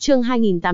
Chương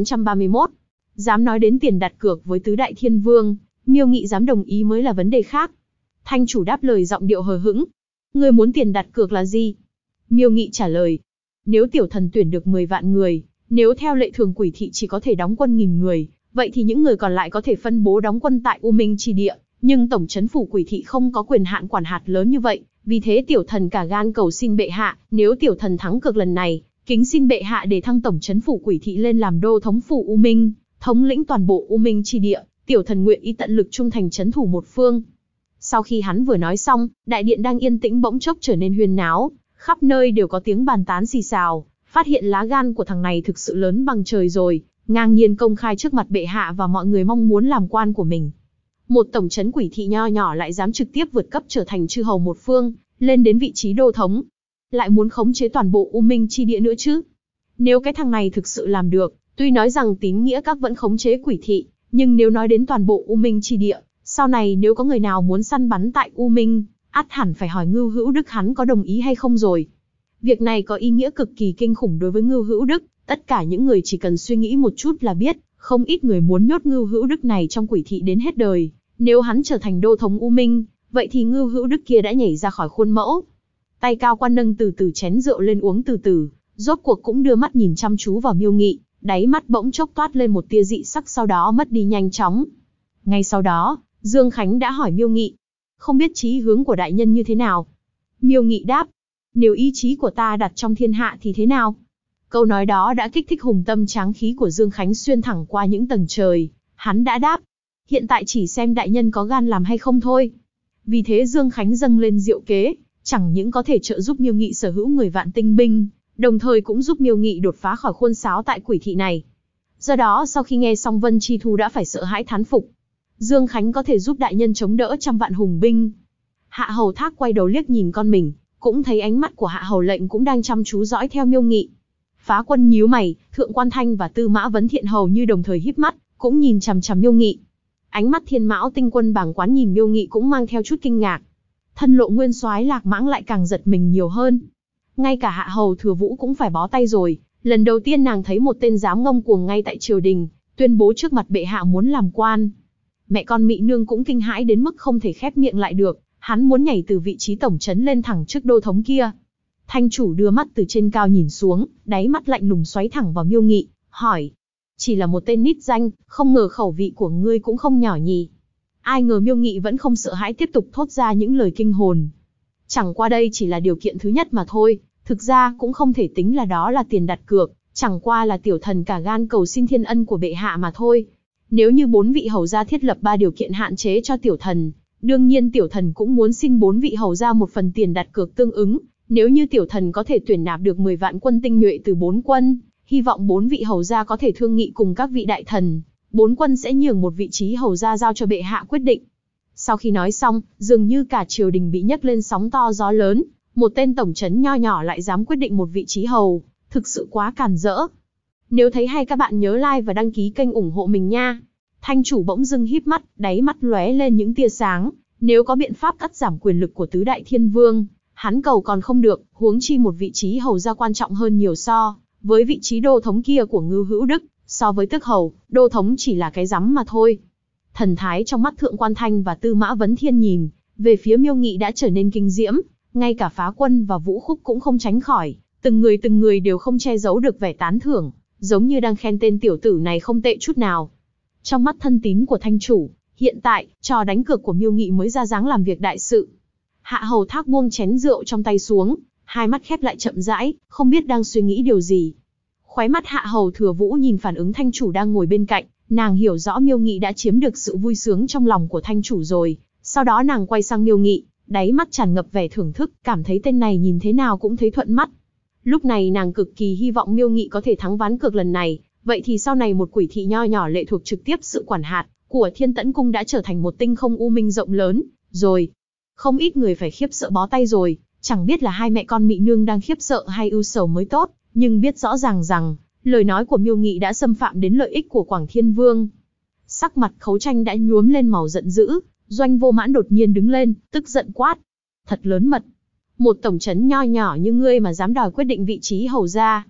2831. Dám nói đến tiền đặt cược với tứ đại thiên vương, Miêu Nghị dám đồng ý mới là vấn đề khác. Thanh chủ đáp lời giọng điệu hờ hững. Ngươi muốn tiền đặt cược là gì? Miêu Nghị trả lời. Nếu tiểu thần tuyển được 10 vạn người, nếu theo lệ thường quỷ thị chỉ có thể đóng quân 1000 người, vậy thì những người còn lại có thể phân bố đóng quân tại U Minh Chi Địa, nhưng tổng trấn phủ quỷ thị không có quyền hạn quản hạt lớn như vậy, vì thế tiểu thần cả gan cầu xin bệ hạ, nếu tiểu thần thắng cược lần này, kính xin bệ hạ để thăng tổng trấn phủ quỷ thị lên làm đô thống phủ U Minh, thống lĩnh toàn bộ U Minh Chi Địa, tiểu thần nguyện ý tận lực trung thành trấn thủ một phương. Sau khi hắn vừa nói xong, đại điện đang yên tĩnh bỗng chốc trở nên huyên náo, khắp nơi đều có tiếng bàn tán xì xào, phát hiện lá gan của thằng này thực sự lớn bằng trời rồi, ngang nhiên công khai trước mặt bệ hạ và mọi người mong muốn làm quan của mình. Một tổng trấn quỷ thị nho nhỏ lại dám trực tiếp vượt cấp trở thành chư hầu một phương, lên đến vị trí đô thống, lại muốn khống chế toàn bộ U Minh Chi Địa nữa chứ. Nếu cái thằng này thực sự làm được, tuy nói rằng tín nghĩa các vẫn khống chế quỷ thị, nhưng nếu nói đến toàn bộ U Minh Chi Địa, sau này nếu có người nào muốn săn bắn tại U Minh, ắt hẳn phải hỏi Ngưu Hữu Đức hắn có đồng ý hay không rồi. Việc này có ý nghĩa cực kỳ kinh khủng đối với Ngưu Hữu Đức, tất cả những người chỉ cần suy nghĩ một chút là biết, không ít người muốn nhốt Ngưu Hữu Đức này trong quỷ thị đến hết đời. Nếu hắn trở thành đô thống U Minh, vậy thì Ngưu Hữu Đức kia đã nhảy ra khỏi khuôn mẫu. Tay cao quan nâng từ từ chén rượu lên uống từ từ, rốt cuộc cũng đưa mắt nhìn chăm chú vào Miêu Nghị, đáy mắt bỗng chốc toát lên một tia dị sắc sau đó mất đi nhanh chóng. Ngay sau đó, Dương Khánh đã hỏi Miêu Nghị, không biết chí hướng của đại nhân như thế nào? Miêu Nghị đáp, nếu ý chí của ta đặt trong thiên hạ thì thế nào? Câu nói đó đã kích thích hùng tâm tráng khí của Dương Khánh xuyên thẳng qua những tầng trời, hắn đã đáp, hiện tại chỉ xem đại nhân có gan làm hay không thôi. Vì thế Dương Khánh dâng lên diệu kế, chẳng những có thể trợ giúp Miêu Nghị sở hữu 10 vạn tinh binh, đồng thời cũng giúp Miêu Nghị đột phá khỏi khuôn sáo tại quỷ thị này. Do đó sau khi nghe xong Vân Chi Thu đã phải sợ hãi thán phục. Dương Khánh có thể giúp đại nhân chống đỡ trăm vạn hùng binh. Hạ Hầu Thác quay đầu liếc nhìn con mình, cũng thấy ánh mắt của Hạ Hầu Lệnh cũng đang chăm chú dõi theo Miêu Nghị. Phá Quân nhíu mày, Thượng Quan Thanh và Tư Mã Vấn Thiện hầu như đồng thời híp mắt, cũng nhìn chằm chằm Miêu Nghị. Ánh mắt Thiên Mão Tinh Quân bàng quán nhìn Miêu Nghị cũng mang theo chút kinh ngạc. Thân Lộ Nguyên Soái Lạc Mãng lại càng giật mình nhiều hơn. Ngay cả Hạ Hầu Thừa Vũ cũng phải bó tay rồi, lần đầu tiên nàng thấy một tên dám ngông cuồng ngay tại triều đình, tuyên bố trước mặt bệ hạ muốn làm quan. Mẹ con Mị Nương cũng kinh hãi đến mức không thể khép miệng lại được, hắn muốn nhảy từ vị trí tổng trấn lên thẳng trước đô thống kia. Thanh chủ đưa mắt từ trên cao nhìn xuống, đáy mắt lạnh lùng xoáy thẳng vào Miêu Nghị, hỏi: chỉ là một tên nít danh, không ngờ khẩu vị của ngươi cũng không nhỏ nhỉ? Ai ngờ Miêu Nghị vẫn không sợ hãi tiếp tục thốt ra những lời kinh hồn. Chẳng qua đây chỉ là điều kiện thứ nhất mà thôi, thực ra cũng không thể tính là đó là tiền đặt cược, chẳng qua là tiểu thần cả gan cầu xin thiên ân của bệ hạ mà thôi. Nếu như 4 vị hầu gia thiết lập 3 điều kiện hạn chế cho tiểu thần, đương nhiên tiểu thần cũng muốn xin 4 vị hầu gia một phần tiền đặt cược tương ứng. Nếu như tiểu thần có thể tuyển nạp được 10 vạn quân tinh nhuệ từ 4 quân, hy vọng 4 vị hầu gia có thể thương nghị cùng các vị đại thần, 4 quân sẽ nhường một vị trí hầu gia giao cho bệ hạ quyết định. Sau khi nói xong, dường như cả triều đình bị nhấc lên sóng to gió lớn, một tên tổng trấn nho nhỏ lại dám quyết định một vị trí hầu, thực sự quá càn rỡ. Nếu thấy hay các bạn nhớ like và đăng ký kênh ủng hộ mình nha. Thanh chủ bỗng dưng híp mắt, đáy mắt lóe lên những tia sáng, nếu có biện pháp cắt giảm quyền lực của tứ đại thiên vương, hắn cầu còn không được, huống chi một vị trí hầu gia quan trọng hơn nhiều so với vị trí đô thống kia của Ngưu Hữu Đức, so với tước hầu, đô thống chỉ là cái rắm mà thôi. Thần thái trong mắt Thượng Quan Thanh và Tư Mã Vấn Thiên nhìn về phía Miêu Nghị đã trở nên kinh diễm, ngay cả Phá Quân và Vũ Khúc cũng không tránh khỏi, từng người đều không che giấu được vẻ tán thưởng, giống như đang khen tên tiểu tử này không tệ chút nào. Trong mắt thân tín của thanh chủ, hiện tại, trò đánh cược của Miêu Nghị mới ra dáng làm việc đại sự. Hạ Hầu Thác buông chén rượu trong tay xuống, hai mắt khép lại chậm rãi, không biết đang suy nghĩ điều gì. Khóe mắt Hạ Hầu Thừa Vũ nhìn phản ứng thanh chủ đang ngồi bên cạnh, nàng hiểu rõ Miêu Nghị đã chiếm được sự vui sướng trong lòng của thanh chủ rồi. Sau đó nàng quay sang Miêu Nghị, đáy mắt tràn ngập vẻ thưởng thức, cảm thấy tên này nhìn thế nào cũng thấy thuận mắt. Lúc này nàng cực kỳ hy vọng Miêu Nghị có thể thắng ván cược lần này, vậy thì sau này một quỷ thị nho nhỏ lệ thuộc trực tiếp sự quản hạt của Thiên Tẫn Cung đã trở thành một tinh không u minh rộng lớn, rồi. Không ít người phải khiếp sợ bó tay rồi, chẳng biết là hai mẹ con Mị Nương đang khiếp sợ hay ưu sầu mới tốt, nhưng biết rõ ràng rằng, lời nói của Miêu Nghị đã xâm phạm đến lợi ích của Quảng Thiên Vương. Sắc mặt Khấu Tranh đã nhuốm lên màu giận dữ, Doanh Vô Mãn đột nhiên đứng lên, tức giận quát. Thật lớn mật. Một tổng trấn nho nhỏ như ngươi mà dám đòi quyết định vị trí hầu gia.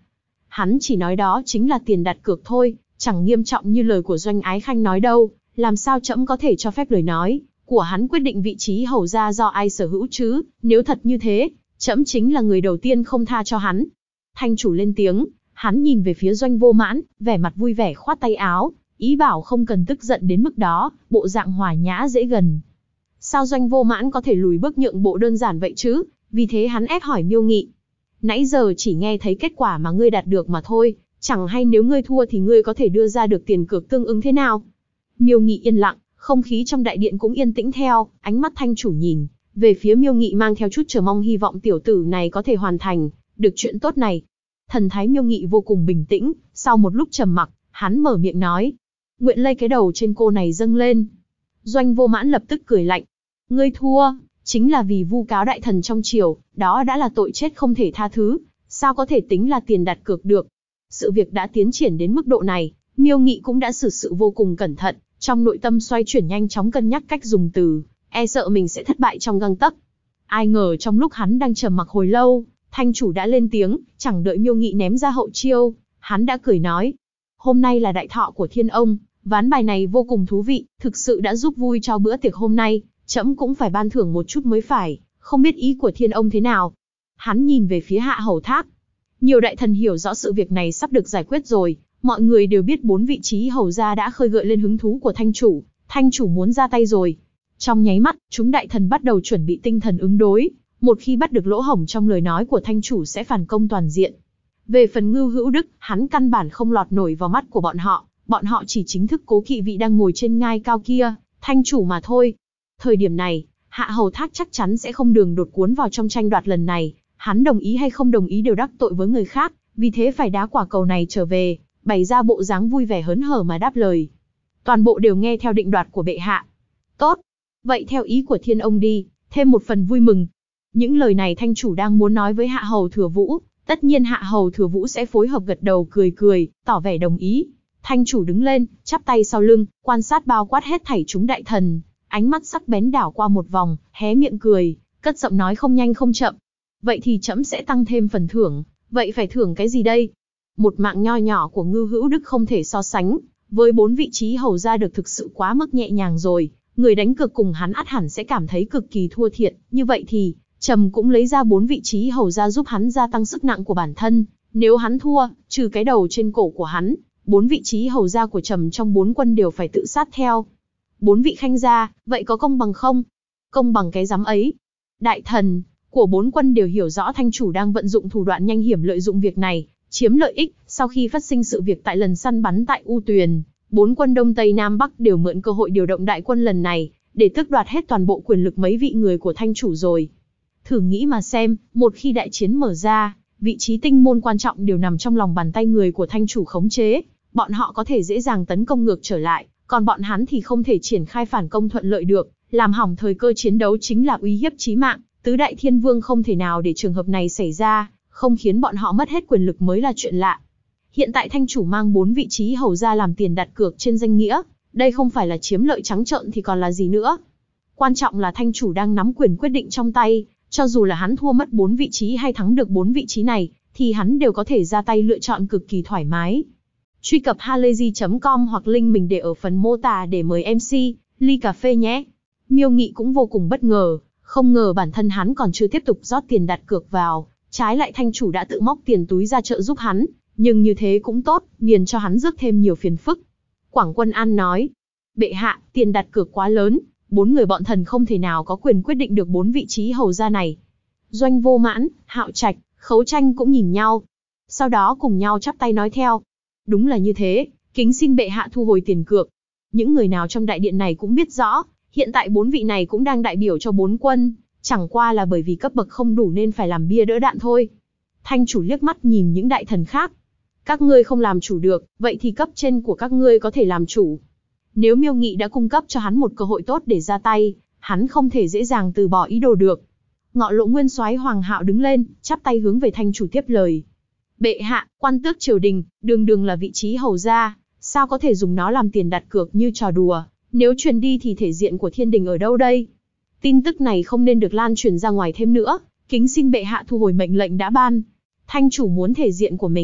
hắn chỉ nói đó chính là tiền đặt cược thôi, chẳng nghiêm trọng như lời của Doanh Ái Khanh nói đâu, làm sao trẫm có thể cho phép lời nói của hắn quyết định vị trí hầu gia do ai sở hữu chứ, nếu thật như thế, trẫm chính là người đầu tiên không tha cho hắn. Thanh chủ lên tiếng, hắn nhìn về phía Doanh Vô Mãn, vẻ mặt vui vẻ khoát tay áo, ý bảo không cần tức giận đến mức đó, bộ dạng hòa nhã dễ gần. Sao Doanh Vô Mãn có thể lùi bước nhượng bộ đơn giản vậy chứ, vì thế hắn ép hỏi Miêu Nghị. Nãy giờ chỉ nghe thấy kết quả mà ngươi đạt được mà thôi, chẳng hay nếu ngươi thua thì ngươi có thể đưa ra được tiền cược tương ứng thế nào. Miêu Nghị yên lặng, không khí trong đại điện cũng yên tĩnh theo, ánh mắt thanh chủ nhìn về phía Miêu Nghị mang theo chút chờ mong, hy vọng tiểu tử này có thể hoàn thành được chuyện tốt này. Thần thái Miêu Nghị vô cùng bình tĩnh, sau một lúc trầm mặc, hắn mở miệng nói: nguyện lây cái đầu trên cô này dâng lên. Doanh Vô Mãn lập tức cười lạnh: ngươi thua, chính là vì vu cáo đại thần trong triều, đó đã là tội chết không thể tha thứ, sao có thể tính là tiền đặt cược được. Sự việc đã tiến triển đến mức độ này, Miêu Nghị cũng đã xử sự vô cùng cẩn thận, trong nội tâm xoay chuyển nhanh chóng cân nhắc cách dùng từ, e sợ mình sẽ thất bại trong gang tấc. Ai ngờ trong lúc hắn đang trầm mặc hồi lâu, thanh chủ đã lên tiếng, chẳng đợi Miêu Nghị ném ra hậu chiêu, hắn đã cười nói: hôm nay là đại thọ của Thiên Ông, ván bài này vô cùng thú vị, thực sự đã giúp vui cho bữa tiệc hôm nay, trẫm cũng phải ban thưởng một chút mới phải, không biết ý của Thiên Ông thế nào. Hắn nhìn về phía Hạ Hầu Thác. Nhiều đại thần hiểu rõ sự việc này sắp được giải quyết rồi, mọi người đều biết 4 vị trí hầu gia đã khơi gợi lên hứng thú của thanh chủ muốn ra tay rồi. Trong nháy mắt, chúng đại thần bắt đầu chuẩn bị tinh thần ứng đối, một khi bắt được lỗ hổng trong lời nói của thanh chủ sẽ phản công toàn diện. Về phần Ngưu Hữu Đức, hắn căn bản không lọt nổi vào mắt của bọn họ chỉ chính thức cố kỵ vị đang ngồi trên ngai cao kia, thanh chủ mà thôi. Thời điểm này, Hạ Hầu Thác chắc chắn sẽ không đường đột cuốn vào trong tranh đoạt lần này, hắn đồng ý hay không đồng ý đều đắc tội với người khác, vì thế phải đá quả cầu này trở về, bày ra bộ dáng vui vẻ hớn hở mà đáp lời. Toàn bộ đều nghe theo định đoạt của bệ hạ. Tốt, vậy theo ý của Thiên Ông đi, thêm một phần vui mừng. Những lời này thanh chủ đang muốn nói với Hạ Hầu Thừa Vũ, tất nhiên Hạ Hầu Thừa Vũ sẽ phối hợp gật đầu cười, tỏ vẻ đồng ý. Thanh chủ đứng lên, chắp tay sau lưng, quan sát bao quát hết thảy chúng đại thần, ánh mắt sắc bén đảo qua một vòng, hé miệng cười, cất giọng nói không nhanh không chậm. Vậy thì trẫm sẽ tăng thêm phần thưởng, vậy phải thưởng cái gì đây? Một mạng nho nhỏ của Ngưu Hữu Đức không thể so sánh, với 4 vị trí hầu gia được thực sự quá mức nhẹ nhàng rồi, người đánh cược cùng hắn ắt hẳn sẽ cảm thấy cực kỳ thua thiệt, như vậy thì, Trầm cũng lấy ra 4 vị trí hầu gia giúp hắn gia tăng sức nặng của bản thân, nếu hắn thua, trừ cái đầu trên cổ của hắn, 4 vị trí hầu gia của Trầm trong 4 quân đều phải tự sát theo. 4 vị khanh gia, vậy có công bằng không? Công bằng cái rắm ấy. Đại thần của 4 quân đều hiểu rõ thanh chủ đang vận dụng thủ đoạn nhanh hiểm lợi dụng việc này, chiếm lợi ích. Sau khi phát sinh sự việc tại lần săn bắn tại U Tuyền, 4 quân Đông Tây Nam Bắc đều mượn cơ hội điều động đại quân lần này, để tước đoạt hết toàn bộ quyền lực mấy vị người của thanh chủ rồi. Thử nghĩ mà xem, một khi đại chiến mở ra, vị trí tinh môn quan trọng đều nằm trong lòng bàn tay người của thanh chủ khống chế, bọn họ có thể dễ dàng tấn công ngược trở lại, còn bọn hắn thì không thể triển khai phản công thuận lợi được, làm hỏng thời cơ chiến đấu chính là uy hiếp chí mạng. Tứ đại thiên vương không thể nào để trường hợp này xảy ra, không khiến bọn họ mất hết quyền lực mới là chuyện lạ. Hiện tại thanh chủ mang 4 vị trí hầu gia làm tiền đặt cược trên danh nghĩa, đây không phải là chiếm lợi trắng trợn thì còn là gì nữa. Quan trọng là thanh chủ đang nắm quyền quyết định trong tay, cho dù là hắn thua mất 4 vị trí hay thắng được 4 vị trí này, thì hắn đều có thể ra tay lựa chọn cực kỳ thoải mái. Truy cập halayzi.com hoặc link mình để ở phần mô tả để mời MC ly cà phê nhé. Miêu Nghị cũng vô cùng bất ngờ, không ngờ bản thân hắn còn chưa tiếp tục rót tiền đặt cược vào, trái lại thanh chủ đã tự móc tiền túi ra trợ giúp hắn, nhưng như thế cũng tốt, miền cho hắn rước thêm nhiều phiền phức. Quảng Quân An nói: bệ hạ, tiền đặt cược quá lớn, 4 người bọn thần không thể nào có quyền quyết định được 4 vị trí hầu gia này. Doanh Vô Mãn, Hạo Trạch, Khấu Tranh cũng nhìn nhau, sau đó cùng nhau chắp tay nói theo: đúng là như thế, kính xin bệ hạ thu hồi tiền cược. Những người nào trong đại điện này cũng biết rõ, hiện tại 4 vị này cũng đang đại biểu cho 4 quân, chẳng qua là bởi vì cấp bậc không đủ nên phải làm bia đỡ đạn thôi. Thanh chủ liếc mắt nhìn những đại thần khác. Các ngươi không làm chủ được, vậy thì cấp trên của các ngươi có thể làm chủ. Nếu Miêu Nghị đã cung cấp cho hắn một cơ hội tốt để ra tay, hắn không thể dễ dàng từ bỏ ý đồ được. Ngọ Lộ Nguyên Soái Hoàng Hạo đứng lên, chắp tay hướng về thanh chủ tiếp lời: bệ hạ, quan tước triều đình, đường đường là vị trí hầu gia, sao có thể dùng nó làm tiền đặt cược như trò đùa? Nếu truyền đi thì thể diện của thiên đình ở đâu đây? Tin tức này không nên được lan truyền ra ngoài thêm nữa, kính xin bệ hạ thu hồi mệnh lệnh đã ban. Thanh chủ muốn thể diện của mình,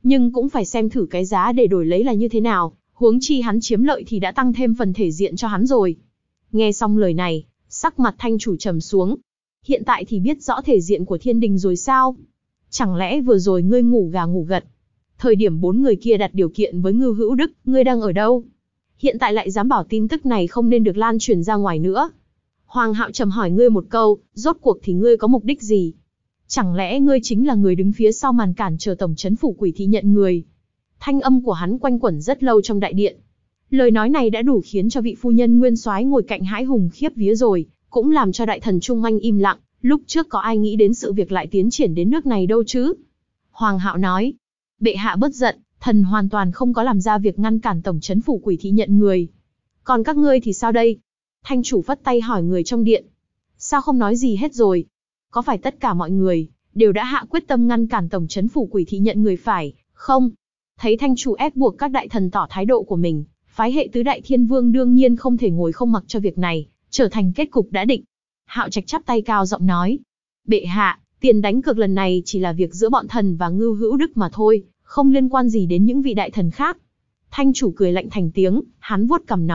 nhưng cũng phải xem thử cái giá để đổi lấy là như thế nào, huống chi hắn chiếm lợi thì đã tăng thêm phần thể diện cho hắn rồi. Nghe xong lời này, sắc mặt thanh chủ trầm xuống. Hiện tại thì biết rõ thể diện của thiên đình rồi sao? Chẳng lẽ vừa rồi ngươi ngủ gà ngủ gật? Thời điểm 4 người kia đặt điều kiện với Ngưu Hữu Đức, ngươi đang ở đâu? Hiện tại lại dám bảo tin tức này không nên được lan truyền ra ngoài nữa. Hoàng Hạo trầm hỏi ngươi một câu, rốt cuộc thì ngươi có mục đích gì? Chẳng lẽ ngươi chính là người đứng phía sau màn cản trở tổng trấn phủ Quỷ Thị nhận người? Thanh âm của hắn quanh quẩn rất lâu trong đại điện. Lời nói này đã đủ khiến cho vị phu nhân nguyên soái ngồi cạnh hãi hùng khiếp vía rồi, cũng làm cho đại thần chung quanh im lặng, lúc trước có ai nghĩ đến sự việc lại tiến triển đến nước này đâu chứ? Hoàng Hạo nói, bệ hạ bớt giận, thần hoàn toàn không có làm ra việc ngăn cản tổng trấn phủ Quỷ Thị nhận người. Còn các ngươi thì sao đây? Thanh chủ phất tay hỏi người trong điện. Sao không nói gì hết rồi? Có phải tất cả mọi người đều đã hạ quyết tâm ngăn cản tổng trấn phủ Quỷ Thị nhận người phải không? Thấy thanh chủ ép buộc các đại thần tỏ thái độ của mình, phái hệ tứ đại thiên vương đương nhiên không thể ngồi không mặc cho việc này trở thành kết cục đã định. Hạo Trạch chắp tay cao giọng nói, bệ hạ, tiền đánh cược lần này chỉ là việc giữa bọn thần và Ngưu Hữu Đức mà thôi, không liên quan gì đến những vị đại thần khác. Thanh chủ cười lạnh thành tiếng, hắn vuốt cằm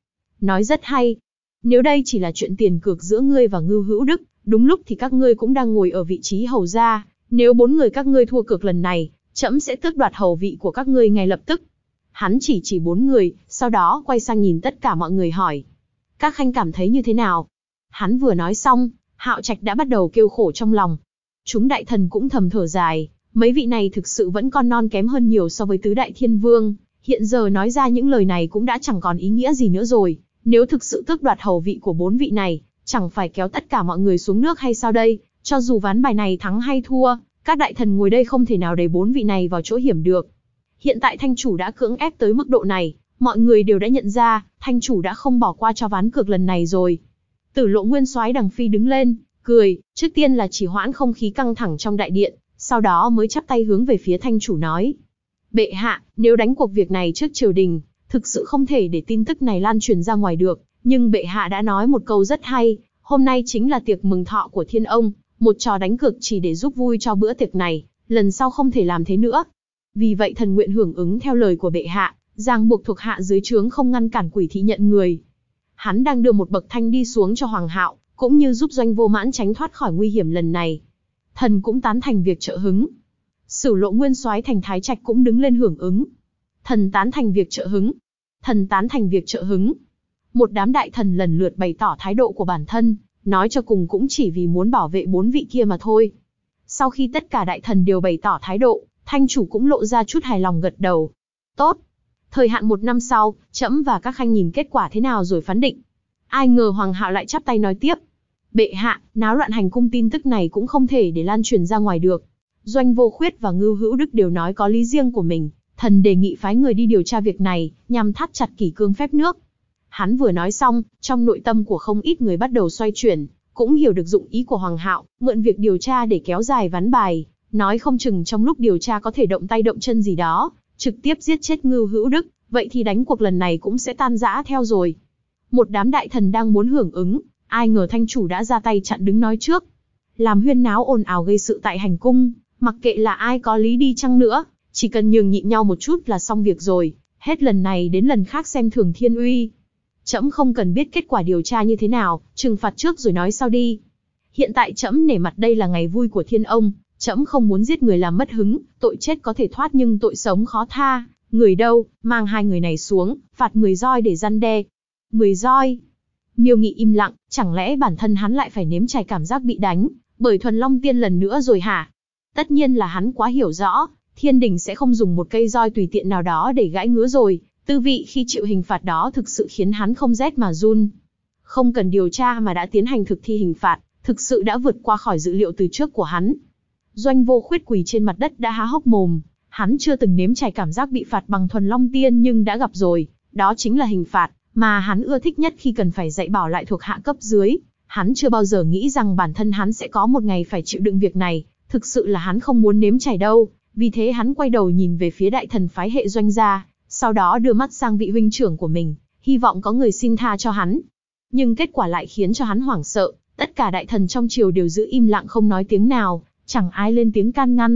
nói rất hay. Nếu đây chỉ là chuyện tiền cược giữa ngươi và Ngưu Hữu Đức, đúng lúc thì các ngươi cũng đang ngồi ở vị trí hầu gia, nếu 4 người các ngươi thua cược lần này, trẫm sẽ tước đoạt hầu vị của các ngươi ngay lập tức. Hắn chỉ 4 người, sau đó quay sang nhìn tất cả mọi người hỏi, các khanh cảm thấy như thế nào? Hắn vừa nói xong, Hạo Trạch đã bắt đầu kêu khổ trong lòng. Chúng đại thần cũng thầm thở dài, mấy vị này thực sự vẫn còn non kém hơn nhiều so với tứ đại thiên vương, hiện giờ nói ra những lời này cũng đã chẳng còn ý nghĩa gì nữa rồi. Nếu thực sự tước đoạt hầu vị của 4 vị này, chẳng phải kéo tất cả mọi người xuống nước hay sao đây? Cho dù ván bài này thắng hay thua, các đại thần ngồi đây không thể nào đẩy 4 vị này vào chỗ hiểm được. Hiện tại thanh chủ đã cưỡng ép tới mức độ này, mọi người đều đã nhận ra, thanh chủ đã không bỏ qua cho ván cược lần này rồi. Tử Lộ nguyên soái đằng phi đứng lên, cười, trước tiên là chỉ hoãn không khí căng thẳng trong đại điện, sau đó mới chắp tay hướng về phía thanh chủ nói, bệ hạ, nếu đánh cuộc việc này trước triều đình, thực sự không thể để tin tức này lan truyền ra ngoài được, nhưng bệ hạ đã nói một câu rất hay, hôm nay chính là tiệc mừng thọ của thiên ông, một trò đánh cược chỉ để giúp vui cho bữa tiệc này, lần sau không thể làm thế nữa. Vì vậy thần nguyện hưởng ứng theo lời của bệ hạ, ràng buộc thuộc hạ dưới trướng không ngăn cản Quỷ Thị nhận người. Hắn đang đưa một bậc thanh đi xuống cho Hoàng Hạo, cũng như giúp Doanh Vô Mãn tránh thoát khỏi nguy hiểm lần này. Thần cũng tán thành việc trợ hứng. Sử Lộ nguyên soái thành Thái Trạch cũng đứng lên hưởng ứng. Thần tán thành việc trợ hứng. Thần tán thành việc trợ hứng. Một đám đại thần lần lượt bày tỏ thái độ của bản thân, nói cho cùng cũng chỉ vì muốn bảo vệ 4 vị kia mà thôi. Sau khi tất cả đại thần đều bày tỏ thái độ, thanh chủ cũng lộ ra chút hài lòng gật đầu. Tốt. Thời hạn 1 năm sau, trẫm và các khanh nhìn kết quả thế nào rồi phán định. Ai ngờ Hoàng Hạo lại chắp tay nói tiếp. Bệ hạ, náo loạn hành cung tin tức này cũng không thể để lan truyền ra ngoài được. Doanh Vô Khuyết và Ngưu Hữu Đức đều nói có lý riêng của mình. Thần đề nghị phái người đi điều tra việc này, nhằm thắt chặt kỷ cương phép nước. Hắn vừa nói xong, trong nội tâm của không ít người bắt đầu xoay chuyển, cũng hiểu được dụng ý của Hoàng Hạo, mượn việc điều tra để kéo dài ván bài, nói không chừng trong lúc điều tra có thể động tay động chân gì đó, trực tiếp giết chết Ngưu Hữu Đức, vậy thì đánh cuộc lần này cũng sẽ tan rã theo rồi. Một đám đại thần đang muốn hưởng ứng, ai ngờ thanh chủ đã ra tay chặn đứng nói trước. Làm huyên náo ồn ào gây sự tại hành cung, mặc kệ là ai có lý đi chăng nữa, chỉ cần nhường nhịn nhau một chút là xong việc rồi, hết lần này đến lần khác xem thường thiên uy. Trẫm không cần biết kết quả điều tra như thế nào, trừng phạt trước rồi nói sau đi. Hiện tại trẫm nể mặt đây là ngày vui của thiên ông, trẫm không muốn giết người làm mất hứng, tội chết có thể thoát nhưng tội sống khó tha. Người đâu, mang 2 người này xuống, phạt 10 roi để răn đe. 10 roi. Miêu Nghị im lặng, chẳng lẽ bản thân hắn lại phải nếm trải cảm giác bị đánh bởi Thuần Long Tiên lần nữa rồi hả? Tất nhiên là hắn quá hiểu rõ, thiên đình sẽ không dùng một cây roi tùy tiện nào đó để gãi ngứa rồi. Tư vị khi chịu hình phạt đó thực sự khiến hắn không rét mà run. Không cần điều tra mà đã tiến hành thực thi hình phạt, thực sự đã vượt qua khỏi dự liệu từ trước của hắn. Doanh Vô Khuyết quỳ trên mặt đất đã há hốc mồm, hắn chưa từng nếm trải cảm giác bị phạt bằng Thuần Long Tiên nhưng đã gặp rồi, đó chính là hình phạt mà hắn ưa thích nhất khi cần phải dạy bảo lại thuộc hạ cấp dưới. Hắn chưa bao giờ nghĩ rằng bản thân hắn sẽ có một ngày phải chịu đựng việc này, thực sự là hắn không muốn nếm trải đâu, vì thế hắn quay đầu nhìn về phía đại thần phái hệ Doanh gia. Sau đó đưa mắt sang vị huynh trưởng của mình, hy vọng có người xin tha cho hắn. Nhưng kết quả lại khiến cho hắn hoảng sợ, tất cả đại thần trong triều đều giữ im lặng không nói tiếng nào, chẳng ai lên tiếng can ngăn,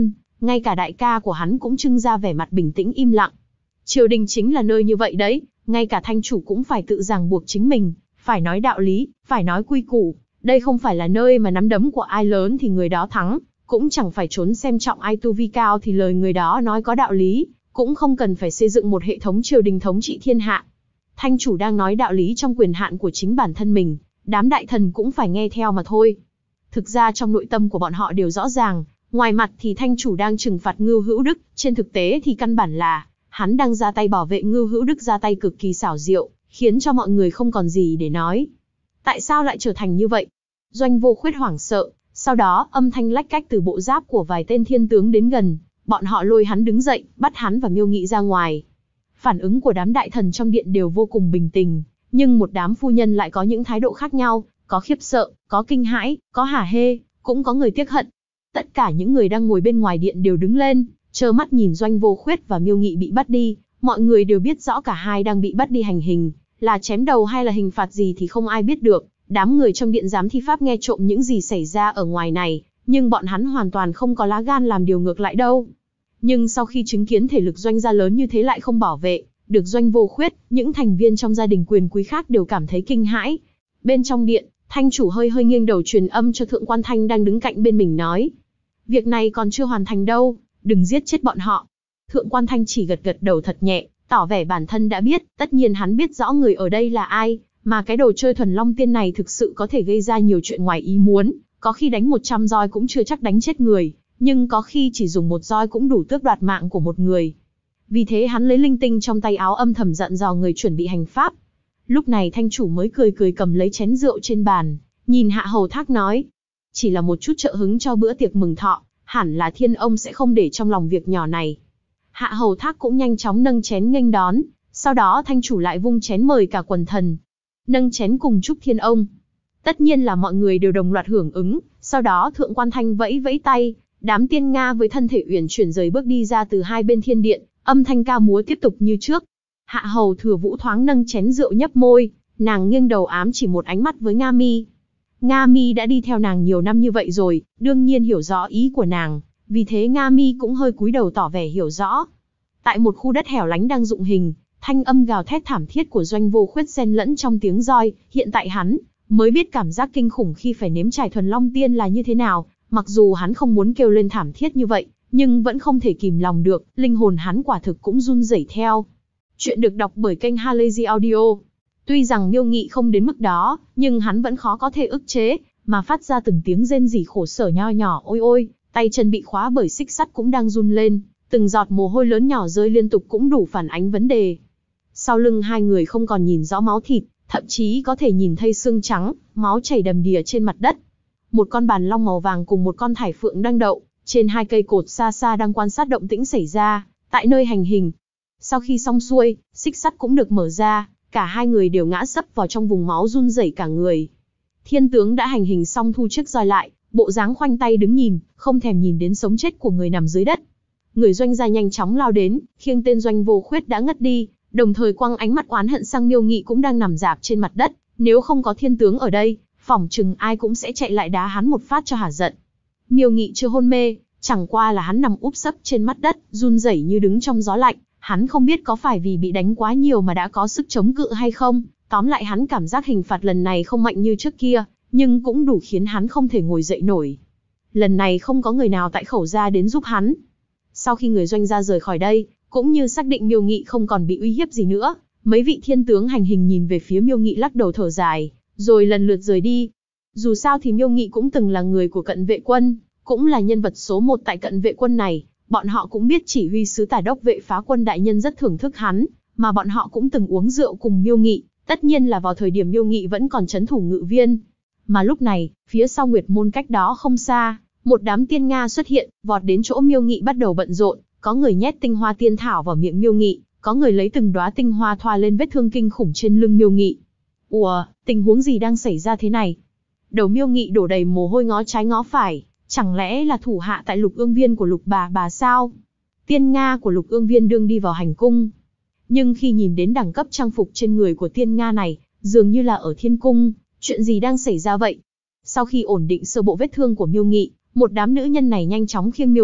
ngay cả đại ca của hắn cũng trưng ra vẻ mặt bình tĩnh im lặng. Triều đình chính là nơi như vậy đấy, ngay cả thanh chủ cũng phải tự ràng buộc chính mình, phải nói đạo lý, phải nói quy củ. Đây không phải là nơi mà nắm đấm của ai lớn thì người đó thắng, cũng chẳng phải trốn xem trọng ai tu vi cao thì lời người đó nói có đạo lý, cũng không cần phải xây dựng một hệ thống triều đình thống trị thiên hạ. Thanh chủ đang nói đạo lý trong quyền hạn của chính bản thân mình, đám đại thần cũng phải nghe theo mà thôi. Thực ra trong nội tâm của bọn họ đều rõ ràng, ngoài mặt thì thanh chủ đang trừng phạt Ngưu Hữu Đức, trên thực tế thì căn bản là hắn đang ra tay bảo vệ Ngưu Hữu Đức, ra tay cực kỳ xảo diệu, khiến cho mọi người không còn gì để nói. Tại sao lại trở thành như vậy? Doanh Vô Khuyết hoảng sợ, sau đó âm thanh lách cách từ bộ giáp của vài tên thiên tướng đến gần, bọn họ lôi hắn đứng dậy, bắt hắn và Miêu Nghị ra ngoài. Phản ứng của đám đại thần trong điện đều vô cùng bình tĩnh, nhưng một đám phu nhân lại có những thái độ khác nhau, có khiếp sợ, có kinh hãi, có hả hê, cũng có người tiếc hận. Tất cả những người đang ngồi bên ngoài điện đều đứng lên, trơ mắt nhìn Doanh Vô Khuyết và Miêu Nghị bị bắt đi. Mọi người đều biết rõ cả hai đang bị bắt đi hành hình, là chém đầu hay là hình phạt gì thì không ai biết được. Đám người trong điện giám thi pháp nghe trộm những gì xảy ra ở ngoài này, nhưng bọn hắn hoàn toàn không có lá gan làm điều ngược lại đâu. Nhưng sau khi chứng kiến thể lực Doanh gia lớn như thế lại không bảo vệ được Doanh Vô Khuyết, những thành viên trong gia đình quyền quý khác đều cảm thấy kinh hãi. Bên trong điện, thanh chủ hơi nghiêng đầu truyền âm cho Thượng Quan Thanh đang đứng cạnh bên mình nói: việc này còn chưa hoàn thành đâu, đừng giết chết bọn họ. Thượng Quan Thanh chỉ gật gật đầu thật nhẹ, tỏ vẻ bản thân đã biết, tất nhiên hắn biết rõ người ở đây là ai, mà cái đồ chơi Thuần Long Tiên này thực sự có thể gây ra nhiều chuyện ngoài ý muốn, có khi đánh 100 roi cũng chưa chắc đánh chết người, nhưng có khi chỉ dùng một roi cũng đủ tước đoạt mạng của một người. Vì thế hắn lấy linh tinh trong tay áo âm thầm dặn dò người chuẩn bị hành pháp. Lúc này thanh chủ mới cười cầm lấy chén rượu trên bàn, nhìn Hạ Hầu Thác nói: chỉ là một chút trợ hứng cho bữa tiệc mừng thọ, hẳn là Thiên ông sẽ không để trong lòng việc nhỏ này. Hạ Hầu Thác cũng nhanh chóng nâng chén nghênh đón, sau đó thanh chủ lại vung chén mời cả quần thần, nâng chén cùng chúc Thiên ông. Tất nhiên là mọi người đều đồng loạt hưởng ứng, sau đó Thượng Quan Thanh vẫy vẫy tay, đám tiên Nga với thân thể uyển chuyển rời bước đi ra từ hai bên thiên điện, âm thanh ca múa tiếp tục như trước. Hạ Hầu Thừa Vũ thoáng nâng chén rượu nhấp môi, nàng nghiêng đầu ám chỉ một ánh mắt với Nga Mi. Nga Mi đã đi theo nàng nhiều năm như vậy rồi, đương nhiên hiểu rõ ý của nàng, vì thế Nga Mi cũng hơi cúi đầu tỏ vẻ hiểu rõ. Tại một khu đất hẻo lánh đang dụng hình, thanh âm gào thét thảm thiết của Doanh Vô Khuyết xen lẫn trong tiếng roi, hiện tại hắn mới biết cảm giác kinh khủng khi phải nếm trải Thuần Long Tiên là như thế nào, mặc dù hắn không muốn kêu lên thảm thiết như vậy, nhưng vẫn không thể kìm lòng được, linh hồn hắn quả thực cũng run rẩy theo. Chuyện được đọc bởi kênh Halazy Audio. Tuy rằng Miêu Nghị không đến mức đó, nhưng hắn vẫn khó có thể ức chế, mà phát ra từng tiếng rên rỉ khổ sở nho nhỏ, ôi ôi, tay chân bị khóa bởi xích sắt cũng đang run lên, từng giọt mồ hôi lớn nhỏ rơi liên tục cũng đủ phản ánh vấn đề. Sau lưng hai người không còn nhìn rõ máu thịt, thậm chí có thể nhìn thấy xương trắng, máu chảy đầm đìa trên mặt đất. Một con bàn long màu vàng cùng một con thải phượng đang đậu trên hai cây cột xa xa đang quan sát động tĩnh xảy ra tại nơi hành hình. Sau khi xong xuôi, xích sắt cũng được mở ra, cả hai người đều ngã sấp vào trong vùng máu run rẩy cả người. Thiên tướng đã hành hình xong thu chiếc roi lại, bộ dáng khoanh tay đứng nhìn, không thèm nhìn đến sống chết của người nằm dưới đất. Người Doanh gia nhanh chóng lao đến, khiêng tên Doanh Vô Khuyết đã ngất đi, đồng thời quăng ánh mắt oán hận sang Miêu Nghị cũng đang nằm rạp trên mặt đất. Nếu không có thiên tướng ở đây, phỏng chừng ai cũng sẽ chạy lại đá hắn một phát cho hả giận. Miêu Nghị chưa hôn mê, chẳng qua là hắn nằm úp sấp trên mặt đất, run rẩy như đứng trong gió lạnh. Hắn không biết có phải vì bị đánh quá nhiều mà đã có sức chống cự hay không. Tóm lại hắn cảm giác hình phạt lần này không mạnh như trước kia, nhưng cũng đủ khiến hắn không thể ngồi dậy nổi. Lần này không có người nào tại Khẩu gia đến giúp hắn. Sau khi người Doanh gia rời khỏi đây, cũng như xác định Miêu Nghị không còn bị uy hiếp gì nữa, mấy vị thiên tướng hành hình nhìn về phía Miêu Nghị lắc đầu thở dài, rồi lần lượt rời đi. Dù sao thì Miêu Nghị cũng từng là người của Cận Vệ Quân, cũng là nhân vật số 1 tại Cận Vệ Quân này. Bọn họ cũng biết chỉ huy sứ Tả Đốc Vệ Phá Quân đại nhân rất thưởng thức hắn, mà bọn họ cũng từng uống rượu cùng Miêu Nghị, tất nhiên là vào thời điểm Miêu Nghị vẫn còn trấn thủ Ngự Viên. Mà lúc này, phía sau Nguyệt Môn cách đó không xa, một đám tiên Nga xuất hiện, vọt đến chỗ Miêu Nghị bắt đầu bận rộn, có người nhét tinh hoa tiên thảo vào miệng Miêu Nghị, có người lấy từng đóa tinh hoa thoa lên vết thương kinh khủng trên lưng Miêu Nghị. Ủa, tình huống gì đang xảy ra thế này? Đầu Miêu Nghị đổ đầy mồ hôi ngó trái ngó phải, chẳng lẽ là thủ hạ tại Lục Ương Viên của Lục bà sao? Tiên Nga của Lục Ương Viên đương đi vào hành cung. Nhưng khi nhìn đến đẳng cấp trang phục trên người của tiên Nga này, dường như là ở thiên cung, chuyện gì đang xảy ra vậy? Sau khi ổn định sơ bộ vết thương của Miêu Nghị, một đám nữ nhân này nhanh chóng khiêng Miêu Nghị,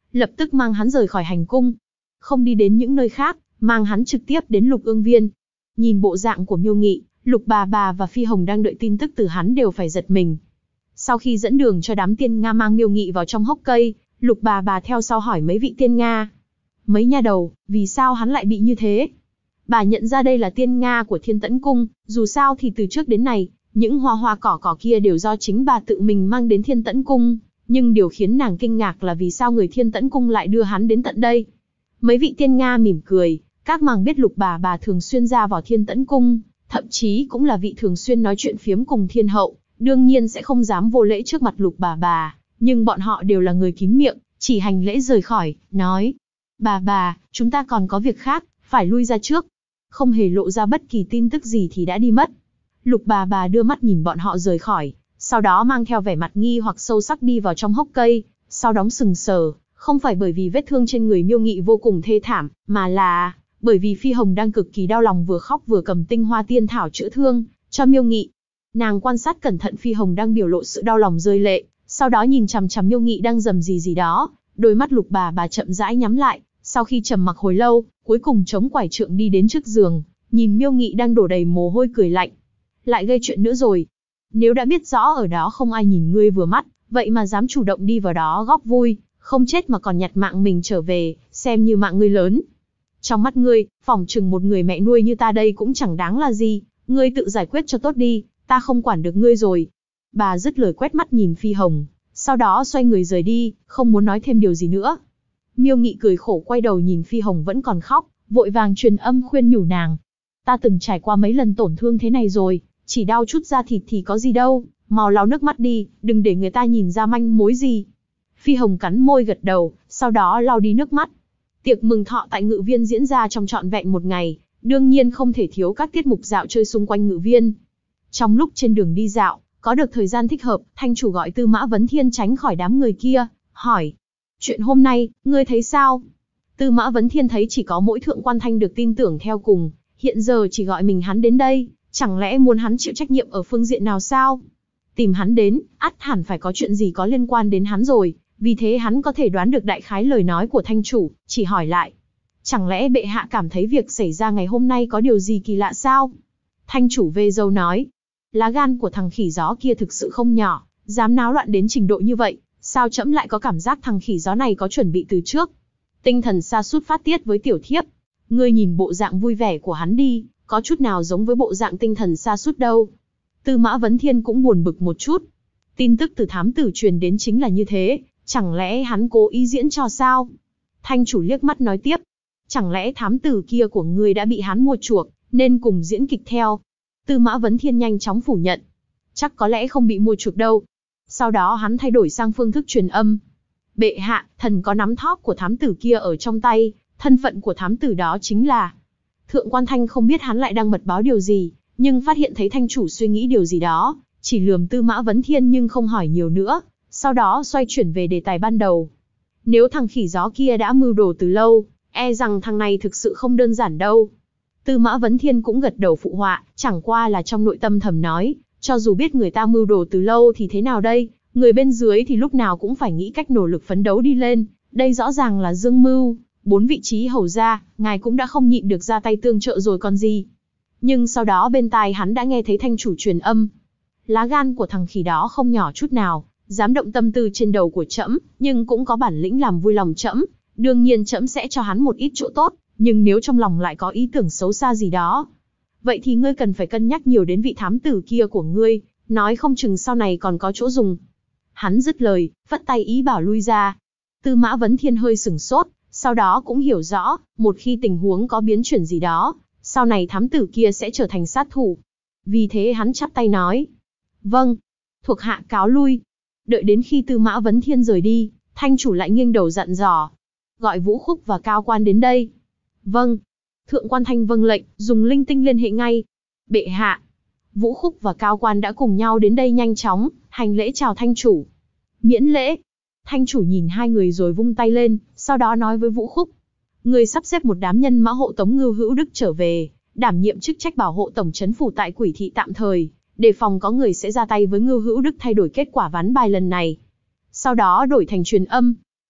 lập tức mang hắn rời khỏi hành cung. Không đi đến những nơi khác, mang hắn trực tiếp đến Lục Ương Viên. Nhìn bộ dạng của Miêu Nghị, Lục bà và Phi Hồng đang đợi tin tức từ hắn đều phải giật mình. Sau khi dẫn đường cho đám tiên Nga mang Miêu Nghị vào trong hốc cây, Lục bà theo sau hỏi mấy vị tiên Nga. Mấy nha đầu, vì sao hắn lại bị như thế? Bà nhận ra đây là tiên Nga của Thiên Tẫn Cung, dù sao thì từ trước đến nay, những hoa cỏ kia đều do chính bà tự mình mang đến Thiên Tẫn Cung, nhưng điều khiến nàng kinh ngạc là vì sao người Thiên Tẫn Cung lại đưa hắn đến tận đây. Mấy vị tiên Nga mỉm cười, các nàng biết Lục bà thường xuyên ra vào Thiên Tẫn Cung, thậm chí cũng là vị thường xuyên nói chuyện phiếm cùng thiên hậu, đương nhiên sẽ không dám vô lễ trước mặt Lục bà, nhưng bọn họ đều là người kín miệng, chỉ hành lễ rời khỏi, nói: Bà, chúng ta còn có việc khác, phải lui ra trước. Không hề lộ ra bất kỳ tin tức gì thì đã đi mất. Lục bà đưa mắt nhìn bọn họ rời khỏi, sau đó mang theo vẻ mặt nghi hoặc sâu sắc đi vào trong hốc cây, sau đóng sừng sờ, không phải bởi vì vết thương trên người Miêu Nghị vô cùng thê thảm, mà là bởi vì Phi Hồng đang cực kỳ đau lòng, vừa khóc vừa cầm tinh hoa tiên thảo chữa thương cho Miêu Nghị. Nàng quan sát cẩn thận Phi Hồng đang biểu lộ sự đau lòng rơi lệ, sau đó nhìn chằm chằm Miêu Nghị đang rầm gì đó, đôi mắt Lục bà chậm rãi nhắm lại, sau khi trầm mặc hồi lâu, cuối cùng chống quải trượng đi đến trước giường, nhìn Miêu Nghị đang đổ đầy mồ hôi cười lạnh. Lại gây chuyện nữa rồi. Nếu đã biết rõ ở đó không ai nhìn ngươi vừa mắt, vậy mà dám chủ động đi vào đó góp vui, không chết mà còn nhặt mạng mình trở về, xem như mạng ngươi lớn. Trong mắt ngươi, phỏng chừng một người mẹ nuôi như ta đây cũng chẳng đáng là gì, ngươi tự giải quyết cho tốt đi, ta không quản được ngươi rồi. Bà dứt lời quét mắt nhìn Phi Hồng, sau đó xoay người rời đi, không muốn nói thêm điều gì nữa. Miêu Nghị cười khổ quay đầu nhìn Phi Hồng vẫn còn khóc, vội vàng truyền âm khuyên nhủ nàng. Ta từng trải qua mấy lần tổn thương thế này rồi, chỉ đau chút da thịt thì có gì đâu, mau lau nước mắt đi, đừng để người ta nhìn ra manh mối gì. Phi Hồng cắn môi gật đầu, sau đó lau đi nước mắt. Tiệc mừng thọ tại Ngự Viên diễn ra trong trọn vẹn một ngày, đương nhiên không thể thiếu các tiết mục dạo chơi xung quanh Ngự Viên. Trong lúc trên đường đi dạo, có được thời gian thích hợp, thanh chủ gọi Tư Mã Vấn Thiên tránh khỏi đám người kia, hỏi: Chuyện hôm nay, ngươi thấy sao? Tư Mã Vấn Thiên thấy chỉ có mỗi Thượng Quan Thanh được tin tưởng theo cùng, hiện giờ chỉ gọi mình hắn đến đây, chẳng lẽ muốn hắn chịu trách nhiệm ở phương diện nào sao? Tìm hắn đến, ắt hẳn phải có chuyện gì có liên quan đến hắn rồi, vì thế hắn có thể đoán được đại khái lời nói của thanh chủ, chỉ hỏi lại: Chẳng lẽ bệ hạ cảm thấy việc xảy ra ngày hôm nay có điều gì kỳ lạ sao? Thanh chủ vê râu nói: Lá gan của thằng khỉ gió kia thực sự không nhỏ, dám náo loạn đến trình độ như vậy, sao trẫm lại có cảm giác thằng khỉ gió này có chuẩn bị từ trước. Tinh thần sa sút phát tiết với tiểu thiếp. Ngươi nhìn bộ dạng vui vẻ của hắn đi, có chút nào giống với bộ dạng tinh thần sa sút đâu. Tư Mã Vấn Thiên cũng buồn bực một chút. Tin tức từ thám tử truyền đến chính là như thế, chẳng lẽ hắn cố ý diễn trò sao? Thanh chủ liếc mắt nói tiếp: Chẳng lẽ thám tử kia của ngươi đã bị hắn mua chuộc, nên cùng diễn kịch theo? Tư Mã Vấn Thiên nhanh chóng phủ nhận: Chắc có lẽ không bị mua chuộc đâu. Sau đó hắn thay đổi sang phương thức truyền âm: Bệ hạ, thần có nắm thóp của thám tử kia ở trong tay, thân phận của thám tử đó chính là... Thượng Quan Thanh không biết hắn lại đang mật báo điều gì, nhưng phát hiện thấy thanh chủ suy nghĩ điều gì đó, chỉ lườm Tư Mã Vấn Thiên nhưng không hỏi nhiều nữa, sau đó xoay chuyển về đề tài ban đầu. Nếu thằng khỉ gió kia đã mưu đồ từ lâu, e rằng thằng này thực sự không đơn giản đâu. Tư Mã Vấn Thiên cũng gật đầu phụ họa, chẳng qua là trong nội tâm thầm nói, cho dù biết người ta mưu đồ từ lâu thì thế nào đây, người bên dưới thì lúc nào cũng phải nghĩ cách nỗ lực phấn đấu đi lên, đây rõ ràng là dương mưu, 4 vị trí hầu gia, ngài cũng đã không nhịn được ra tay tương trợ rồi còn gì. Nhưng sau đó bên tai hắn đã nghe thấy thanh chủ truyền âm. Lá gan của thằng khỉ đó không nhỏ chút nào, dám động tâm tư trên đầu của trẫm, nhưng cũng có bản lĩnh làm vui lòng trẫm, đương nhiên trẫm sẽ cho hắn một ít chỗ tốt, nhưng nếu trong lòng lại có ý tưởng xấu xa gì đó, vậy thì ngươi cần phải cân nhắc nhiều đến vị thám tử kia của ngươi, nói không chừng sau này còn có chỗ dùng. Hắn dứt lời, phất tay ý bảo lui ra. Tư Mã Vấn Thiên hơi sửng sốt, sau đó cũng hiểu rõ, một khi tình huống có biến chuyển gì đó, sau này thám tử kia sẽ trở thành sát thủ. Vì thế hắn chắp tay nói: Vâng, thuộc hạ cáo lui. Đợi đến khi Tư Mã Vấn Thiên rời đi, thanh chủ lại nghiêng đầu dặn dò: Gọi Vũ Khúc và Cao Quan đến đây. Vâng. Thượng Quan Thanh vâng lệnh, dùng linh tinh liên hệ ngay. Bệ hạ. Vũ Khúc và Cao Quan đã cùng nhau đến đây nhanh chóng, hành lễ chào thanh chủ. Miễn lễ. Thanh chủ nhìn hai người rồi vung tay lên, sau đó nói với Vũ Khúc: Người sắp xếp một đám nhân mã hộ tống Ngưu Hữu Đức trở về, đảm nhiệm chức trách bảo hộ tổng trấn phủ tại Quỷ Thị tạm thời, đề phòng có người sẽ ra tay với Ngưu Hữu Đức thay đổi kết quả ván bài lần này. Sau đó đổi thành truyền âm: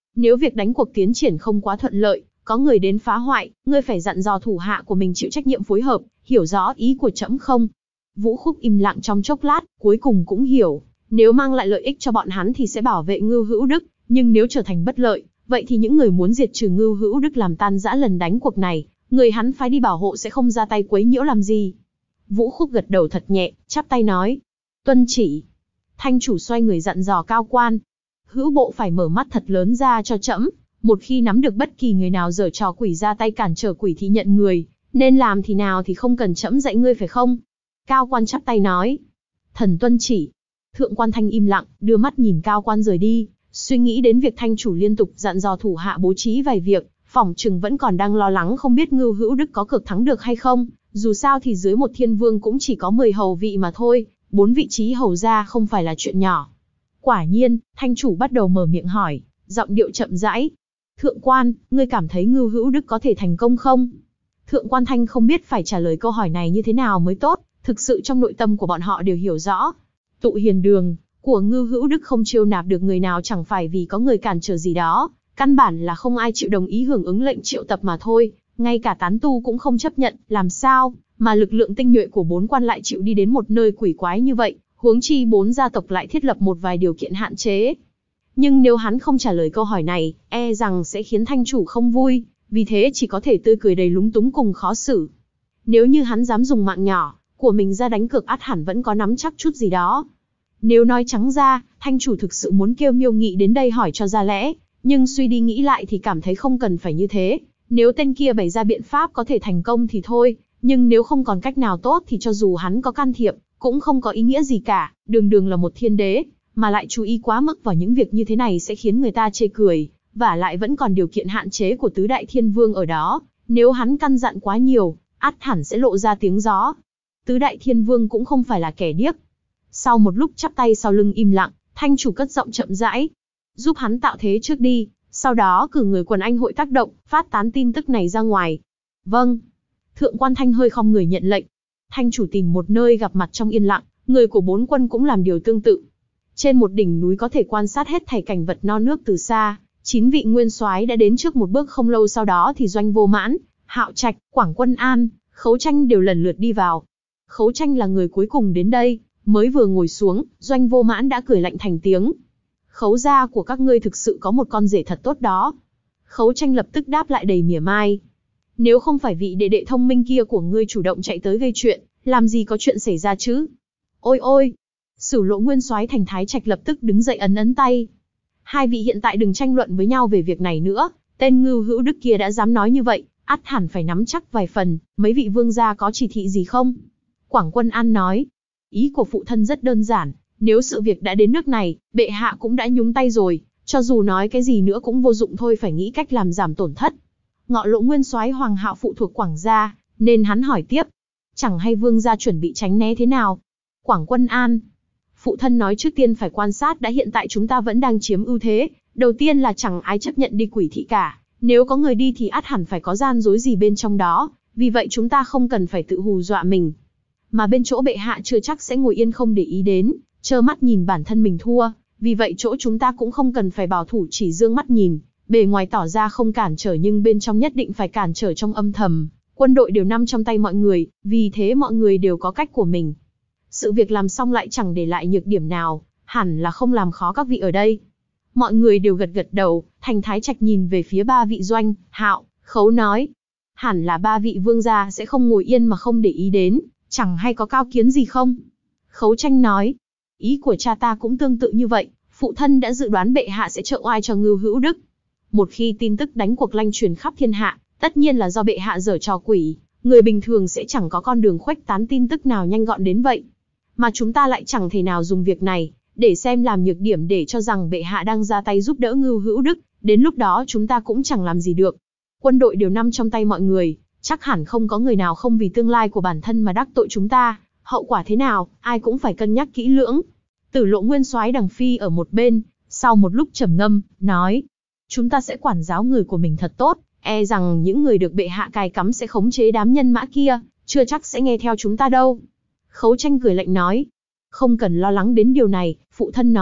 Nếu việc đánh cuộc tiến triển không quá thuận lợi, có người đến phá hoại, ngươi phải dặn dò thủ hạ của mình chịu trách nhiệm phối hợp, hiểu rõ ý của trẫm không? Vũ Khúc im lặng trong chốc lát, cuối cùng cũng hiểu, nếu mang lại lợi ích cho bọn hắn thì sẽ bảo vệ Ngưu Hữu Đức, nhưng nếu trở thành bất lợi, vậy thì những người muốn diệt trừ Ngưu Hữu Đức làm tan rã lần đánh cuộc này, người hắn phái đi bảo hộ sẽ không ra tay quấy nhiễu làm gì. Vũ Khúc gật đầu thật nhẹ, chắp tay nói, tuân chỉ. Thanh chủ xoay người dặn dò cao quan, hữu bộ phải mở mắt thật lớn ra cho trẫm, một khi nắm được bất kỳ người nào giở trò quỷ ra tay cản trở quỷ thị nhận người, nên làm thì nào thì không cần trẫm dạy ngươi phải không? Cao quan chắp tay nói, thần tuân chỉ. Thượng quan Thanh im lặng, đưa mắt nhìn cao quan rời đi, suy nghĩ đến việc thanh chủ liên tục dặn dò thủ hạ bố trí vài việc, phỏng chừng vẫn còn đang lo lắng không biết Ngưu Hữu Đức có cược thắng được hay không, dù sao thì dưới một thiên vương cũng chỉ có 10 hầu vị mà thôi, 4 vị trí hầu gia không phải là chuyện nhỏ. Quả nhiên, thanh chủ bắt đầu mở miệng hỏi, giọng điệu chậm rãi. Thượng quan, ngươi cảm thấy Ngưu Hữu Đức có thể thành công không? Thượng quan Thanh không biết phải trả lời câu hỏi này như thế nào mới tốt, thực sự trong nội tâm của bọn họ đều hiểu rõ. Tụ hiền đường của Ngưu Hữu Đức không chiêu nạp được người nào chẳng phải vì có người cản trở gì đó, căn bản là không ai chịu đồng ý hưởng ứng lệnh triệu tập mà thôi, ngay cả tán tu cũng không chấp nhận, làm sao mà lực lượng tinh nhuệ của 4 quan lại chịu đi đến một nơi quỷ quái như vậy, huống chi 4 gia tộc lại thiết lập một vài điều kiện hạn chế. Nhưng nếu hắn không trả lời câu hỏi này, e rằng sẽ khiến thanh chủ không vui, vì thế chỉ có thể tươi cười đầy lúng túng cùng khó xử. Nếu như hắn dám dùng mạng nhỏ của mình ra đánh cược, ắt hẳn vẫn có nắm chắc chút gì đó. Nếu nói trắng ra, thanh chủ thực sự muốn kêu Miêu Nghị đến đây hỏi cho ra lẽ, nhưng suy đi nghĩ lại thì cảm thấy không cần phải như thế. Nếu tên kia bày ra biện pháp có thể thành công thì thôi, nhưng nếu không còn cách nào tốt thì cho dù hắn có can thiệp, cũng không có ý nghĩa gì cả, đường đường là một thiên đế, mà lại chú ý quá mức vào những việc như thế này sẽ khiến người ta chê cười, và lại vẫn còn điều kiện hạn chế của tứ đại thiên vương ở đó, nếu hắn căn dặn quá nhiều, ắt hẳn sẽ lộ ra tiếng gió. Tứ đại thiên vương cũng không phải là kẻ điếc. Sau một lúc chắp tay sau lưng im lặng, thanh chủ cất giọng chậm rãi, giúp hắn tạo thế trước đi, sau đó cử người quần anh hội tác động, phát tán tin tức này ra ngoài. Vâng. Thượng quan Thanh hơi khom người nhận lệnh. Thanh chủ tìm một nơi gặp mặt trong yên lặng, người của 4 quân cũng làm điều tương tự. Trên một đỉnh núi có thể quan sát hết thảy cảnh vật non nước từ xa, 9 vị nguyên soái đã đến trước một bước, không lâu sau đó thì Doanh Vô Mãn, Hạo Trạch, Quảng Quân An, Khấu Tranh đều lần lượt đi vào. Khấu Tranh là người cuối cùng đến đây, mới vừa ngồi xuống, Doanh Vô Mãn đã cười lạnh thành tiếng. Khấu gia của các ngươi thực sự có một con rể thật tốt đó. Khấu Tranh lập tức đáp lại đầy mỉa mai. Nếu không phải vị đệ đệ thông minh kia của ngươi chủ động chạy tới gây chuyện, làm gì có chuyện xảy ra chứ? Ôi ôi! Sử Lộ nguyên soái Thành Thái Trạch lập tức đứng dậy ấn ấn tay. Hai vị hiện tại đừng tranh luận với nhau về việc này nữa, tên Ngưu Hữu Đức kia đã dám nói như vậy, ắt hẳn phải nắm chắc vài phần, mấy vị vương gia có chỉ thị gì không? Quảng Quân An nói, ý của phụ thân rất đơn giản, nếu sự việc đã đến nước này, bệ hạ cũng đã nhúng tay rồi, cho dù nói cái gì nữa cũng vô dụng thôi, phải nghĩ cách làm giảm tổn thất. Ngọ Lộ nguyên soái Hoàng Hạo phụ thuộc Quảng gia, nên hắn hỏi tiếp, chẳng hay vương gia chuẩn bị tránh né thế nào? Quảng Quân An, phụ thân nói trước tiên phải quan sát đã, hiện tại chúng ta vẫn đang chiếm ưu thế, đầu tiên là chẳng ai chấp nhận đi quỷ thị cả, nếu có người đi thì ắt hẳn phải có gian dối gì bên trong đó, vì vậy chúng ta không cần phải tự hù dọa mình. Mà bên chỗ bệ hạ chưa chắc sẽ ngồi yên không để ý đến, trơ mắt nhìn bản thân mình thua, vì vậy chỗ chúng ta cũng không cần phải bảo thủ chỉ dương mắt nhìn, bề ngoài tỏ ra không cản trở nhưng bên trong nhất định phải cản trở trong âm thầm. Quân đội đều nằm trong tay mọi người, vì thế mọi người đều có cách của mình. Sự việc làm xong lại chẳng để lại nhược điểm nào, hẳn là không làm khó các vị ở đây. Mọi người đều gật gật đầu, Thành Thái Trạch nhìn về phía ba vị Doanh, Hạo, Khấu nói, hẳn là ba vị vương gia sẽ không ngồi yên mà không để ý đến, chẳng hay có cao kiến gì không? Khấu Tranh nói, ý của cha ta cũng tương tự như vậy, phụ thân đã dự đoán bệ hạ sẽ trợ oai cho Ngưu Hữu Đức. Một khi tin tức đánh cuộc lanh truyền khắp thiên hạ, tất nhiên là do bệ hạ giở trò quỷ, người bình thường sẽ chẳng có con đường khuếch tán tin tức nào nhanh gọn đến vậy. Mà chúng ta lại chẳng thể nào dùng việc này để xem làm nhược điểm để cho rằng bệ hạ đang ra tay giúp đỡ Ngưu Hữu Đức, đến lúc đó chúng ta cũng chẳng làm gì được. Quân đội đều nằm trong tay mọi người, chắc hẳn không có người nào không vì tương lai của bản thân mà đắc tội chúng ta, hậu quả thế nào, ai cũng phải cân nhắc kỹ lưỡng. Tử Lộ nguyên soái Đằng Phi ở một bên, sau một lúc trầm ngâm, nói, chúng ta sẽ quản giáo người của mình thật tốt, e rằng những người được bệ hạ cài cắm sẽ khống chế đám nhân mã kia, chưa chắc sẽ nghe theo chúng ta đâu. Khấu Tranh cười lạnh nói, không cần lo lắng đến điều này, phụ thân nói,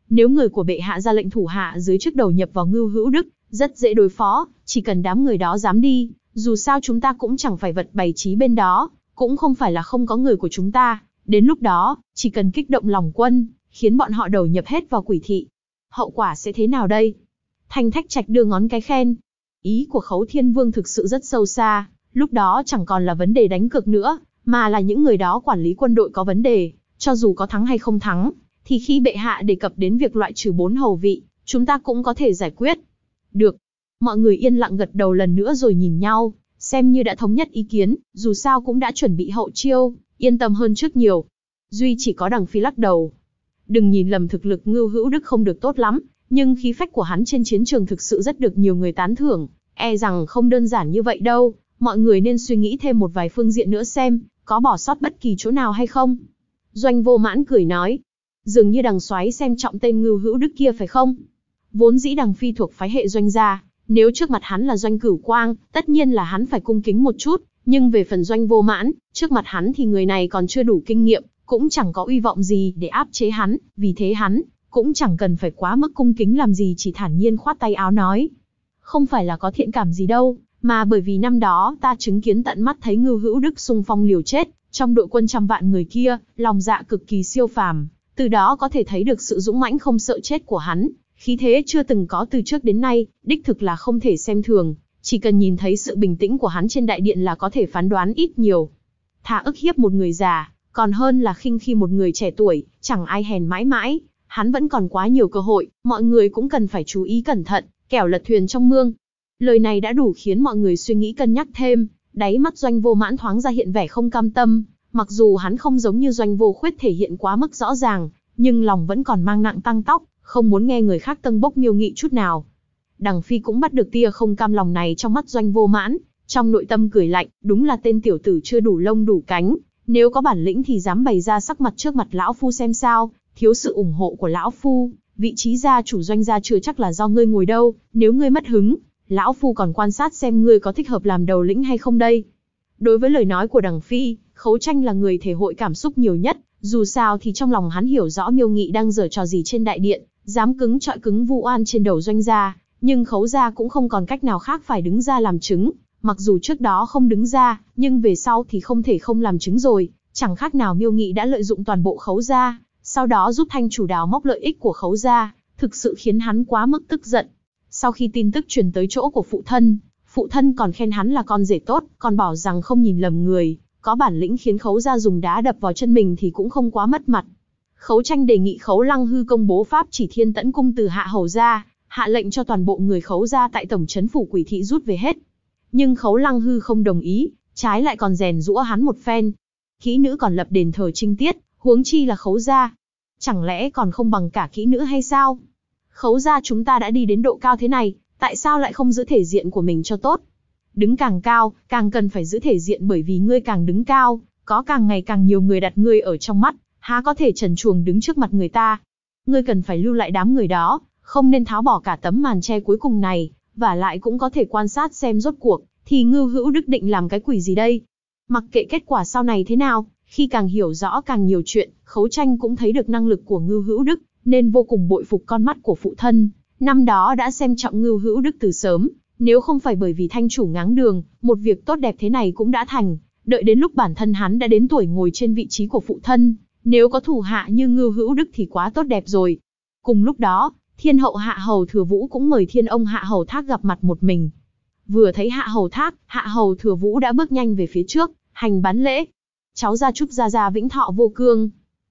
nếu người của bệ hạ ra lệnh thủ hạ dưới trước đầu nhập vào Ngưu Hữu Đức, rất dễ đối phó, chỉ cần đám người đó dám đi, dù sao chúng ta cũng chẳng phải vật bày trí bên đó, cũng không phải là không có người của chúng ta, đến lúc đó, chỉ cần kích động lòng quân, khiến bọn họ đầu nhập hết vào Quỷ thị. Hậu quả sẽ thế nào đây? Thanh Thách Trạch đưa ngón cái khen. Ý của Khấu Thiên Vương thực sự rất sâu xa, lúc đó chẳng còn là vấn đề đánh cược nữa, mà là những người đó quản lý quân đội có vấn đề, cho dù có thắng hay không thắng, thì khi bệ hạ đề cập đến việc loại trừ 4 hầu vị, chúng ta cũng có thể giải quyết. Được. Mọi người yên lặng gật đầu lần nữa rồi nhìn nhau, xem như đã thống nhất ý kiến, dù sao cũng đã chuẩn bị hậu chiêu, yên tâm hơn trước nhiều. Duy chỉ có Đằng Phi lắc đầu. Đừng nhìn lầm, thực lực Ngưu Hữu Đức không được tốt lắm, nhưng khí phách của hắn trên chiến trường thực sự rất được nhiều người tán thưởng, e rằng không đơn giản như vậy đâu, mọi người nên suy nghĩ thêm một vài phương diện nữa xem, có bỏ sót bất kỳ chỗ nào hay không. Doanh Vô Mãn cười nói, dường như Đằng soái xem trọng tên Ngưu Hữu Đức kia phải không? Vốn dĩ Đằng Phi thuộc phái hệ Doanh gia, nếu trước mặt hắn là Doanh Cửu Quang, tất nhiên là hắn phải cung kính một chút, nhưng về phần Doanh Vô Mãn, trước mặt hắn thì người này còn chưa đủ kinh nghiệm, cũng chẳng có uy vọng gì để áp chế hắn, vì thế hắn cũng chẳng cần phải quá mức cung kính làm gì, chỉ thản nhiên khoát tay áo nói. Không phải là có thiện cảm gì đâu, mà bởi vì năm đó ta chứng kiến tận mắt thấy Ngưu Hữu Đức xung phong liều chết, trong đội quân trăm vạn người kia, lòng dạ cực kỳ siêu phàm, từ đó có thể thấy được sự dũng mãnh không sợ chết của hắn, khí thế chưa từng có từ trước đến nay, đích thực là không thể xem thường, chỉ cần nhìn thấy sự bình tĩnh của hắn trên đại điện là có thể phán đoán ít nhiều. Thà ức hiếp một người già, còn hơn là khinh khi một người trẻ tuổi, chẳng ai hèn mãi mãi, hắn vẫn còn quá nhiều cơ hội, mọi người cũng cần phải chú ý cẩn thận, kẻo lật thuyền trong mương. Lời này đã đủ khiến mọi người suy nghĩ cân nhắc thêm, đáy mắt Doanh Vô Mãn thoáng ra hiện vẻ không cam tâm, mặc dù hắn không giống như Doanh Vô Khuyết thể hiện quá mức rõ ràng, nhưng lòng vẫn còn mang nặng tăng tóc, không muốn nghe người khác tâng bốc miêu nghị chút nào. Đằng Phi cũng bắt được tia không cam lòng này trong mắt Doanh Vô Mãn, trong nội tâm cười lạnh, đúng là tên tiểu tử chưa đủ lông đủ cánh, nếu có bản lĩnh thì dám bày ra sắc mặt trước mặt lão phu xem sao, thiếu sự ủng hộ của lão phu, vị trí gia chủ Doanh gia chưa chắc là do ngươi ngồi đâu, nếu ngươi mất hứng, lão phu còn quan sát xem ngươi có thích hợp làm đầu lĩnh hay không đây. Đối với lời nói của Đằng Phi, Khấu Tranh là người thể hội cảm xúc nhiều nhất, dù sao thì trong lòng hắn hiểu rõ Miêu Nghị đang giở trò gì trên đại điện, dám cứng trọi cứng vu oan trên đầu Doanh gia, nhưng Khấu gia cũng không còn cách nào khác phải đứng ra làm chứng, mặc dù trước đó không đứng ra, nhưng về sau thì không thể không làm chứng rồi, chẳng khác nào Miêu Nghị đã lợi dụng toàn bộ Khấu gia, sau đó giúp Thanh chủ đào móc lợi ích của Khấu gia, thực sự khiến hắn quá mức tức giận. Sau khi tin tức truyền tới chỗ của phụ thân còn khen hắn là con rể tốt, còn bảo rằng không nhìn lầm người, có bản lĩnh khiến Khấu gia dùng đá đập vào chân mình thì cũng không quá mất mặt. Khấu Tranh đề nghị Khấu Lăng Hư công bố pháp chỉ Thiên Tẫn cung từ hạ hầu gia, hạ lệnh cho toàn bộ người Khấu gia tại tổng trấn phủ Quỷ thị rút về hết. Nhưng Khấu Lăng Hư không đồng ý, trái lại còn rèn giũa hắn một phen. Kỹ nữ còn lập đền thờ trinh tiết, huống chi là Khấu gia. Chẳng lẽ còn không bằng cả kỹ nữ hay sao? Khấu gia chúng ta đã đi đến độ cao thế này, tại sao lại không giữ thể diện của mình cho tốt? Đứng càng cao, càng cần phải giữ thể diện, bởi vì ngươi càng đứng cao, có càng ngày càng nhiều người đặt ngươi ở trong mắt, há có thể trần truồng đứng trước mặt người ta. Ngươi cần phải lưu lại đám người đó, không nên tháo bỏ cả tấm màn che cuối cùng này, và lại cũng có thể quan sát xem rốt cuộc, thì Ngưu Hữu Đức định làm cái quỷ gì đây? Mặc kệ kết quả sau này thế nào, khi càng hiểu rõ càng nhiều chuyện, Khấu Tranh cũng thấy được năng lực của Ngưu Hữu Đức, nên vô cùng bội phục con mắt của phụ thân. Năm đó đã xem trọng Ngưu Hữu Đức từ sớm, nếu không phải bởi vì Thanh chủ ngáng đường, một việc tốt đẹp thế này cũng đã thành, đợi đến lúc bản thân hắn đã đến tuổi ngồi trên vị trí của phụ thân, nếu có thủ hạ như Ngưu Hữu Đức thì quá tốt đẹp rồi. Cùng lúc đó, Thiên hậu Hạ hầu Thừa Vũ cũng mời Thiên ông Hạ hầu Thác gặp mặt một mình. Vừa thấy Hạ hầu Thác, Hạ hầu Thừa Vũ đã bước nhanh về phía trước, hành bái lễ. Cháu gia chúc gia vĩnh thọ vô cương.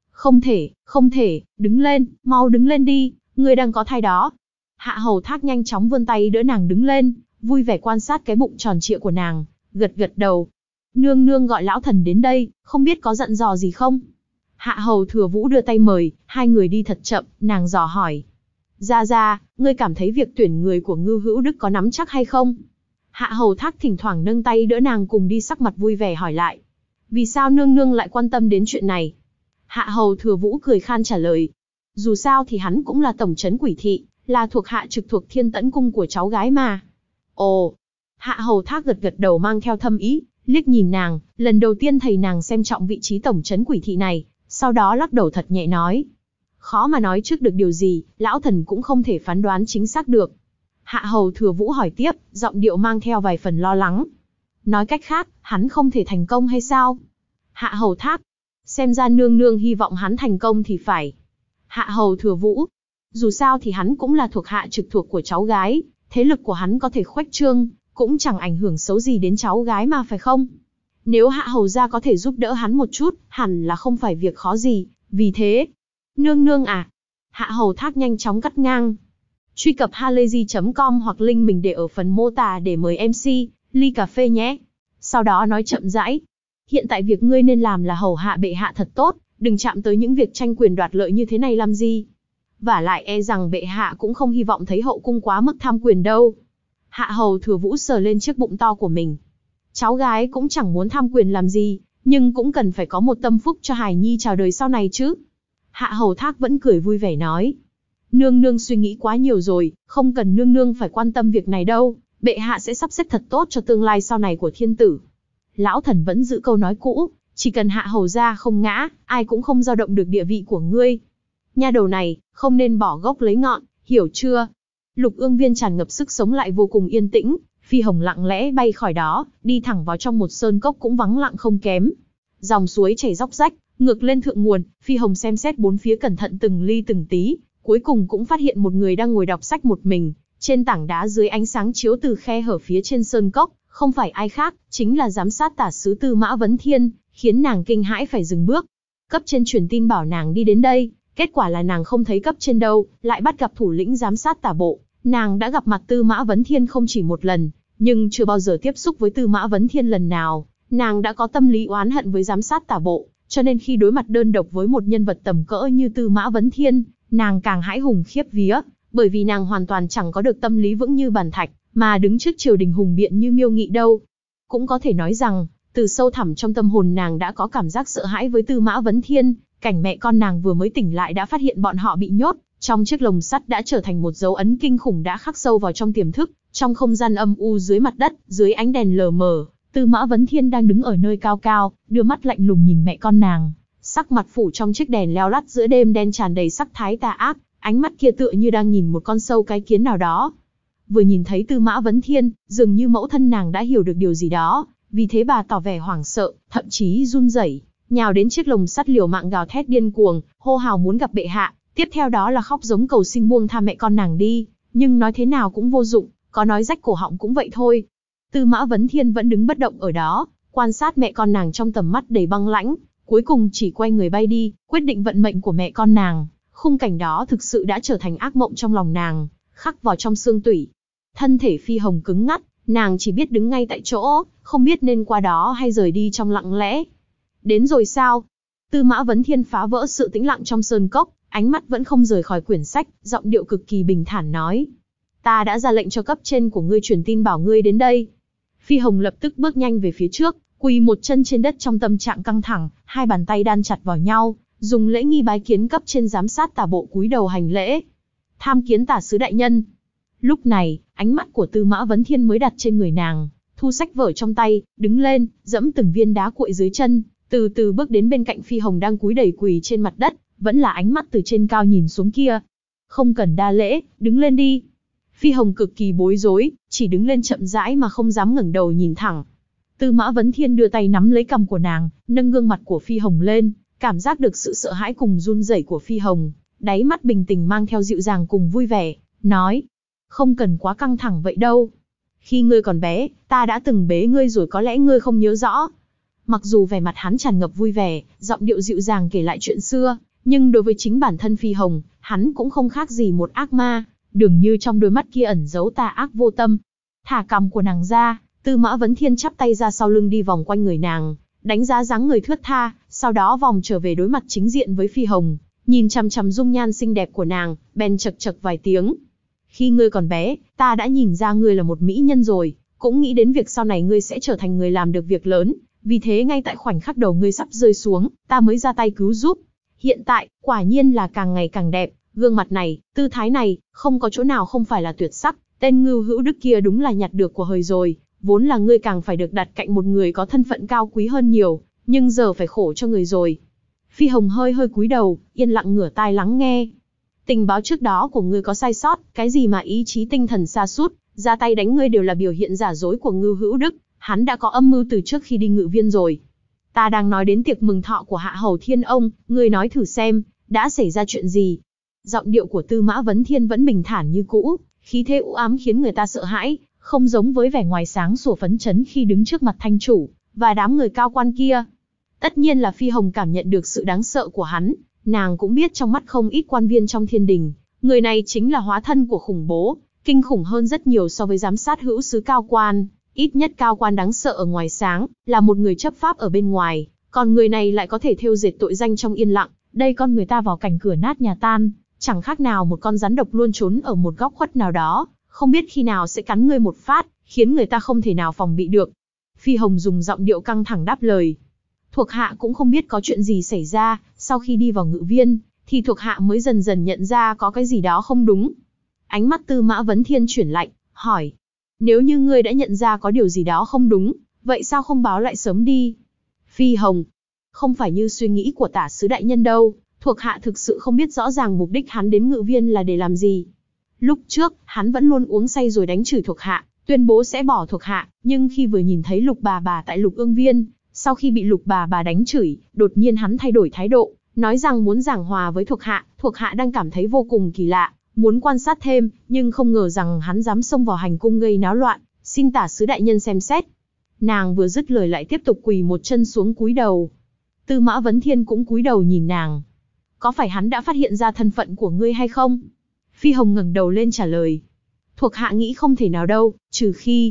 Không thể, đứng lên, mau đứng lên đi, ngươi đang có thai đó. Hạ hầu Thác nhanh chóng vươn tay đỡ nàng đứng lên, vui vẻ quan sát cái bụng tròn trịa của nàng, gật đầu. Nương nương gọi lão thần đến đây, không biết có dặn dò gì không? Hạ hầu Thừa Vũ đưa tay mời, hai người đi thật chậm, nàng dò hỏi. Gia, ngươi cảm thấy việc tuyển người của Ngưu Hữu Đức có nắm chắc hay không? Hạ hầu Thác thỉnh thoảng nâng tay đỡ nàng cùng đi, sắc mặt vui vẻ hỏi lại. Vì sao nương nương lại quan tâm đến chuyện này? Hạ hầu Thừa Vũ cười khan trả lời. Dù sao thì hắn cũng là tổng trấn Quỷ thị, là thuộc hạ trực thuộc Thiên Tẫn cung của cháu gái mà. Ồ. Hạ hầu Thác gật đầu mang theo thâm ý, liếc nhìn nàng, lần đầu tiên thấy nàng xem trọng vị trí tổng trấn Quỷ thị này, sau đó lắc đầu thật nhẹ nói. Khó mà nói trước được điều gì, lão thần cũng không thể phán đoán chính xác được. Hạ hầu Thừa Vũ hỏi tiếp, giọng điệu mang theo vài phần lo lắng. Nói cách khác, hắn không thể thành công hay sao? Hạ hầu Thác, xem ra nương nương hy vọng hắn thành công thì phải. Hạ hầu Thừa Vũ, dù sao thì hắn cũng là thuộc hạ trực thuộc của cháu gái, thế lực của hắn có thể khuếch trương, cũng chẳng ảnh hưởng xấu gì đến cháu gái mà phải không? Nếu hạ hầu gia có thể giúp đỡ hắn một chút, hẳn là không phải việc khó gì, vì thế... Nương nương à? Hạ hầu Thác nhanh chóng cắt ngang. Truy cập halayzi.com hoặc link mình để ở phần mô tả để mời MC, ly cà phê nhé. Sau đó nói chậm rãi. Hiện tại việc ngươi nên làm là hầu hạ bệ hạ thật tốt, đừng chạm tới những việc tranh quyền đoạt lợi như thế này làm gì. Vả lại e rằng bệ hạ cũng không hy vọng thấy hậu cung quá mức tham quyền đâu. Hạ hầu Thừa Vũ sờ lên chiếc bụng to của mình. Cháu gái cũng chẳng muốn tham quyền làm gì, nhưng cũng cần phải có một tâm phúc cho hài nhi chào đời sau này chứ. Hạ hầu Thác vẫn cười vui vẻ nói. Nương nương suy nghĩ quá nhiều rồi, không cần nương nương phải quan tâm việc này đâu, bệ hạ sẽ sắp xếp thật tốt cho tương lai sau này của thiên tử. Lão thần vẫn giữ câu nói cũ, chỉ cần hạ hầu gia không ngã, ai cũng không dao động được địa vị của ngươi. Nha đầu này, không nên bỏ gốc lấy ngọn, hiểu chưa? Lục Ương Viên tràn ngập sức sống lại vô cùng yên tĩnh, Phi Hồng lặng lẽ bay khỏi đó, đi thẳng vào trong một sơn cốc cũng vắng lặng không kém. Dòng suối chảy róc rách, ngược lên thượng nguồn, Phi Hồng xem xét bốn phía cẩn thận từng ly từng tí, cuối cùng cũng phát hiện một người đang ngồi đọc sách một mình, trên tảng đá dưới ánh sáng chiếu từ khe hở phía trên sơn cốc, không phải ai khác, chính là giám sát tả sứ Tư Mã Vấn Thiên, khiến nàng kinh hãi phải dừng bước. Cấp trên truyền tin bảo nàng đi đến đây, kết quả là nàng không thấy cấp trên đâu, lại bắt gặp thủ lĩnh giám sát tả bộ. Nàng đã gặp mặt Tư Mã Vấn Thiên không chỉ một lần, nhưng chưa bao giờ tiếp xúc với Tư Mã Vấn Thiên lần nào. Nàng đã có tâm lý oán hận với giám sát tả bộ, cho nên khi đối mặt đơn độc với một nhân vật tầm cỡ như Tư Mã Vấn Thiên, nàng càng hãi hùng khiếp vía, bởi vì nàng hoàn toàn chẳng có được tâm lý vững như bàn thạch, mà đứng trước triều đình hùng biện như Miêu Nghị đâu. Cũng có thể nói rằng, từ sâu thẳm trong tâm hồn nàng đã có cảm giác sợ hãi với Tư Mã Vấn Thiên, cảnh mẹ con nàng vừa mới tỉnh lại đã phát hiện bọn họ bị nhốt trong chiếc lồng sắt đã trở thành một dấu ấn kinh khủng đã khắc sâu vào trong tiềm thức, trong không gian âm u dưới mặt đất, dưới ánh đèn lờ mờ, Tư Mã Vấn Thiên đang đứng ở nơi cao cao, đưa mắt lạnh lùng nhìn mẹ con nàng, sắc mặt phủ trong chiếc đèn leo lắt giữa đêm đen tràn đầy sắc thái tà ác, ánh mắt kia tựa như đang nhìn một con sâu cái kiến nào đó. Vừa nhìn thấy Tư Mã Vấn Thiên, dường như mẫu thân nàng đã hiểu được điều gì đó, vì thế bà tỏ vẻ hoảng sợ, thậm chí run rẩy, nhào đến chiếc lồng sắt liều mạng gào thét điên cuồng, hô hào muốn gặp bệ hạ, tiếp theo đó là khóc giống cầu xin buông tha mẹ con nàng đi, nhưng nói thế nào cũng vô dụng, có nói rách cổ họng cũng vậy thôi. Tư Mã Vấn Thiên vẫn đứng bất động ở đó, quan sát mẹ con nàng trong tầm mắt đầy băng lãnh, cuối cùng chỉ quay người bay đi, quyết định vận mệnh của mẹ con nàng. Khung cảnh đó thực sự đã trở thành ác mộng trong lòng nàng, khắc vào trong xương tủy. Thân thể Phi Hồng cứng ngắc, nàng chỉ biết đứng ngay tại chỗ, không biết nên qua đó hay rời đi trong lặng lẽ. Đến rồi sao? Tư Mã Vấn Thiên phá vỡ sự tĩnh lặng trong sơn cốc, ánh mắt vẫn không rời khỏi quyển sách, giọng điệu cực kỳ bình thản nói. Ta đã ra lệnh cho cấp trên của ngươi truyền tin bảo ngươi đến đây. Phi Hồng lập tức bước nhanh về phía trước, quỳ một chân trên đất trong tâm trạng căng thẳng, hai bàn tay đan chặt vào nhau, dùng lễ nghi bái kiến cấp trên giám sát tả bộ cúi đầu hành lễ. Tham kiến tả sứ đại nhân. Lúc này, ánh mắt của Tư Mã Vấn Thiên mới đặt trên người nàng, thu sách vở trong tay, đứng lên, dẫm từng viên đá cuội dưới chân, từ từ bước đến bên cạnh Phi Hồng đang cúi đầy quỳ trên mặt đất, vẫn là ánh mắt từ trên cao nhìn xuống kia. Không cần đa lễ, đứng lên đi. Phi Hồng cực kỳ bối rối, chỉ đứng lên chậm rãi mà không dám ngẩng đầu nhìn thẳng. Tư Mã Vấn Thiên đưa tay nắm lấy cằm của nàng, nâng gương mặt của Phi Hồng lên, cảm giác được sự sợ hãi cùng run rẩy của Phi Hồng, đáy mắt bình tĩnh mang theo dịu dàng cùng vui vẻ, nói: không cần quá căng thẳng vậy đâu. Khi ngươi còn bé, ta đã từng bế ngươi rồi có lẽ ngươi không nhớ rõ. Mặc dù vẻ mặt hắn tràn ngập vui vẻ, giọng điệu dịu dàng kể lại chuyện xưa, nhưng đối với chính bản thân Phi Hồng, hắn cũng không khác gì một ác ma, dường như trong đôi mắt kia ẩn giấu tà ác vô tâm. Thả cằm của nàng ra, Tư Mã Vấn Thiên chắp tay ra sau lưng đi vòng quanh người nàng, đánh giá dáng người thướt tha, sau đó vòng trở về đối mặt chính diện với Phi Hồng, nhìn chằm chằm dung nhan xinh đẹp của nàng, bèn chậc chậc vài tiếng. Khi ngươi còn bé, ta đã nhìn ra ngươi là một mỹ nhân rồi, cũng nghĩ đến việc sau này ngươi sẽ trở thành người làm được việc lớn, vì thế ngay tại khoảnh khắc đầu ngươi sắp rơi xuống, ta mới ra tay cứu giúp. Hiện tại, quả nhiên là càng ngày càng đẹp, gương mặt này, tư thái này, không có chỗ nào không phải là tuyệt sắc, tên Ngưu Hữu Đức kia đúng là nhặt được của hời rồi, vốn là ngươi càng phải được đặt cạnh một người có thân phận cao quý hơn nhiều, nhưng giờ phải khổ cho người rồi. Phi Hồng hơi hơi cúi đầu, yên lặng ngửa tai lắng nghe. Tình báo trước đó của ngươi có sai sót, cái gì mà ý chí tinh thần sa sút, ra tay đánh ngươi đều là biểu hiện giả dối của Ngưu Hữu Đức, hắn đã có âm mưu từ trước khi đi Ngự Viên rồi. Ta đang nói đến tiệc mừng thọ của Hạ Hầu Thiên Ông, ngươi nói thử xem, đã xảy ra chuyện gì? Giọng điệu của Tư Mã Vấn Thiên vẫn bình thản như cũ, khí thế u ám khiến người ta sợ hãi, không giống với vẻ ngoài sáng sủa phấn chấn khi đứng trước mặt thanh chủ và đám người cao quan kia. Tất nhiên là Phi Hồng cảm nhận được sự đáng sợ của hắn, nàng cũng biết trong mắt không ít quan viên trong thiên đình, người này chính là hóa thân của khủng bố, kinh khủng hơn rất nhiều so với giám sát hữu sứ cao quan. Ít nhất cao quan đáng sợ ở ngoài sáng, là một người chấp pháp ở bên ngoài, còn người này lại có thể thêu dệt tội danh trong yên lặng, đây con người ta vào cảnh cửa nát nhà tan, chẳng khác nào một con rắn độc luôn trốn ở một góc khuất nào đó, không biết khi nào sẽ cắn ngươi một phát, khiến người ta không thể nào phòng bị được. Phi Hồng dùng giọng điệu căng thẳng đáp lời. Thuộc hạ cũng không biết có chuyện gì xảy ra, sau khi đi vào Ngự Viên, thì thuộc hạ mới dần dần nhận ra có cái gì đó không đúng. Ánh mắt Tư Mã Vấn Thiên chuyển lạnh, hỏi. Nếu như ngươi đã nhận ra có điều gì đó không đúng, vậy sao không báo lại sớm đi? Phi Hồng, không phải như suy nghĩ của Tả sứ đại nhân đâu, thuộc hạ thực sự không biết rõ ràng mục đích hắn đến Ngự Viên là để làm gì. Lúc trước, hắn vẫn luôn uống say rồi đánh chửi thuộc hạ, tuyên bố sẽ bỏ thuộc hạ, nhưng khi vừa nhìn thấy Lục bà bà tại Lục Ương Viên, sau khi bị Lục bà bà đánh chửi, đột nhiên hắn thay đổi thái độ, nói rằng muốn giảng hòa với thuộc hạ đang cảm thấy vô cùng kỳ lạ, muốn quan sát thêm, nhưng không ngờ rằng hắn dám xông vào hành cung gây náo loạn, xin Tả sứ đại nhân xem xét. Nàng vừa dứt lời lại tiếp tục quỳ một chân xuống cúi đầu. Tư Mã Vấn Thiên cũng cúi đầu nhìn nàng. Có phải hắn đã phát hiện ra thân phận của ngươi hay không? Phi Hồng ngẩng đầu lên trả lời. Thuộc hạ nghĩ không thể nào đâu, trừ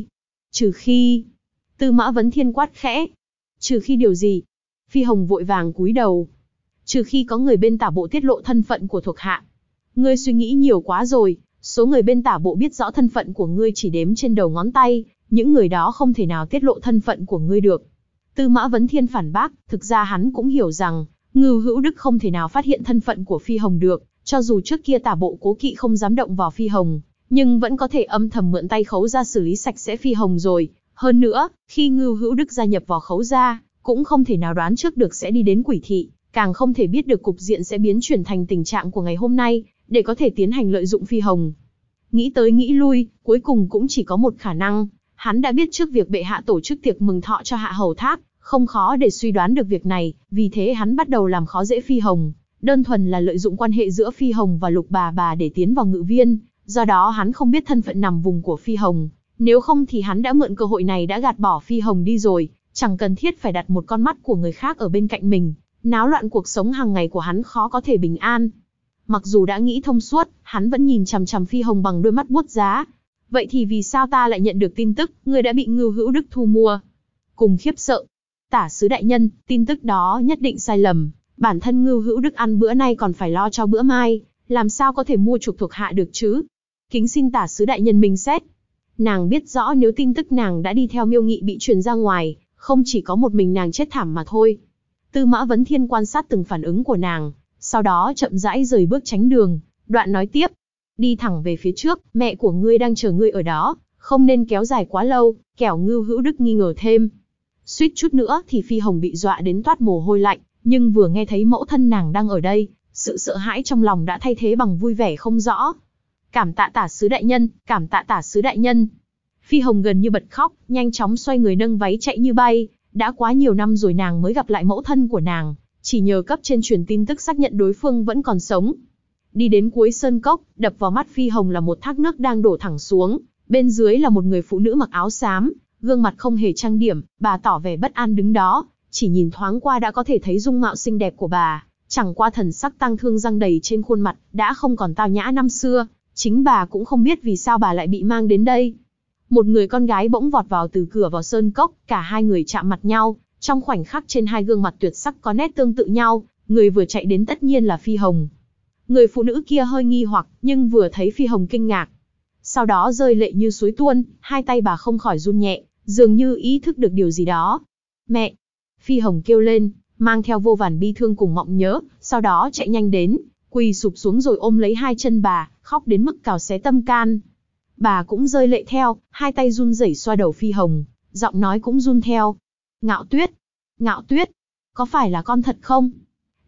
khi... Tư Mã Vấn Thiên quát khẽ. Trừ khi điều gì? Phi Hồng vội vàng cúi đầu. Trừ khi có người bên Tả bộ tiết lộ thân phận của thuộc hạ. Ngươi suy nghĩ nhiều quá rồi, số người bên Tả bộ biết rõ thân phận của ngươi chỉ đếm trên đầu ngón tay, những người đó không thể nào tiết lộ thân phận của ngươi được. Tư Mã Vấn Thiên phản bác, thực ra hắn cũng hiểu rằng, Ngưu Hữu Đức không thể nào phát hiện thân phận của Phi Hồng được, cho dù trước kia Tả bộ cố kỵ không dám động vào Phi Hồng, nhưng vẫn có thể âm thầm mượn tay Khấu gia xử lý sạch sẽ Phi Hồng rồi. Hơn nữa, khi Ngưu Hữu Đức gia nhập vào Khấu gia, cũng không thể nào đoán trước được sẽ đi đến Quỷ thị, càng không thể biết được cục diện sẽ biến chuyển thành tình trạng của ngày hôm nay, để có thể tiến hành lợi dụng Phi Hồng. Nghĩ tới nghĩ lui, cuối cùng cũng chỉ có một khả năng, hắn đã biết trước việc bệ hạ tổ chức tiệc mừng thọ cho Hạ Hầu Thác, không khó để suy đoán được việc này, vì thế hắn bắt đầu làm khó dễ Phi Hồng, đơn thuần là lợi dụng quan hệ giữa Phi Hồng và Lục bà bà để tiến vào Ngự Viên, do đó hắn không biết thân phận nằm vùng của Phi Hồng, nếu không thì hắn đã mượn cơ hội này đã gạt bỏ Phi Hồng đi rồi, chẳng cần thiết phải đặt một con mắt của người khác ở bên cạnh mình, náo loạn cuộc sống hàng ngày của hắn khó có thể bình an. Mặc dù đã nghĩ thông suốt, hắn vẫn nhìn chằm chằm Phi Hồng bằng đôi mắt buốt giá. Vậy thì vì sao ta lại nhận được tin tức, ngươi đã bị Ngưu Hữu Đức thu mua? Cùng khiếp sợ. Tả sứ đại nhân, tin tức đó nhất định sai lầm. Bản thân Ngưu Hữu Đức ăn bữa nay còn phải lo cho bữa mai, làm sao có thể mua chuộc thuộc hạ được chứ? Kính xin tả sứ đại nhân minh xét. Nàng biết rõ nếu tin tức nàng đã đi theo Miêu Nghị bị truyền ra ngoài, không chỉ có một mình nàng chết thảm mà thôi. Tư Mã Vấn Thiên quan sát từng phản ứng của nàng, sau đó chậm rãi rời bước tránh đường, đoạn nói tiếp. Đi thẳng về phía trước, mẹ của ngươi đang chờ ngươi ở đó, không nên kéo dài quá lâu, kẻo Ngưu Hữu Đức nghi ngờ thêm. Suýt chút nữa thì Phi Hồng bị dọa đến toát mồ hôi lạnh, nhưng vừa nghe thấy mẫu thân nàng đang ở đây, sự sợ hãi trong lòng đã thay thế bằng vui vẻ không rõ. Cảm tạ tả sứ đại nhân, cảm tạ tả sứ đại nhân. Phi Hồng gần như bật khóc, nhanh chóng xoay người nâng váy chạy như bay, đã quá nhiều năm rồi nàng mới gặp lại mẫu thân của nàng, chỉ nhờ cấp trên truyền tin tức xác nhận đối phương vẫn còn sống. Đi đến cuối sơn cốc, đập vào mắt Phi Hồng là một thác nước đang đổ thẳng xuống, bên dưới là một người phụ nữ mặc áo xám, gương mặt không hề trang điểm, bà tỏ vẻ bất an đứng đó, chỉ nhìn thoáng qua đã có thể thấy dung mạo xinh đẹp của bà, chẳng qua thần sắc tang thương răng đầy trên khuôn mặt, đã không còn tao nhã năm xưa, chính bà cũng không biết vì sao bà lại bị mang đến đây. Một người con gái bỗng vọt vào từ cửa vào sơn cốc, cả hai người chạm mặt nhau, trong khoảnh khắc trên hai gương mặt tuyệt sắc có nét tương tự nhau, người vừa chạy đến tất nhiên là Phi Hồng. Người phụ nữ kia hơi nghi hoặc, nhưng vừa thấy Phi Hồng kinh ngạc. Sau đó rơi lệ như suối tuôn, hai tay bà không khỏi run nhẹ, dường như ý thức được điều gì đó. Mẹ! Phi Hồng kêu lên, mang theo vô vàn bi thương cùng mộng nhớ, sau đó chạy nhanh đến, quỳ sụp xuống rồi ôm lấy hai chân bà, khóc đến mức cào xé tâm can. Bà cũng rơi lệ theo, hai tay run rẩy xoa đầu Phi Hồng, giọng nói cũng run theo. Ngạo Tuyết! Ngạo Tuyết! Có phải là con thật không?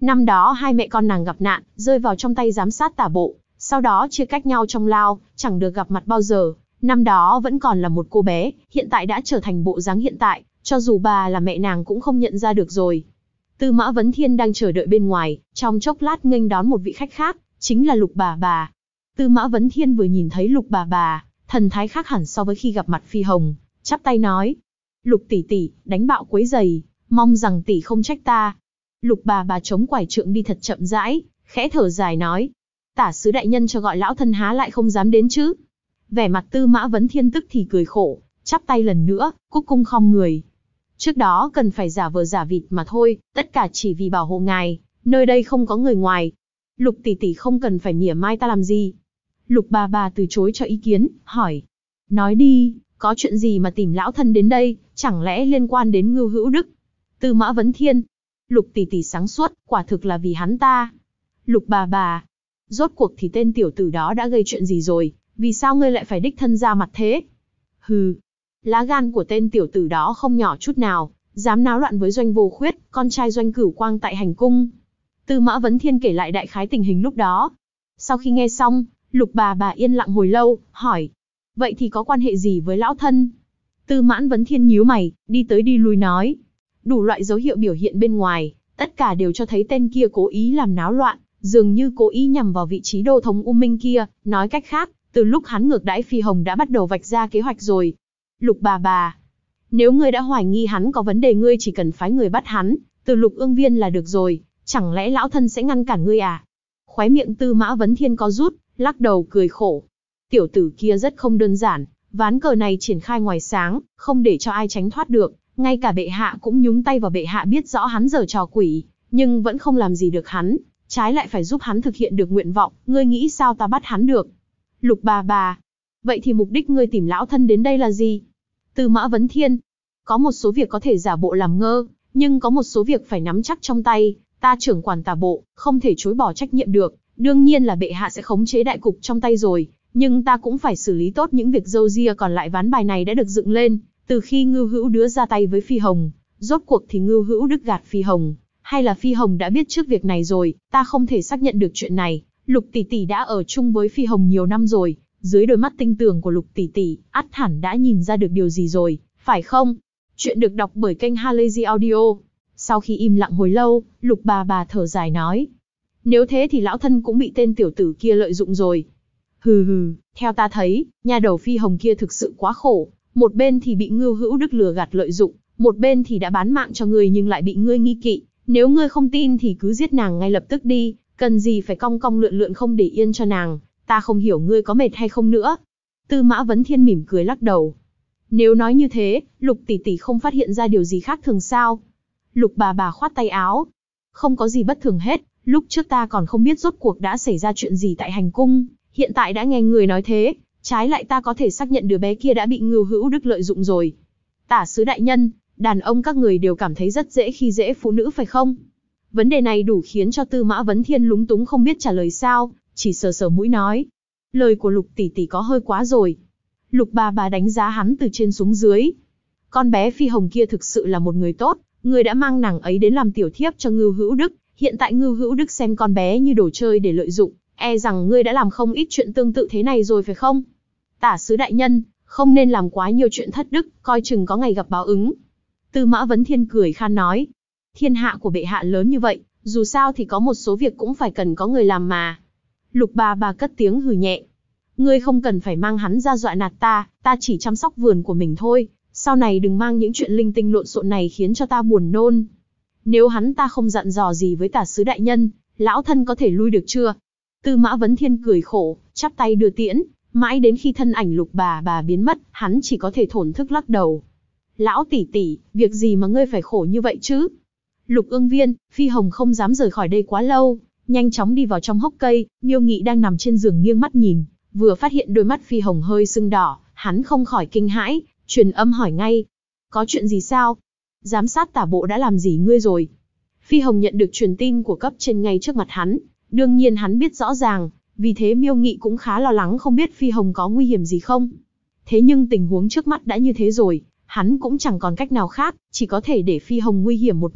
Năm đó hai mẹ con nàng gặp nạn, rơi vào trong tay giám sát tả bộ, sau đó chia cách nhau trong lao, chẳng được gặp mặt bao giờ. Năm đó vẫn còn là một cô bé, hiện tại đã trở thành bộ dáng hiện tại, cho dù bà là mẹ nàng cũng không nhận ra được rồi. Tư Mã Vấn Thiên đang chờ đợi bên ngoài, trong chốc lát nghênh đón một vị khách khác, chính là Lục bà bà. Tư Mã Vấn Thiên vừa nhìn thấy Lục bà bà, thần thái khác hẳn so với khi gặp mặt Phi Hồng, chắp tay nói: Lục tỷ tỷ, đánh bạo quấy giày, mong rằng tỷ không trách ta. Lục bà bà chống quải trượng đi thật chậm rãi, khẽ thở dài nói: Tả sứ đại nhân cho gọi lão thân há lại không dám đến chứ. Vẻ mặt Tư Mã Vấn Thiên tức thì cười khổ, chắp tay lần nữa, cúc cung khom người. Trước đó cần phải giả vờ giả vịt mà thôi, tất cả chỉ vì bảo hộ ngài, nơi đây không có người ngoài. Lục tỷ tỷ không cần phải mỉa mai ta làm gì. Lục bà bà từ chối cho ý kiến, hỏi: Nói đi, có chuyện gì mà tìm lão thân đến đây, chẳng lẽ liên quan đến Ngưu Hữu Đức? Tư Mã Vấn Thiên: Lục tỷ tỷ sáng suốt, quả thực là vì hắn ta. Lục bà bà: Rốt cuộc thì tên tiểu tử đó đã gây chuyện gì rồi, vì sao ngươi lại phải đích thân ra mặt thế? Hừ, lá gan của tên tiểu tử đó không nhỏ chút nào, dám náo loạn với Doanh Vô Khuyết, con trai Doanh Cửu Quang tại hành cung. Tư Mã Vấn Thiên kể lại đại khái tình hình lúc đó. Sau khi nghe xong, Lục bà bà yên lặng hồi lâu, hỏi: Vậy thì có quan hệ gì với lão thân? Tư Mã Vấn Thiên nhíu mày, đi tới đi lui nói: Đủ loại dấu hiệu biểu hiện bên ngoài, tất cả đều cho thấy tên kia cố ý làm náo loạn, dường như cố ý nhằm vào vị trí đô thống U Minh kia, nói cách khác, từ lúc hắn ngược đãi Phi Hồng đã bắt đầu vạch ra kế hoạch rồi. Lục bà bà: Nếu ngươi đã hoài nghi hắn có vấn đề, ngươi chỉ cần phái người bắt hắn, từ Lục Ương Viên là được rồi, chẳng lẽ lão thân sẽ ngăn cản ngươi à? Khóe miệng Tư Mã Vấn Thiên có rút, lắc đầu cười khổ. Tiểu tử kia rất không đơn giản, ván cờ này triển khai ngoài sáng, không để cho ai tránh thoát được, ngay cả bệ hạ cũng nhúng tay vào. Bệ hạ biết rõ hắn giở trò quỷ, nhưng vẫn không làm gì được hắn, trái lại phải giúp hắn thực hiện được nguyện vọng, ngươi nghĩ sao ta bắt hắn được? Lục bà bà: Vậy thì mục đích ngươi tìm lão thân đến đây là gì? Tư Mã Vấn Thiên: Có một số việc có thể giả bộ làm ngơ, nhưng có một số việc phải nắm chắc trong tay, ta trưởng quản tả bộ, không thể chối bỏ trách nhiệm được. Đương nhiên là bệ hạ sẽ khống chế đại cục trong tay rồi, nhưng ta cũng phải xử lý tốt những việc râu ria còn lại. Ván bài này đã được dựng lên, từ khi Ngưu Hữu Đức ra tay với Phi Hồng, rốt cuộc thì Ngưu Hữu Đức gạt Phi Hồng, hay là Phi Hồng đã biết trước việc này rồi, ta không thể xác nhận được chuyện này. Lục tỷ tỷ đã ở chung với Phi Hồng nhiều năm rồi, dưới đôi mắt tinh tường của Lục tỷ tỷ, ắt hẳn đã nhìn ra được điều gì rồi, phải không? Chuyện được đọc bởi kênh Halazy Audio. Sau khi im lặng hồi lâu, Lục bà thở dài nói: Nếu thế thì lão thân cũng bị tên tiểu tử kia lợi dụng rồi. Hừ, theo ta thấy, nhà đầu Phi Hồng kia thực sự quá khổ, một bên thì bị Ngưu Hữu Đức lừa gạt lợi dụng, một bên thì đã bán mạng cho ngươi nhưng lại bị ngươi nghi kỵ. Nếu ngươi không tin thì cứ giết nàng ngay lập tức đi, cần gì phải cong cong lượn lượn không để yên cho nàng, ta không hiểu ngươi có mệt hay không nữa. Tư Mã Vấn Thiên mỉm cười lắc đầu. Nếu nói như thế, Lục tỷ tỷ không phát hiện ra điều gì khác thường sao? Lục bà khoát tay áo. Không có gì bất thường hết, lúc trước ta còn không biết rốt cuộc đã xảy ra chuyện gì tại hành cung, hiện tại đã nghe người nói thế, trái lại ta có thể xác nhận đứa bé kia đã bị Ngưu Hữu Đức lợi dụng rồi. Tả sứ đại nhân, đàn ông các người đều cảm thấy rất dễ khi dễ phụ nữ phải không? Vấn đề này đủ khiến cho Tư Mã Vấn Thiên lúng túng không biết trả lời sao, chỉ sờ sờ mũi nói. Lời của Lục tỷ tỷ có hơi quá rồi. Lục bà đánh giá hắn từ trên xuống dưới. Con bé Phi Hồng kia thực sự là một người tốt, người đã mang nàng ấy đến làm tiểu thiếp cho Ngưu Hữu Đức, hiện tại Ngưu Hữu Đức xem con bé như đồ chơi để lợi dụng, e rằng ngươi đã làm không ít chuyện tương tự thế này rồi phải không? Tả sứ đại nhân, không nên làm quá nhiều chuyện thất đức, coi chừng có ngày gặp báo ứng. Tư Mã Vấn Thiên cười khan nói. Thiên hạ của bệ hạ lớn như vậy, dù sao thì có một số việc cũng phải cần có người làm mà. Lục bà cất tiếng hừ nhẹ. Ngươi không cần phải mang hắn ra dọa nạt ta, ta chỉ chăm sóc vườn của mình thôi, sau này đừng mang những chuyện linh tinh lộn xộn này khiến cho ta buồn nôn. Nếu hắn ta không dặn dò gì với tả sứ đại nhân, lão thân có thể lui được chưa? Tư Mã Vấn Thiên cười khổ, chắp tay đưa tiễn, mãi đến khi thân ảnh Lục bà biến mất, hắn chỉ có thể thổn thức lắc đầu. Lão tỷ tỷ, việc gì mà ngươi phải khổ như vậy chứ? Lục Ương Viên, Phi Hồng không dám rời khỏi đây quá lâu, nhanh chóng đi vào trong hốc cây. Miêu Nghị đang nằm trên giường nghiêng mắt nhìn, vừa phát hiện đôi mắt Phi Hồng hơi sưng đỏ, hắn không khỏi kinh hãi, truyền âm hỏi ngay. Có chuyện gì sao? Giám sát tả bộ đã làm gì ngươi rồi? Phi Hồng nhận được truyền tin của cấp trên ngay trước mặt hắn, đương nhiên hắn biết rõ ràng, vì thế Miêu Nghị cũng khá lo lắng không biết Phi Hồng có nguy hiểm gì không. Thế nhưng tình huống trước mắt đã như thế rồi, hắn cũng chẳng còn cách nào khác, chỉ có thể để Phi Hồng nguy hiểm một mình,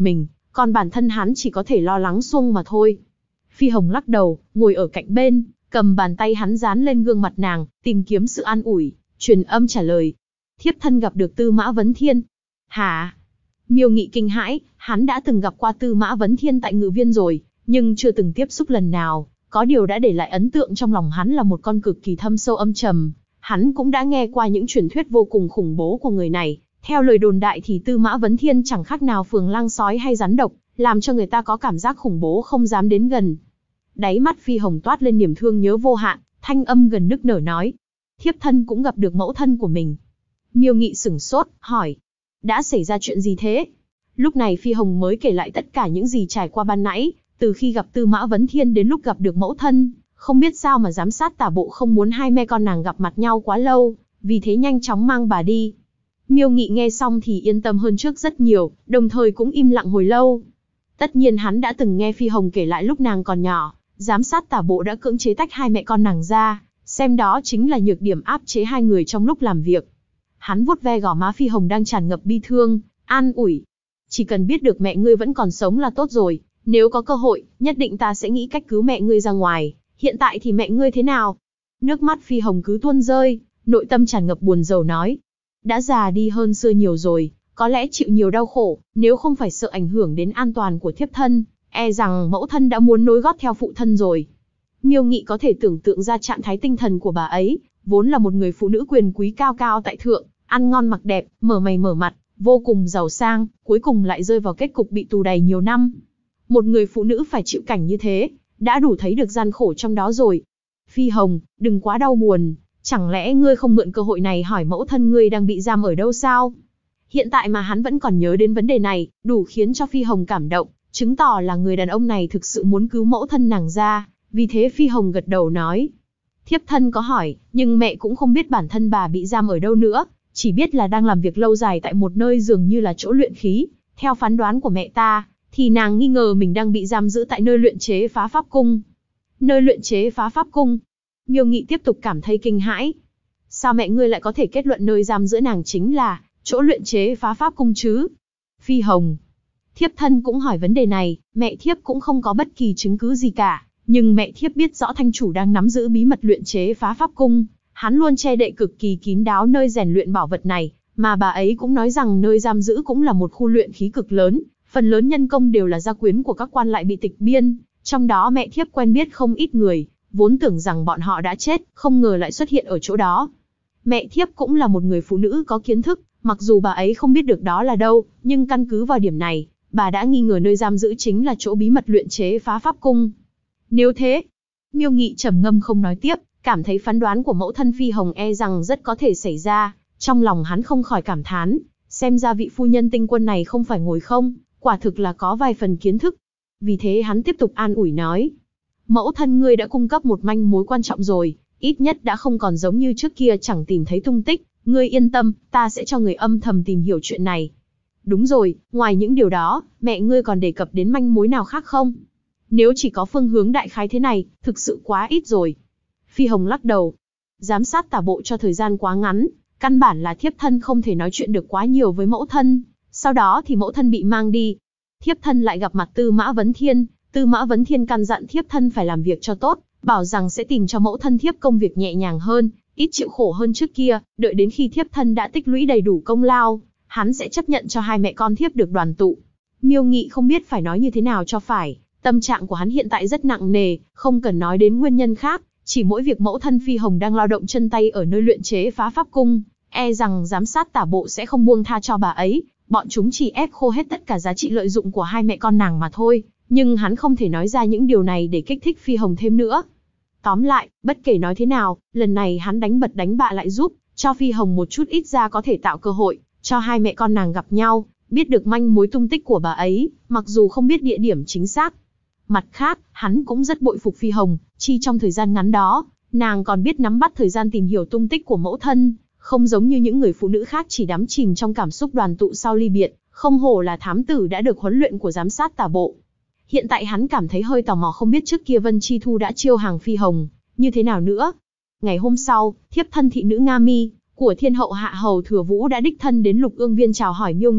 còn bản thân hắn chỉ có thể lo lắng xuông mà thôi. Phi Hồng lắc đầu, ngồi ở cạnh bên, cầm bàn tay hắn dán lên gương mặt nàng, tìm kiếm sự an ủi, truyền âm trả lời. Thiếp thân gặp được Tư Mã Vấn Thiên. Hả? Miêu Nghị kinh hãi, hắn đã từng gặp qua Tư Mã Vấn Thiên tại Ngự Viên rồi, nhưng chưa từng tiếp xúc lần nào, có điều đã để lại ấn tượng trong lòng hắn là một con cực kỳ thâm sâu âm trầm. Hắn cũng đã nghe qua những truyền thuyết vô cùng khủng bố của người này, theo lời đồn đại thì Tư Mã Vấn Thiên chẳng khác nào phường lang sói hay rắn độc, làm cho người ta có cảm giác khủng bố không dám đến gần. Đáy mắt Phi Hồng toát lên niềm thương nhớ vô hạn, thanh âm gần nức nở nói. Thiếp thân cũng gặp được mẫu thân của mình. Miêu Nghị sửng sốt, hỏi. Đã xảy ra chuyện gì thế? Lúc này Phi Hồng mới kể lại tất cả những gì trải qua ban nãy, từ khi gặp Tư Mã Vấn Thiên đến lúc gặp được mẫu thân. Không biết sao mà giám sát tả bộ không muốn hai mẹ con nàng gặp mặt nhau quá lâu, vì thế nhanh chóng mang bà đi. Miêu Nghị nghe xong thì yên tâm hơn trước rất nhiều, đồng thời cũng im lặng hồi lâu. Tất nhiên hắn đã từng nghe Phi Hồng kể lại lúc nàng còn nhỏ, giám sát tả bộ đã cưỡng chế tách hai mẹ con nàng ra, xem đó chính là nhược điểm áp chế hai người trong lúc làm việc. Hắn vuốt ve gò má Phi Hồng đang tràn ngập bi thương, an ủi. Chỉ cần biết được mẹ ngươi vẫn còn sống là tốt rồi, nếu có cơ hội, nhất định ta sẽ nghĩ cách cứu mẹ ngươi ra ngoài. Hiện tại thì mẹ ngươi thế nào? Nước mắt Phi Hồng cứ tuôn rơi, nội tâm tràn ngập buồn rầu nói. Đã già đi hơn xưa nhiều rồi, có lẽ chịu nhiều đau khổ, nếu không phải sợ ảnh hưởng đến an toàn của thiếp thân, e rằng mẫu thân đã muốn nối gót theo phụ thân rồi. Miêu Nghị có thể tưởng tượng ra trạng thái tinh thần của bà ấy, vốn là một người phụ nữ quyền quý cao cao tại thượng, ăn ngon mặc đẹp, mở mày mở mặt, vô cùng giàu sang, cuối cùng lại rơi vào kết cục bị tù đày nhiều năm. Một người phụ nữ phải chịu cảnh như thế, đã đủ thấy được gian khổ trong đó rồi. Phi Hồng, đừng quá đau buồn, chẳng lẽ ngươi không mượn cơ hội này hỏi mẫu thân ngươi đang bị giam ở đâu sao? Hiện tại mà hắn vẫn còn nhớ đến vấn đề này, đủ khiến cho Phi Hồng cảm động, chứng tỏ là người đàn ông này thực sự muốn cứu mẫu thân nàng ra, vì thế Phi Hồng gật đầu nói. Thiếp thân có hỏi, nhưng mẹ cũng không biết bản thân bà bị giam ở đâu nữa, chỉ biết là đang làm việc lâu dài tại một nơi dường như là chỗ luyện khí. Theo phán đoán của mẹ ta, thì nàng nghi ngờ mình đang bị giam giữ tại nơi luyện chế phá pháp cung. Nơi luyện chế phá pháp cung? Miêu Nghị tiếp tục cảm thấy kinh hãi. Sao mẹ ngươi lại có thể kết luận nơi giam giữ nàng chính là chỗ luyện chế phá pháp cung chứ? Phi Hồng, thiếp thân cũng hỏi vấn đề này, mẹ thiếp cũng không có bất kỳ chứng cứ gì cả, nhưng mẹ thiếp biết rõ thanh chủ đang nắm giữ bí mật luyện chế phá pháp cung, hắn luôn che đậy cực kỳ kín đáo nơi rèn luyện bảo vật này, mà bà ấy cũng nói rằng nơi giam giữ cũng là một khu luyện khí cực lớn, phần lớn nhân công đều là gia quyến của các quan lại bị tịch biên, trong đó mẹ thiếp quen biết không ít người, vốn tưởng rằng bọn họ đã chết, không ngờ lại xuất hiện ở chỗ đó. Mẹ thiếp cũng là một người phụ nữ có kiến thức, mặc dù bà ấy không biết được đó là đâu, nhưng căn cứ vào điểm này, bà đã nghi ngờ nơi giam giữ chính là chỗ bí mật luyện chế phá pháp cung. Nếu thế, Miêu Nghị trầm ngâm không nói tiếp, cảm thấy phán đoán của mẫu thân Phi Hồng e rằng rất có thể xảy ra, trong lòng hắn không khỏi cảm thán, xem ra vị phu nhân tinh quân này không phải ngồi không, quả thực là có vài phần kiến thức. Vì thế hắn tiếp tục an ủi nói, mẫu thân ngươi đã cung cấp một manh mối quan trọng rồi, ít nhất đã không còn giống như trước kia chẳng tìm thấy tung tích, ngươi yên tâm, ta sẽ cho người âm thầm tìm hiểu chuyện này. Đúng rồi, ngoài những điều đó, mẹ ngươi còn đề cập đến manh mối nào khác không? Nếu chỉ có phương hướng đại khái thế này, thực sự quá ít rồi. Phi Hồng lắc đầu. Giám sát tả bộ cho thời gian quá ngắn, căn bản là thiếp thân không thể nói chuyện được quá nhiều với mẫu thân. Sau đó thì mẫu thân bị mang đi. Thiếp thân lại gặp mặt Tư Mã Vấn Thiên. Tư Mã Vấn Thiên căn dặn thiếp thân phải làm việc cho tốt, bảo rằng sẽ tìm cho mẫu thân thiếp công việc nhẹ nhàng hơn, ít chịu khổ hơn trước kia, đợi đến khi thiếp thân đã tích lũy đầy đủ công lao, hắn sẽ chấp nhận cho hai mẹ con thiếp được đoàn tụ. Miêu Nghị không biết phải nói như thế nào cho phải, tâm trạng của hắn hiện tại rất nặng nề, không cần nói đến nguyên nhân khác, chỉ mỗi việc mẫu thân Phi Hồng đang lao động chân tay ở nơi luyện chế phá pháp cung, e rằng giám sát tả bộ sẽ không buông tha cho bà ấy, bọn chúng chỉ ép khô hết tất cả giá trị lợi dụng của hai mẹ con nàng mà thôi, nhưng hắn không thể nói ra những điều này để kích thích Phi Hồng thêm nữa. Tóm lại, bất kể nói thế nào, lần này hắn đánh bật đánh bạ lại giúp cho Phi Hồng một chút ít ra có thể tạo cơ hội cho hai mẹ con nàng gặp nhau, biết được manh mối tung tích của bà ấy, mặc dù không biết địa điểm chính xác. Mặt khác, hắn cũng rất bội phục Phi Hồng, chi trong thời gian ngắn đó, nàng còn biết nắm bắt thời gian tìm hiểu tung tích của mẫu thân, không giống như những người phụ nữ khác chỉ đắm chìm trong cảm xúc đoàn tụ sau ly biệt, không hổ là thám tử đã được huấn luyện của giám sát tả bộ. Hiện tại hắn cảm thấy hơi tò mò không biết trước kia Vân Chi Thu đã chiêu hàng Phi Hồng như thế nào nữa. Ngày hôm sau, thiếp thân thị nữ Nga Mi của Thiên hậu Hạ hầu Thừa Vũ đã đích thân đến Lục Ương Viên chào hỏi Miêu Nghị,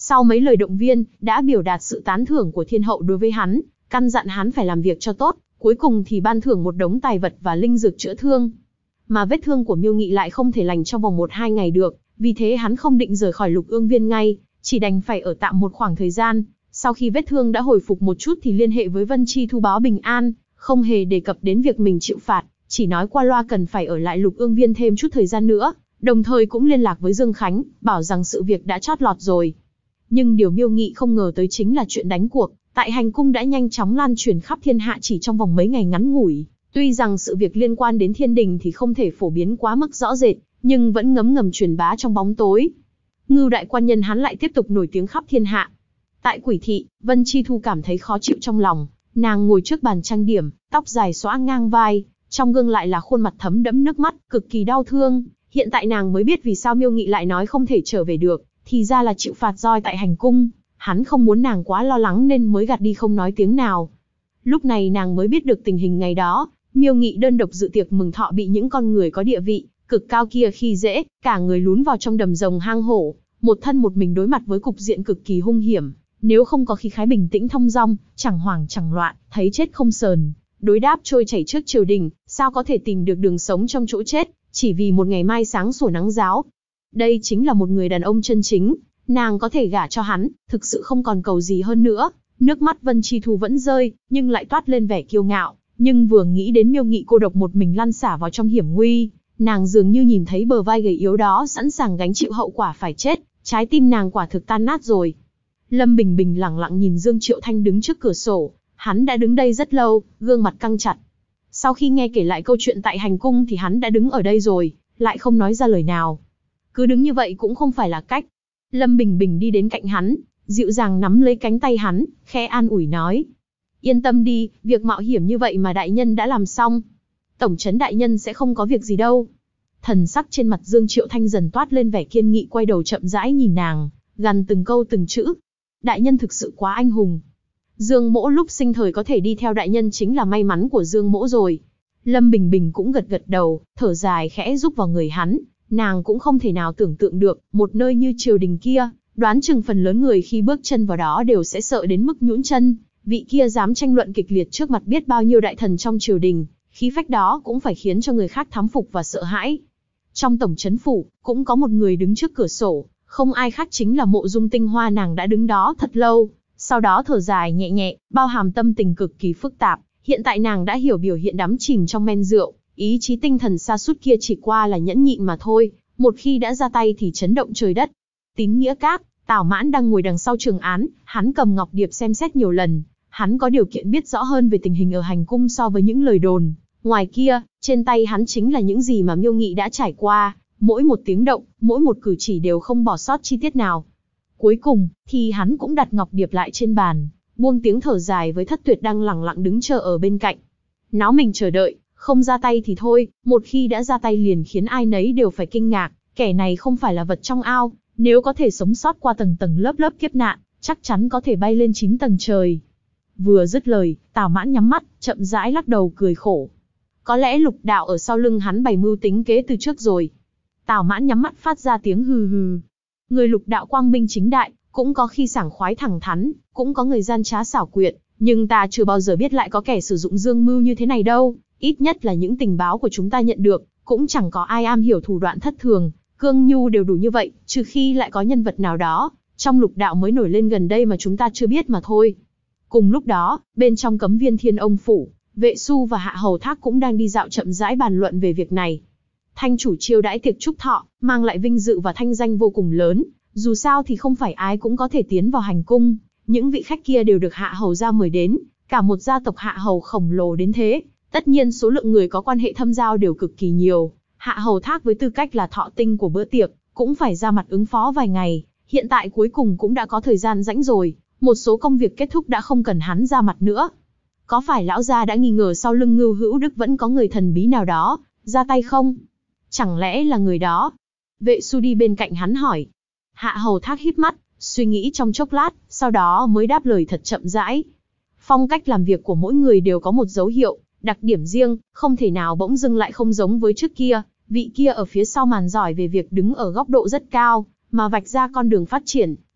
Sau mấy lời động viên, đã biểu đạt sự tán thưởng của thiên hậu đối với hắn, căn dặn hắn phải làm việc cho tốt, cuối cùng thì ban thưởng một đống tài vật và linh dược chữa thương. Mà vết thương của Miêu Nghị lại không thể lành trong vòng 1-2 ngày được, vì thế hắn không định rời khỏi Lục Ương Viên ngay, chỉ đành phải ở tạm một khoảng thời gian. Sau khi vết thương đã hồi phục một chút thì liên hệ với Vân Chi Thu báo bình an, không hề đề cập đến việc mình chịu phạt, chỉ nói qua loa cần phải ở lại Lục Ương Viên thêm chút thời gian nữa, đồng thời cũng liên lạc với Dương Khánh, bảo rằng sự việc đã chót lọt rồi. Nhưng điều Miêu Nghị không ngờ tới chính là chuyện đánh cuộc, tại hành cung đã nhanh chóng lan truyền khắp thiên hạ chỉ trong vòng mấy ngày ngắn ngủi. Tuy rằng sự việc liên quan đến thiên đình thì không thể phổ biến quá mức rõ rệt, nhưng vẫn ngấm ngầm truyền bá trong bóng tối. Ngưu đại quan nhân hắn lại tiếp tục nổi tiếng khắp thiên hạ. Tại Quỷ Thị, Vân Chi Thu cảm thấy khó chịu trong lòng, nàng ngồi trước bàn trang điểm, tóc dài xõa ngang vai, trong gương lại là khuôn mặt thấm đẫm nước mắt, cực kỳ đau thương. Hiện tại nàng mới biết vì sao Miêu Nghị lại nói không thể trở về được, thì ra là chịu phạt roi tại hành cung. Hắn không muốn nàng quá lo lắng nên mới gạt đi không nói tiếng nào. Lúc này nàng mới biết được tình hình ngày đó, Miêu Nghị đơn độc dự tiệc mừng thọ bị những con người có địa vị cực cao kia khi dễ, cả người lún vào trong đầm rồng hang hổ, một thân một mình đối mặt với cục diện cực kỳ hung hiểm. Nếu không có khí khái bình tĩnh thong dong, chẳng hoảng chẳng loạn, thấy chết không sờn, đối đáp trôi chảy trước triều đình, sao có thể tìm được đường sống trong chỗ chết, chỉ vì một ngày mai sáng sủa nắng ráo. Đây chính là một người đàn ông chân chính, nàng có thể gả cho hắn, thực sự không còn cầu gì hơn nữa. Nước mắt Vân Chi Thu vẫn rơi, nhưng lại toát lên vẻ kiêu ngạo. Nhưng vừa nghĩ đến Miêu Nghị cô độc một mình lăn xả vào trong hiểm nguy, nàng dường như nhìn thấy bờ vai gầy yếu đó sẵn sàng gánh chịu hậu quả phải chết, trái tim nàng quả thực tan nát rồi. Lâm Bình Bình lẳng lặng nhìn Dương Triệu Thanh đứng trước cửa sổ, hắn đã đứng đây rất lâu, gương mặt căng chặt. Sau khi nghe kể lại câu chuyện tại hành cung thì hắn đã đứng ở đây rồi, lại không nói ra lời nào. Cứ đứng như vậy cũng không phải là cách. Lâm Bình Bình đi đến cạnh hắn, dịu dàng nắm lấy cánh tay hắn, khẽ an ủi nói. Yên tâm đi, việc mạo hiểm như vậy mà đại nhân đã làm xong. Tổng trấn đại nhân sẽ không có việc gì đâu. Thần sắc trên mặt Dương Triệu Thanh dần toát lên vẻ kiên nghị, quay đầu chậm rãi nhìn nàng, gằn từng câu từng chữ. Đại nhân thực sự quá anh hùng. Dương Mỗ lúc sinh thời có thể đi theo đại nhân chính là may mắn của Dương Mỗ rồi. Lâm Bình Bình cũng gật gật đầu, thở dài khẽ giúp vào người hắn. Nàng cũng không thể nào tưởng tượng được, một nơi như triều đình kia, đoán chừng phần lớn người khi bước chân vào đó đều sẽ sợ đến mức nhũn chân. Vị kia dám tranh luận kịch liệt trước mặt biết bao nhiêu đại thần trong triều đình, khí phách đó cũng phải khiến cho người khác thán phục và sợ hãi. Trong tổng trấn phủ, cũng có một người đứng trước cửa sổ, không ai khác chính là Mộ Dung Tinh Hoa. Nàng đã đứng đó thật lâu, sau đó thở dài nhẹ nhẹ, bao hàm tâm tình cực kỳ phức tạp. Hiện tại nàng đã hiểu biểu hiện đắm chìm trong men rượu, ý chí tinh thần sa sút kia chỉ qua là nhẫn nhịn mà thôi, một khi đã ra tay thì chấn động trời đất. Tín Nghĩa Các, Tào Mãn đang ngồi đằng sau trường án, hắn cầm ngọc điệp xem xét nhiều lần, hắn có điều kiện biết rõ hơn về tình hình ở hành cung so với những lời đồn. Ngoài kia, trên tay hắn chính là những gì mà Miêu Nghị đã trải qua, mỗi một tiếng động, mỗi một cử chỉ đều không bỏ sót chi tiết nào. Cuối cùng, thì hắn cũng đặt ngọc điệp lại trên bàn, buông tiếng thở dài với Thất Tuyệt đang lẳng lặng đứng chờ ở bên cạnh. Náo mình chờ đợi, không ra tay thì thôi, một khi đã ra tay liền khiến ai nấy đều phải kinh ngạc, kẻ này không phải là vật trong ao, nếu có thể sống sót qua tầng tầng lớp lớp kiếp nạn, chắc chắn có thể bay lên 9 tầng trời. Vừa dứt lời, Tào Mãn nhắm mắt, chậm rãi lắc đầu cười khổ. Có lẽ Lục đạo ở sau lưng hắn bày mưu tính kế từ trước rồi. Tào Mãn nhắm mắt phát ra tiếng hừ hừ. Người Lục đạo quang minh chính đại, cũng có khi sảng khoái thẳng thắn, cũng có người gian trá xảo quyệt, nhưng ta chưa bao giờ biết lại có kẻ sử dụng dương mưu như thế này đâu. Ít nhất là những tình báo của chúng ta nhận được, cũng chẳng có ai am hiểu thủ đoạn thất thường, cương nhu đều đủ như vậy, trừ khi lại có nhân vật nào đó trong Lục đạo mới nổi lên gần đây mà chúng ta chưa biết mà thôi. Cùng lúc đó, bên trong Cấm Viên Thiên Ông phủ, Vệ Su và Hạ Hầu Thác cũng đang đi dạo chậm rãi bàn luận về việc này. Thanh chủ chiêu đãi tiệc chúc thọ, mang lại vinh dự và thanh danh vô cùng lớn, dù sao thì không phải ai cũng có thể tiến vào hành cung, những vị khách kia đều được Hạ Hầu gia mời đến, cả một gia tộc Hạ Hầu khổng lồ đến thế, tất nhiên số lượng người có quan hệ thâm giao đều cực kỳ nhiều. Hạ Hầu Thác với tư cách là thọ tinh của bữa tiệc, cũng phải ra mặt ứng phó vài ngày, hiện tại cuối cùng cũng đã có thời gian rảnh rồi, một số công việc kết thúc đã không cần hắn ra mặt nữa. Có phải lão gia đã nghi ngờ sau lưng Ngưu Hữu Đức vẫn có người thần bí nào đó ra tay không? Chẳng lẽ là người đó? Vệ Su đi bên cạnh hắn hỏi. Hạ Hầu Thác híp mắt, suy nghĩ trong chốc lát, sau đó mới đáp lời thật chậm rãi. Phong cách làm việc của mỗi người đều có một dấu hiệu, đặc điểm riêng, không thể nào bỗng dưng lại không giống với trước kia. Vị kia ở phía sau màn giỏi về việc đứng ở góc độ rất cao, mà vạch ra con đường phát triển,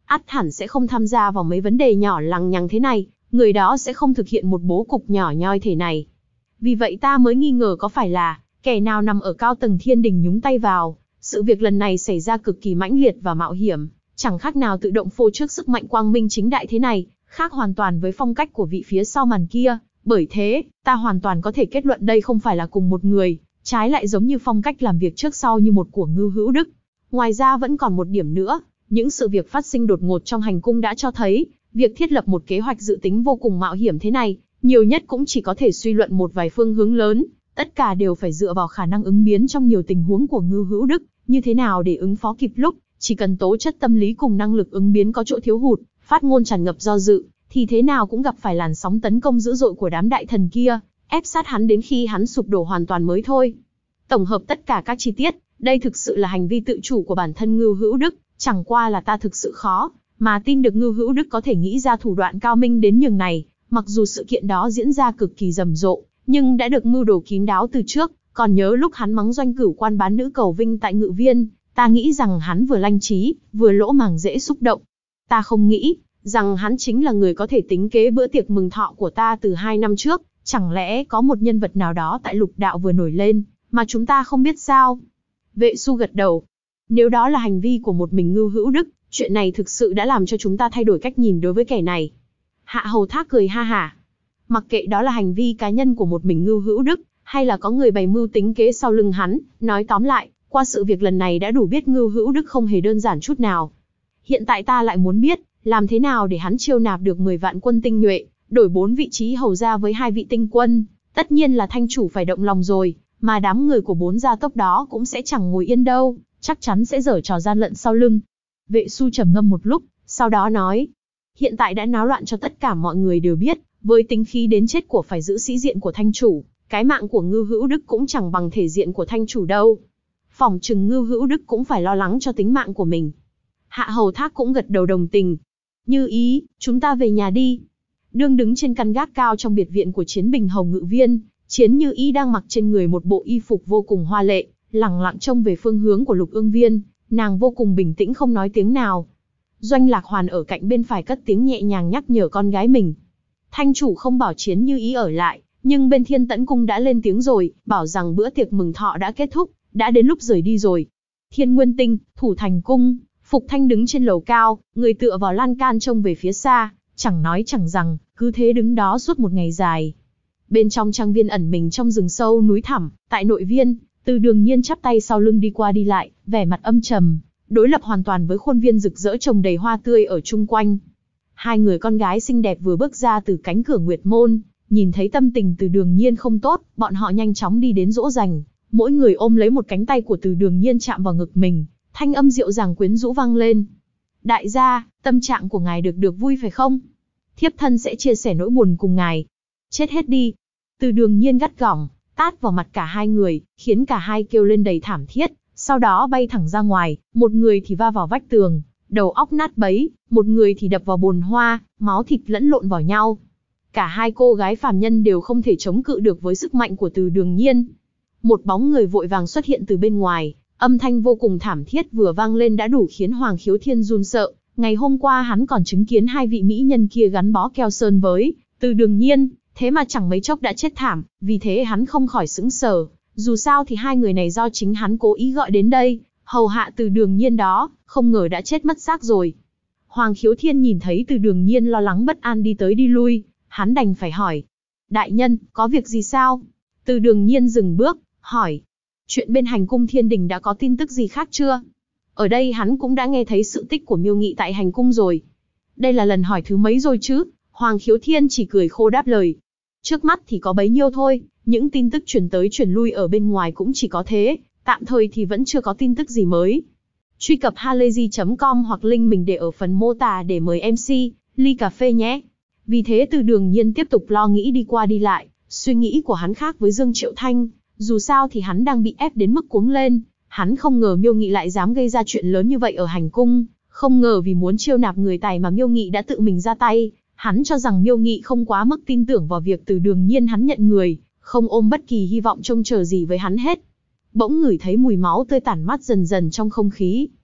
ắt hẳn sẽ không tham gia vào mấy vấn đề nhỏ lằng nhằng thế này, người đó sẽ không thực hiện một bố cục nhỏ nhoi thế này. Vì vậy ta mới nghi ngờ có phải là kẻ nào nằm ở cao tầng thiên đình nhúng tay vào. Sự việc lần này xảy ra cực kỳ mãnh liệt và mạo hiểm, chẳng khác nào tự động phô trước sức mạnh quang minh chính đại thế này, khác hoàn toàn với phong cách của vị phía sau màn kia. Bởi thế, ta hoàn toàn có thể kết luận đây không phải là cùng một người, trái lại giống như phong cách làm việc trước sau như một của Ngưu Hữu Đức. Ngoài ra vẫn còn một điểm nữa, những sự việc phát sinh đột ngột trong hành cung đã cho thấy, việc thiết lập một kế hoạch dự tính vô cùng mạo hiểm thế này, nhiều nhất cũng chỉ có thể suy luận một vài phương hướng lớn, tất cả đều phải dựa vào khả năng ứng biến trong nhiều tình huống của Ngưu Hữu Đức, như thế nào để ứng phó kịp lúc, chỉ cần tố chất tâm lý cùng năng lực ứng biến có chỗ thiếu hụt, phát ngôn tràn ngập do dự, thì thế nào cũng gặp phải làn sóng tấn công dữ dội của đám đại thần kia, ép sát hắn đến khi hắn sụp đổ hoàn toàn mới thôi. Tổng hợp tất cả các chi tiết, đây thực sự là hành vi tự chủ của bản thân Ngưu Hữu Đức, chẳng qua là ta thực sự khó mà tin được Ngưu Hữu Đức có thể nghĩ ra thủ đoạn cao minh đến nhường này, mặc dù sự kiện đó diễn ra cực kỳ rầm rộ, nhưng đã được mưu đồ kín đáo từ trước. Còn nhớ lúc hắn mắng Doanh Cửu quan bán nữ cầu vinh tại Ngự Viên, ta nghĩ rằng hắn vừa lanh trí, vừa lỗ màng dễ xúc động. Ta không nghĩ rằng hắn chính là người có thể tính kế bữa tiệc mừng thọ của ta từ 2 năm trước, chẳng lẽ có một nhân vật nào đó tại lục đạo vừa nổi lên, mà chúng ta không biết sao? Vệ Su gật đầu. Nếu đó là hành vi của một mình Ngưu Hữu Đức, chuyện này thực sự đã làm cho chúng ta thay đổi cách nhìn đối với kẻ này. Hạ Hầu Thác cười ha hả. Mặc kệ đó là hành vi cá nhân của một mình Ngưu Hữu Đức, hay là có người bày mưu tính kế sau lưng hắn, nói tóm lại, qua sự việc lần này đã đủ biết Ngưu Hữu Đức không hề đơn giản chút nào. Hiện tại ta lại muốn biết, làm thế nào để hắn chiêu nạp được 10 vạn quân tinh nhuệ, đổi 4 vị trí hầu gia với 2 vị tinh quân, tất nhiên là thanh chủ phải động lòng rồi, mà đám người của 4 gia tộc đó cũng sẽ chẳng ngồi yên đâu, chắc chắn sẽ giở trò gian lận sau lưng. Vệ Su trầm ngâm một lúc, sau đó nói, hiện tại đã náo loạn cho tất cả mọi người đều biết, với tính khí đến chết của phải giữ sĩ diện của thanh chủ, cái mạng của Ngưu Hữu Đức cũng chẳng bằng thể diện của thanh chủ đâu. Phỏng chừng Ngưu Hữu Đức cũng phải lo lắng cho tính mạng của mình. Hạ Hầu Thác cũng gật đầu đồng tình. Như ý, chúng ta về nhà đi. Đương đứng trên căn gác cao trong biệt viện của Chiến Bình Hầu Ngự Viên, Chiến Như Ý đang mặc trên người một bộ y phục vô cùng hoa lệ, lẳng lặng trông về phương hướng của Lục Ương Viên, nàng vô cùng bình tĩnh không nói tiếng nào. Doanh Lạc Hoàn ở cạnh bên phải cất tiếng nhẹ nhàng nhắc nhở con gái mình. Thanh chủ không bảo Chiến Như Ý ở lại, nhưng bên Thiên Tẫn Cung đã lên tiếng rồi, bảo rằng bữa tiệc mừng thọ đã kết thúc, đã đến lúc rời đi rồi. Thiên Nguyên Tinh, Thủ Thành Cung, Phục Thanh đứng trên lầu cao, người tựa vào lan can trông về phía xa, chẳng nói chẳng rằng, cứ thế đứng đó suốt một ngày dài. Bên trong trang viên ẩn mình trong rừng sâu núi thẳm, tại nội viên, Từ Đường Nhiên chắp tay sau lưng đi qua đi lại, vẻ mặt âm trầm, đối lập hoàn toàn với khuôn viên rực rỡ trồng đầy hoa tươi ở chung quanh. Hai người con gái xinh đẹp vừa bước ra từ cánh cửa Nguyệt Môn, nhìn thấy tâm tình Từ Đường Nhiên không tốt, bọn họ nhanh chóng đi đến dỗ dành, mỗi người ôm lấy một cánh tay của Từ Đường Nhiên chạm vào ngực mình, thanh âm dịu dàng quyến rũ vang lên. Đại gia, tâm trạng của ngài được vui phải không? Thiếp thân sẽ chia sẻ nỗi buồn cùng ngài. Chết hết đi. Từ Đường Nhiên gắt gỏng, tát vào mặt cả hai người, khiến cả hai kêu lên đầy thảm thiết, sau đó bay thẳng ra ngoài, một người thì va vào vách tường, đầu óc nát bấy, một người thì đập vào bồn hoa, máu thịt lẫn lộn vào nhau. Cả hai cô gái phàm nhân đều không thể chống cự được với sức mạnh của Từ Đường Nhiên. Một bóng người vội vàng xuất hiện từ bên ngoài, âm thanh vô cùng thảm thiết vừa vang lên đã đủ khiến Hoàng Khiếu Thiên run sợ. Ngày hôm qua hắn còn chứng kiến hai vị mỹ nhân kia gắn bó keo sơn với Từ Đường Nhiên, thế mà chẳng mấy chốc đã chết thảm, vì thế hắn không khỏi sững sờ. Dù sao thì hai người này do chính hắn cố ý gọi đến đây, hầu hạ Từ Đường Nhiên đó, không ngờ đã chết mất xác rồi. Hoàng Khiếu Thiên nhìn thấy Từ Đường Nhiên lo lắng bất an đi tới đi lui, hắn đành phải hỏi. Đại nhân, có việc gì sao? Từ Đường Nhiên dừng bước, hỏi. Chuyện bên hành cung thiên đình đã có tin tức gì khác chưa? Ở đây hắn cũng đã nghe thấy sự tích của Miêu Nghị tại hành cung rồi. Đây là lần hỏi thứ mấy rồi chứ? Hoàng Khiếu Thiên chỉ cười khô đáp lời. Trước mắt thì có bấy nhiêu thôi, những tin tức truyền tới truyền lui ở bên ngoài cũng chỉ có thế, tạm thời thì vẫn chưa có tin tức gì mới. Truy cập halayzi.com hoặc link mình để ở phần mô tả để mời MC, ly cà phê nhé. Vì thế Từ Đường Nhiên tiếp tục lo nghĩ đi qua đi lại, suy nghĩ của hắn khác với Dương Triệu Thanh, dù sao thì hắn đang bị ép đến mức cuống lên, hắn không ngờ Miêu Nghị lại dám gây ra chuyện lớn như vậy ở hành cung, không ngờ vì muốn chiêu nạp người tài mà Miêu Nghị đã tự mình ra tay, hắn cho rằng Miêu Nghị không quá mức tin tưởng vào việc Từ Đường Nhiên hắn nhận người, không ôm bất kỳ hy vọng trông chờ gì với hắn hết. Bỗng ngửi thấy mùi máu tươi tản mát dần dần trong không khí.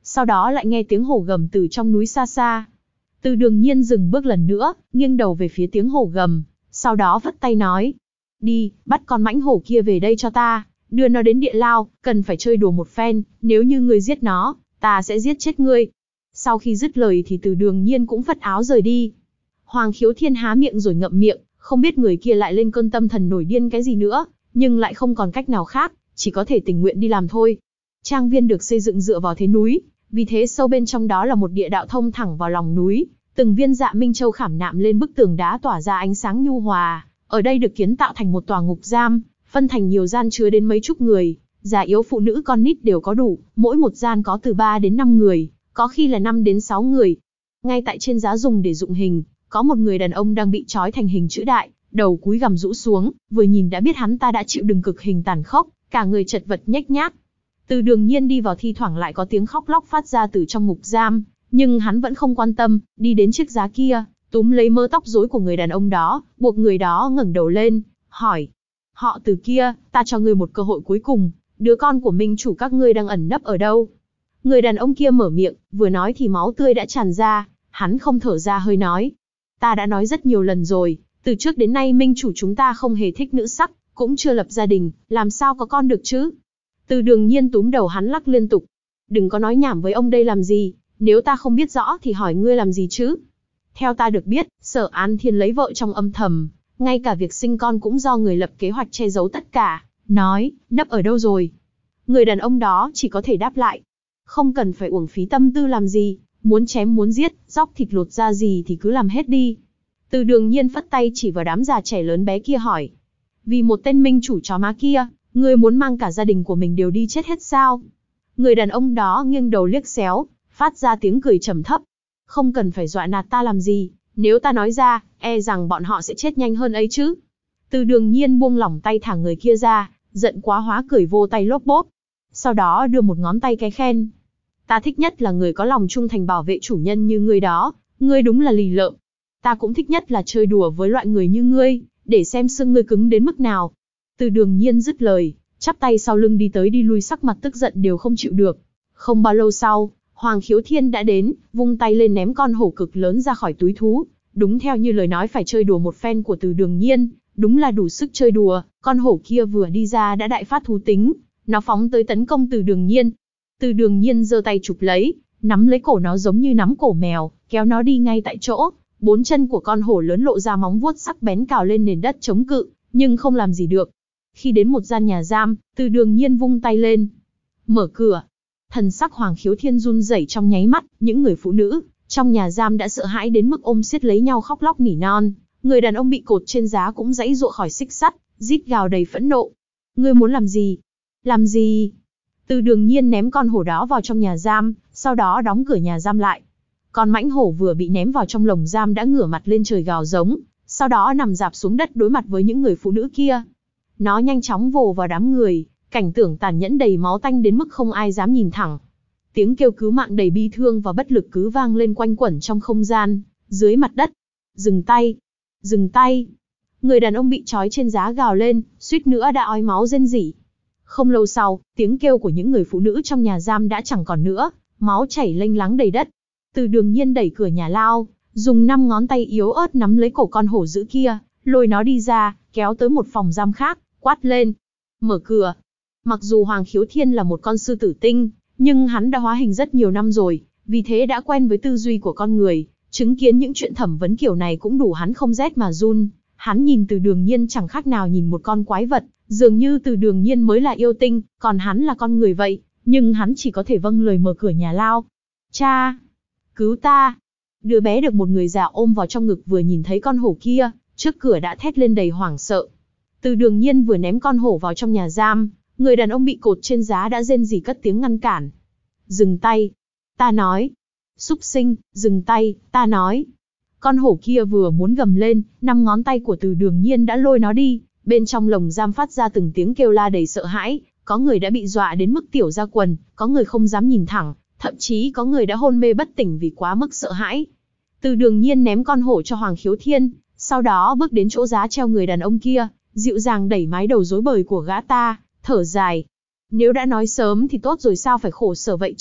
sau đó lại nghe tiếng hổ gầm từ trong núi xa xa. Từ Đường Nhiên dừng bước lần nữa, nghiêng đầu về phía tiếng hổ gầm, sau đó vất tay nói. Đi, bắt con mãnh hổ kia về đây cho ta, đưa nó đến địa lao, cần phải chơi đùa một phen, nếu như ngươi giết nó, ta sẽ giết chết ngươi. Sau khi dứt lời thì Từ Đường Nhiên cũng phất áo rời đi. Hoàng Khiếu Thiên há miệng rồi ngậm miệng, không biết người kia lại lên cơn tâm thần nổi điên cái gì nữa, nhưng lại không còn cách nào khác, chỉ có thể tình nguyện đi làm thôi. Trang viên được xây dựng dựa vào thế núi, vì thế sâu bên trong đó là một địa đạo thông thẳng vào lòng núi, từng viên dạ minh châu khảm nạm lên bức tường đá tỏa ra ánh sáng nhu hòa. Ở đây được kiến tạo thành một tòa ngục giam, phân thành nhiều gian chứa đến mấy chục người, già yếu phụ nữ con nít đều có đủ, mỗi một gian có từ 3 đến 5 người, có khi là 5 đến 6 người. Ngay tại trên giá dùng để dụng hình, có một người đàn ông đang bị trói thành hình chữ đại, đầu cúi gằm rũ xuống, vừa nhìn đã biết hắn ta đã chịu đựng cực hình tàn khốc, cả người chật vật nhếch nhác. Từ Đường Nhiên đi vào thi thoảng lại có tiếng khóc lóc phát ra từ trong ngục giam, nhưng hắn vẫn không quan tâm, đi đến chiếc giá kia, túm lấy mớ tóc rối của người đàn ông đó, buộc người đó ngẩng đầu lên, hỏi. Họ Từ kia, ta cho ngươi một cơ hội cuối cùng, đứa con của minh chủ các ngươi đang ẩn nấp ở đâu? Người đàn ông kia mở miệng, vừa nói thì máu tươi đã tràn ra, hắn không thở ra hơi nói. Ta đã nói rất nhiều lần rồi, từ trước đến nay minh chủ chúng ta không hề thích nữ sắc, cũng chưa lập gia đình, làm sao có con được chứ? Từ Đường Nhiên túm đầu hắn lắc liên tục. Đừng có nói nhảm với ông đây làm gì, nếu ta không biết rõ thì hỏi ngươi làm gì chứ? Theo ta được biết, Sở An Thiên lấy vợ trong âm thầm, ngay cả việc sinh con cũng do người lập kế hoạch che giấu tất cả. Nói, nấp ở đâu rồi? Người đàn ông đó chỉ có thể đáp lại. Không cần phải uổng phí tâm tư làm gì, muốn chém muốn giết, róc thịt lột da gì thì cứ làm hết đi. Từ Đường Nhiên phất tay chỉ vào đám già trẻ lớn bé kia hỏi. Vì một tên minh chủ chó má kia, ngươi muốn mang cả gia đình của mình đều đi chết hết sao? Người đàn ông đó nghiêng đầu liếc xéo, phát ra tiếng cười trầm thấp. Không cần phải dọa nạt ta làm gì, nếu ta nói ra, e rằng bọn họ sẽ chết nhanh hơn ấy chứ. Từ Đường Nhiên buông lỏng tay thả người kia ra, giận quá hóa cười vô tay lốp bốp. Sau đó đưa một ngón tay cái khen. Ta thích nhất là người có lòng trung thành bảo vệ chủ nhân như ngươi đó, ngươi đúng là lì lợm. Ta cũng thích nhất là chơi đùa với loại người như ngươi, để xem xương ngươi cứng đến mức nào. Từ Đường Nhiên dứt lời, chắp tay sau lưng đi tới đi lui, sắc mặt tức giận đều không chịu được. Không bao lâu sau, Hoàng Khiếu Thiên đã đến, vung tay lên ném con hổ cực lớn ra khỏi túi thú. Đúng theo như lời nói phải chơi đùa một phen của Từ Đường Nhiên, đúng là đủ sức chơi đùa, con hổ kia vừa đi ra đã đại phát thú tính, nó phóng tới tấn công Từ Đường Nhiên. Từ Đường Nhiên giơ tay chụp lấy, nắm lấy cổ nó giống như nắm cổ mèo, kéo nó đi ngay tại chỗ. 4 chân của con hổ lớn lộ ra móng vuốt sắc bén cào lên nền đất chống cự, nhưng không làm gì được. Khi đến một gian nhà giam, Từ Đường Nhiên vung tay lên, mở cửa. Thần sắc Hoàng Khiếu Thiên run rẩy trong nháy mắt, những người phụ nữ trong nhà giam đã sợ hãi đến mức ôm siết lấy nhau khóc lóc nỉ non. Người đàn ông bị cột trên giá cũng giãy giụa khỏi xích sắt, rít gào đầy phẫn nộ. Ngươi muốn làm gì? Làm gì? Từ Đường Nhiên ném con hổ đó vào trong nhà giam, sau đó đóng cửa nhà giam lại. Con mãnh hổ vừa bị ném vào trong lồng giam đã ngửa mặt lên trời gào giống, sau đó nằm rạp xuống đất đối mặt với những người phụ nữ kia. Nó nhanh chóng vồ vào đám người, cảnh tượng tàn nhẫn đầy máu tanh đến mức không ai dám nhìn thẳng. Tiếng kêu cứu mạng đầy bi thương và bất lực cứ vang lên quanh quẩn trong không gian, dưới mặt đất. Dừng tay! Dừng tay! Người đàn ông bị trói trên giá gào lên, suýt nữa đã ói máu rên rỉ. Không lâu sau, tiếng kêu của những người phụ nữ trong nhà giam đã chẳng còn nữa, máu chảy lênh láng đầy đất. Từ Đường Nhiên đẩy cửa nhà lao, dùng 5 ngón tay yếu ớt nắm lấy cổ con hổ dữ kia, lôi nó đi ra, kéo tới một phòng giam khác, quát lên. Mở cửa! Mặc dù Hoàng Khiếu Thiên là một con sư tử tinh, nhưng hắn đã hóa hình rất nhiều năm rồi, vì thế đã quen với tư duy của con người, chứng kiến những chuyện thẩm vấn kiểu này cũng đủ hắn không rét mà run. Hắn nhìn Từ Đường Nhiên chẳng khác nào nhìn một con quái vật, dường như Từ Đường Nhiên mới là yêu tinh, còn hắn là con người vậy, nhưng hắn chỉ có thể vâng lời mở cửa nhà lao. Cha! Cứu ta! Đứa bé được một người già ôm vào trong ngực vừa nhìn thấy con hổ kia, trước cửa đã thét lên đầy hoảng sợ. Từ Đường Nhiên vừa ném con hổ vào trong nhà giam, người đàn ông bị cột trên giá đã rên rỉ cất tiếng ngăn cản. Dừng tay! Ta nói! Súc sinh, dừng tay, ta nói! Con hổ kia vừa muốn gầm lên, 5 ngón tay của Từ Đường Nhiên đã lôi nó đi, bên trong lồng giam phát ra từng tiếng kêu la đầy sợ hãi, có người đã bị dọa đến mức tiểu ra quần, có người không dám nhìn thẳng, thậm chí có người đã hôn mê bất tỉnh vì quá mức sợ hãi. Từ Đường Nhiên ném con hổ cho Hoàng Khiếu Thiên, sau đó bước đến chỗ giá treo người đàn ông kia, dịu dàng đẩy mái đầu rối bời của gã ta, thở dài. Nếu đã nói sớm thì tốt rồi, sao phải khổ sở vậy chứ,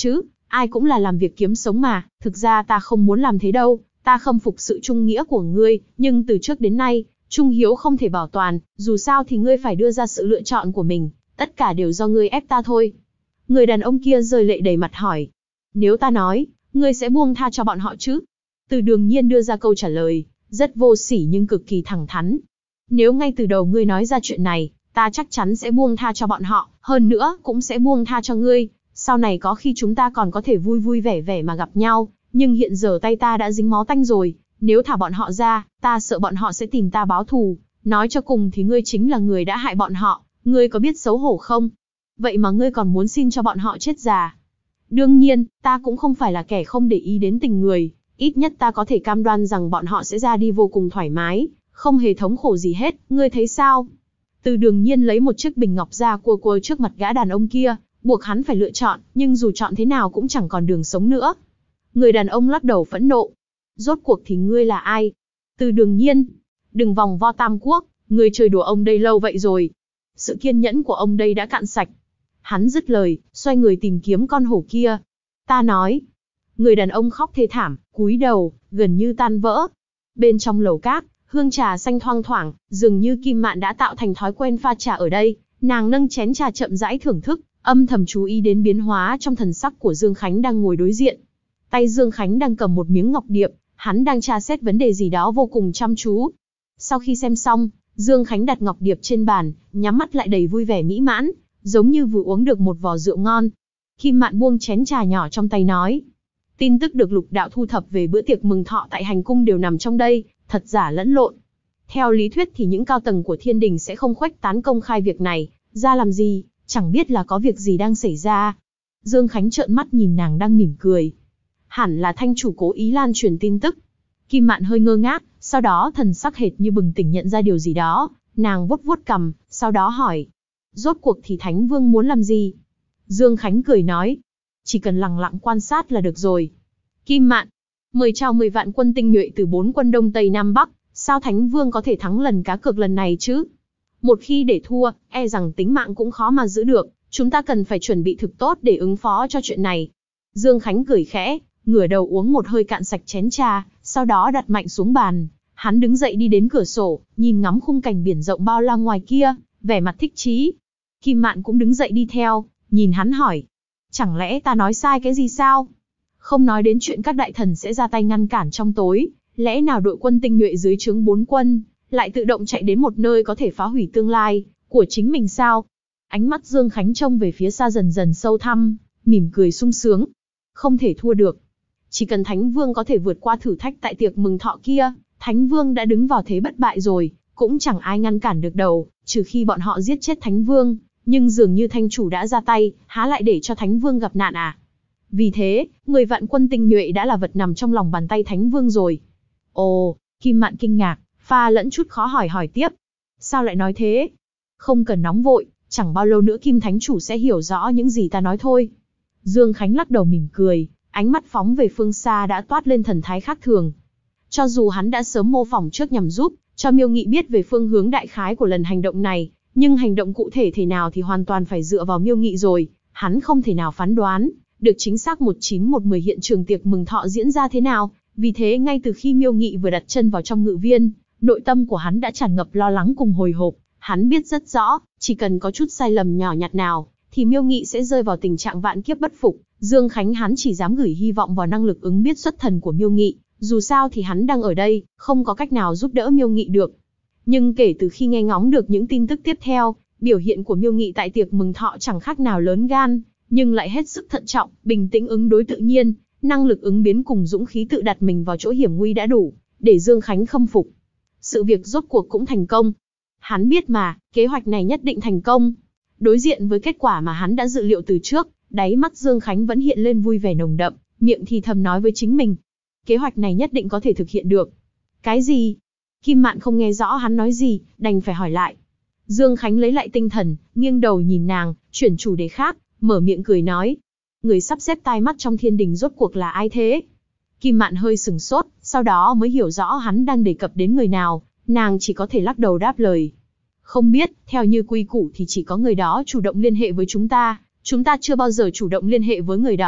Ai cũng là làm việc kiếm sống mà, thực ra ta không muốn làm thế đâu, ta khâm phục sự trung nghĩa của ngươi, nhưng từ trước đến nay, trung hiếu không thể bảo toàn, dù sao thì ngươi phải đưa ra sự lựa chọn của mình, tất cả đều do ngươi ép ta thôi. Người đàn ông kia rơi lệ đầy mặt hỏi, nếu ta nói, ngươi sẽ buông tha cho bọn họ chứ? Từ Đường Nhiên đưa ra câu trả lời, rất vô sỉ nhưng cực kỳ thẳng thắn. Nếu ngay từ đầu ngươi nói ra chuyện này, ta chắc chắn sẽ buông tha cho bọn họ, hơn nữa cũng sẽ buông tha cho ngươi. Sau này có khi chúng ta còn có thể vui vui vẻ vẻ mà gặp nhau, nhưng hiện giờ tay ta đã dính máu tanh rồi, nếu thả bọn họ ra, ta sợ bọn họ sẽ tìm ta báo thù, nói cho cùng thì ngươi chính là người đã hại bọn họ, ngươi có biết xấu hổ không? Vậy mà ngươi còn muốn xin cho bọn họ chết già. Đương nhiên, ta cũng không phải là kẻ không để ý đến tình người, ít nhất ta có thể cam đoan rằng bọn họ sẽ ra đi vô cùng thoải mái, không hề thống khổ gì hết, ngươi thấy sao? Từ Đường Nhiên lấy một chiếc bình ngọc ra cua cua trước mặt gã đàn ông kia, buộc hắn phải lựa chọn, nhưng dù chọn thế nào cũng chẳng còn đường sống nữa. Người đàn ông lắc đầu phẫn nộ. Rốt cuộc thì ngươi là ai? Từ Đường Nhiên, đừng vòng vo Tam Quốc, ngươi chơi đùa ông đây lâu vậy rồi. Sự kiên nhẫn của ông đây đã cạn sạch. Hắn dứt lời, xoay người tìm kiếm con hổ kia. Ta nói. Người đàn ông khóc thê thảm, cúi đầu, gần như tan vỡ. Bên trong lầu cát, hương trà xanh thoang thoảng, dường như Kim Mạn đã tạo thành thói quen pha trà ở đây. Nàng nâng chén trà chậm rãi thưởng thức, âm thầm chú ý đến biến hóa trong thần sắc của Dương Khánh đang ngồi đối diện. Tay Dương Khánh đang cầm một miếng ngọc điệp, hắn đang tra xét vấn đề gì đó vô cùng chăm chú. Sau khi xem xong, Dương Khánh đặt ngọc điệp trên bàn, nhắm mắt lại đầy vui vẻ mỹ mãn, giống như vừa uống được một vò rượu ngon. Kim Mạn buông chén trà nhỏ trong tay nói, tin tức được Lục đạo thu thập về bữa tiệc mừng thọ tại hành cung đều nằm trong đây, thật giả lẫn lộn. Theo lý thuyết thì những cao tầng của Thiên Đình sẽ không khuếch tán công khai việc này, ra làm gì, chẳng biết là có việc gì đang xảy ra. Dương Khánh trợn mắt nhìn nàng đang mỉm cười. Hẳn là thanh chủ cố ý lan truyền tin tức. Kim Mạn hơi ngơ ngác, sau đó thần sắc hệt như bừng tỉnh nhận ra điều gì đó, nàng vuốt vuốt cằm, sau đó hỏi, rốt cuộc thì Thánh Vương muốn làm gì? Dương Khánh cười nói, chỉ cần lặng lặng quan sát là được rồi. Kim Mạn, mời chào 10 vạn quân tinh nhuệ từ 4 quân Đông Tây Nam Bắc, sao Thánh Vương có thể thắng lần cá cược lần này chứ? Một khi để thua, e rằng tính mạng cũng khó mà giữ được, chúng ta cần phải chuẩn bị thực tốt để ứng phó cho chuyện này. Dương Khánh cười khẽ, ngửa đầu uống một hơi cạn sạch chén trà, sau đó đặt mạnh xuống bàn. Hắn đứng dậy đi đến cửa sổ, nhìn ngắm khung cảnh biển rộng bao la ngoài kia, vẻ mặt thích chí. Kim Mạn cũng đứng dậy đi theo, nhìn hắn hỏi, chẳng lẽ ta nói sai cái gì sao? Không nói đến chuyện các đại thần sẽ ra tay ngăn cản trong tối, lẽ nào đội quân tinh nhuệ dưới trướng 4 quân, lại tự động chạy đến một nơi có thể phá hủy tương lai của chính mình sao? Ánh mắt Dương Khánh trông về phía xa dần dần sâu thẳm, mỉm cười sung sướng. Không thể thua được. Chỉ cần Thánh Vương có thể vượt qua thử thách tại tiệc mừng thọ kia, Thánh Vương đã đứng vào thế bất bại rồi, cũng chẳng ai ngăn cản được đâu, trừ khi bọn họ giết chết Thánh Vương, nhưng dường như thanh chủ đã ra tay, há lại để cho Thánh Vương gặp nạn à? Vì thế, 10 vạn quân tinh nhuệ đã là vật nằm trong lòng bàn tay Thánh Vương rồi. Ồ, Kim Mạn kinh ngạc, pha lẫn chút khó hỏi tiếp. Sao lại nói thế? Không cần nóng vội, chẳng bao lâu nữa Kim Thánh Chủ sẽ hiểu rõ những gì ta nói thôi. Dương Khánh lắc đầu mỉm cười, ánh mắt phóng về phương xa đã toát lên thần thái khác thường. Cho dù hắn đã sớm mô phỏng trước nhằm giúp cho Miêu Nghị biết về phương hướng đại khái của lần hành động này, nhưng hành động cụ thể thế nào thì hoàn toàn phải dựa vào Miêu Nghị rồi, hắn không thể nào phán đoán được chính xác 19-1-10 hiện trường tiệc mừng thọ diễn ra thế nào, vì thế ngay từ khi Miêu Nghị vừa đặt chân vào trong ngự viên, nội tâm của hắn đã tràn ngập lo lắng cùng hồi hộp. Hắn biết rất rõ, chỉ cần có chút sai lầm nhỏ nhặt nào, thì Miêu Nghị sẽ rơi vào tình trạng vạn kiếp bất phục. Dương Khánh hắn chỉ dám gửi hy vọng vào năng lực ứng biết xuất thần của Miêu Nghị, dù sao thì hắn đang ở đây, không có cách nào giúp đỡ Miêu Nghị được. Nhưng kể từ khi nghe ngóng được những tin tức tiếp theo, biểu hiện của Miêu Nghị tại tiệc mừng thọ chẳng khác nào lớn gan, nhưng lại hết sức thận trọng, bình tĩnh ứng đối tự nhiên, năng lực ứng biến cùng dũng khí tự đặt mình vào chỗ hiểm nguy đã đủ để Dương Khánh khâm phục. Sự việc rốt cuộc cũng thành công. Hắn biết mà, kế hoạch này nhất định thành công. Đối diện với kết quả mà hắn đã dự liệu từ trước, đáy mắt Dương Khánh vẫn hiện lên vui vẻ nồng đậm, miệng thì thầm nói với chính mình. Kế hoạch này nhất định có thể thực hiện được. Cái gì? Kim Mạn không nghe rõ hắn nói gì, đành phải hỏi lại. Dương Khánh lấy lại tinh thần, nghiêng đầu nhìn nàng, chuyển chủ đề khác, mở miệng cười nói. Người sắp xếp tai mắt trong Thiên Đình rốt cuộc là ai thế? Kim Mạn hơi sừng sốt, sau đó mới hiểu rõ hắn đang đề cập đến người nào, nàng chỉ có thể lắc đầu đáp lời. Không biết, theo như quy củ thì chỉ có người đó chủ động liên hệ với chúng ta chưa bao giờ chủ động liên hệ với người đó,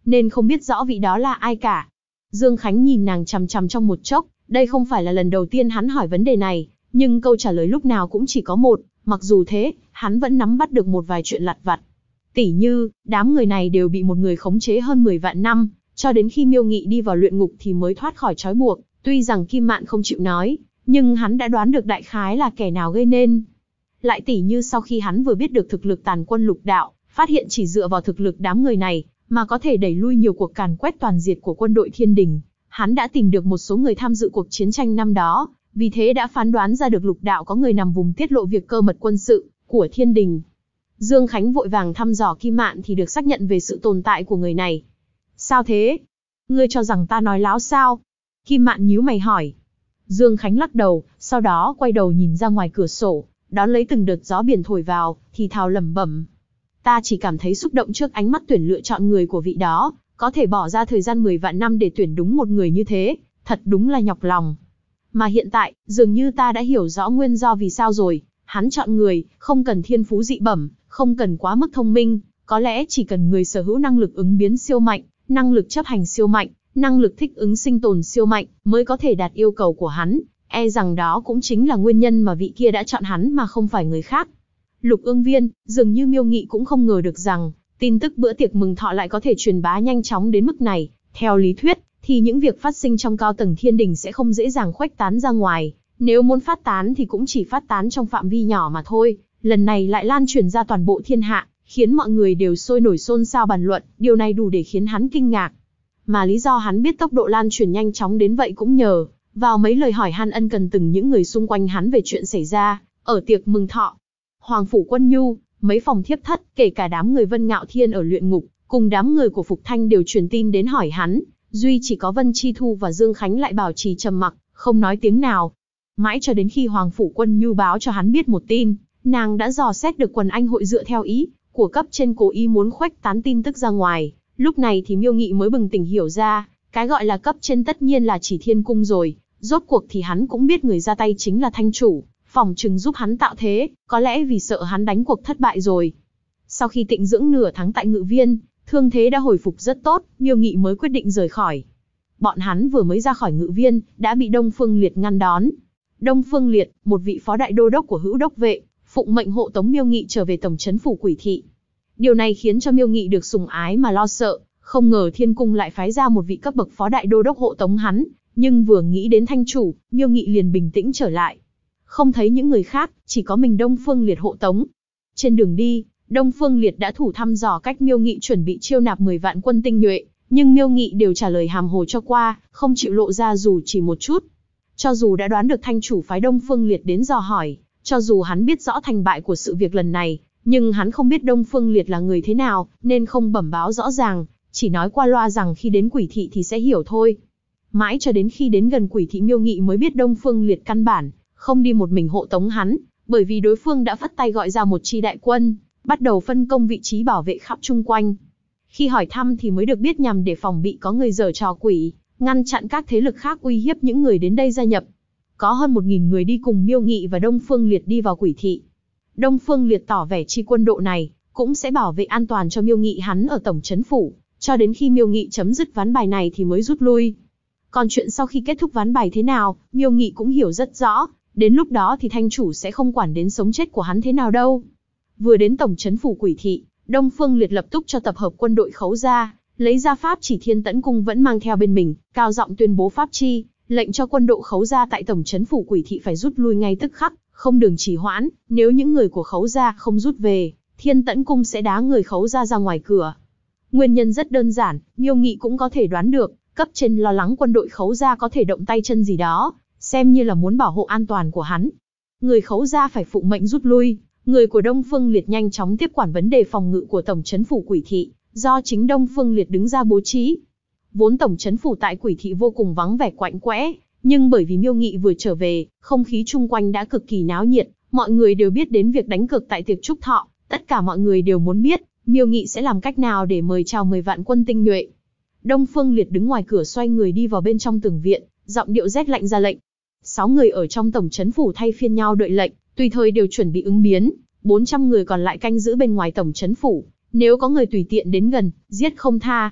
nên không biết rõ vị đó là ai cả. Dương Khánh nhìn nàng chằm chằm trong một chốc, đây không phải là lần đầu tiên hắn hỏi vấn đề này, nhưng câu trả lời lúc nào cũng chỉ có một, mặc dù thế, hắn vẫn nắm bắt được một vài chuyện lặt vặt. Tỉ như, đám người này đều bị một người khống chế hơn 10 vạn năm, cho đến khi Miêu Nghị đi vào luyện ngục thì mới thoát khỏi trói buộc, tuy rằng Kim Mạn không chịu nói, nhưng hắn đã đoán được đại khái là kẻ nào gây nên. Lại tỉ như sau khi hắn vừa biết được thực lực tàn quân lục đạo, phát hiện chỉ dựa vào thực lực đám người này, mà có thể đẩy lui nhiều cuộc càn quét toàn diệt của quân đội Thiên Đình. Hắn đã tìm được một số người tham dự cuộc chiến tranh năm đó, vì thế đã phán đoán ra được lục đạo có người nằm vùng tiết lộ việc cơ mật quân sự của Thiên Đình. Dương Khánh vội vàng thăm dò Kim Mạn thì được xác nhận về sự tồn tại của người này. Sao thế? Ngươi cho rằng ta nói láo sao? Kim Mạn nhíu mày hỏi. Dương Khánh lắc đầu, sau đó quay đầu nhìn ra ngoài cửa sổ, đón lấy từng đợt gió biển thổi vào, thì thào lẩm bẩm. Ta chỉ cảm thấy xúc động trước ánh mắt tuyển lựa chọn người của vị đó, có thể bỏ ra thời gian 10 vạn năm để tuyển đúng một người như thế, thật đúng là nhọc lòng. Mà hiện tại, dường như ta đã hiểu rõ nguyên do vì sao rồi, hắn chọn người, không cần thiên phú dị bẩm, không cần quá mức thông minh, có lẽ chỉ cần người sở hữu năng lực ứng biến siêu mạnh, năng lực chấp hành siêu mạnh, năng lực thích ứng sinh tồn siêu mạnh, mới có thể đạt yêu cầu của hắn, e rằng đó cũng chính là nguyên nhân mà vị kia đã chọn hắn mà không phải người khác. Lục Ương Viên, dường như Miêu Nghị cũng không ngờ được rằng, tin tức bữa tiệc mừng thọ lại có thể truyền bá nhanh chóng đến mức này. Theo lý thuyết, thì những việc phát sinh trong cao tầng Thiên Đình sẽ không dễ dàng khuếch tán ra ngoài. Nếu muốn phát tán thì cũng chỉ phát tán trong phạm vi nhỏ mà thôi. Lần này lại lan truyền ra toàn bộ thiên hạ, khiến mọi người đều sôi nổi xôn xao bàn luận. Điều này đủ để khiến hắn kinh ngạc. Mà lý do hắn biết tốc độ lan truyền nhanh chóng đến vậy cũng nhờ vào mấy lời hỏi han ân cần từng những người xung quanh hắn về chuyện xảy ra ở tiệc mừng thọ. Hoàng phủ Quân Nhu, mấy phòng thiếp thất, kể cả đám người Vân Ngạo Thiên ở luyện ngục, cùng đám người của Phục Thanh đều truyền tin đến hỏi hắn, duy chỉ có Vân Chi Thu và Dương Khánh lại bảo trì trầm mặc, không nói tiếng nào. Mãi cho đến khi Hoàng phủ Quân Nhu báo cho hắn biết một tin, nàng đã dò xét được quần anh hội dựa theo ý của cấp trên cố ý muốn khuếch tán tin tức ra ngoài. Lúc này thì Miêu Nghị mới bừng tỉnh hiểu ra, cái gọi là cấp trên tất nhiên là chỉ Thiên Cung rồi, rốt cuộc thì hắn cũng biết người ra tay chính là Thanh Chủ. Phỏng chừng giúp hắn tạo thế, có lẽ vì sợ hắn đánh cuộc thất bại rồi. Sau khi tịnh dưỡng nửa tháng tại Ngự Viên, thương thế đã hồi phục rất tốt, Miêu Nghị mới quyết định rời khỏi. Bọn hắn vừa mới ra khỏi Ngự Viên, đã bị Đông Phương Liệt ngăn đón. Đông Phương Liệt, một vị phó đại đô đốc của Hữu Đốc vệ, phụng mệnh hộ tống Miêu Nghị trở về tổng trấn phủ Quỷ Thị. Điều này khiến cho Miêu Nghị được sủng ái mà lo sợ, không ngờ Thiên Cung lại phái ra một vị cấp bậc phó đại đô đốc hộ tống hắn, nhưng vừa nghĩ đến Thanh Chủ, Miêu Nghị liền bình tĩnh trở lại. Không thấy những người khác, chỉ có mình Đông Phương Liệt hộ tống. Trên đường đi, Đông Phương Liệt đã thủ thăm dò cách Miêu Nghị chuẩn bị chiêu nạp 10 vạn quân tinh nhuệ, nhưng Miêu Nghị đều trả lời hàm hồ cho qua, không chịu lộ ra dù chỉ một chút. Cho dù đã đoán được Thanh Chủ phái Đông Phương Liệt đến dò hỏi, cho dù hắn biết rõ thành bại của sự việc lần này, nhưng hắn không biết Đông Phương Liệt là người thế nào, nên không bẩm báo rõ ràng, chỉ nói qua loa rằng khi đến Quỷ Thị thì sẽ hiểu thôi. Mãi cho đến khi đến gần Quỷ Thị Miêu Nghị mới biết Đông Phương Liệt căn bản không đi một mình hộ tống hắn, bởi vì đối phương đã phất tay gọi ra một chi đại quân, bắt đầu phân công vị trí bảo vệ khắp chung quanh. Khi hỏi thăm thì mới được biết nhằm để phòng bị có người giở trò quỷ, ngăn chặn các thế lực khác uy hiếp những người đến đây gia nhập. Có hơn 1000 người đi cùng Miêu Nghị và Đông Phương Liệt đi vào Quỷ Thị. Đông Phương Liệt tỏ vẻ chi quân độ này cũng sẽ bảo vệ an toàn cho Miêu Nghị hắn ở tổng trấn phủ, cho đến khi Miêu Nghị chấm dứt ván bài này thì mới rút lui. Còn chuyện sau khi kết thúc ván bài thế nào, Miêu Nghị cũng hiểu rất rõ. Đến lúc đó thì Thanh Chủ sẽ không quản đến sống chết của hắn thế nào đâu. Vừa đến tổng trấn phủ Quỷ Thị, Đông Phương Liệt lập tức cho tập hợp quân đội Khấu gia, lấy ra pháp chỉ Thiên Tẫn Cung vẫn mang theo bên mình, cao giọng tuyên bố pháp chi, lệnh cho quân đội Khấu gia tại tổng trấn phủ Quỷ Thị phải rút lui ngay tức khắc, không đường trì hoãn. Nếu những người của Khấu gia không rút về, Thiên Tẫn Cung sẽ đá người Khấu gia ra ngoài cửa. Nguyên nhân rất đơn giản, Miêu Nghị cũng có thể đoán được, cấp trên lo lắng quân đội Khấu gia có thể động tay chân gì đó, xem như là muốn bảo hộ an toàn của hắn. Người Khấu gia phải phụng mệnh rút lui, người của Đông Phương Liệt nhanh chóng tiếp quản vấn đề phòng ngự của tổng trấn phủ Quỷ Thị, do chính Đông Phương Liệt đứng ra bố trí. Vốn tổng trấn phủ tại Quỷ Thị vô cùng vắng vẻ quạnh quẽ, nhưng bởi vì Miêu Nghị vừa trở về, không khí chung quanh đã cực kỳ náo nhiệt, mọi người đều biết đến việc đánh cược tại tiệc chúc thọ, tất cả mọi người đều muốn biết, Miêu Nghị sẽ làm cách nào để mời chào 10 vạn quân tinh nhuệ. Đông Phương Liệt đứng ngoài cửa xoay người đi vào bên trong tường viện, giọng điệu rét lạnh ra lệnh. 6 người ở trong tổng trấn phủ thay phiên nhau đợi lệnh, tùy thời đều chuẩn bị ứng biến, 400 người còn lại canh giữ bên ngoài tổng trấn phủ, nếu có người tùy tiện đến gần, giết không tha.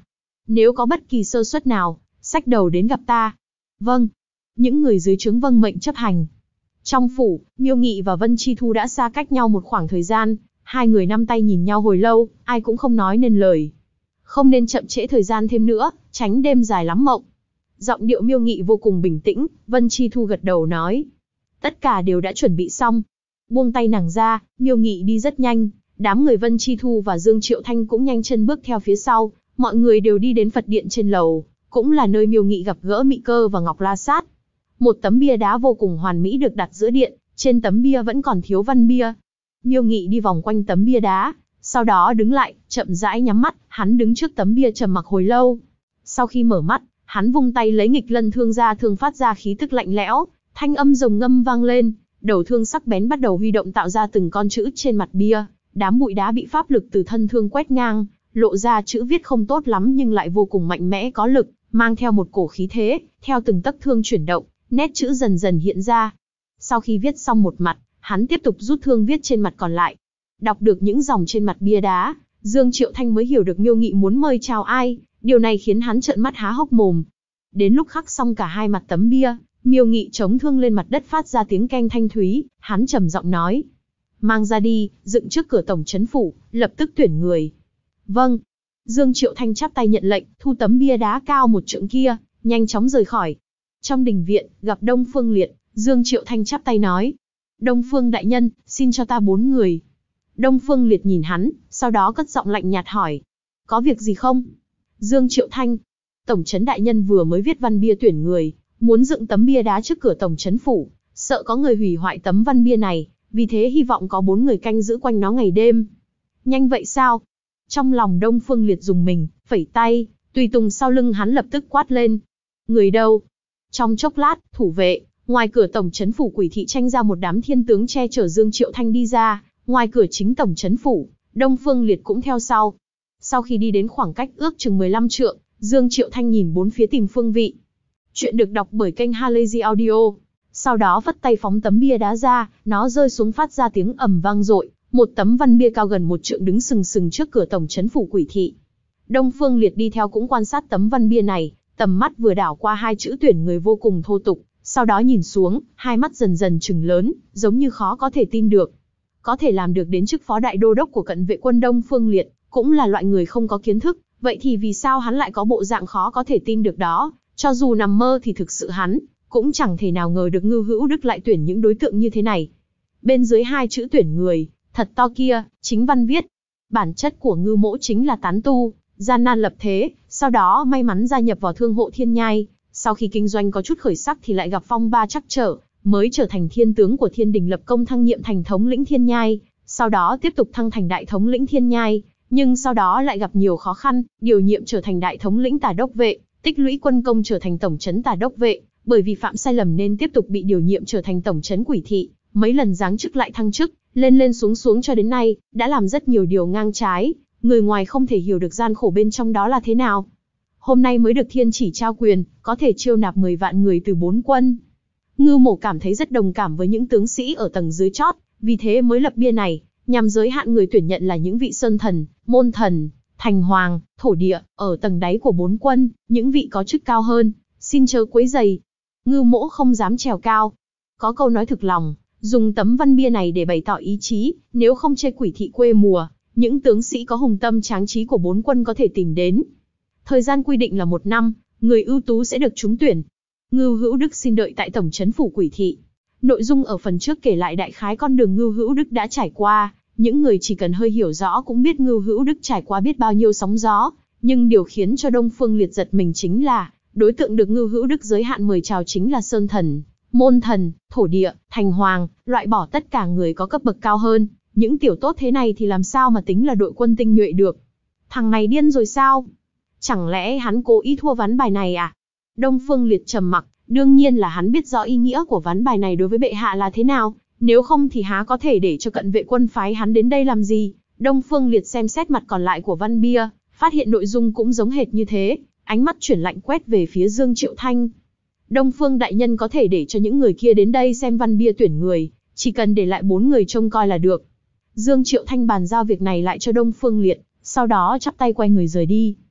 Nếu có bất kỳ sơ suất nào, xách đầu đến gặp ta. Vâng. Những người dưới trướng vâng mệnh chấp hành. Trong phủ, Miêu Nghị và Vân Chi Thu đã xa cách nhau một khoảng thời gian, hai người nắm tay nhìn nhau hồi lâu, ai cũng không nói nên lời. Không nên chậm trễ thời gian thêm nữa, tránh đêm dài lắm mộng. Giọng điệu Miêu Nghị vô cùng bình tĩnh, Vân Chi Thu gật đầu nói. Tất cả đều đã chuẩn bị xong. Buông tay nàng ra, Miêu Nghị đi rất nhanh, đám người Vân Chi Thu và Dương Triệu Thanh cũng nhanh chân bước theo phía sau, mọi người đều đi đến Phật điện trên lầu, cũng là nơi Miêu Nghị gặp gỡ Mị Cơ và Ngọc La Sát. Một tấm bia đá vô cùng hoàn mỹ được đặt giữa điện, trên tấm bia vẫn còn thiếu văn bia. Miêu Nghị đi vòng quanh tấm bia đá, sau đó đứng lại, chậm rãi nhắm mắt, hắn đứng trước tấm bia trầm mặc hồi lâu. Sau khi mở mắt, hắn vung tay lấy nghịch lân thương ra, thương phát ra khí tức lạnh lẽo, thanh âm rồng ngâm vang lên, đầu thương sắc bén bắt đầu huy động tạo ra từng con chữ trên mặt bia, đám bụi đá bị pháp lực từ thân thương quét ngang, lộ ra chữ viết không tốt lắm nhưng lại vô cùng mạnh mẽ có lực, mang theo một cổ khí thế, theo từng tấc thương chuyển động, nét chữ dần dần hiện ra. Sau khi viết xong một mặt, hắn tiếp tục rút thương viết trên mặt còn lại. Đọc được những dòng trên mặt bia đá, Dương Triệu Thanh mới hiểu được Miêu Nghị muốn mời chào ai, điều này khiến hắn trợn mắt há hốc mồm. Đến lúc khắc xong cả hai mặt tấm bia, Miêu Nghị chống thương lên mặt đất phát ra tiếng keng thanh thúy, hắn trầm giọng nói. Mang ra đi, dựng trước cửa tổng trấn phủ, lập tức tuyển người. Vâng. Dương Triệu Thanh chắp tay nhận lệnh, thu tấm bia đá cao một trượng kia, nhanh chóng rời khỏi. Trong đình viện, gặp Đông Phương Liệt, Dương Triệu Thanh chắp tay nói. Đông Phương đại nhân, xin cho ta 4 người. Đông Phương Liệt nhìn hắn, sau đó cất giọng lạnh nhạt hỏi. Có việc gì không? Dương Triệu Thanh. Tổng trấn đại nhân vừa mới viết văn bia tuyển người, muốn dựng tấm bia đá trước cửa tổng trấn phủ, sợ có người hủy hoại tấm văn bia này, vì thế hy vọng có 4 người canh giữ quanh nó ngày đêm. Nhanh vậy sao? Trong lòng Đông Phương Liệt dùng mình, phẩy tay, tùy tùng sau lưng hắn lập tức quát lên. Người đâu? Trong chốc lát, thủ vệ, ngoài cửa tổng trấn phủ Quỷ Thị tranh ra một đám thiên tướng che chở Dương Triệu Thanh đi ra, ngoài cửa chính tổng trấn phủ, Đông Phương Liệt cũng theo sau. Sau khi đi đến khoảng cách ước chừng 15 trượng, Dương Triệu Thanh nhìn bốn phía tìm phương vị. Chuyện được đọc bởi kênh Halazy Audio. Sau đó vất tay phóng tấm bia đá ra, nó rơi xuống phát ra tiếng ầm vang dội, một tấm văn bia cao gần 1 trượng đứng sừng sừng trước cửa tổng trấn phủ Quỷ Thị. Đông Phương Liệt đi theo cũng quan sát tấm văn bia này, tầm mắt vừa đảo qua hai chữ tuyển người vô cùng thô tục, sau đó nhìn xuống, hai mắt dần dần trừng lớn, giống như khó có thể tin được. Có thể làm được đến chức phó đại đô đốc của cận vệ quân Đông Phương Liệt, cũng là loại người không có kiến thức, vậy thì vì sao hắn lại có bộ dạng khó có thể tin được đó, cho dù nằm mơ thì thực sự hắn cũng chẳng thể nào ngờ được Ngưu Hữu Đức lại tuyển những đối tượng như thế này. Bên dưới hai chữ tuyển người, thật to kia, chính văn viết. Bản chất của Ngưu Mỗ chính là tán tu, gian nan lập thế, sau đó may mắn gia nhập vào thương hộ Thiên Nhai, sau khi kinh doanh có chút khởi sắc thì lại gặp phong ba trắc trở, mới trở thành thiên tướng của Thiên Đình lập công thăng nhiệm thành thống lĩnh Thiên Nhai, sau đó tiếp tục thăng thành đại thống lĩnh Thiên Nhai, nhưng sau đó lại gặp nhiều khó khăn, điều nhiệm trở thành đại thống lĩnh Tả Đốc vệ, tích lũy quân công trở thành tổng trấn Tả Đốc vệ, bởi vì phạm sai lầm nên tiếp tục bị điều nhiệm trở thành tổng trấn Quỷ Thị, mấy lần giáng chức lại thăng chức, lên lên xuống xuống cho đến nay, đã làm rất nhiều điều ngang trái, người ngoài không thể hiểu được gian khổ bên trong đó là thế nào. Hôm nay mới được thiên chỉ trao quyền, có thể chiêu nạp 10 vạn người từ 4 quân. Ngưu Mổ cảm thấy rất đồng cảm với những tướng sĩ ở tầng dưới chót, vì thế mới lập bia này, nhằm giới hạn người tuyển nhận là những vị sơn thần, môn thần, thành hoàng, thổ địa, ở tầng đáy của 4 quân, những vị có chức cao hơn, xin chớ quấy rầy. Ngưu Mỗ không dám trèo cao. Có câu nói thực lòng, dùng tấm văn bia này để bày tỏ ý chí, nếu không chê Quỷ Thị quê mùa, những tướng sĩ có hùng tâm tráng trí của 4 quân có thể tìm đến. Thời gian quy định là 1 năm, người ưu tú sẽ được trúng tuyển. Ngưu Hữu Đức xin đợi tại tổng trấn phủ Quỷ Thị. Nội dung ở phần trước kể lại đại khái con đường Ngưu Hữu Đức đã trải qua, những người chỉ cần hơi hiểu rõ cũng biết Ngưu Hữu Đức trải qua biết bao nhiêu sóng gió, nhưng điều khiến cho Đông Phương Liệt giật mình chính là, đối tượng được Ngưu Hữu Đức giới hạn mời chào chính là sơn thần, môn thần, thổ địa, thành hoàng, loại bỏ tất cả người có cấp bậc cao hơn, những tiểu tốt thế này thì làm sao mà tính là đội quân tinh nhuệ được. Thằng này điên rồi sao? Chẳng lẽ hắn cố ý thua ván bài này à? Đông Phương Liệt trầm mặc, đương nhiên là hắn biết rõ ý nghĩa của ván bài này đối với bệ hạ là thế nào, nếu không thì há có thể để cho cận vệ quân phái hắn đến đây làm gì. Đông Phương Liệt xem xét mặt còn lại của văn bia, phát hiện nội dung cũng giống hệt như thế, ánh mắt chuyển lạnh quét về phía Dương Triệu Thanh. Đông Phương đại nhân có thể để cho những người kia đến đây xem văn bia tuyển người, chỉ cần để lại 4 người trông coi là được. Dương Triệu Thanh bàn giao việc này lại cho Đông Phương Liệt, sau đó chắp tay quay người rời đi.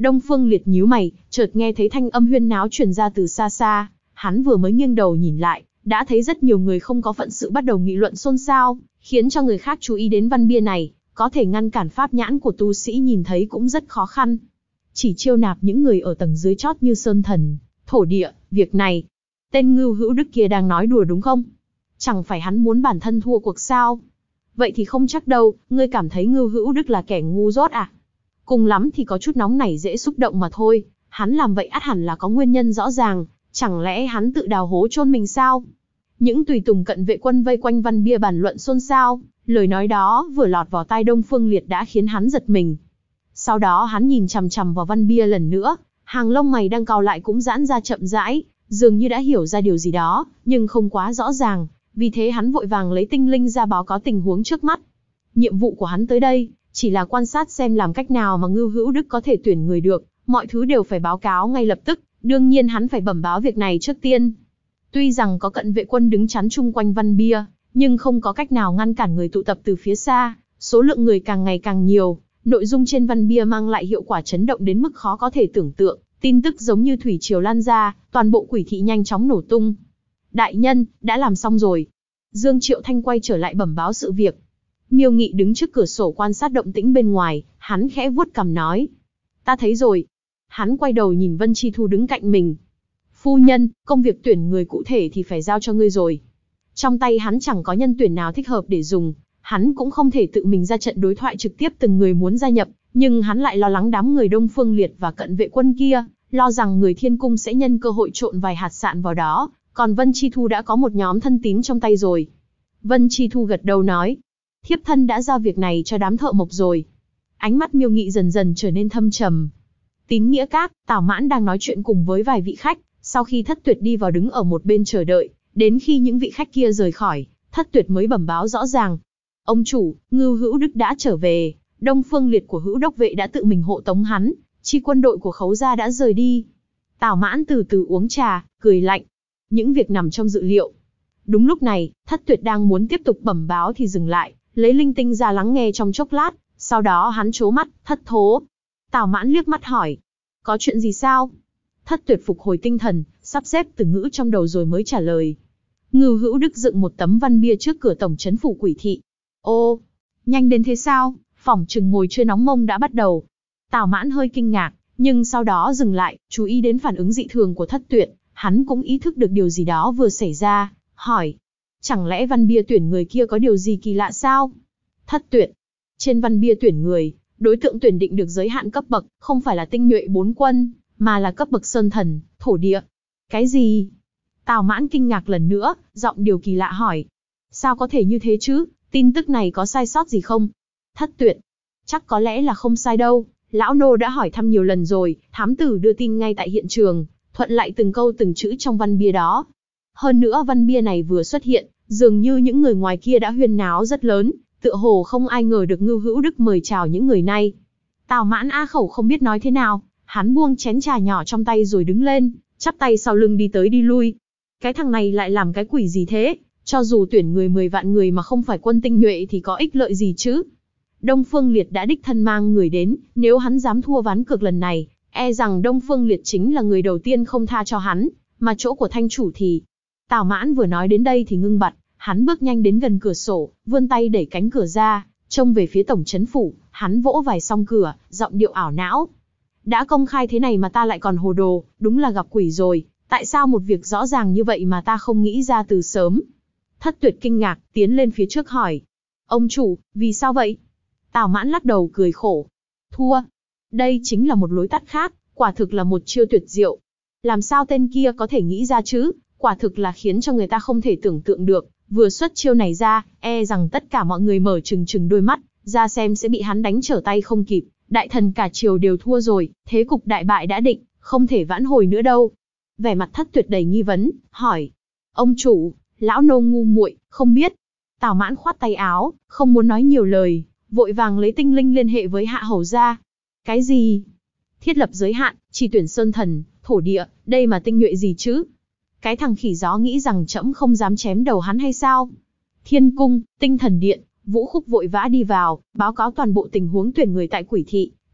Đông Phương Liệt nhíu mày, chợt nghe thấy thanh âm huyên náo truyền ra từ xa xa, hắn vừa mới nghiêng đầu nhìn lại, đã thấy rất nhiều người không có phận sự bắt đầu nghị luận xôn xao, khiến cho người khác chú ý đến văn bia này, có thể ngăn cản pháp nhãn của tu sĩ nhìn thấy cũng rất khó khăn. Chỉ chiêu nạp những người ở tầng dưới chót như sơn thần, thổ địa, việc này, tên Ngưu Hữu Đức kia đang nói đùa đúng không? Chẳng phải hắn muốn bản thân thua cuộc sao? Vậy thì không chắc đâu, ngươi cảm thấy Ngưu Hữu Đức là kẻ ngu dốt à? Cùng lắm thì có chút nóng nảy dễ xúc động mà thôi, hắn làm vậy ắt hẳn là có nguyên nhân rõ ràng, chẳng lẽ hắn tự đào hố chôn mình sao? Những tùy tùng cận vệ quân vây quanh văn bia bàn luận xôn xao, lời nói đó vừa lọt vào tai Đông Phương Liệt đã khiến hắn giật mình. Sau đó hắn nhìn chằm chằm vào văn bia lần nữa, hàng lông mày đang cau lại cũng giãn ra chậm rãi, dường như đã hiểu ra điều gì đó, nhưng không quá rõ ràng, vì thế hắn vội vàng lấy tinh linh ra báo cáo tình huống trước mắt. Nhiệm vụ của hắn tới đây, chỉ là quan sát xem làm cách nào mà Ngưu Hữu Đức có thể tuyển người được, mọi thứ đều phải báo cáo ngay lập tức, đương nhiên hắn phải bẩm báo việc này trước tiên. Tuy rằng có cận vệ quân đứng chắn chung quanh văn bia, nhưng không có cách nào ngăn cản người tụ tập từ phía xa, số lượng người càng ngày càng nhiều, nội dung trên văn bia mang lại hiệu quả chấn động đến mức khó có thể tưởng tượng, tin tức giống như thủy triều lan ra, toàn bộ Quỷ thị nhanh chóng nổ tung. Đại nhân, đã làm xong rồi. Dương Triệu Thanh quay trở lại bẩm báo sự việc. Miêu Nghị đứng trước cửa sổ quan sát động tĩnh bên ngoài, hắn khẽ vuốt cằm nói. Ta thấy rồi. Hắn quay đầu nhìn Vân Chi Thu đứng cạnh mình. Phu nhân, công việc tuyển người cụ thể thì phải giao cho ngươi rồi. Trong tay hắn chẳng có nhân tuyển nào thích hợp để dùng, hắn cũng không thể tự mình ra trận đối thoại trực tiếp từng người muốn gia nhập, nhưng hắn lại lo lắng đám người Đông Phương Liệt và cận vệ quân kia, lo rằng người Thiên Cung sẽ nhân cơ hội trộn vài hạt sạn vào đó, còn Vân Chi Thu đã có một nhóm thân tín trong tay rồi. Vân Chi Thu gật đầu nói, thiếp thân đã giao việc này cho đám thợ mộc rồi. Ánh mắt Miêu Nghị dần dần trở nên thâm trầm. Tín Nghĩa Các, Tào Mãn đang nói chuyện cùng với vài vị khách, sau khi Thất Tuyệt đi vào đứng ở một bên chờ đợi, đến khi những vị khách kia rời khỏi, Thất Tuyệt mới bẩm báo rõ ràng. Ông chủ, Ngưu Hữu Đức đã trở về, Đông Phương Liệt của Hữu Đốc vệ đã tự mình hộ tống hắn, chi quân đội của Khấu gia đã rời đi. Tào Mãn từ từ uống trà, cười lạnh. Những việc nằm trong dự liệu. Đúng lúc này, Thất Tuyệt đang muốn tiếp tục bẩm báo thì dừng lại, lấy linh tinh ra lắng nghe trong chốc lát, sau đó hắn trố mắt, thất thố. Tào Mãn liếc mắt hỏi, có chuyện gì sao? Thất Tuyệt phục hồi tinh thần, sắp xếp từ ngữ trong đầu rồi mới trả lời. Ngưu Hữu Đức dựng một tấm văn bia trước cửa tổng trấn phủ Quỷ thị. Ô, nhanh đến thế sao? Phỏng chừng ngồi chơi nóng mông đã bắt đầu. Tào Mãn hơi kinh ngạc, nhưng sau đó dừng lại, chú ý đến phản ứng dị thường của Thất Tuyệt, hắn cũng ý thức được điều gì đó vừa xảy ra, hỏi. Chẳng lẽ văn bia tuyển người kia có điều gì kỳ lạ sao? Thất Tuyệt. Trên văn bia tuyển người, đối tượng tuyển định được giới hạn cấp bậc, không phải là tinh nhuệ 4 quân, mà là cấp bậc sơn thần, thổ địa. Cái gì? Tào Mãn kinh ngạc lần nữa, giọng điều kỳ lạ hỏi. Sao có thể như thế chứ? Tin tức này có sai sót gì không? Thất Tuyệt. Chắc có lẽ là không sai đâu. Lão nô đã hỏi thăm nhiều lần rồi, thám tử đưa tin ngay tại hiện trường, thuận lại từng câu từng chữ trong văn bia đó. Hơn nữa văn bia này vừa xuất hiện, dường như những người ngoài kia đã huyên náo rất lớn, tựa hồ không ai ngờ được Ngưu Hữu Đức mời chào những người này. Tào Mãn á khẩu không biết nói thế nào, hắn buông chén trà nhỏ trong tay rồi đứng lên, chắp tay sau lưng đi tới đi lui. Cái thằng này lại làm cái quỷ gì thế? Cho dù tuyển người 10 vạn người mà không phải quân tinh nhuệ thì có ích lợi gì chứ? Đông Phương Liệt đã đích thân mang người đến, nếu hắn dám thua ván cược lần này, e rằng Đông Phương Liệt chính là người đầu tiên không tha cho hắn, mà chỗ của thanh chủ thì... Tào Mãn vừa nói đến đây thì ngưng bặt, hắn bước nhanh đến gần cửa sổ, vươn tay đẩy cánh cửa ra, trông về phía tổng trấn phủ, hắn vỗ vài song cửa, giọng điệu ảo não. Đã công khai thế này mà ta lại còn hồ đồ, đúng là gặp quỷ rồi, tại sao một việc rõ ràng như vậy mà ta không nghĩ ra từ sớm? Thất Tuyệt kinh ngạc, tiến lên phía trước hỏi. Ông chủ, vì sao vậy? Tào Mãn lắc đầu cười khổ. Thua. Đây chính là một lối tắt khác, quả thực là một chiêu tuyệt diệu. Làm sao tên kia có thể nghĩ ra chứ? Quả thực là khiến cho người ta không thể tưởng tượng được. Vừa xuất chiêu này ra, e rằng tất cả mọi người mở trừng trừng đôi mắt, ra xem sẽ bị hắn đánh trở tay không kịp. Đại thần cả triều đều thua rồi, thế cục đại bại đã định, không thể vãn hồi nữa đâu. Vẻ mặt Thất Tuyệt đầy nghi vấn, hỏi. Ông chủ, lão nô ngu muội, không biết. Tào Mãn khoát tay áo, không muốn nói nhiều lời, vội vàng lấy tinh linh liên hệ với Hạ Hầu ra. Cái gì? Thiết lập giới hạn, chỉ tuyển sơn thần, thổ địa, đây mà tinh nhuệ gì chứ? Cái thằng khỉ gió nghĩ rằng trẫm không dám chém đầu hắn hay sao? Thiên cung, tinh thần điện, Vũ Khúc vội vã đi vào, báo cáo toàn bộ tình huống tuyển người tại Quỷ thị,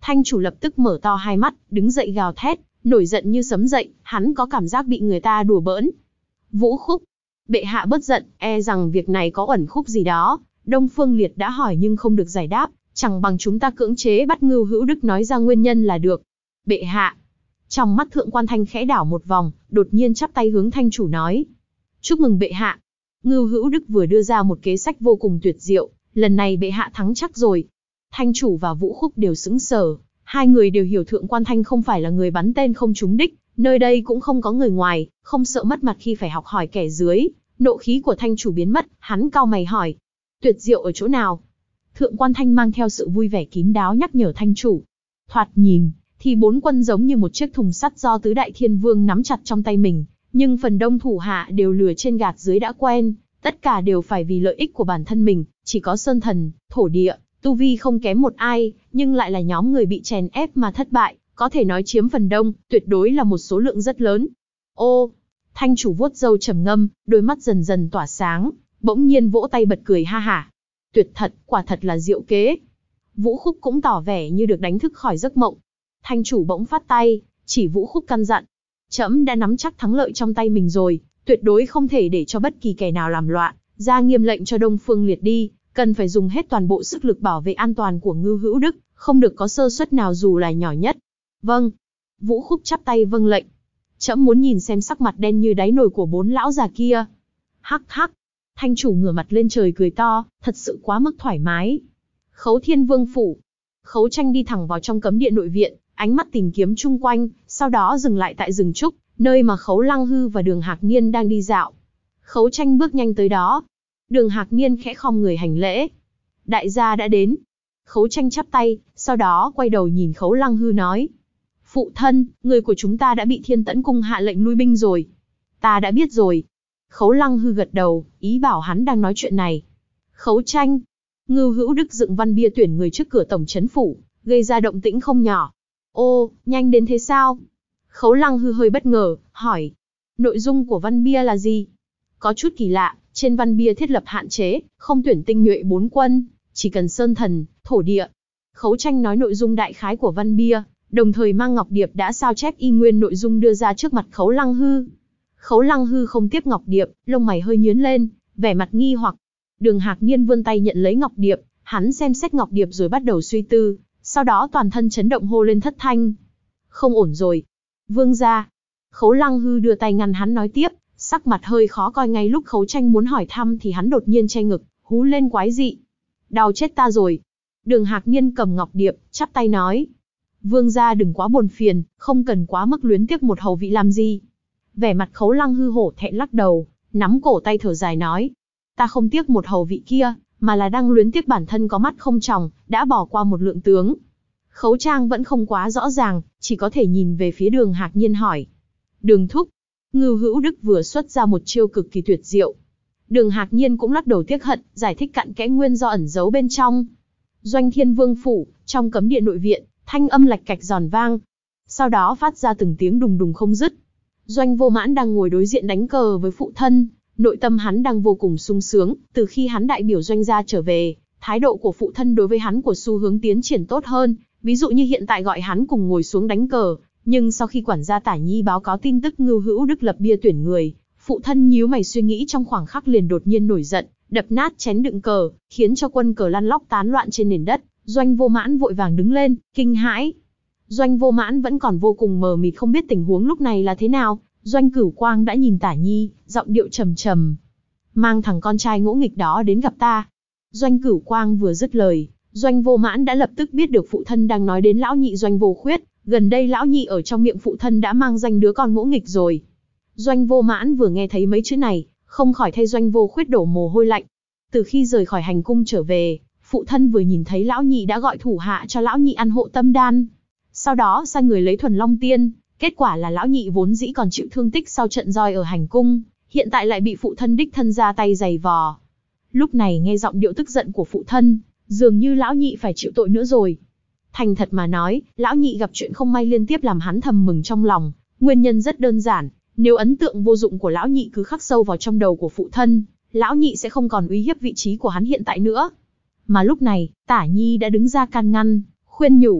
Thanh chủ lập tức mở to hai mắt, đứng dậy gào thét, nổi giận như sấm dậy, hắn có cảm giác bị người ta đùa bỡn. Vũ Khúc, bệ hạ bớt giận, e rằng việc này có uẩn khúc gì đó. Đông Phương Liệt đã hỏi nhưng không được giải đáp, chẳng bằng chúng ta cưỡng chế bắt Ngưu Hữu Đức nói ra nguyên nhân là được. Bệ hạ. Trong mắt Thượng Quan Thanh khẽ đảo một vòng, đột nhiên chắp tay hướng Thanh chủ nói. Chúc mừng bệ hạ. Ngưu Hữu Đức vừa đưa ra một kế sách vô cùng tuyệt diệu, lần này bệ hạ thắng chắc rồi. Thanh chủ và Vũ Khúc đều sững sờ, hai người đều hiểu Thượng Quan Thanh không phải là người bắn tên không trúng đích, nơi đây cũng không có người ngoài, không sợ mất mặt khi phải học hỏi kẻ dưới. Nộ khí của Thanh chủ biến mất, hắn cau mày hỏi. Tuyệt diệu ở chỗ nào? Thượng Quan Thanh mang theo sự vui vẻ kín đáo nhắc nhở Thanh chủ. Thoạt nhìn, thì 4 quân giống như một chiếc thùng sắt do tứ đại thiên vương nắm chặt trong tay mình, nhưng phần đông thủ hạ đều lừa trên gạt dưới đã quen, tất cả đều phải vì lợi ích của bản thân mình, chỉ có Sơn Thần, Thổ Địa, tu vi không kém một ai, nhưng lại là nhóm người bị chèn ép mà thất bại, có thể nói chiếm phần đông, tuyệt đối là một số lượng rất lớn. Ô, Thanh chủ vuốt râu trầm ngâm, đôi mắt dần dần tỏa sáng, bỗng nhiên vỗ tay bật cười ha hả. Tuyệt thật, quả thật là diệu kế. Vũ Khúc cũng tỏ vẻ như được đánh thức khỏi giấc mộng. Thanh chủ bỗng phát tay, chỉ Vũ Khúc căn dặn. Trẫm đã nắm chắc thắng lợi trong tay mình rồi, tuyệt đối không thể để cho bất kỳ kẻ nào làm loạn, ra nghiêm lệnh cho Đông Phương Liệt đi, cần phải dùng hết toàn bộ sức lực bảo vệ an toàn của Ngưu Hữu Đức, không được có sơ suất nào dù là nhỏ nhất. Vâng. Vũ Khúc chắp tay vâng lệnh. Trẫm muốn nhìn xem sắc mặt đen như đáy nồi của 4 lão già kia. Hắc hắc. Thanh chủ ngửa mặt lên trời cười to, thật sự quá mức thoải mái. Khấu Thiên Vương phủ. Khấu Tranh đi thẳng vào trong cấm địa nội viện, ánh mắt tìm kiếm chung quanh, sau đó dừng lại tại rừng trúc, nơi mà Khấu Lăng Hư và Đường Hạc Niên đang đi dạo. Khấu Tranh bước nhanh tới đó. Đường Hạc Niên khẽ khom người hành lễ. Đại gia đã đến. Khấu Tranh chắp tay, sau đó quay đầu nhìn Khấu Lăng Hư nói. Phụ thân, người của chúng ta đã bị Thiên Tẫn Cung hạ lệnh lui binh rồi. Ta đã biết rồi. Khấu Lăng Hư gật đầu, ý bảo hắn đang nói chuyện này. Khấu Tranh. Ngưu Hữu Đức dựng văn bia tuyển người trước cửa tổng trấn phủ, gây ra động tĩnh không nhỏ. Ô, nhanh đến thế sao? Khấu Lăng Hư hơi bất ngờ, hỏi. Nội dung của văn bia là gì? Có chút kỳ lạ, trên văn bia thiết lập hạn chế, không tuyển tinh nhuệ 4 quân, chỉ cần Sơn Thần, Thổ Địa. Khấu Tranh nói nội dung đại khái của văn bia, đồng thời mang ngọc điệp đã sao chép y nguyên nội dung đưa ra trước mặt Khấu Lăng Hư. Khấu Lăng Hư không tiếp ngọc điệp, lông mày hơi nhướng lên, vẻ mặt nghi hoặc. Đường Hạc Niên vươn tay nhận lấy ngọc điệp, hắn xem xét ngọc điệp rồi bắt đầu suy tư, sau đó toàn thân chấn động hô lên thất thanh. Không ổn rồi. Vương gia. Khấu Lăng Hư đưa tay ngăn hắn nói tiếp, sắc mặt hơi khó coi. Ngay lúc Khấu Tranh muốn hỏi thăm thì hắn đột nhiên che ngực, hú lên quái dị. Đau chết ta rồi. Đường Hạc Niên cầm ngọc điệp, chắp tay nói. Vương gia đừng quá buồn phiền, không cần quá mức luyến tiếc một hầu vị làm gì. Vẻ mặt Khấu Lăng Hư hổ thẹn lắc đầu, nắm cổ tay thở dài nói. Ta không tiếc một hầu vị kia, mà là đang luyến tiếc bản thân có mắt không tròng, đã bỏ qua một lượng tướng. Khấu Trang vẫn không quá rõ ràng, chỉ có thể nhìn về phía Đường Hạc Niên hỏi. Đường thúc. Ngưu Hữu Đức vừa xuất ra một chiêu cực kỳ tuyệt diệu. Đường Hạc Niên cũng lắc đầu tiếc hận, giải thích cặn kẽ nguyên do ẩn giấu bên trong. Doanh Thiên Vương phủ, trong cấm địa nội viện, thanh âm lạch cạch giòn vang. Sau đó phát ra từng tiếng đùng đùng không dứt. Doanh Vô Mãn đang ngồi đối diện đánh cờ với phụ thân, nội tâm hắn đang vô cùng sung sướng, từ khi hắn đại biểu Doanh gia trở về, thái độ của phụ thân đối với hắn của xu hướng tiến triển tốt hơn, ví dụ như hiện tại gọi hắn cùng ngồi xuống đánh cờ, nhưng sau khi quản gia Tả Nhi báo cáo tin tức Ngưu Hữu Đức lập bia tuyển người, phụ thân nhíu mày suy nghĩ trong khoảng khắc liền đột nhiên nổi giận, đập nát chén đựng cờ, khiến cho quân cờ lăn lóc tán loạn trên nền đất. Doanh Vô Mãn vội vàng đứng lên, kinh hãi. Doanh Vô Mãn vẫn còn vô cùng mờ mịt không biết tình huống lúc này là thế nào. Doanh Cửu Quang đã nhìn Tả Nhi, giọng điệu trầm trầm. Mang thằng con trai ngỗ nghịch đó đến gặp ta. Doanh Cửu Quang vừa dứt lời, Doanh Vô Mãn đã lập tức biết được phụ thân đang nói đến lão nhị Doanh Vô Khuyết. Gần đây lão nhị ở trong miệng phụ thân đã mang danh đứa con ngỗ nghịch rồi. Doanh Vô Mãn vừa nghe thấy mấy chữ này, không khỏi thay Doanh Vô Khuyết đổ mồ hôi lạnh. Từ khi rời khỏi hành cung trở về, phụ thân vừa nhìn thấy lão nhị đã gọi thủ hạ cho lão nhị ăn hộ tâm đan. Sau đó sai người lấy thuần long tiên, kết quả là lão nhị vốn dĩ còn chịu thương tích sau trận roi ở hành cung, hiện tại lại bị phụ thân đích thân ra tay giày vò. Lúc này nghe giọng điệu tức giận của phụ thân, dường như lão nhị phải chịu tội nữa rồi. Thành thật mà nói, lão nhị gặp chuyện không may liên tiếp làm hắn thầm mừng trong lòng, nguyên nhân rất đơn giản, nếu ấn tượng vô dụng của lão nhị cứ khắc sâu vào trong đầu của phụ thân, lão nhị sẽ không còn uy hiếp vị trí của hắn hiện tại nữa. Mà lúc này, Tả Nhi đã đứng ra can ngăn, khuyên nhủ.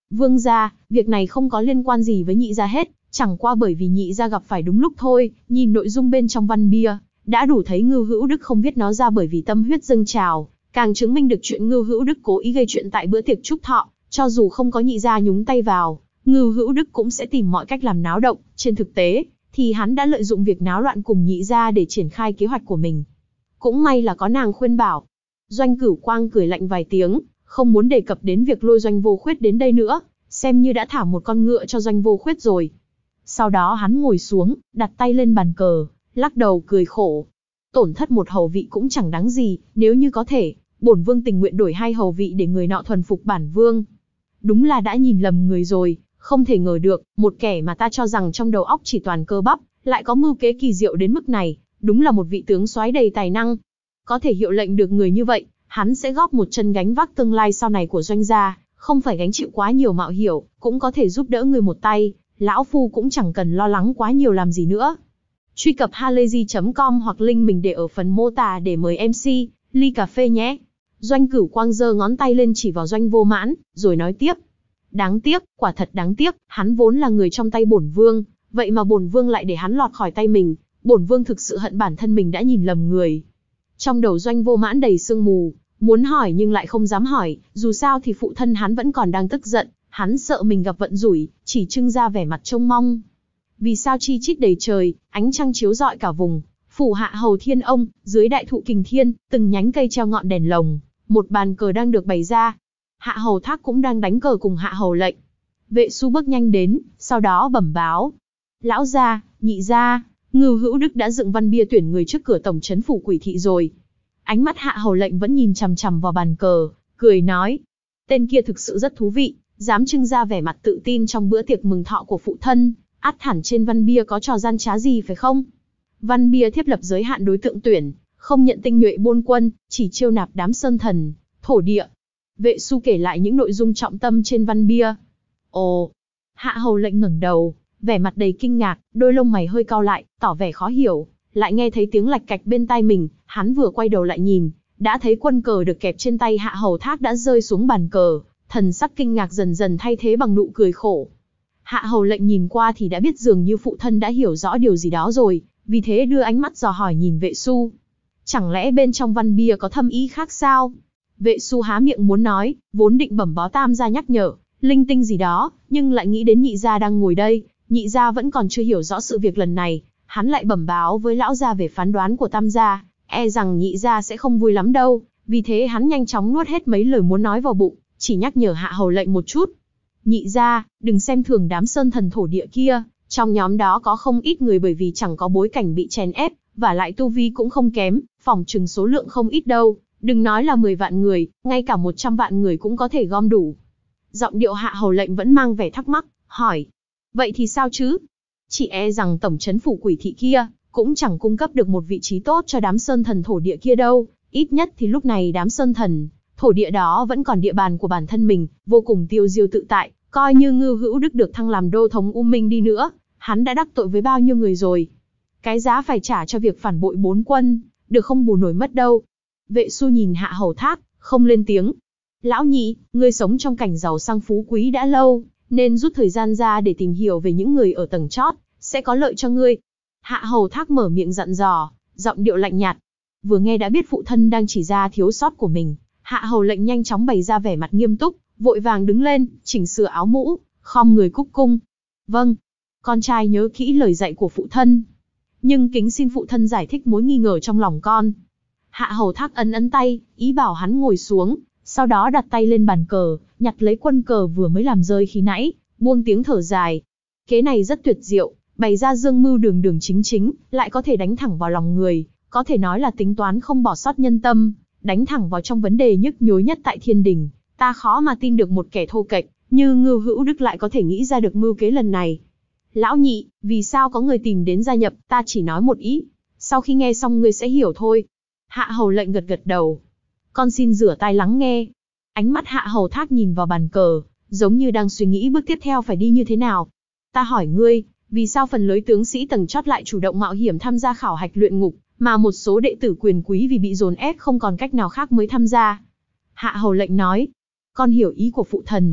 Vương gia, việc này không có liên quan gì với nhị gia hết, chẳng qua bởi vì nhị gia gặp phải đúng lúc thôi, nhìn nội dung bên trong văn bia, đã đủ thấy Ngưu Hữu Đức không viết nó ra bởi vì tâm huyết dâng trào, càng chứng minh được chuyện Ngưu Hữu Đức cố ý gây chuyện tại bữa tiệc chúc thọ, cho dù không có nhị gia nhúng tay vào, Ngưu Hữu Đức cũng sẽ tìm mọi cách làm náo động, trên thực tế, thì hắn đã lợi dụng việc náo loạn cùng nhị gia để triển khai kế hoạch của mình. Cũng may là có nàng khuyên bảo. Doanh Cửu Quang cười lạnh vài tiếng, không muốn đề cập đến việc lôi Doanh Vô Khuyết đến đây nữa, xem như đã thả một con ngựa cho Doanh Vô Khuyết rồi. Sau đó hắn ngồi xuống, đặt tay lên bàn cờ, lắc đầu cười khổ. Tổn thất một hầu vị cũng chẳng đáng gì, nếu như có thể, bổn vương tình nguyện đổi 2 hầu vị để người nọ thuần phục bản vương. Đúng là đã nhìn lầm người rồi, không thể ngờ được, một kẻ mà ta cho rằng trong đầu óc chỉ toàn cơ bắp, lại có mưu kế kỳ diệu đến mức này, đúng là một vị tướng soái đầy tài năng. Có thể hiệu lệnh được người như vậy, hắn sẽ góp một chân gánh vác tương lai sau này của Doanh gia, không phải gánh chịu quá nhiều mạo hiểm, cũng có thể giúp đỡ người một tay, lão phu cũng chẳng cần lo lắng quá nhiều làm gì nữa. Truy cập halayzi.com hoặc link mình để ở phần mô tả để mời MC, ly cà phê nhé. Doanh Cửu Quang giơ ngón tay lên chỉ vào Doanh Vô Mãn, rồi nói tiếp. Đáng tiếc, quả thật đáng tiếc, hắn vốn là người trong tay bổn vương, vậy mà bổn vương lại để hắn lọt khỏi tay mình, bổn vương thực sự hận bản thân mình đã nhìn lầm người. Trong đầu Doanh Vô Mãn đầy sương mù, muốn hỏi nhưng lại không dám hỏi, dù sao thì phụ thân hắn vẫn còn đang tức giận, hắn sợ mình gặp vận rủi, chỉ trưng ra vẻ mặt trông mong. Vì sao chi chít đầy trời, ánh trăng chiếu rọi cả vùng, phủ hạ hầu thiên ông, dưới đại thụ kình thiên, từng nhánh cây treo ngọn đèn lồng, một bàn cờ đang được bày ra. Hạ hầu Thác cũng đang đánh cờ cùng hạ hầu Lệnh. Vệ Su bước nhanh đến, sau đó bẩm báo. Lão gia, nhị gia, Ngưu Hữu Đức đã dựng văn bia tuyển người trước cửa tổng trấn phủ Quỷ thị rồi. Ánh mắt hạ hầu Lệnh vẫn nhìn chằm chằm vào bàn cờ, cười nói. Tên kia thực sự rất thú vị, dám trưng ra vẻ mặt tự tin trong bữa tiệc mừng thọ của phụ thân, ắt hẳn trên văn bia có trò gian trá gì phải không? Văn bia thiếp lập giới hạn đối tượng tuyển, không nhận tinh nhuệ buôn quân, chỉ chiêu nạp đám sơn thần, thổ địa. Vệ Su kể lại những nội dung trọng tâm trên văn bia. Ồ! Hạ hầu Lệnh ngẩng đầu, vẻ mặt đầy kinh ngạc, đôi lông mày hơi cau lại, tỏ vẻ khó hiểu. Lại nghe thấy tiếng lạch cạch bên tai mình, hắn vừa quay đầu lại nhìn, đã thấy quân cờ được kẹp trên tay Hạ hầu Thác đã rơi xuống bàn cờ, thần sắc kinh ngạc dần dần thay thế bằng nụ cười khổ. Hạ hầu Lệnh nhìn qua thì đã biết dường như phụ thân đã hiểu rõ điều gì đó rồi, vì thế đưa ánh mắt dò hỏi nhìn Vệ Su. Chẳng lẽ bên trong văn bia có thâm ý khác sao? Vệ Su há miệng muốn nói, vốn định bẩm báo tam gia nhắc nhở, linh tinh gì đó, nhưng lại nghĩ đến nhị gia đang ngồi đây, nhị gia vẫn còn chưa hiểu rõ sự việc lần này, hắn lại bẩm báo với lão gia về phán đoán của tam gia, e rằng nhị gia sẽ không vui lắm đâu, vì thế hắn nhanh chóng nuốt hết mấy lời muốn nói vào bụng, chỉ nhắc nhở Hạ hầu Lệnh một chút. Nhị gia, đừng xem thường đám sơn thần thổ địa kia, trong nhóm đó có không ít người bởi vì chẳng có bối cảnh bị chèn ép, và lại tu vi cũng không kém, phỏng chừng số lượng không ít đâu, đừng nói là 10 vạn người, ngay cả 100 vạn người cũng có thể gom đủ. Giọng điệu Hạ hầu Lệnh vẫn mang vẻ thắc mắc, hỏi, vậy thì sao chứ? Chỉ e rằng tổng trấn phủ Quỷ thị kia, cũng chẳng cung cấp được một vị trí tốt cho đám sơn thần thổ địa kia đâu, ít nhất thì lúc này đám sơn thần, thổ địa đó vẫn còn địa bàn của bản thân mình, vô cùng tiêu diêu tự tại, coi như Ngưu Hữu Đức được thăng làm đô thống U Minh đi nữa, hắn đã đắc tội với bao nhiêu người rồi. Cái giá phải trả cho việc phản bội 4 quân, được không bù nổi mất đâu. Vệ Su nhìn Hạ hầu Thác, không lên tiếng. Lão nhị, ngươi sống trong cảnh giàu sang phú quý đã lâu, nên rút thời gian ra để tìm hiểu về những người ở tầng chót, sẽ có lợi cho ngươi. Hạ hầu Thác mở miệng dặn dò, giọng điệu lạnh nhạt. Vừa nghe đã biết phụ thân đang chỉ ra thiếu sót của mình, Hạ hầu Lệnh nhanh chóng bày ra vẻ mặt nghiêm túc, vội vàng đứng lên, chỉnh sửa áo mũ, khom người cúc cung. Vâng, con trai nhớ kỹ lời dạy của phụ thân, nhưng kính xin phụ thân giải thích mối nghi ngờ trong lòng con. Hạ hầu Thác ấn ấn tay, ý bảo hắn ngồi xuống, sau đó đặt tay lên bàn cờ, nhặt lấy quân cờ vừa mới làm rơi khi nãy, buông tiếng thở dài. Kế này rất tuyệt diệu, bày ra dương mưu đường đường chính chính, lại có thể đánh thẳng vào lòng người, có thể nói là tính toán không bỏ sót nhân tâm, đánh thẳng vào trong vấn đề nhức nhối nhất tại thiên đình. Ta khó mà tin được một kẻ thô kệch như Ngưu Hữu Đức lại có thể nghĩ ra được mưu kế lần này. Lão nhị, vì sao có người tìm đến gia nhập, ta chỉ nói một ý. Sau khi nghe xong ngươi sẽ hiểu thôi. Hạ hầu Lệnh gật gật đầu. Con xin rửa tai lắng nghe. Ánh mắt Hạ hầu Thác nhìn vào bàn cờ, giống như đang suy nghĩ bước tiếp theo phải đi như thế nào. Ta hỏi ngươi, vì sao phần lớn tướng sĩ tầng chót lại chủ động mạo hiểm tham gia khảo hạch luyện ngục, mà một số đệ tử quyền quý vì bị dồn ép không còn cách nào khác mới tham gia? Hạ hầu Lệnh nói, con hiểu ý của phụ thần,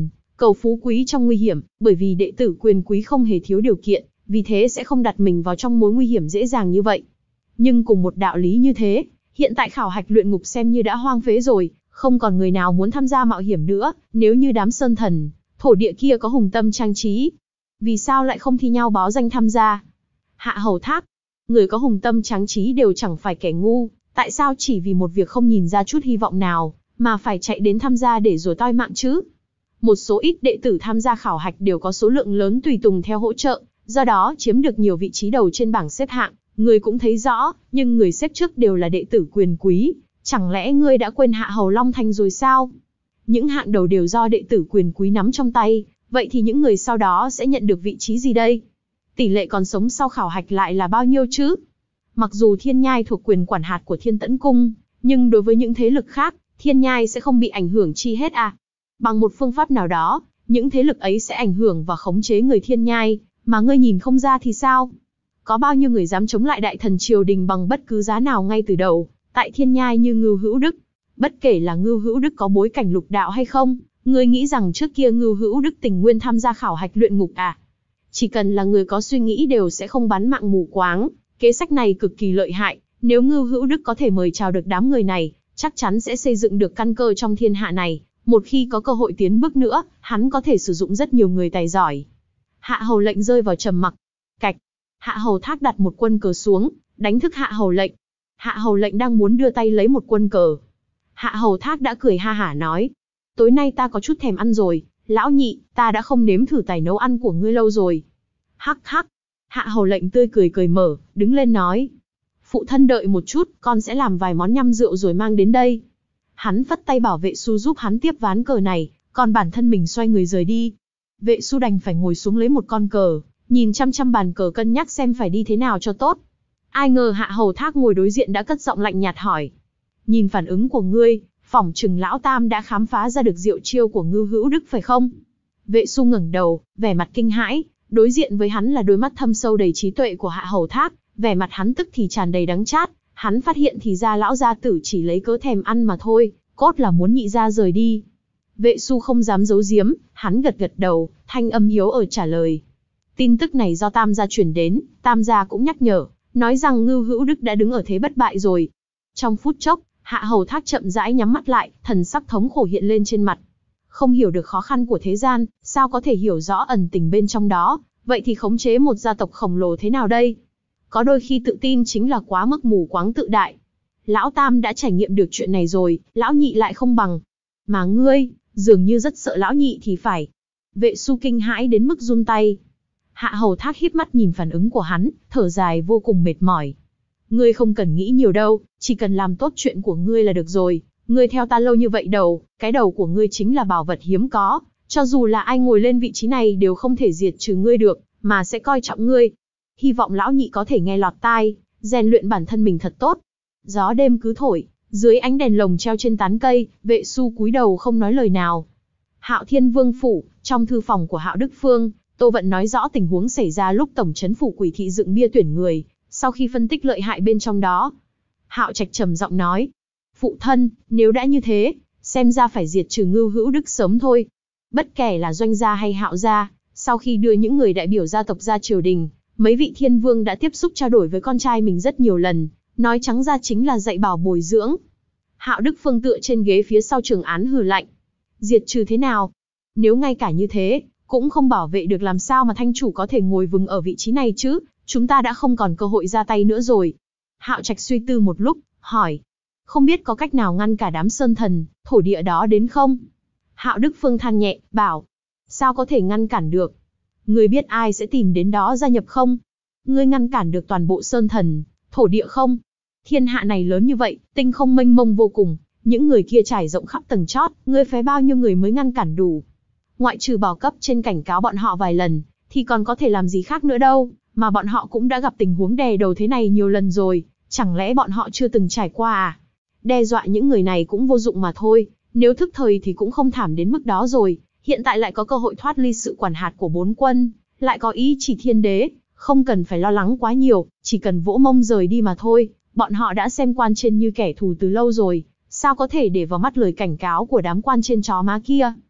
Cầu phú quý trong nguy hiểm, bởi vì đệ tử quyền quý không hề thiếu điều kiện, vì thế sẽ không đặt mình vào trong mối nguy hiểm dễ dàng như vậy. Nhưng cùng một đạo lý như thế, hiện tại khảo hạch luyện ngục xem như đã hoang phế rồi, không còn người nào muốn tham gia mạo hiểm nữa, nếu như đám sơn thần, thổ địa kia có hùng tâm trang trí. Vì sao lại không thi nhau báo danh tham gia? Hạ Hầu Thác, người có hùng tâm trang trí đều chẳng phải kẻ ngu, tại sao chỉ vì một việc không nhìn ra chút hy vọng nào, mà phải chạy đến tham gia để rồi toi mạng chứ? Một số ít đệ tử tham gia khảo hạch đều có số lượng lớn tùy tùng theo hỗ trợ, do đó chiếm được nhiều vị trí đầu trên bảng xếp hạng. Người cũng thấy rõ, nhưng người xếp trước đều là đệ tử quyền quý, chẳng lẽ ngươi đã quên Hạ Hầu Long Thành rồi sao? Những hạng đầu đều do đệ tử quyền quý nắm trong tay, vậy thì những người sau đó sẽ nhận được vị trí gì đây? Tỷ lệ còn sống sau khảo hạch lại là bao nhiêu chứ? Mặc dù Thiên Nhai thuộc quyền quản hạt của Thiên Tẫn Cung, nhưng đối với những thế lực khác, Thiên Nhai sẽ không bị ảnh hưởng chi hết à? Bằng một phương pháp nào đó, những thế lực ấy sẽ ảnh hưởng và khống chế người Thiên Nhai, mà ngươi nhìn không ra thì sao? Có bao nhiêu người dám chống lại đại thần triều đình bằng bất cứ giá nào ngay từ đầu, tại Thiên Nhai như Ngưu Hữu Đức. Bất kể là Ngưu Hữu Đức có bối cảnh lục đạo hay không, ngươi nghĩ rằng trước kia Ngưu Hữu Đức tình nguyện tham gia khảo hạch luyện ngục à? Chỉ cần là người có suy nghĩ đều sẽ không bán mạng mù quáng, kế sách này cực kỳ lợi hại, nếu Ngưu Hữu Đức có thể mời chào được đám người này, chắc chắn sẽ xây dựng được căn cơ trong thiên hạ này, một khi có cơ hội tiến bước nữa, hắn có thể sử dụng rất nhiều người tài giỏi. Hạ Hầu Lệnh rơi vào trầm mặc. Cạch. Hạ Hầu Thác đặt một quân cờ xuống, đánh thức Hạ Hầu Lệnh. Hạ Hầu Lệnh đang muốn đưa tay lấy một quân cờ. Hạ Hầu Thác đã cười ha hả nói, tối nay ta có chút thèm ăn rồi, lão nhị, ta đã không nếm thử tài nấu ăn của ngươi lâu rồi. Hắc hắc. Hạ Hầu Lệnh tươi cười cười mở, đứng lên nói, phụ thân đợi một chút, con sẽ làm vài món nhăm rượu rồi mang đến đây. Hắn phất tay bảo vệ Su giúp hắn tiếp ván cờ này, còn bản thân mình xoay người rời đi. Vệ Su đành phải ngồi xuống lấy một con cờ, nhìn chăm chăm bàn cờ cân nhắc xem phải đi thế nào cho tốt. Ai ngờ Hạ Hầu Thác ngồi đối diện đã cất giọng lạnh nhạt hỏi, nhìn phản ứng của ngươi, phỏng chừng lão tam đã khám phá ra được diệu chiêu của Ngưu Hữu Đức phải không? Vệ Su ngẩng đầu, vẻ mặt kinh hãi, đối diện với hắn là đôi mắt thâm sâu đầy trí tuệ của Hạ Hầu Thác, vẻ mặt hắn tức thì tràn đầy đắng chát, hắn phát hiện thì ra lão gia tử chỉ lấy cớ thèm ăn mà thôi, cốt là muốn nhị gia rời đi. Vệ Su không dám giấu giếm, hắn gật gật đầu, thanh âm yếu ớt trả lời. Tin tức này do Tam gia truyền đến, Tam gia cũng nhắc nhở, nói rằng Ngưu Hữu Đức đã đứng ở thế bất bại rồi. Trong phút chốc, Hạ Hầu Thác chậm rãi nhắm mắt lại, thần sắc thống khổ hiện lên trên mặt. Không hiểu được khó khăn của thế gian, sao có thể hiểu rõ ẩn tình bên trong đó, vậy thì khống chế một gia tộc khổng lồ thế nào đây? Có đôi khi tự tin chính là quá mức mù quáng tự đại. Lão Tam đã trải nghiệm được chuyện này rồi, lão nhị lại không bằng. Mà ngươi, dường như rất sợ lão nhị thì phải. Vệ Su kinh hãi đến mức run tay. Hạ Hầu Thác híp mắt nhìn phản ứng của hắn, thở dài vô cùng mệt mỏi. Ngươi không cần nghĩ nhiều đâu, chỉ cần làm tốt chuyện của ngươi là được rồi. Ngươi theo ta lâu như vậy cái đầu của ngươi chính là bảo vật hiếm có. Cho dù là ai ngồi lên vị trí này đều không thể diệt trừ ngươi được, mà sẽ coi trọng ngươi. Hy vọng lão nhị có thể nghe lọt tai, rèn luyện bản thân mình thật tốt. Gió đêm cứ thổi, dưới ánh đèn lồng treo trên tán cây, Vệ Su cúi đầu không nói lời nào. Hạo Thiên Vương phủ, trong thư phòng của Hạo Đức Phương, Tô Vận nói rõ tình huống xảy ra lúc tổng trấn phủ Quỷ thị dựng bia tuyển người, sau khi phân tích lợi hại bên trong đó. Hạo Trạch trầm giọng nói, phụ thân, nếu đã như thế, xem ra phải diệt trừ Ngưu Hữu Đức sớm thôi. Bất kể là Doanh gia hay Hạo gia, sau khi đưa những người đại biểu gia tộc ra triều đình, mấy vị thiên vương đã tiếp xúc trao đổi với con trai mình rất nhiều lần, nói trắng ra chính là dạy bảo bồi dưỡng. Hạo Đức Phương tựa trên ghế phía sau trường án hừ lạnh. Diệt trừ thế nào? Nếu ngay cả như thế, cũng không bảo vệ được làm sao mà thanh chủ có thể ngồi vững ở vị trí này chứ, chúng ta đã không còn cơ hội ra tay nữa rồi. Hạo Trạch suy tư một lúc, hỏi. Không biết có cách nào ngăn cả đám sơn thần, thổ địa đó đến không? Hạo Đức Phương than nhẹ, bảo. Sao có thể ngăn cản được? Ngươi biết ai sẽ tìm đến đó gia nhập không? Ngươi ngăn cản được toàn bộ sơn thần, thổ địa không? Thiên hạ này lớn như vậy, tinh không mênh mông vô cùng, những người kia trải rộng khắp tầng chót, ngươi phái bao nhiêu người mới ngăn cản đủ? Ngoại trừ bảo cấp trên cảnh cáo bọn họ vài lần, thì còn có thể làm gì khác nữa đâu, mà bọn họ cũng đã gặp tình huống đè đầu thế này nhiều lần rồi, chẳng lẽ bọn họ chưa từng trải qua à? Đe dọa những người này cũng vô dụng mà thôi, nếu thức thời thì cũng không thảm đến mức đó rồi, hiện tại lại có cơ hội thoát ly sự quản hạt của bốn quân, lại có ý chỉ thiên đế, không cần phải lo lắng quá nhiều, chỉ cần vỗ mông rời đi mà thôi, bọn họ đã xem quan trên như kẻ thù từ lâu rồi, sao có thể để vào mắt lời cảnh cáo của đám quan trên chó má kia.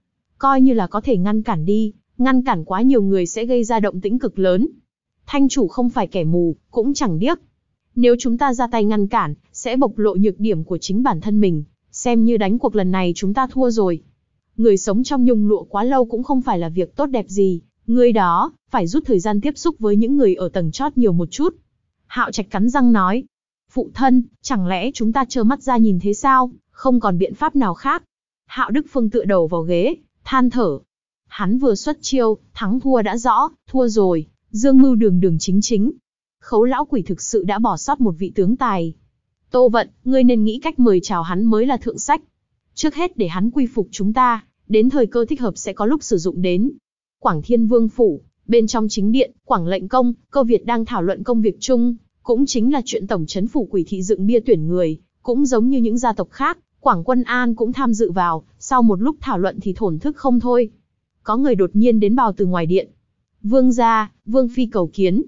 coi như là có thể ngăn cản đi, ngăn cản quá nhiều người sẽ gây ra động tĩnh cực lớn. Thanh chủ không phải kẻ mù, cũng chẳng điếc. Nếu chúng ta ra tay ngăn cản, sẽ bộc lộ nhược điểm của chính bản thân mình, xem như đánh cuộc lần này chúng ta thua rồi. Người sống trong nhung lụa quá lâu cũng không phải là việc tốt đẹp gì, người đó, phải rút thời gian tiếp xúc với những người ở tầng chót nhiều một chút. Hạo Trạch cắn răng nói, phụ thân, chẳng lẽ chúng ta trơ mắt ra nhìn thế sao, không còn biện pháp nào khác. Hạo Đức Phương tựa đầu vào ghế, than thở. Hắn vừa xuất chiêu, thắng thua đã rõ, thua rồi, dương mưu đường đường chính chính. Khấu lão quỷ thực sự đã bỏ sót một vị tướng tài. Tô Vận, ngươi nên nghĩ cách mời chào hắn mới là thượng sách. Trước hết để hắn quy phục chúng ta, đến thời cơ thích hợp sẽ có lúc sử dụng đến. Quảng Thiên Vương phủ, bên trong chính điện, Quảng Lệnh Công, Cơ Việt đang thảo luận công việc chung, cũng chính là chuyện tổng trấn phủ Quỷ thị dựng bia tuyển người, cũng giống như những gia tộc khác, Quảng Quân An cũng tham dự vào, sau một lúc thảo luận thì thổn thức không thôi. Có người đột nhiên đến bào từ ngoài điện. Vương gia, Vương phi cầu kiến.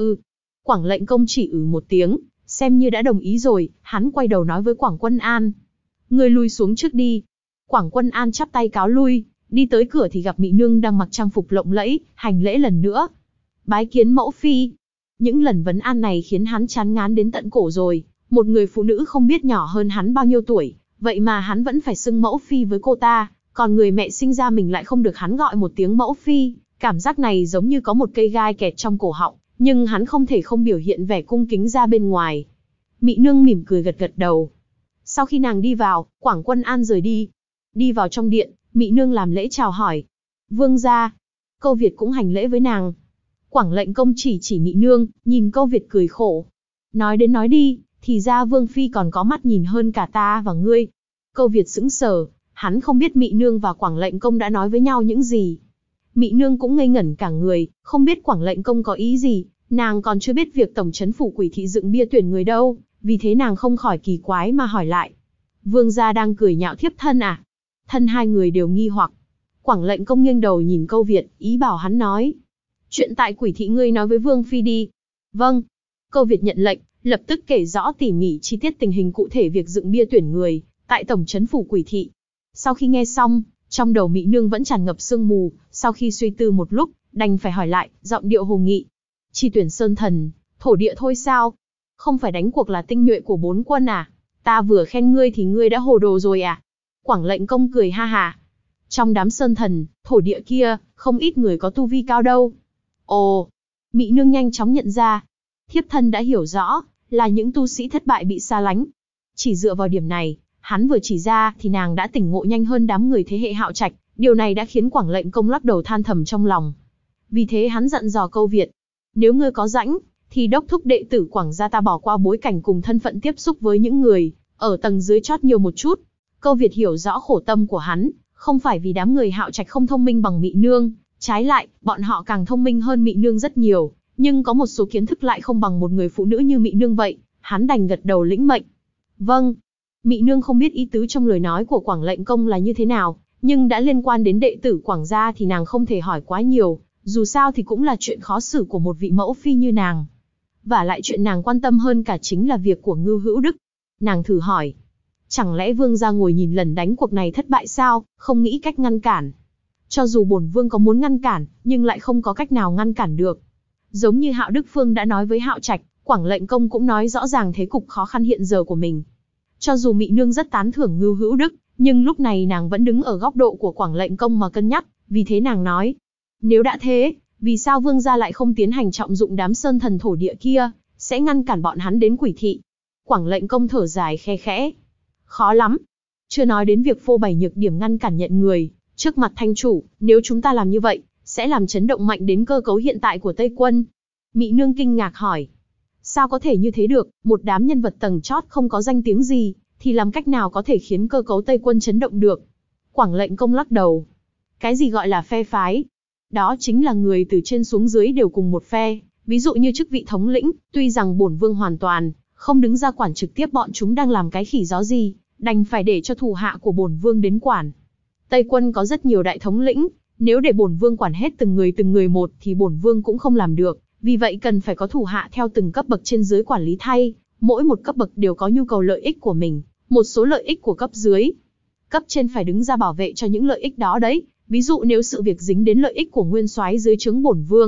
Quảng Lệnh Công chỉ một tiếng, xem như đã đồng ý rồi, hắn quay đầu nói với Quảng Quân An. Ngươi lui xuống trước đi. Quảng Quân An chắp tay cáo lui, đi tới cửa thì gặp Mị Nương đang mặc trang phục lộng lẫy, hành lễ lần nữa. Bái kiến mẫu phi. Những lần vấn an này khiến hắn chán ngán đến tận cổ rồi, một người phụ nữ không biết nhỏ hơn hắn bao nhiêu tuổi, vậy mà hắn vẫn phải xưng mẫu phi với cô ta, còn người mẹ sinh ra mình lại không được hắn gọi một tiếng mẫu phi, cảm giác này giống như có một cây gai kẹt trong cổ họng, nhưng hắn không thể không biểu hiện vẻ cung kính ra bên ngoài. Mị Nương mỉm cười gật gật đầu. Sau khi nàng đi vào, Quảng Quân An rời đi. Đi vào trong điện, Mị Nương làm lễ chào hỏi. Vương gia. Câu Việt cũng hành lễ với nàng. Quảng Lệnh Công chỉ Mị Nương, nhìn Câu Việt cười khổ. Nói đến nói đi, thì ra Vương phi còn có mắt nhìn hơn cả ta và ngươi. Câu Việt sững sờ, hắn không biết Mị Nương và Quảng Lệnh Công đã nói với nhau những gì. Mị Nương cũng ngây ngẩn cả người, không biết Quảng Lệnh Công có ý gì, nàng còn chưa biết việc tổng trấn phủ Quỷ thị dựng bia tuyển người đâu, vì thế nàng không khỏi kỳ quái mà hỏi lại. Vương gia đang cười nhạo thiếp thân à? Thân hai người đều nghi hoặc. Quảng Lệnh Công nghiêng đầu nhìn Câu Việt, ý bảo hắn nói. Chuyện tại Quỷ thị ngươi nói với Vương phi đi. Vâng. Câu Việt nhận lệnh, lập tức kể rõ tỉ mỉ chi tiết tình hình cụ thể việc dựng bia tuyển người tại tổng trấn phủ Quỷ thị. Sau khi nghe xong, trong đầu Mị Nương vẫn tràn ngập sương mù, sau khi suy tư một lúc, đành phải hỏi lại, giọng điệu hồ nghị. Chi tuyển sơn thần, thổ địa thôi sao? Không phải đánh cuộc là tinh nhuệ của 4 quân à? Ta vừa khen ngươi thì ngươi đã hồ đồ rồi à? Quảng Lệnh Công cười ha hà. Trong đám sơn thần, thổ địa kia, không ít người có tu vi cao đâu. Ồ, Mị Nương nhanh chóng nhận ra. Thiếp thân đã hiểu rõ, là những tu sĩ thất bại bị xa lánh. Chỉ dựa vào điểm này, hắn vừa chỉ ra thì nàng đã tỉnh ngộ nhanh hơn đám người thế hệ Hạo Trạch. Điều này đã khiến Quảng Lệnh Công lắc đầu than thầm trong lòng. Vì thế hắn dặn dò Câu Việt. Nếu ngươi có rãnh, thì đốc thúc đệ tử Quảng gia ta bỏ qua bối cảnh cùng thân phận tiếp xúc với những người ở tầng dưới chót nhiều một chút. Câu Việt hiểu rõ khổ tâm của hắn, không phải vì đám người Hạo Trạch không thông minh bằng Mị Nương, trái lại, bọn họ càng thông minh hơn Mị Nương rất nhiều, nhưng có một số kiến thức lại không bằng một người phụ nữ như Mị Nương vậy, hắn đành gật đầu lĩnh mệnh. Vâng. Mị Nương không biết ý tứ trong lời nói của Quảng Lệnh Công là như thế nào, nhưng đã liên quan đến đệ tử Quảng gia thì nàng không thể hỏi quá nhiều, dù sao thì cũng là chuyện khó xử của một vị mẫu phi như nàng. Và lại chuyện nàng quan tâm hơn cả chính là việc của Ngưu Hữu Đức. Nàng thử hỏi, chẳng lẽ Vương gia ngồi nhìn lần đánh cuộc này thất bại sao, không nghĩ cách ngăn cản? Cho dù bổn Vương có muốn ngăn cản, nhưng lại không có cách nào ngăn cản được. Giống như Hạo Đức Phương đã nói với Hạo Trạch, Quảng Lệnh Công cũng nói rõ ràng thế cục khó khăn hiện giờ của mình. Cho dù Mị Nương rất tán thưởng Ngưu Hữu Đức, nhưng lúc này nàng vẫn đứng ở góc độ của Quảng Lệnh Công mà cân nhắc, vì thế nàng nói. Nếu đã thế, vì sao Vương gia lại không tiến hành trọng dụng đám sơn thần thổ địa kia, sẽ ngăn cản bọn hắn đến Quỷ thị? Quảng Lệnh Công thở dài khe khẽ. Khó lắm. Chưa nói đến việc phô bày nhược điểm ngăn cản nhận người, trước mặt thanh chủ, nếu chúng ta làm như vậy, sẽ làm chấn động mạnh đến cơ cấu hiện tại của Tây quân. Mị Nương kinh ngạc hỏi. Sao có thể như thế được, một đám nhân vật tầng chót không có danh tiếng gì, thì làm cách nào có thể khiến cơ cấu Tây quân chấn động được? Quảng Lệnh Công lắc đầu. Cái gì gọi là phe phái? Đó chính là người từ trên xuống dưới đều cùng một phe, ví dụ như chức vị thống lĩnh, tuy rằng bổn Vương hoàn toàn không đứng ra quản trực tiếp bọn chúng đang làm cái khỉ gió gì, đành phải để cho thủ hạ của bổn Vương đến quản. Tây quân có rất nhiều đại thống lĩnh, nếu để bổn Vương quản hết từng người một thì bổn Vương cũng không làm được, vì vậy cần phải có thủ hạ theo từng cấp bậc trên dưới quản lý thay, mỗi một cấp bậc đều có nhu cầu lợi ích của mình, một số lợi ích của cấp dưới. Cấp trên phải đứng ra bảo vệ cho những lợi ích đó đấy, Ví dụ nếu sự việc dính đến lợi ích của nguyên soái dưới trướng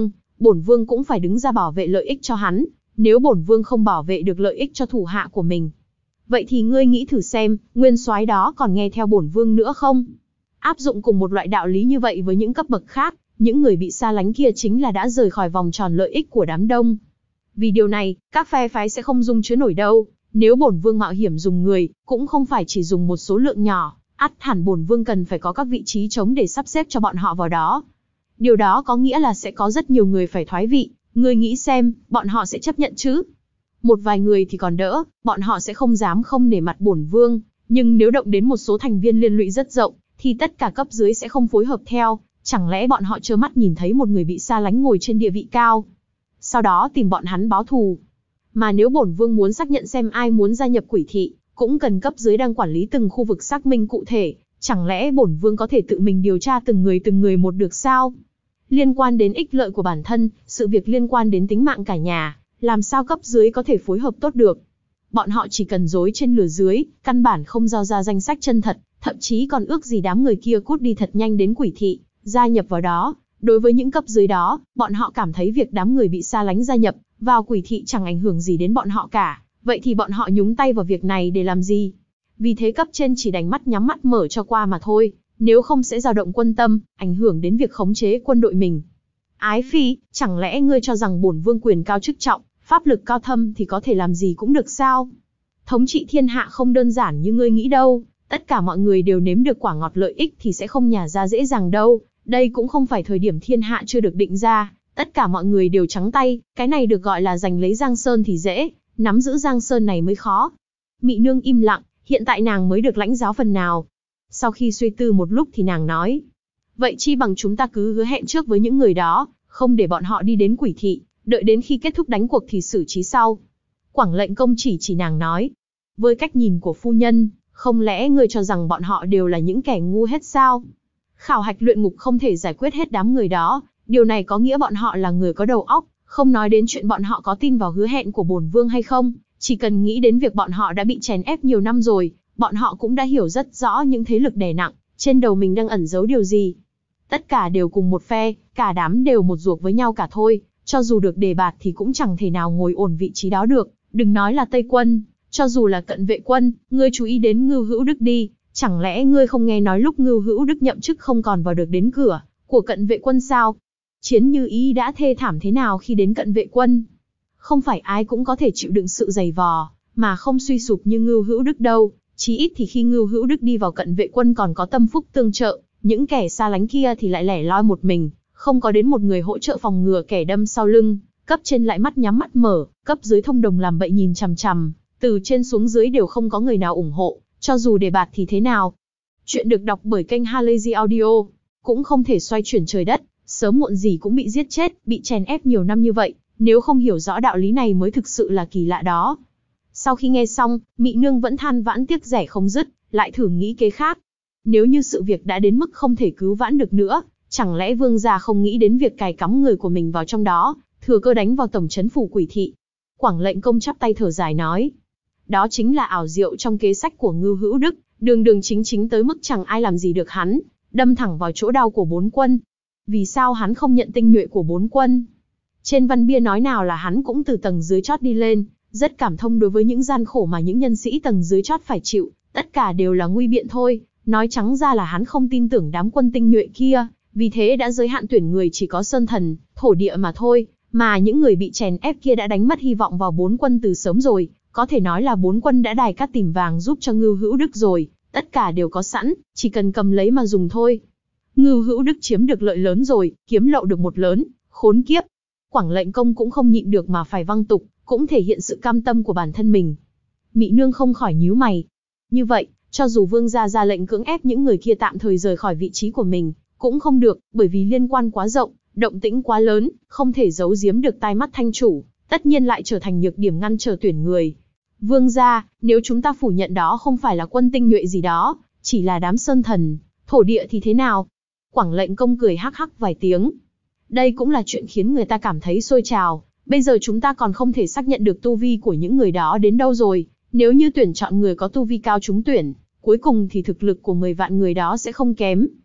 bổn vương cũng phải đứng ra bảo vệ lợi ích cho hắn, nếu bổn vương không bảo vệ được lợi ích cho thủ hạ của mình. Vậy thì ngươi nghĩ thử xem, nguyên soái đó còn nghe theo bổn vương nữa không? Áp dụng cùng một loại đạo lý như vậy với những cấp bậc khác, những người bị xa lánh kia chính là đã rời khỏi vòng tròn lợi ích của đám đông. Vì điều này, các phe phái sẽ không dung chứa nổi đâu, nếu bổn vương mạo hiểm dùng người, cũng không phải chỉ dùng một số lượng nhỏ, ắt hẳn bổn vương cần phải có các vị trí trống để sắp xếp cho bọn họ vào đó. Điều đó có nghĩa là sẽ có rất nhiều người phải thoái vị, ngươi nghĩ xem, bọn họ sẽ chấp nhận chứ? Một vài người thì còn đỡ, bọn họ sẽ không dám không nể mặt bổn vương, nhưng nếu động đến một số thành viên liên lụy rất rộng, thì tất cả cấp dưới sẽ không phối hợp theo, chẳng lẽ bọn họ trơ mắt nhìn thấy một người bị xa lánh ngồi trên địa vị cao, sau đó tìm bọn hắn báo thù? Mà nếu bổn vương muốn xác nhận xem ai muốn gia nhập Quỷ thị, cũng cần cấp dưới đang quản lý từng khu vực xác minh cụ thể, chẳng lẽ bổn vương có thể tự mình điều tra từng người một được sao? Liên quan đến ích lợi của bản thân, sự việc liên quan đến tính mạng cả nhà, làm sao cấp dưới có thể phối hợp tốt được? Bọn họ chỉ cần dối trên lừa dưới, căn bản không giao ra danh sách chân thật, thậm chí còn ước gì đám người kia cút đi thật nhanh đến Quỷ thị, gia nhập vào đó. Đối với những cấp dưới đó, bọn họ cảm thấy việc đám người bị xa lánh gia nhập vào Quỷ thị chẳng ảnh hưởng gì đến bọn họ cả, vậy thì bọn họ nhúng tay vào việc này để làm gì? Vì thế cấp trên chỉ đành mắt nhắm mắt mở cho qua mà thôi, nếu không sẽ dao động quân tâm, ảnh hưởng đến việc khống chế quân đội mình. Ái phi, chẳng lẽ ngươi cho rằng bổn vương quyền cao chức trọng, pháp lực cao thâm thì có thể làm gì cũng được sao? Thống trị thiên hạ không đơn giản như ngươi nghĩ đâu, tất cả mọi người đều nếm được quả ngọt lợi ích thì sẽ không nhả ra dễ dàng đâu. Đây cũng không phải thời điểm thiên hạ chưa được định ra, tất cả mọi người đều trắng tay, cái này được gọi là giành lấy Giang Sơn thì dễ, nắm giữ Giang Sơn này mới khó. Mị nương im lặng, hiện tại nàng mới được lãnh giáo phần nào. Sau khi suy tư một lúc thì nàng nói, vậy chi bằng chúng ta cứ hứa hẹn trước với những người đó, không để bọn họ đi đến Quỷ thị, đợi đến khi kết thúc đánh cuộc thì xử trí sau. Quảng lệnh công chỉ nàng nói, với cách nhìn của phu nhân, không lẽ ngươi cho rằng bọn họ đều là những kẻ ngu hết sao? Khảo hạch luyện ngục không thể giải quyết hết đám người đó, điều này có nghĩa bọn họ là người có đầu óc, không nói đến chuyện bọn họ có tin vào hứa hẹn của bổn vương hay không, chỉ cần nghĩ đến việc bọn họ đã bị chèn ép nhiều năm rồi, bọn họ cũng đã hiểu rất rõ những thế lực đè nặng trên đầu mình đang ẩn giấu điều gì. Tất cả đều cùng một phe, cả đám đều một ruột với nhau cả thôi, cho dù được đề bạt thì cũng chẳng thể nào ngồi ổn vị trí đó được, đừng nói là Tây quân, cho dù là Cận Vệ quân, ngươi chú ý đến Ngưu Hữu Đức đi, chẳng lẽ ngươi không nghe nói lúc Ngưu Hữu Đức nhậm chức không còn vào được đến cửa của Cận Vệ quân sao? Chiến Như Ý đã thê thảm thế nào khi đến Cận Vệ quân? Không phải ai cũng có thể chịu đựng sự dày vò mà không suy sụp như Ngưu Hữu Đức đâu, chí ít thì khi Ngưu Hữu Đức đi vào Cận Vệ quân còn có Tâm Phúc tương trợ, những kẻ xa lánh kia thì lại lẻ loi một mình, không có đến một người hỗ trợ phòng ngừa kẻ đâm sau lưng, cấp trên lại mắt nhắm mắt mở, cấp dưới thông đồng làm bậy nhìn chằm chằm, từ trên xuống dưới đều không có người nào ủng hộ, cho dù đề bạt thì thế nào. Chuyện được đọc bởi kênh Halazy Audio, cũng không thể xoay chuyển trời đất, sớm muộn gì cũng bị giết chết, bị chèn ép nhiều năm như vậy, nếu không hiểu rõ đạo lý này mới thực sự là kỳ lạ đó. Sau khi nghe xong, Mị Nương vẫn than vãn tiếc rẻ không dứt, lại thử nghĩ kế khác. Nếu như sự việc đã đến mức không thể cứu vãn được nữa, chẳng lẽ vương gia không nghĩ đến việc cài cắm người của mình vào trong đó, thừa cơ đánh vào tổng trấn phủ Quỷ thị? Quảng lệnh công chắp tay thở dài nói, đó chính là ảo diệu trong kế sách của Ngưu Hữu Đức, đường đường chính chính tới mức chẳng ai làm gì được hắn, đâm thẳng vào chỗ đau của bốn quân. Vì sao hắn không nhận tinh nhuệ của bốn quân? Trên văn bia nói nào là hắn cũng từ tầng dưới chót đi lên, rất cảm thông đối với những gian khổ mà những nhân sĩ tầng dưới chót phải chịu, tất cả đều là nguy biện thôi. Nói trắng ra là hắn không tin tưởng đám quân tinh nhuệ kia, vì thế đã giới hạn tuyển người chỉ có sơn thần, thổ địa mà thôi, mà những người bị chèn ép kia đã đánh mất hy vọng vào bốn quân từ sớm rồi, có thể nói là bốn quân đã đài cát tìm vàng giúp cho Ngưu Hữu Đức rồi, tất cả đều có sẵn, chỉ cần cầm lấy mà dùng thôi. Ngưu Hữu Đức chiếm được lợi lớn rồi, kiếm lậu được một lớn, khốn kiếp. Quảng lệnh công cũng không nhịn được mà phải văng tục, cũng thể hiện sự cam tâm của bản thân mình. Mị Nương không khỏi nhíu mày. Như vậy, cho dù vương gia ra lệnh cưỡng ép những người kia tạm thời rời khỏi vị trí của mình, cũng không được, bởi vì liên quan quá rộng, động tĩnh quá lớn, không thể giấu giếm được tai mắt thanh chủ, tất nhiên lại trở thành nhược điểm ngăn trở tuyển người. Vương gia, nếu chúng ta phủ nhận đó không phải là quân tinh nhuệ gì đó, chỉ là đám sơn thần, thổ địa thì thế nào? Quảng lệnh công cười hắc hắc vài tiếng. Đây cũng là chuyện khiến người ta cảm thấy sôi trào, bây giờ chúng ta còn không thể xác nhận được tu vi của những người đó đến đâu rồi, nếu như tuyển chọn người có tu vi cao trúng tuyển, cuối cùng thì thực lực của 10 vạn người đó sẽ không kém.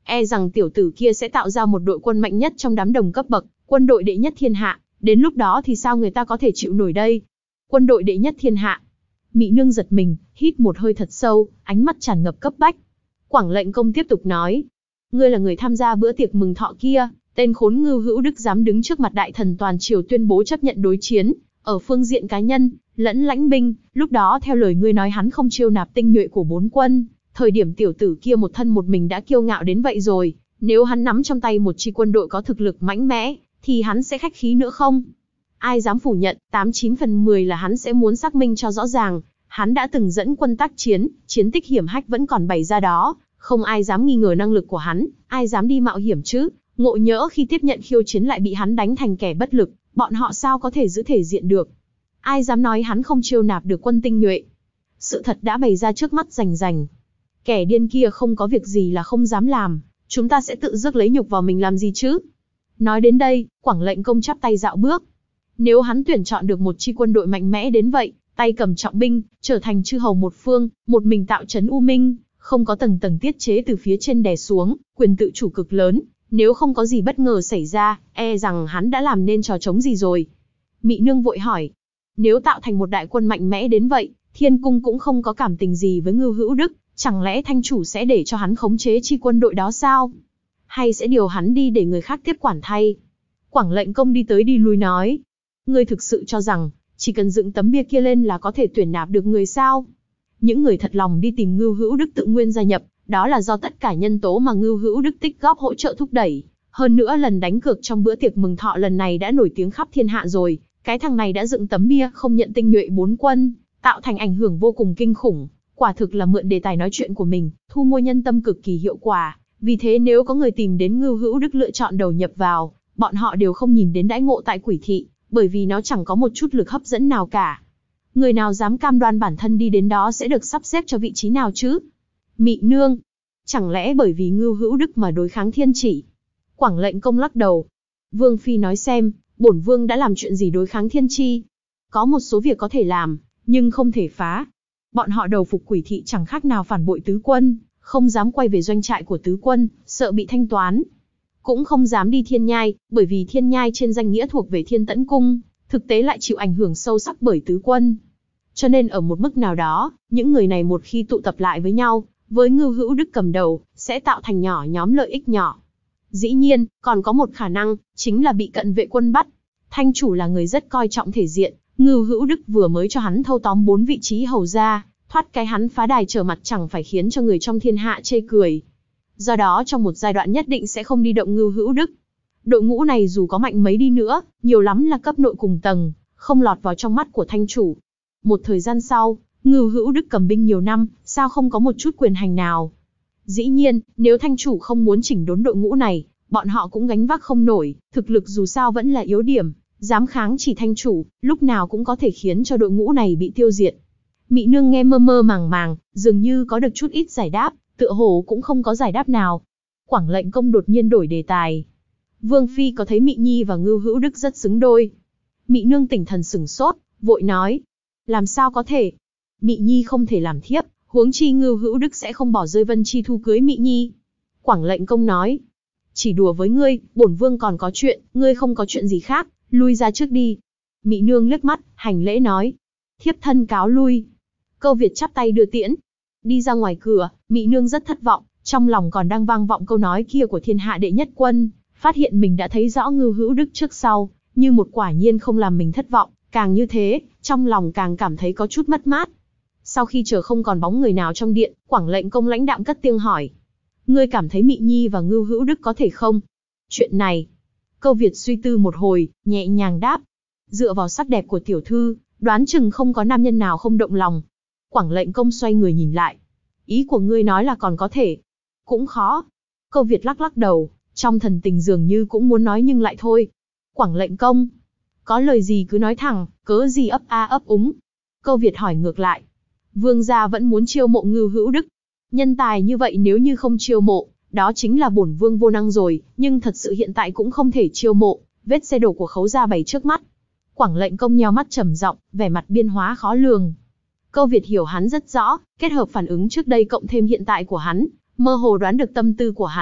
e rằng tiểu tử kia sẽ tạo ra một đội quân mạnh nhất trong đám đồng cấp bậc, quân đội đệ nhất thiên hạ, đến lúc đó thì sao người ta có thể chịu nổi đây? Quân đội đệ nhất thiên hạ. Mị Nương giật mình, hít một hơi thật sâu, ánh mắt tràn ngập cấp bách. Quảng lệnh công tiếp tục nói, ngươi là người tham gia bữa tiệc mừng thọ kia, tên khốn Ngưu Hữu Đức dám đứng trước mặt đại thần toàn triều tuyên bố chấp nhận đối chiến, ở phương diện cá nhân, lẫn lãnh binh, lúc đó theo lời ngươi nói hắn không chiêu nạp tinh nhuệ của 4 quân, thời điểm tiểu tử kia một thân một mình đã kiêu ngạo đến vậy rồi, nếu hắn nắm trong tay một chi quân đội có thực lực mạnh mẽ, thì hắn sẽ khách khí nữa không? Ai dám phủ nhận, 89 phần 10 là hắn sẽ muốn xác minh cho rõ ràng, hắn đã từng dẫn quân tác chiến, chiến tích hiểm hách vẫn còn bày ra đó, không ai dám nghi ngờ năng lực của hắn, ai dám đi mạo hiểm chứ, ngộ nhỡ khi tiếp nhận khiêu chiến lại bị hắn đánh thành kẻ bất lực, bọn họ sao có thể giữ thể diện được? Ai dám nói hắn không chiêu nạp được quân tinh nhuệ? Sự thật đã bày ra trước mắt rành rành. Kẻ điên kia không có việc gì là không dám làm, chúng ta sẽ tự rước lấy nhục vào mình làm gì chứ? Nói đến đây, Quảng lệnh công chắp tay dạo bước. Nếu hắn tuyển chọn được một chi quân đội mạnh mẽ đến vậy, tay cầm trọng binh, trở thành chư hầu một phương, một mình tạo trấn U Minh, không có tầng tầng tiết chế từ phía trên đè xuống, quyền tự chủ cực lớn, nếu không có gì bất ngờ xảy ra, e rằng hắn đã làm nên trò trống gì rồi. Mị Nương vội hỏi, nếu tạo thành một đại quân mạnh mẽ đến vậy, Thiên Cung cũng không có cảm tình gì với Ngưu Hữu Đức, chẳng lẽ thanh chủ sẽ để cho hắn khống chế chi quân đội đó sao? Hay sẽ điều hắn đi để người khác tiếp quản thay? Quảng lệnh công đi tới đi lui nói, ngươi thực sự cho rằng, chỉ cần dựng tấm bia kia lên là có thể tuyển nạp được người sao? Những người thật lòng đi tìm Ngưu Hữu Đức tự nguyện gia nhập, đó là do tất cả nhân tố mà Ngưu Hữu Đức tích góp hỗ trợ thúc đẩy. Hơn nữa lần đánh cược trong bữa tiệc mừng thọ lần này đã nổi tiếng khắp thiên hạ rồi, cái thằng này đã dựng tấm bia không nhận tinh nhuệ 4 quân, tạo thành ảnh hưởng vô cùng kinh khủng, quả thực là mượn đề tài nói chuyện của mình, thu mua nhân tâm cực kỳ hiệu quả. Vì thế nếu có người tìm đến Ngưu Hữu Đức lựa chọn đầu nhập vào, bọn họ đều không nhìn đến đãi ngộ tại Quỷ thị, bởi vì nó chẳng có một chút lực hấp dẫn nào cả. Người nào dám cam đoan bản thân đi đến đó sẽ được sắp xếp cho vị trí nào chứ? Mị Nương, chẳng lẽ bởi vì Ngưu Hữu Đức mà đối kháng thiên chỉ? Quảng lệnh công lắc đầu. Vương phi nói xem, bổn vương đã làm chuyện gì đối kháng thiên chi? Có một số việc có thể làm, nhưng không thể phá. Bọn họ đầu phục Quỷ thị chẳng khác nào phản bội tứ quân, không dám quay về doanh trại của tứ quân, sợ bị thanh toán. Cũng không dám đi Thiên Nhai, bởi vì Thiên Nhai trên danh nghĩa thuộc về Thiên Tẫn Cung, thực tế lại chịu ảnh hưởng sâu sắc bởi tứ quân. Cho nên ở một mức nào đó, những người này một khi tụ tập lại với nhau, với Ngưu Hữu Đức cầm đầu, sẽ tạo thành nhỏ nhóm lợi ích nhỏ. Dĩ nhiên, còn có một khả năng, chính là bị cận vệ quân bắt. Thanh chủ là người rất coi trọng thể diện, Ngưu Hữu Đức vừa mới cho hắn thâu tóm 4 vị trí hầu gia, thoát cái hắn phá đài trở mặt chẳng phải khiến cho người trong thiên hạ chê cười. Do đó trong một giai đoạn nhất định sẽ không đi động Ngưu Hữu Đức. Đội ngũ này dù có mạnh mấy đi nữa, nhiều lắm là cấp nội cùng tầng, không lọt vào trong mắt của thanh chủ. Một thời gian sau, Ngưu Hữu Đức cầm binh nhiều năm, sao không có một chút quyền hành nào? Dĩ nhiên, nếu thanh chủ không muốn chỉnh đốn đội ngũ này, bọn họ cũng gánh vác không nổi, thực lực dù sao vẫn là yếu điểm, dám kháng chỉ thanh chủ, lúc nào cũng có thể khiến cho đội ngũ này bị tiêu diệt. Mị Nương nghe mơ mơ màng màng, dường như có được chút ít giải đáp, tựa hồ cũng không có giải đáp nào. Quảng lệnh công đột nhiên đổi đề tài. Vương phi có thấy Mị Nhi và Ngưu Hữu Đức rất xứng đôi? Mị Nương tỉnh thần sửng sốt, vội nói, làm sao có thể? Mị Nhi không thể làm thiếp, huống chi Ngưu Hữu Đức sẽ không bỏ rơi Vân Chi Thu cưới Mị Nhi. Quảng lệnh công nói, chỉ đùa với ngươi, bổn vương còn có chuyện, ngươi không có chuyện gì khác, lui ra trước đi. Mị Nương liếc mắt, hành lễ nói, thiếp thân cáo lui. Câu Việt chắp tay đưa tiễn. Đi ra ngoài cửa, Mị Nương rất thất vọng, trong lòng còn đang vang vọng câu nói kia của thiên hạ đệ nhất quân, phát hiện mình đã thấy rõ Ngưu Hữu Đức trước sau, như một quả nhiên không làm mình thất vọng, càng như thế, trong lòng càng cảm thấy có chút mất mát. Sau khi chờ không còn bóng người nào trong điện, Quảng lệnh công lãnh đạm cất tiếng hỏi, ngươi cảm thấy Mị Nhi và Ngưu Hữu Đức có thể không? Chuyện này, Câu Việt suy tư một hồi, nhẹ nhàng đáp, dựa vào sắc đẹp của tiểu thư, đoán chừng không có nam nhân nào không động lòng. Quảng lệnh công xoay người nhìn lại, ý của ngươi nói là còn có thể? Cũng khó. Câu Việt lắc lắc đầu, trong thần tình dường như cũng muốn nói nhưng lại thôi. Quảng lệnh công, có lời gì cứ nói thẳng, cớ gì ấp a ấp úng? Câu Việt hỏi ngược lại, vương gia vẫn muốn chiêu mộ Ngưu Hữu Đức. Nhân tài như vậy nếu như không chiêu mộ, đó chính là bổn vương vô năng rồi, nhưng thật sự hiện tại cũng không thể chiêu mộ, vết xe đổ của Khấu gia bày trước mắt. Quảng lệnh công nheo mắt trầm giọng, vẻ mặt biên hóa khó lường. Câu Việt hiểu hắn rất rõ, kết hợp phản ứng trước đây cộng thêm hiện tại của hắn, mơ hồ đoán được tâm tư của hắn,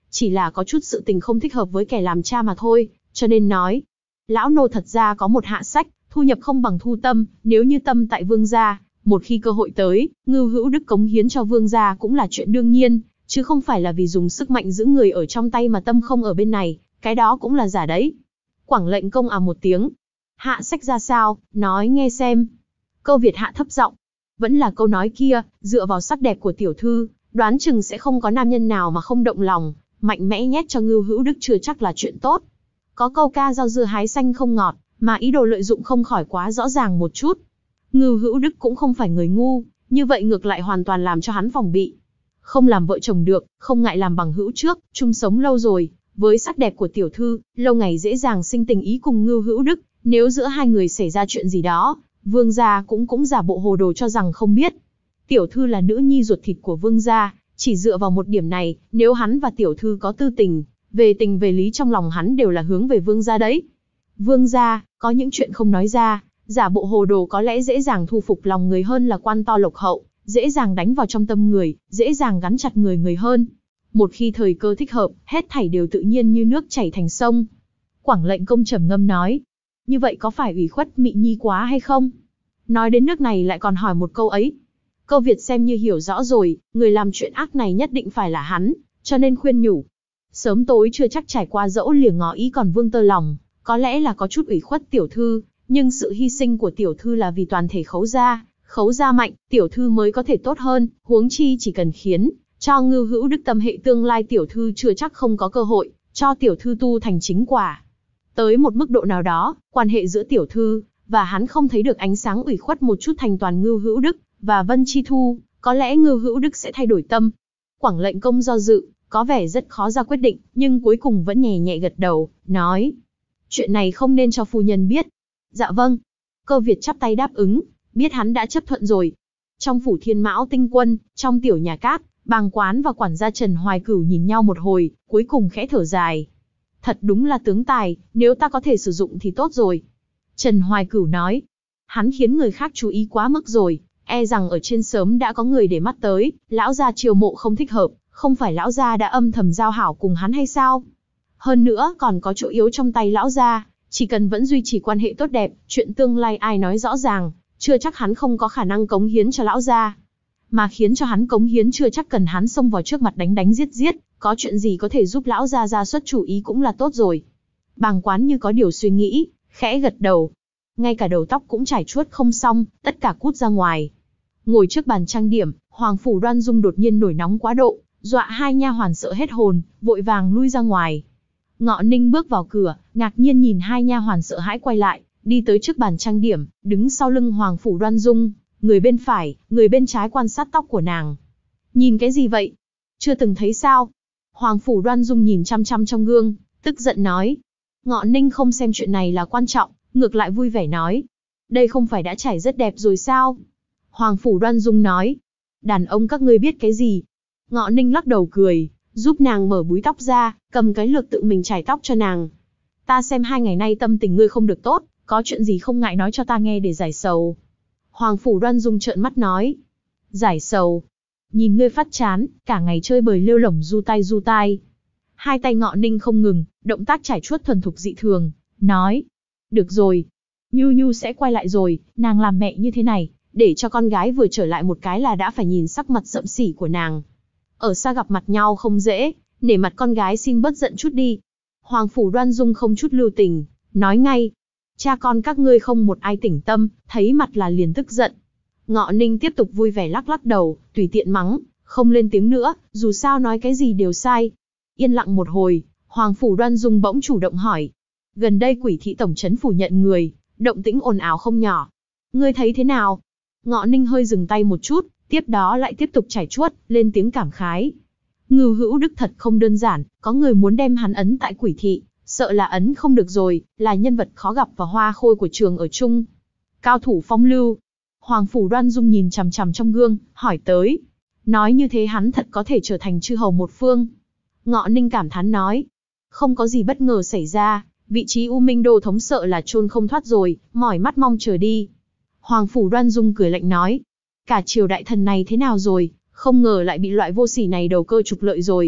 chỉ là có chút sự tình không thích hợp với kẻ làm cha mà thôi, cho nên nói. Lão nô thật ra có một hạ sách, thu nhập không bằng thu tâm, nếu như tâm tại vương gia, một khi cơ hội tới, Ngưu Hữu Đức cống hiến cho vương gia cũng là chuyện đương nhiên, chứ không phải là vì dùng sức mạnh giữ người ở trong tay mà tâm không ở bên này, cái đó cũng là giả đấy. Quảng lệnh công một tiếng. Hạ sách ra sao, nói nghe xem. Câu Việt hạ thấp giọng. Vẫn là câu nói kia, dựa vào sắc đẹp của tiểu thư, đoán chừng sẽ không có nam nhân nào mà không động lòng, mạnh mẽ nhét cho Ngưu Hữu Đức chưa chắc là chuyện tốt. Có câu ca rau dưa hái xanh không ngọt, mà ý đồ lợi dụng không khỏi quá rõ ràng một chút. Ngưu Hữu Đức cũng không phải người ngu, như vậy ngược lại hoàn toàn làm cho hắn phòng bị. Không làm vợ chồng được, không ngại làm bằng hữu trước, chung sống lâu rồi, với sắc đẹp của tiểu thư, lâu ngày dễ dàng sinh tình ý cùng Ngưu Hữu Đức, nếu giữa hai người xảy ra chuyện gì đó, vương gia cũng giả bộ hồ đồ cho rằng không biết. Tiểu thư là nữ nhi ruột thịt của vương gia, chỉ dựa vào một điểm này, nếu hắn và tiểu thư có tư tình, về tình về lý trong lòng hắn đều là hướng về vương gia đấy. Vương gia, có những chuyện không nói ra, giả bộ hồ đồ có lẽ dễ dàng thu phục lòng người hơn là quan to lộc hậu, dễ dàng đánh vào trong tâm người, dễ dàng gắn chặt người hơn. Một khi thời cơ thích hợp, hết thảy đều tự nhiên như nước chảy thành sông. Quảng lệnh công trầm ngâm nói, như vậy có phải ủy khuất Mị Nhi quá hay không? Nói đến nước này lại còn hỏi một câu ấy. Câu Việt xem như hiểu rõ rồi, người làm chuyện ác này nhất định phải là hắn, cho nên khuyên nhủ. Sớm tối chưa chắc trải qua dẫu lìa ngỏ ý còn vương tơ lòng, có lẽ là có chút ủy khuất tiểu thư, nhưng sự hy sinh của tiểu thư là vì toàn thể khấu gia mạnh, tiểu thư mới có thể tốt hơn, huống chi chỉ cần khiến cho Ngưu Hữu Đức tâm hệ tương lai tiểu thư chưa chắc không có cơ hội, cho tiểu thư tu thành chính quả. Tới một mức độ nào đó, quan hệ giữa tiểu thư và hắn không thấy được ánh sáng ủy khuất một chút thành toàn Ngưu Hữu Đức và Vân Chi Thu, có lẽ Ngưu Hữu Đức sẽ thay đổi tâm. Quảng lệnh công do dự, có vẻ rất khó ra quyết định, nhưng cuối cùng vẫn nhẹ nhẹ gật đầu, nói. Chuyện này không nên cho phu nhân biết. Dạ vâng. Cơ Việt chắp tay đáp ứng, biết hắn đã chấp thuận rồi. Trong phủ Thiên Mão Tinh Quân, trong tiểu nhà cát, bàng quán và quản gia Trần Hoài Cửu nhìn nhau một hồi, cuối cùng khẽ thở dài. Thật đúng là tướng tài, nếu ta có thể sử dụng thì tốt rồi. Trần Hoài Cửu nói. Hắn khiến người khác chú ý quá mức rồi, e rằng ở trên sớm đã có người để mắt tới, lão gia chiêu mộ không thích hợp, không phải lão gia đã âm thầm giao hảo cùng hắn hay sao? Hơn nữa còn có chỗ yếu trong tay lão gia, chỉ cần vẫn duy trì quan hệ tốt đẹp, chuyện tương lai ai nói rõ ràng, chưa chắc hắn không có khả năng cống hiến cho lão gia. Mà khiến cho hắn cống hiến chưa chắc cần hắn xông vào trước mặt đánh giết, có chuyện gì có thể giúp lão gia ra xuất chủ ý cũng là tốt rồi. Bàng quán như có điều suy nghĩ, khẽ gật đầu. Ngay cả đầu tóc cũng trải chuốt không xong, tất cả cút ra ngoài. Ngồi trước bàn trang điểm, Hoàng phủ Đoan Dung đột nhiên nổi nóng quá độ, dọa hai nha hoàn sợ hết hồn, vội vàng lui ra ngoài. Ngọ Ninh bước vào cửa, ngạc nhiên nhìn hai nha hoàn sợ hãi quay lại, đi tới trước bàn trang điểm, đứng sau lưng Hoàng phủ Đoan Dung, người bên phải, người bên trái quan sát tóc của nàng. Nhìn cái gì vậy? Chưa từng thấy sao? Hoàng phủ Đoan Dung nhìn chăm chăm trong gương, tức giận nói. Ngọ Ninh không xem chuyện này là quan trọng, ngược lại vui vẻ nói. Đây không phải đã trải rất đẹp rồi sao? Hoàng phủ Đoan Dung nói. Đàn ông các ngươi biết cái gì? Ngọ Ninh lắc đầu cười, giúp nàng mở búi tóc ra, cầm cái lược tự mình chải tóc cho nàng. Ta xem 2 ngày nay tâm tình ngươi không được tốt, có chuyện gì không ngại nói cho ta nghe để giải sầu. Hoàng phủ Đoan Dung trợn mắt nói. Giải sầu? Nhìn ngươi phát chán, cả ngày chơi bời lêu lổng du tai. Hai tay Ngọ Ninh không ngừng, động tác trải chuốt thuần thục dị thường, nói. Được rồi, Nhu Nhu sẽ quay lại rồi, nàng làm mẹ như thế này, để cho con gái vừa trở lại một cái là đã phải nhìn sắc mặt sậm sỉ của nàng. Ở xa gặp mặt nhau không dễ, nể mặt con gái xin bớt giận chút đi. Hoàng phủ Đoan Dung không chút lưu tình, nói ngay. Cha con các ngươi không một ai tỉnh tâm, thấy mặt là liền tức giận. Ngọ Ninh tiếp tục vui vẻ lắc đầu, tùy tiện mắng, không lên tiếng nữa, dù sao nói cái gì đều sai. Yên lặng một hồi, Hoàng phủ Đoan Dung bỗng chủ động hỏi. Gần đây Quỷ thị tổng trấn phủ nhận người, động tĩnh ồn ào không nhỏ. Ngươi thấy thế nào? Ngọ Ninh hơi dừng tay một chút, tiếp đó lại tiếp tục chải chuốt, lên tiếng cảm khái. Ngưu Hữu Đức thật không đơn giản, có người muốn đem hắn ấn tại Quỷ thị, sợ là ấn không được rồi, là nhân vật khó gặp và hoa khôi của trường ở chung. Cao thủ phong lưu. Hoàng phủ Đoan Dung nhìn chằm chằm trong gương, hỏi tới. Nói như thế hắn thật có thể trở thành chư hầu một phương. Ngọ Ninh cảm thán nói. Không có gì bất ngờ xảy ra, vị trí U Minh Đô thống sợ là chôn không thoát rồi, mỏi mắt mong chờ đi. Hoàng phủ Đoan Dung cười lạnh nói. Cả triều đại thần này thế nào rồi, không ngờ lại bị loại vô sỉ này đầu cơ trục lợi rồi.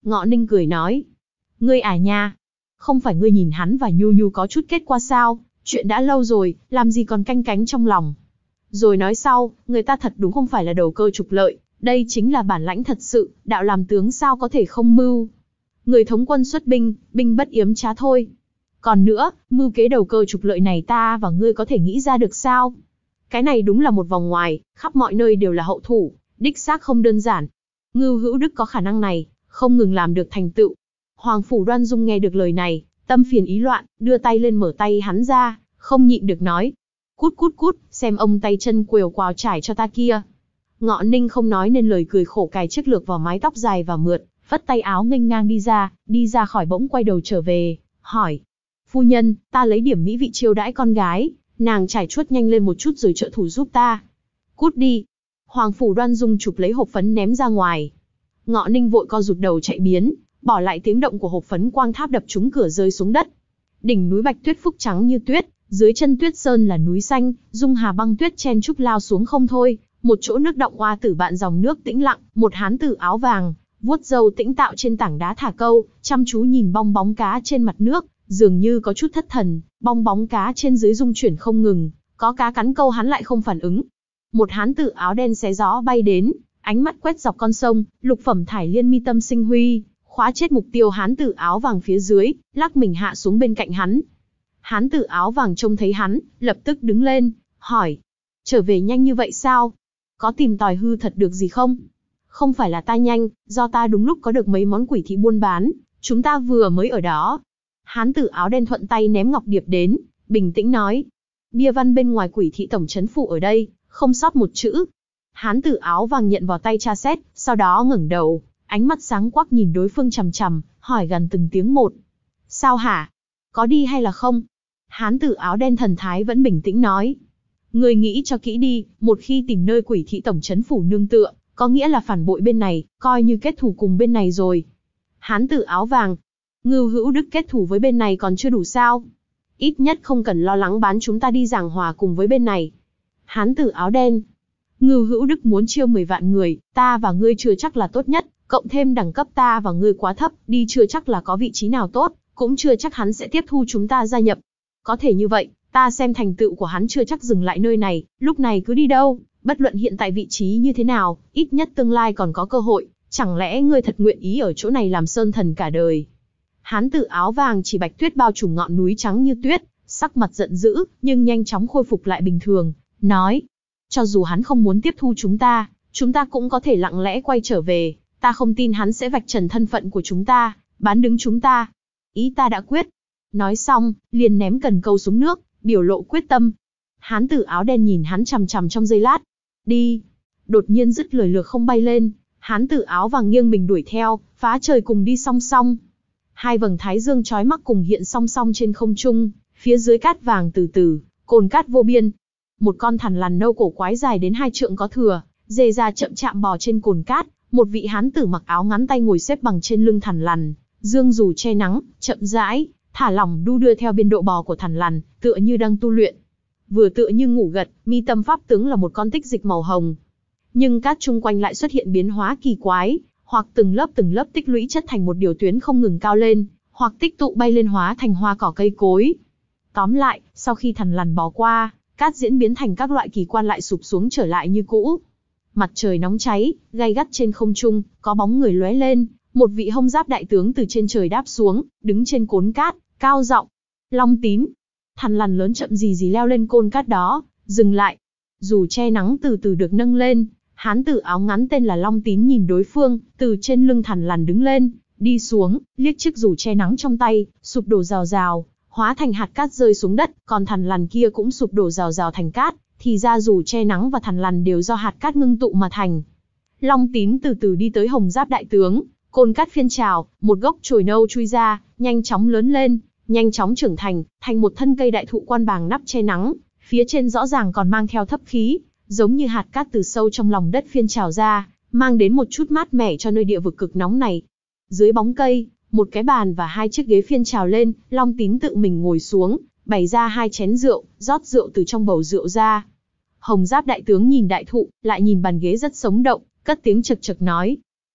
Ngọ Ninh cười nói. Ngươi à nha. Không phải ngươi nhìn hắn và Nhu Nhu có chút kết quả sao? Chuyện đã lâu rồi, làm gì còn canh cánh trong lòng. Rồi nói sau, người ta thật đúng không phải là đầu cơ trục lợi, đây chính là bản lãnh thật sự, đạo làm tướng sao có thể không mưu. Người thống quân xuất binh, binh bất yếm trá thôi. Còn nữa, mưu kế đầu cơ trục lợi này ta và ngươi có thể nghĩ ra được sao? Cái này đúng là một vòng ngoài, khắp mọi nơi đều là hậu thủ, đích xác không đơn giản. Ngưu Hữu Đức có khả năng này, không ngừng làm được thành tựu. Hoàng Phủ Đoan Dung nghe được lời này, tâm phiền ý loạn, đưa tay lên mở tay hắn ra, không nhịn được nói. Cút cút cút, xem ông tay chân quều quào trải cho ta kia. Ngọ Ninh không nói nên lời, cười khổ cài chiếc lược vào mái tóc dài và mượt, phất tay áo nghênh ngang đi ra khỏi, bỗng quay đầu trở về, hỏi. Phu nhân, ta lấy điểm mỹ vị chiêu đãi con gái, nàng trải chuốt nhanh lên một chút rồi trợ thủ giúp ta. Cút đi. Hoàng Phủ Đoan Dung chụp lấy hộp phấn ném ra ngoài. Ngọ Ninh vội co rụt đầu chạy biến, bỏ lại tiếng động của hộp phấn quang tháp đập trúng cửa rơi xuống đất. Đỉnh núi Bạch Tuyết Phúc trắng như tuyết, dưới chân Tuyết Sơn là núi xanh, dung hà băng tuyết chen chúc lao xuống không thôi. Một chỗ nước động oa tử bạn dòng nước tĩnh lặng, một hán tử áo vàng, vuốt râu tĩnh tạo trên tảng đá thả câu, chăm chú nhìn bong bóng cá trên mặt nước, dường như có chút thất thần, bong bóng cá trên dưới rung chuyển không ngừng, có cá cắn câu hắn lại không phản ứng. Một hán tử áo đen xé gió bay đến, ánh mắt quét dọc con sông, lục phẩm thải liên mi tâm sinh huy, khóa chết mục tiêu hán tử áo vàng phía dưới, lắc mình hạ xuống bên cạnh hắn. Hán tử áo vàng trông thấy hắn, lập tức đứng lên, hỏi. Trở về nhanh như vậy sao? Có tìm tòi hư thật được gì không? Không phải là ta nhanh, do ta đúng lúc có được mấy món quỷ thị buôn bán, chúng ta vừa mới ở đó. Hán tử áo đen thuận tay ném ngọc điệp đến, bình tĩnh nói. Bia văn bên ngoài quỷ thị tổng trấn phủ ở đây, không sót một chữ. Hán tử áo vàng nhận vào tay tra xét, sau đó ngẩng đầu, ánh mắt sáng quắc nhìn đối phương chằm chằm, hỏi gần từng tiếng một. Sao hả? Có đi hay là không? Hán tử áo đen thần thái vẫn bình tĩnh nói. Người nghĩ cho kỹ đi, một khi tìm nơi quỷ thị tổng trấn phủ nương tựa, có nghĩa là phản bội bên này, coi như kết thù cùng bên này rồi. Hán tử áo vàng. Ngưu Hữu Đức kết thù với bên này còn chưa đủ sao? Ít nhất không cần lo lắng bán chúng ta đi giảng hòa cùng với bên này. Hán tử áo đen. Ngưu Hữu Đức muốn chiêu 10 vạn người, ta và ngươi chưa chắc là tốt nhất, cộng thêm đẳng cấp ta và ngươi quá thấp, đi chưa chắc là có vị trí nào tốt, cũng chưa chắc hắn sẽ tiếp thu chúng ta gia nhập. Có thể như vậy, ta xem thành tựu của hắn chưa chắc dừng lại nơi này, lúc này cứ đi đâu, bất luận hiện tại vị trí như thế nào, ít nhất tương lai còn có cơ hội, chẳng lẽ ngươi thật nguyện ý ở chỗ này làm sơn thần cả đời? Hán tử áo vàng chỉ Bạch Tuyết bao trùm ngọn núi trắng như tuyết, sắc mặt giận dữ, nhưng nhanh chóng khôi phục lại bình thường, nói. Cho dù hắn không muốn tiếp thu chúng ta cũng có thể lặng lẽ quay trở về, ta không tin hắn sẽ vạch trần thân phận của chúng ta, bán đứng chúng ta. Ý ta đã quyết. Nói xong, liền ném cần câu xuống nước, biểu lộ quyết tâm. Hán tử áo đen nhìn hắn chằm chằm trong giây lát. Đi. Đột nhiên dứt lời lược không bay lên, hán tử áo vàng nghiêng mình đuổi theo, phá trời cùng đi song song. Hai vầng thái dương chói mắt cùng hiện song song trên không trung, phía dưới cát vàng từ từ, cồn cát vô biên. Một con thằn lằn nâu cổ quái dài đến 2 trượng có thừa, dề ra chậm chạm bò trên cồn cát, một vị hán tử mặc áo ngắn tay ngồi xếp bằng trên lưng thằn lằn, dương dù che nắng, chậm rãi, thả lỏng đu đưa theo biên độ bò của thằn lằn, tựa như đang tu luyện. Vừa tựa như ngủ gật, mi tâm pháp tướng là một con tích dịch màu hồng. Nhưng cát chung quanh lại xuất hiện biến hóa kỳ quái, hoặc từng lớp tích lũy chất thành một điều tuyến không ngừng cao lên, hoặc tích tụ bay lên hóa thành hoa cỏ cây cối. Tóm lại, sau khi thằn lằn bò qua, cát diễn biến thành các loại kỳ quan lại sụp xuống trở lại như cũ. Mặt trời nóng cháy, gay gắt trên không trung, có bóng người lóe lên, một vị hông giáp đại tướng từ trên trời đáp xuống, đứng trên cồn cát, cao giọng. Long Tín. Thằn lằn lớn chậm gì leo lên cồn cát đó, dừng lại. Dù che nắng từ từ được nâng lên, hán tử áo ngắn tên là Long Tín nhìn đối phương, từ trên lưng thằn lằn đứng lên, đi xuống, liếc chiếc dù che nắng trong tay, sụp đổ rào rào, hóa thành hạt cát rơi xuống đất, còn thằn lằn kia cũng sụp đổ rào rào thành cát, thì ra dù che nắng và thằn lằn đều do hạt cát ngưng tụ mà thành. Long Tín từ từ đi tới hồng giáp đại tướng, cồn cát phiên trào, một gốc chồi nâu chui ra, nhanh chóng lớn lên, nhanh chóng trưởng thành một thân cây đại thụ quan bàng nắp che nắng, phía trên rõ ràng còn mang theo thấp khí, giống như hạt cát từ sâu trong lòng đất phiên trào ra, mang đến một chút mát mẻ cho nơi địa vực cực nóng này. Dưới bóng cây, một cái bàn và 2 chiếc ghế phiên trào lên, Long Tín tự mình ngồi xuống, bày ra 2 chén rượu, rót rượu từ trong bầu rượu ra. Hồng giáp đại tướng nhìn đại thụ, lại nhìn bàn ghế rất sống động, cất tiếng chật chật nói.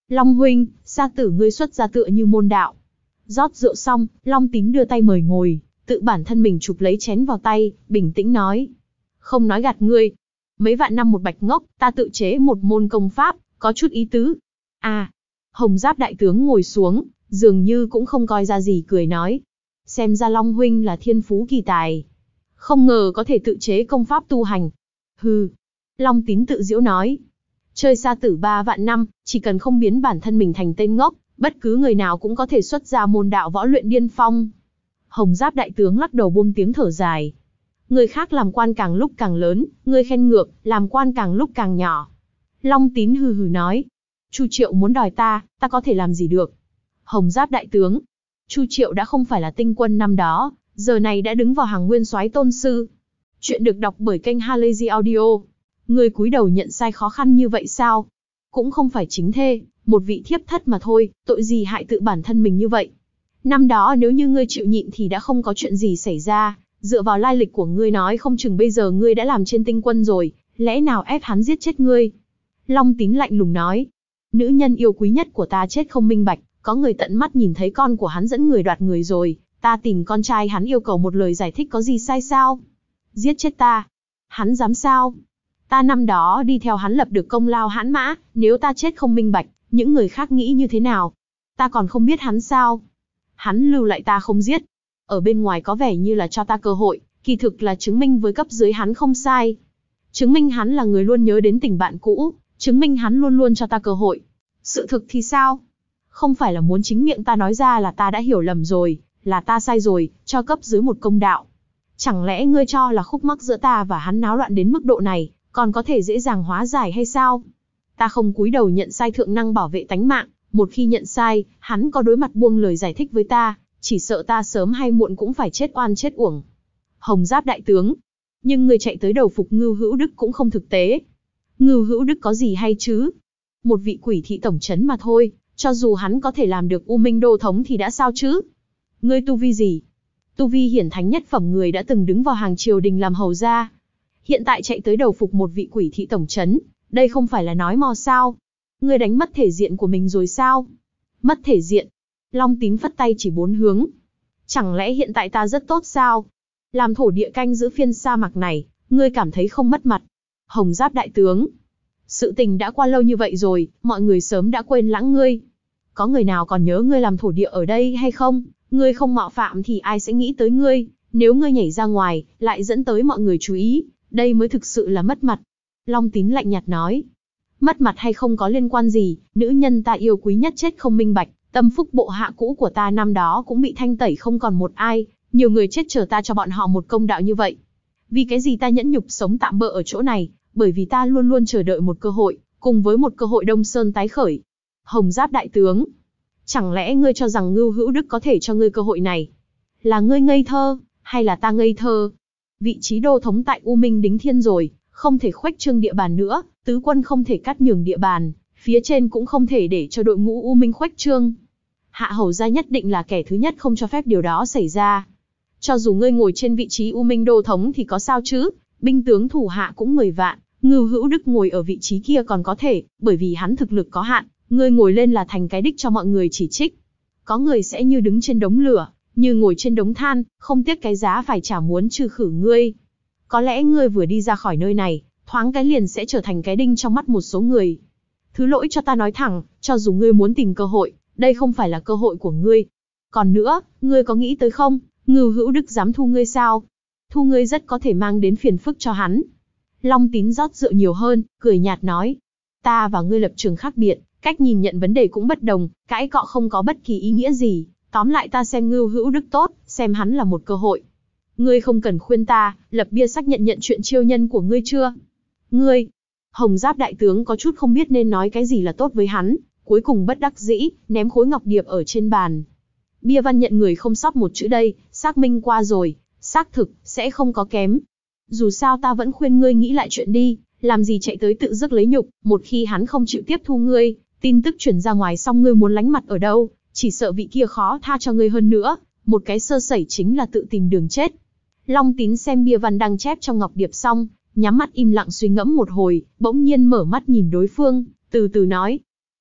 Long huynh, sa tử ngươi xuất ra tựa như môn đạo. Rót rượu xong, Long Tín đưa tay mời ngồi, tự bản thân mình chụp lấy chén vào tay, bình tĩnh nói. Không nói gạt ngươi. Mấy vạn năm một bạch ngốc, ta tự chế một môn công pháp, có chút ý tứ. À, Hồng Giáp đại tướng ngồi xuống, dường như cũng không coi ra gì cười nói. Xem ra Long huynh là thiên phú kỳ tài. Không ngờ có thể tự chế công pháp tu hành. Hừ. Long Tín tự giễu nói. Chơi sa tử 3 vạn năm, chỉ cần không biến bản thân mình thành tên ngốc, bất cứ người nào cũng có thể xuất ra môn đạo võ luyện điên phong. Hồng Giáp đại tướng lắc đầu buông tiếng thở dài. Người khác làm quan càng lúc càng lớn, người khen ngược, làm quan càng lúc càng nhỏ. Long Tín hừ hừ nói. Chu Triệu muốn đòi ta có thể làm gì được. Hồng Giáp đại tướng. Chu Triệu đã không phải là tinh quân năm đó, giờ này đã đứng vào hàng nguyên soái tôn sư. Chuyện được đọc bởi kênh Halazy Audio. Người cúi đầu nhận sai khó khăn như vậy sao? Cũng không phải chính thê, một vị thiếp thất mà thôi, tội gì hại tự bản thân mình như vậy. Năm đó nếu như ngươi chịu nhịn thì đã không có chuyện gì xảy ra, dựa vào lai lịch của ngươi nói không chừng bây giờ ngươi đã làm trên tinh quân rồi, lẽ nào ép hắn giết chết ngươi? Long Tín lạnh lùng nói, nữ nhân yêu quý nhất của ta chết không minh bạch, có người tận mắt nhìn thấy con của hắn dẫn người đoạt người rồi, ta tìm con trai hắn yêu cầu một lời giải thích có gì sai sao? Giết chết ta? Hắn dám sao? Ta năm đó đi theo hắn lập được công lao hãn mã, nếu ta chết không minh bạch, những người khác nghĩ như thế nào? Ta còn không biết hắn sao? Hắn lưu lại ta không giết. Ở bên ngoài có vẻ như là cho ta cơ hội, kỳ thực là chứng minh với cấp dưới hắn không sai. Chứng minh hắn là người luôn nhớ đến tình bạn cũ, chứng minh hắn luôn luôn cho ta cơ hội. Sự thực thì sao? Không phải là muốn chính miệng ta nói ra là ta đã hiểu lầm rồi, là ta sai rồi, cho cấp dưới một công đạo. Chẳng lẽ ngươi cho là khúc mắc giữa ta và hắn náo loạn đến mức độ này, còn có thể dễ dàng hóa giải hay sao? Ta không cúi đầu nhận sai thượng năng bảo vệ tánh mạng, một khi nhận sai, hắn có đối mặt buông lời giải thích với ta, chỉ sợ ta sớm hay muộn cũng phải chết oan chết uổng. Hồng Giáp đại tướng, nhưng người chạy tới đầu phục Ngưu Hữu Đức cũng không thực tế. Ngưu Hữu Đức có gì hay chứ? Một vị quỷ thị tổng trấn mà thôi, cho dù hắn có thể làm được U Minh đô thống thì đã sao chứ? Ngươi tu vi gì? Tu vi hiển thánh nhất phẩm người đã từng đứng vào hàng triều đình làm hầu gia. Hiện tại chạy tới đầu phục một vị quỷ thị tổng trấn, đây không phải là nói mò sao? Ngươi đánh mất thể diện của mình rồi sao? Mất thể diện? Long Tín phất tay chỉ 4 hướng. Chẳng lẽ hiện tại ta rất tốt sao? Làm thổ địa canh giữ phiên sa mạc này, ngươi cảm thấy không mất mặt? Hồng Giáp đại tướng, sự tình đã qua lâu như vậy rồi, mọi người sớm đã quên lãng ngươi. Có người nào còn nhớ ngươi làm thổ địa ở đây hay không? Ngươi không mạo phạm thì ai sẽ nghĩ tới ngươi? Nếu ngươi nhảy ra ngoài, lại dẫn tới mọi người chú ý, đây mới thực sự là mất mặt. Long Tín lạnh nhạt nói. Mất mặt hay không có liên quan gì, nữ nhân ta yêu quý nhất chết không minh bạch, tâm phúc bộ hạ cũ của ta năm đó cũng bị thanh tẩy không còn một ai, nhiều người chết chờ ta cho bọn họ một công đạo như vậy. Vì cái gì ta nhẫn nhục sống tạm bợ ở chỗ này? Bởi vì ta luôn luôn chờ đợi một cơ hội, cùng với một cơ hội Đông Sơn tái khởi. Hồng Giáp đại tướng, chẳng lẽ ngươi cho rằng Ngưu Hữu Đức có thể cho ngươi cơ hội này? Là ngươi ngây thơ, hay là ta ngây thơ? Vị trí đô thống tại U Minh đính thiên rồi, không thể khuếch trương địa bàn nữa, tứ quân không thể cắt nhường địa bàn, phía trên cũng không thể để cho đội ngũ U Minh khuếch trương. Hạ hầu gia nhất định là kẻ thứ nhất không cho phép điều đó xảy ra. Cho dù ngươi ngồi trên vị trí U Minh đô thống thì có sao chứ, binh tướng thủ hạ cũng 10 vạn, Ngưu Hữu Đức ngồi ở vị trí kia còn có thể, bởi vì hắn thực lực có hạn, ngươi ngồi lên là thành cái đích cho mọi người chỉ trích. Có người sẽ như đứng trên đống lửa, như ngồi trên đống than, không tiếc cái giá phải trả muốn trừ khử ngươi. Có lẽ ngươi vừa đi ra khỏi nơi này, thoáng cái liền sẽ trở thành cái đinh trong mắt một số người. Thứ lỗi cho ta nói thẳng, cho dù ngươi muốn tìm cơ hội, đây không phải là cơ hội của ngươi. Còn nữa, ngươi có nghĩ tới không, Ngưu Hữu Đức dám thu ngươi sao? Thu ngươi rất có thể mang đến phiền phức cho hắn. Long Tín rót rượu nhiều hơn, cười nhạt nói. Ta và ngươi lập trường khác biệt, cách nhìn nhận vấn đề cũng bất đồng, cãi cọ không có bất kỳ ý nghĩa gì. Tóm lại ta xem Ngưu Hữu Đức tốt, xem hắn là một cơ hội. Ngươi không cần khuyên ta, lập bia xác nhận chuyện chiêu nhân của ngươi chưa? Ngươi, Hồng Giáp đại tướng có chút không biết nên nói cái gì là tốt với hắn, cuối cùng bất đắc dĩ, ném khối ngọc điệp ở trên bàn. Bia văn nhận người không sót một chữ đây, xác minh qua rồi, xác thực, sẽ không có kém. Dù sao ta vẫn khuyên ngươi nghĩ lại chuyện đi, làm gì chạy tới tự dứt lấy nhục, một khi hắn không chịu tiếp thu ngươi, tin tức truyền ra ngoài xong ngươi muốn lánh mặt ở đâu, chỉ sợ vị kia khó tha cho ngươi hơn nữa, một cái sơ sẩy chính là tự tìm đường chết. Long Tín xem bia văn đăng chép trong ngọc điệp xong, nhắm mắt im lặng suy ngẫm một hồi, bỗng nhiên mở mắt nhìn đối phương, từ từ nói.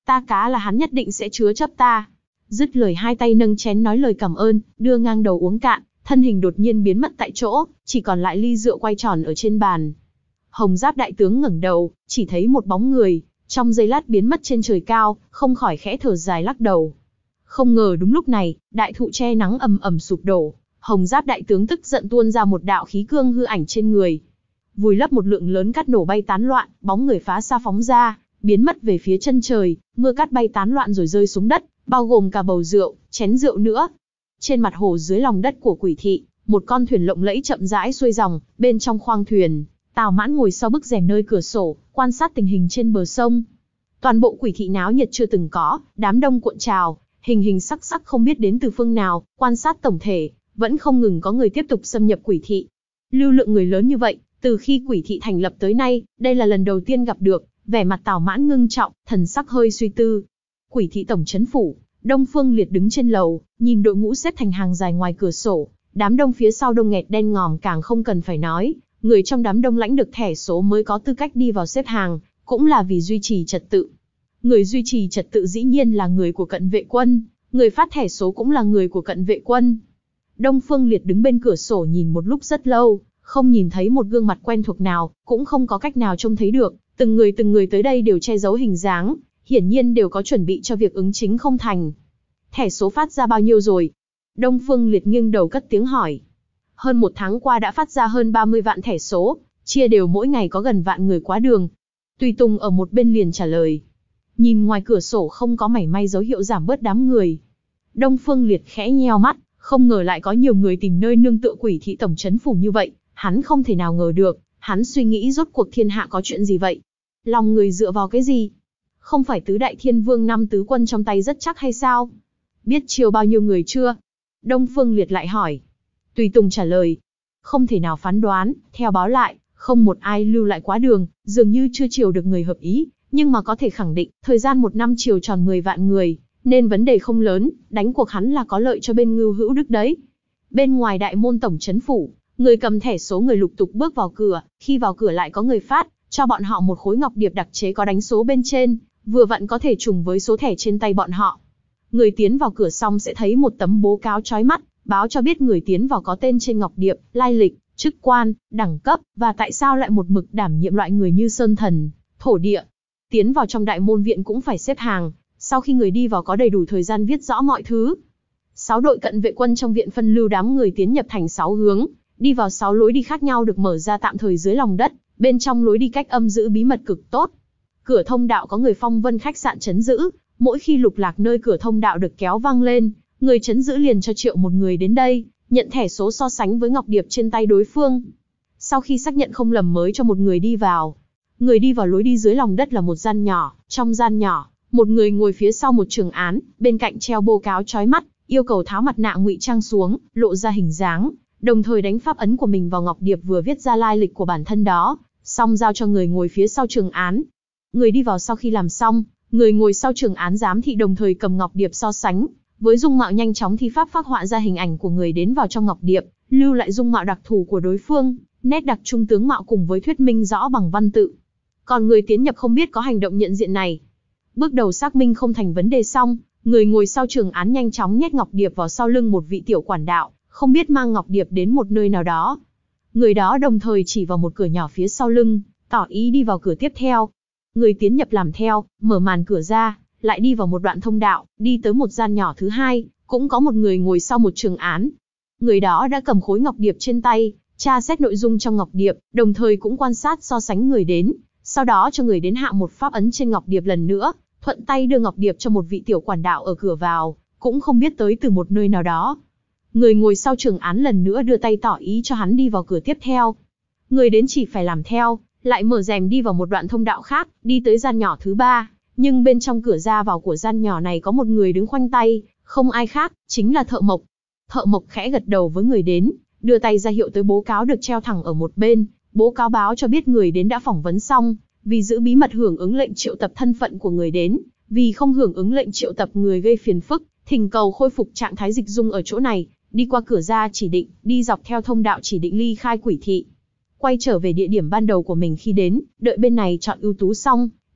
Ta cá là hắn nhất định sẽ chứa chấp ta. Dứt lời hai tay nâng chén nói lời cảm ơn, đưa ngang đầu uống cạn, thân hình đột nhiên biến mất tại chỗ, chỉ còn lại ly rượu quay tròn ở trên bàn. Hồng Giáp đại tướng ngẩng đầu, chỉ thấy một bóng người, trong giây lát biến mất trên trời cao, không khỏi khẽ thở dài lắc đầu. Không ngờ đúng lúc này, đại thụ che nắng ầm ầm sụp đổ, Hồng Giáp đại tướng tức giận tuôn ra một đạo khí cương hư ảnh trên người, vùi lấp một lượng lớn cát nổ bay tán loạn, bóng người phá xa phóng ra, biến mất về phía chân trời, mưa cát bay tán loạn rồi rơi xuống đất, bao gồm cả bầu rượu, chén rượu nữa. Trên mặt hồ dưới lòng đất của Quỷ thị, một con thuyền lộng lẫy chậm rãi xuôi dòng, bên trong khoang thuyền, Tào Mãn ngồi sau bức rèm nơi cửa sổ, quan sát tình hình trên bờ sông. Toàn bộ Quỷ thị náo nhiệt chưa từng có, đám đông cuộn trào, hình hình sắc sắc không biết đến từ phương nào, quan sát tổng thể, vẫn không ngừng có người tiếp tục xâm nhập Quỷ thị. Lưu lượng người lớn như vậy, từ khi Quỷ thị thành lập tới nay, đây là lần đầu tiên gặp được. Vẻ mặt Tào Mãn ngưng trọng, thần sắc hơi suy tư. Quỷ thị tổng trấn phủ, Đông Phương Liệt đứng trên lầu, nhìn đội ngũ xếp thành hàng dài ngoài cửa sổ, đám đông phía sau đông nghẹt đen ngòm càng không cần phải nói, người trong đám đông lãnh được thẻ số mới có tư cách đi vào xếp hàng, cũng là vì duy trì trật tự. Người duy trì trật tự dĩ nhiên là người của cận vệ quân, người phát thẻ số cũng là người của cận vệ quân. Đông Phương Liệt đứng bên cửa sổ nhìn một lúc rất lâu, không nhìn thấy một gương mặt quen thuộc nào, cũng không có cách nào trông thấy được. Từng người tới đây đều che giấu hình dáng, hiển nhiên đều có chuẩn bị cho việc ứng chính không thành. Thẻ số phát ra bao nhiêu rồi? Đông Phương Liệt nghiêng đầu cất tiếng hỏi. Hơn một tháng qua đã phát ra hơn 30 vạn thẻ số, chia đều mỗi ngày có gần vạn người qua đường. Tùy Tùng ở một bên liền trả lời. Nhìn ngoài cửa sổ không có mảy may dấu hiệu giảm bớt đám người. Đông Phương Liệt khẽ nheo mắt, không ngờ lại có nhiều người tìm nơi nương tựa Quỷ thị tổng trấn phủ như vậy, hắn không thể nào ngờ được, hắn suy nghĩ rốt cuộc thiên hạ có chuyện gì vậy? Lòng người dựa vào cái gì? Không phải tứ đại thiên vương năm tứ quân trong tay rất chắc hay sao? Biết chiêu bao nhiêu người chưa? Đông Phương Liệt lại hỏi. Tùy Tùng trả lời. Không thể nào phán đoán, theo báo lại, không một ai lưu lại quá đường, dường như chưa chiều được người hợp ý, nhưng mà có thể khẳng định, thời gian một năm chiều tròn 10 vạn người, nên vấn đề không lớn, đánh cuộc hắn là có lợi cho bên Ngưu Hữu Đức đấy. Bên ngoài đại môn tổng trấn phủ, người cầm thẻ số người lục tục bước vào cửa, khi vào cửa lại có người phát cho bọn họ một khối ngọc điệp đặc chế có đánh số bên trên, vừa vặn có thể trùng với số thẻ trên tay bọn họ. Người tiến vào cửa xong sẽ thấy một tấm bố cáo chói mắt, báo cho biết người tiến vào có tên trên ngọc điệp, lai lịch, chức quan, đẳng cấp, và tại sao lại một mực đảm nhiệm loại người như sơn thần, thổ địa. Tiến vào trong đại môn viện cũng phải xếp hàng, sau khi người đi vào có đầy đủ thời gian viết rõ mọi thứ. 6 đội cận vệ quân trong viện phân lưu đám người tiến nhập thành 6 hướng, đi vào 6 lối đi khác nhau được mở ra tạm thời dưới lòng đất. Bên trong lối đi cách âm giữ bí mật cực tốt. Cửa thông đạo có người phong vân khách sạn trấn giữ, mỗi khi lục lạc nơi cửa thông đạo được kéo vang lên, người trấn giữ liền cho triệu một người đến đây, nhận thẻ số so sánh với ngọc điệp trên tay đối phương. Sau khi xác nhận không lầm mới cho một người đi vào. Người đi vào lối đi dưới lòng đất là một gian nhỏ, trong gian nhỏ, một người ngồi phía sau một trường án, bên cạnh treo bô cáo chói mắt, yêu cầu tháo mặt nạ ngụy trang xuống, lộ ra hình dáng, đồng thời đánh pháp ấn của mình vào ngọc điệp vừa viết ra lai lịch của bản thân đó. Xong giao cho người ngồi phía sau trường án. Người đi vào sau khi làm xong, người ngồi sau trường án giám thị đồng thời cầm ngọc điệp so sánh, với dung mạo nhanh chóng thi pháp phác họa ra hình ảnh của người đến vào trong ngọc điệp, lưu lại dung mạo đặc thù của đối phương, nét đặc trưng tướng mạo cùng với thuyết minh rõ bằng văn tự. Còn người tiến nhập không biết có hành động nhận diện này. Bước đầu xác minh không thành vấn đề xong, người ngồi sau trường án nhanh chóng nhét ngọc điệp vào sau lưng một vị tiểu quản đạo, không biết mang ngọc điệp đến một nơi nào đó. Người đó đồng thời chỉ vào một cửa nhỏ phía sau lưng, tỏ ý đi vào cửa tiếp theo. Người tiến nhập làm theo, mở màn cửa ra, lại đi vào một đoạn thông đạo, đi tới một gian nhỏ thứ hai, cũng có một người ngồi sau một trường án. Người đó đã cầm khối ngọc điệp trên tay, tra xét nội dung trong ngọc điệp, đồng thời cũng quan sát so sánh người đến, sau đó cho người đến hạ một pháp ấn trên ngọc điệp lần nữa, thuận tay đưa ngọc điệp cho một vị tiểu quản đạo ở cửa vào, cũng không biết tới từ một nơi nào đó. Người ngồi sau trường án lần nữa đưa tay tỏ ý cho hắn đi vào cửa tiếp theo. Người đến chỉ phải làm theo, lại mở rèm đi vào một đoạn thông đạo khác, đi tới gian nhỏ thứ ba, nhưng bên trong cửa ra vào của gian nhỏ này có một người đứng khoanh tay, không ai khác, chính là Thợ Mộc. Thợ Mộc khẽ gật đầu với người đến, đưa tay ra hiệu tới bố cáo được treo thẳng ở một bên, bố cáo báo cho biết người đến đã phỏng vấn xong, vì giữ bí mật hưởng ứng lệnh triệu tập thân phận của người đến, vì không hưởng ứng lệnh triệu tập người gây phiền phức, thỉnh cầu khôi phục trạng thái dịch dung ở chỗ này, đi qua cửa ra chỉ định, đi dọc theo thông đạo chỉ định ly khai Quỷ thị. Quay trở về địa điểm ban đầu của mình khi đến, đợi bên này chọn ưu tú xong,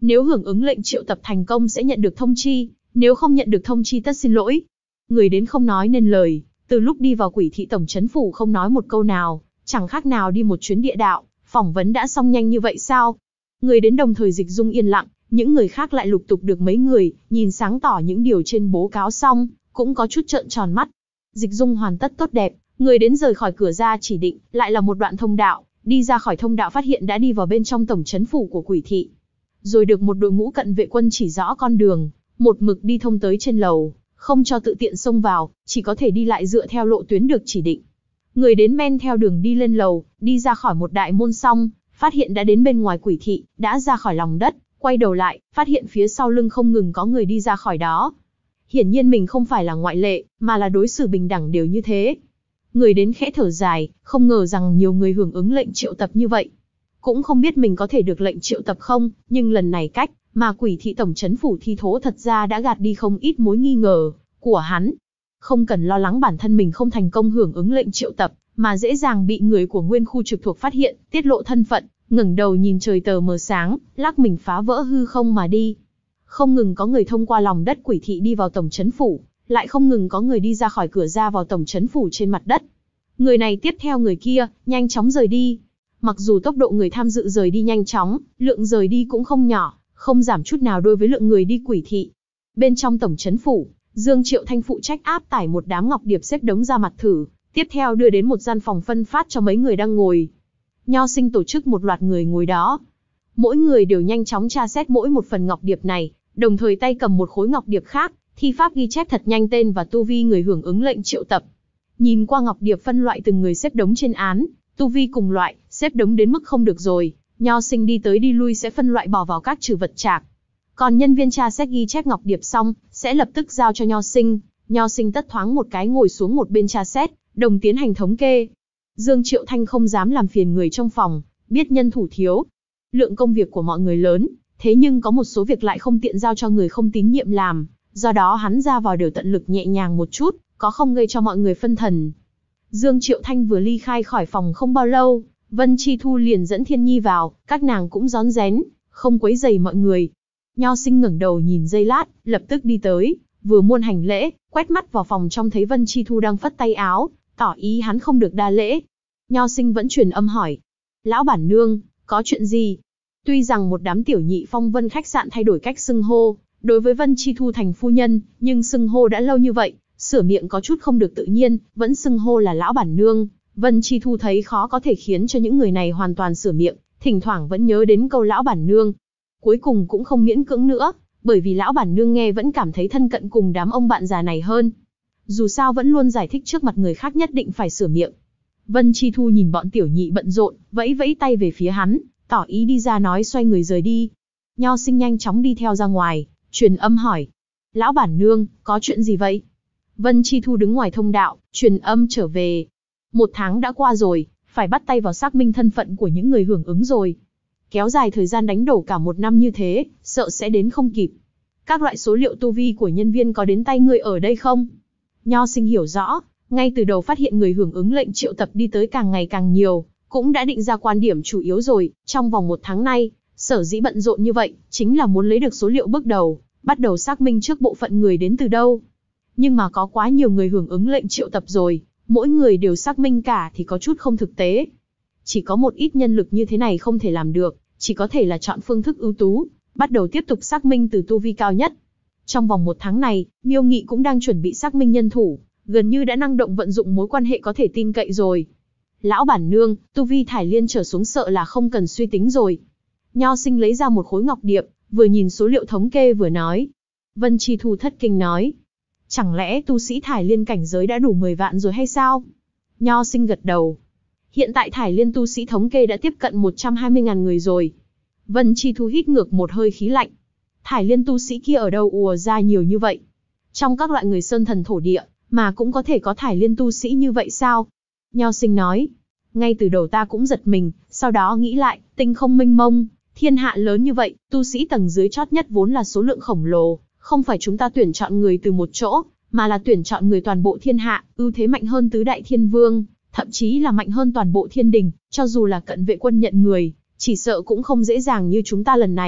Nếu hưởng ứng lệnh triệu tập thành công sẽ nhận được thông chi, nếu không nhận được thông chi tất xin lỗi. Người đến không nói nên lời, từ lúc đi vào Quỷ thị tổng trấn phủ không nói một câu nào, chẳng khác nào đi một chuyến địa đạo. Phỏng vấn đã xong nhanh như vậy sao? Người đến đồng thời Dịch Dung yên lặng, những người khác lại lục tục được mấy người, nhìn sáng tỏ những điều trên bố cáo xong, cũng có chút trợn tròn mắt. Dịch Dung hoàn tất tốt đẹp, người đến rời khỏi cửa ra chỉ định, lại là một đoạn thông đạo, đi ra khỏi thông đạo phát hiện đã đi vào bên trong tổng trấn phủ của Quỷ thị. Rồi được một đội ngũ cận vệ quân chỉ rõ con đường, một mực đi thông tới trên lầu, không cho tự tiện xông vào, chỉ có thể đi lại dựa theo lộ tuyến được chỉ định. Người đến men theo đường đi lên lầu, đi ra khỏi một đại môn xong, phát hiện đã đến bên ngoài Quỷ thị, đã ra khỏi lòng đất, quay đầu lại, phát hiện phía sau lưng không ngừng có người đi ra khỏi đó. Hiển nhiên mình không phải là ngoại lệ, mà là đối xử bình đẳng đều như thế. Người đến khẽ thở dài, không ngờ rằng nhiều người hưởng ứng lệnh triệu tập như vậy. Cũng không biết mình có thể được lệnh triệu tập không, nhưng lần này cách mà Quỷ thị tổng trấn phủ thi thố thật ra đã gạt đi không ít mối nghi ngờ của hắn. Không cần lo lắng bản thân mình không thành công hưởng ứng lệnh triệu tập, mà dễ dàng bị người của nguyên khu trực thuộc phát hiện, tiết lộ thân phận, ngẩng đầu nhìn trời tờ mờ sáng, lắc mình phá vỡ hư không mà đi. Không ngừng có người thông qua lòng đất Quỷ thị đi vào tổng trấn phủ, lại không ngừng có người đi ra khỏi cửa ra vào tổng trấn phủ trên mặt đất. Người này tiếp theo người kia, nhanh chóng rời đi. Mặc dù tốc độ người tham dự rời đi nhanh chóng, lượng rời đi cũng không nhỏ, không giảm chút nào đối với lượng người đi Quỷ thị. Bên trong tổng trấn phủ, Dương Triệu Thanh phụ trách áp tải một đám ngọc điệp xếp đống ra mặt thử, tiếp theo đưa đến một gian phòng phân phát cho mấy người đang ngồi. Nho Sinh tổ chức một loạt người ngồi đó. Mỗi người đều nhanh chóng tra xét mỗi một phần ngọc điệp này, đồng thời tay cầm một khối ngọc điệp khác, thi pháp ghi chép thật nhanh tên và tu vi người hưởng ứng lệnh triệu tập. Nhìn qua ngọc điệp phân loại từng người xếp đống trên án, tu vi cùng loại, xếp đống đến mức không được rồi, Nho Sinh đi tới đi lui sẽ phân loại bỏ vào các trừ vật trạc. Còn nhân viên tra xét ghi chép ngọc điệp xong, sẽ lập tức giao cho Nho Sinh. Nho Sinh tất thoáng một cái ngồi xuống một bên tra xét, đồng tiến hành thống kê. Dương Triệu Thanh không dám làm phiền người trong phòng, biết nhân thủ thiếu. Lượng công việc của mọi người lớn, thế nhưng có một số việc lại không tiện giao cho người không tín nhiệm làm, do đó hắn ra vào đều tận lực nhẹ nhàng một chút, có không gây cho mọi người phân thần. Dương Triệu Thanh vừa ly khai khỏi phòng không bao lâu, Vân Chi Thu liền dẫn Thiên Nhi vào, các nàng cũng rón rén, không quấy rầy mọi người. Nho Sinh ngẩng đầu nhìn giây lát, lập tức đi tới, vừa muôn hành lễ, quét mắt vào phòng trong thấy Vân Chi Thu đang phất tay áo, tỏ ý hắn không được đa lễ. Nho Sinh vẫn truyền âm hỏi, lão bản nương, có chuyện gì? Tuy rằng một đám tiểu nhị Phong Vân khách sạn thay đổi cách xưng hô, đối với Vân Chi Thu thành phu nhân, nhưng xưng hô đã lâu như vậy, sửa miệng có chút không được tự nhiên, vẫn xưng hô là lão bản nương. Vân Chi Thu thấy khó có thể khiến cho những người này hoàn toàn sửa miệng, thỉnh thoảng vẫn nhớ đến câu lão bản nương. Cuối cùng cũng không miễn cưỡng nữa, bởi vì lão bản nương nghe vẫn cảm thấy thân cận cùng đám ông bạn già này hơn. Dù sao vẫn luôn giải thích trước mặt người khác nhất định phải sửa miệng. Vân Chi Thu nhìn bọn tiểu nhị bận rộn, vẫy vẫy tay về phía hắn, tỏ ý đi ra nói xoay người rời đi. Nho Sinh nhanh chóng đi theo ra ngoài, truyền âm hỏi, lão bản nương, có chuyện gì vậy? Vân Chi Thu đứng ngoài thông đạo, truyền âm trở về. 1 tháng đã qua rồi, phải bắt tay vào xác minh thân phận của những người hưởng ứng rồi. Kéo dài thời gian đánh đổ cả 1 năm như thế, sợ sẽ đến không kịp. Các loại số liệu tu vi của nhân viên có đến tay ngươi ở đây không? Nho Sinh hiểu rõ, ngay từ đầu phát hiện người hưởng ứng lệnh triệu tập đi tới càng ngày càng nhiều, cũng đã định ra quan điểm chủ yếu rồi, trong vòng 1 tháng nay, sở dĩ bận rộn như vậy, chính là muốn lấy được số liệu bước đầu, bắt đầu xác minh trước bộ phận người đến từ đâu. Nhưng mà có quá nhiều người hưởng ứng lệnh triệu tập rồi, mỗi người đều xác minh cả thì có chút không thực tế. Chỉ có một ít nhân lực như thế này không thể làm được, chỉ có thể là chọn phương thức ưu tú, bắt đầu tiếp tục xác minh từ tu vi cao nhất. Trong vòng 1 tháng này, Miêu Nghị cũng đang chuẩn bị xác minh nhân thủ, gần như đã năng động vận dụng mối quan hệ có thể tin cậy rồi. Lão bản nương, tu vi Thải Liên trở xuống sợ là không cần suy tính rồi. Nho Sinh lấy ra một khối ngọc điệp, vừa nhìn số liệu thống kê vừa nói. Vân Chi Thu thất kinh nói, chẳng lẽ tu sĩ Thải Liên cảnh giới đã đủ 10 vạn rồi hay sao? Nho Sinh gật đầu. Hiện tại Thải Liên tu sĩ thống kê đã tiếp cận 120.000 người rồi. Vân Chi Thu hít ngược một hơi khí lạnh. Thải Liên tu sĩ kia ở đâu ùa ra nhiều như vậy? Trong các loại người sơn thần thổ địa, mà cũng có thể có Thải Liên tu sĩ như vậy sao? Nho Sinh nói, ngay từ đầu ta cũng giật mình, sau đó nghĩ lại, tinh không mênh mông, thiên hạ lớn như vậy, tu sĩ tầng dưới chót nhất vốn là số lượng khổng lồ, không phải chúng ta tuyển chọn người từ một chỗ, mà là tuyển chọn người toàn bộ thiên hạ, ưu thế mạnh hơn tứ đại thiên vương, thậm chí là mạnh hơn toàn bộ thiên đình, cho dù là cận vệ quân nhận người, chỉ sợ cũng không dễ dàng như chúng ta lần này,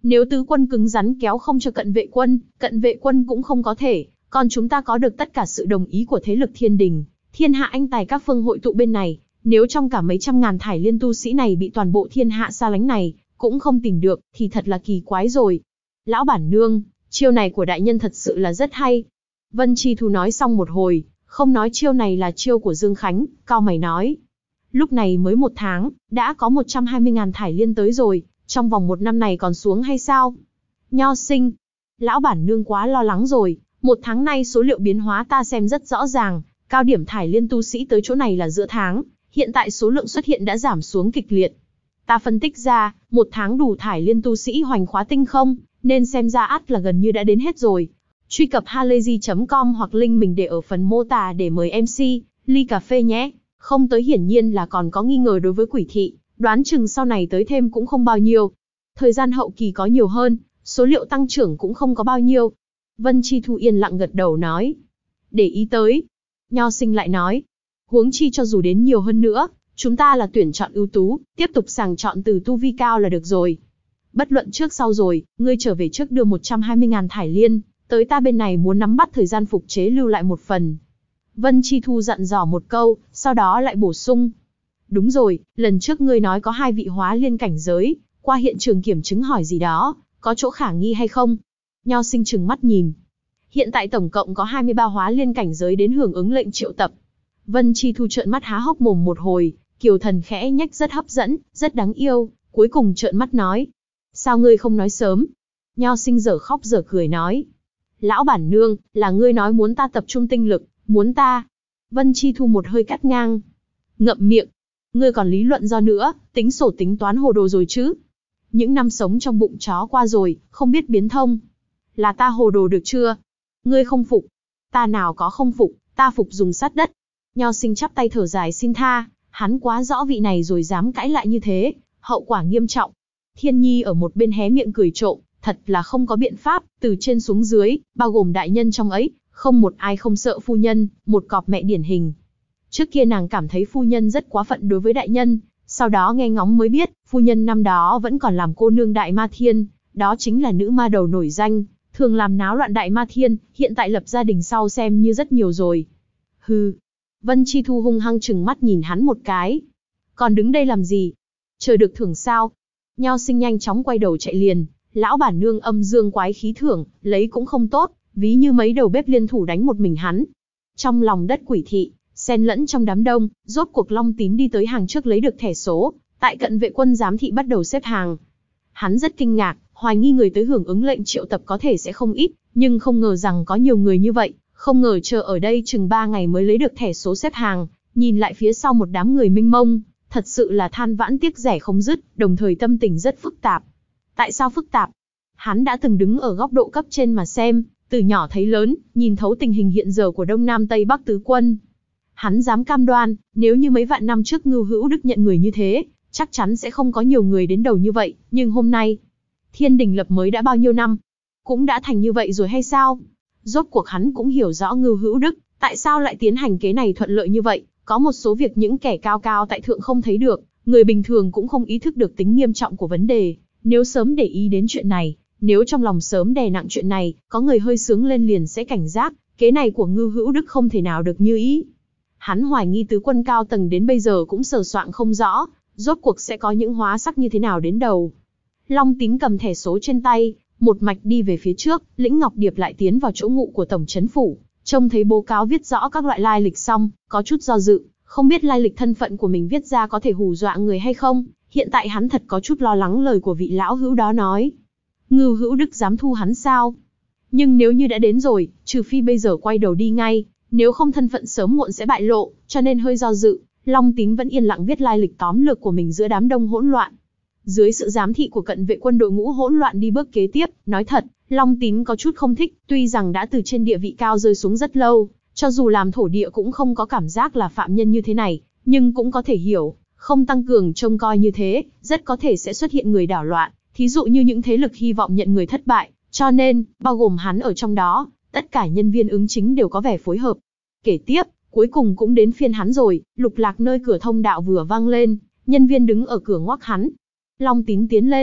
Nếu tứ quân cứng rắn kéo không cho cận vệ quân cũng không có thể, còn chúng ta có được tất cả sự đồng ý của thế lực thiên đình, thiên hạ anh tài các phương hội tụ bên này, nếu trong cả mấy trăm ngàn thải liên tu sĩ này bị toàn bộ thiên hạ xa lánh này, cũng không tìm được, thì thật là kỳ quái rồi. Lão bản nương, chiêu này của đại nhân thật sự là rất hay. Vân Chi Thu nói xong một hồi, không nói chiêu này là chiêu của Dương Khánh, cau mày nói. Lúc này mới 1 tháng, đã có 120.000 thải liên tới rồi, trong vòng 1 năm này còn xuống hay sao? Nho sinh, lão bản nương quá lo lắng rồi, 1 tháng nay số liệu biến hóa ta xem rất rõ ràng, cao điểm thải liên tu sĩ tới chỗ này là giữa tháng, hiện tại số lượng xuất hiện đã giảm xuống kịch liệt. Ta phân tích ra, 1 tháng đủ thải liên tu sĩ hoành khóa tinh không, nên xem ra ắt là gần như đã đến hết rồi. Truy cập halayzi.com hoặc link mình để ở phần mô tả để mời MC, ly cà phê nhé. Không tới hiển nhiên là còn có nghi ngờ đối với quỷ thị, đoán chừng sau này tới thêm cũng không bao nhiêu. Thời gian hậu kỳ có nhiều hơn, số liệu tăng trưởng cũng không có bao nhiêu. Vân Chi Thu yên lặng gật đầu nói. Để ý tới. Nho sinh lại nói. Huống chi cho dù đến nhiều hơn nữa, chúng ta là tuyển chọn ưu tú, tiếp tục sàng chọn từ tu vi cao là được rồi. Bất luận trước sau rồi, ngươi trở về trước đưa 120.000 thải liên, tới ta bên này muốn nắm bắt thời gian phục chế lưu lại một phần. Vân Chi Thu dặn dò một câu, sau đó lại bổ sung. Đúng rồi, lần trước ngươi nói có 2 vị hóa liên cảnh giới, qua hiện trường kiểm chứng hỏi gì đó, có chỗ khả nghi hay không? Nho sinh trừng mắt nhìn. Hiện tại tổng cộng có 23 hóa liên cảnh giới đến hưởng ứng lệnh triệu tập. Vân Chi Thu trợn mắt há hốc mồm một hồi, kiều thần khẽ nhách rất hấp dẫn, rất đáng yêu, cuối cùng trợn mắt nói. Sao ngươi không nói sớm? Nho sinh dở khóc dở cười nói. Lão bản nương, là ngươi nói muốn ta tập trung tinh lực, muốn ta. Vân Chi Thu một hơi cắt ngang. Ngậm miệng. Ngươi còn lý luận do nữa, tính sổ tính toán hồ đồ rồi chứ. Những năm sống trong bụng chó qua rồi, không biết biến thông. Là ta hồ đồ được chưa? Ngươi không phục. Ta nào có không phục, ta phục dùng sát đất. Nho sinh chắp tay thở dài xin tha, hắn quá rõ vị này rồi dám cãi lại như thế, hậu quả nghiêm trọng. Thiên Nhi ở một bên hé miệng cười trộm, thật là không có biện pháp, từ trên xuống dưới, bao gồm đại nhân trong ấy, không một ai không sợ phu nhân, một cọp mẹ điển hình. Trước kia nàng cảm thấy phu nhân rất quá phận đối với đại nhân, sau đó nghe ngóng mới biết, phu nhân năm đó vẫn còn làm cô nương Đại Ma Thiên, đó chính là nữ ma đầu nổi danh, thường làm náo loạn Đại Ma Thiên, hiện tại lập gia đình sau xem như rất nhiều rồi. Hừ. Vân Chi Thu hung hăng trừng mắt nhìn hắn một cái. Còn đứng đây làm gì? Chờ được thưởng sao? Nho sinh nhanh chóng quay đầu chạy liền, lão bản nương âm dương quái khí thưởng, lấy cũng không tốt, ví như mấy đầu bếp liên thủ đánh một mình hắn. Trong lòng đất quỷ thị, xen lẫn trong đám đông, rốt cuộc Long Tín đi tới hàng trước lấy được thẻ số, tại cận vệ quân giám thị bắt đầu xếp hàng. Hắn rất kinh ngạc, hoài nghi người tới hưởng ứng lệnh triệu tập có thể sẽ không ít, nhưng không ngờ rằng có nhiều người như vậy, không ngờ chờ ở đây chừng 3 ngày mới lấy được thẻ số xếp hàng, nhìn lại phía sau một đám người mênh mông, thật sự là than vãn tiếc rẻ không dứt, đồng thời tâm tình rất phức tạp. Tại sao phức tạp? Hắn đã từng đứng ở góc độ cấp trên mà xem, từ nhỏ thấy lớn, nhìn thấu tình hình hiện giờ của Đông Nam Tây Bắc tứ quân. Hắn dám cam đoan, nếu như mấy vạn năm trước Ngưu Hữu Đức nhận người như thế, chắc chắn sẽ không có nhiều người đến đầu như vậy, nhưng hôm nay, thiên đình lập mới đã bao nhiêu năm? Cũng đã thành như vậy rồi hay sao? Rốt cuộc hắn cũng hiểu rõ Ngưu Hữu Đức, tại sao lại tiến hành kế này thuận lợi như vậy, có một số việc những kẻ cao cao tại thượng không thấy được, người bình thường cũng không ý thức được tính nghiêm trọng của vấn đề, nếu sớm để ý đến chuyện này, nếu trong lòng sớm đè nặng chuyện này, có người hơi sướng lên liền sẽ cảnh giác, kế này của Ngưu Hữu Đức không thể nào được như ý. Hắn hoài nghi tứ quân cao tầng đến bây giờ cũng sờ soạng không rõ, rốt cuộc sẽ có những hóa sắc như thế nào đến đầu. Long Tín cầm thẻ số trên tay, một mạch đi về phía trước, Lĩnh Ngọc Điệp lại tiến vào chỗ ngụ của tổng trấn phủ, trông thấy báo cáo viết rõ các loại lai lịch xong, có chút do dự, không biết lai lịch thân phận của mình viết ra có thể hù dọa người hay không, hiện tại hắn thật có chút lo lắng lời của vị lão hữu đó nói. Ngưu Hữu Đức dám thu hắn sao? Nhưng nếu như đã đến rồi, trừ phi bây giờ quay đầu đi ngay, nếu không thân phận sớm muộn sẽ bại lộ, cho nên hơi do dự, Long Tín vẫn yên lặng viết lai lịch tóm lược của mình giữa đám đông hỗn loạn. Dưới sự giám thị của cận vệ quân đội ngũ hỗn loạn đi bước kế tiếp, nói thật, Long Tín có chút không thích, tuy rằng đã từ trên địa vị cao rơi xuống rất lâu, cho dù làm thổ địa cũng không có cảm giác là phạm nhân như thế này, nhưng cũng có thể hiểu, không tăng cường trông coi như thế, rất có thể sẽ xuất hiện người đảo loạn, thí dụ như những thế lực hy vọng nhận người thất bại, cho nên, bao gồm hắn ở trong đó, tất cả nhân viên ứng chính đều có vẻ phối hợp. Kể tiếp, cuối cùng cũng đến phiên hắn rồi, lục lạc nơi cửa thông đạo vừa vang lên, nhân viên đứng ở cửa ngoắc hắn. Long Tín tiến lên,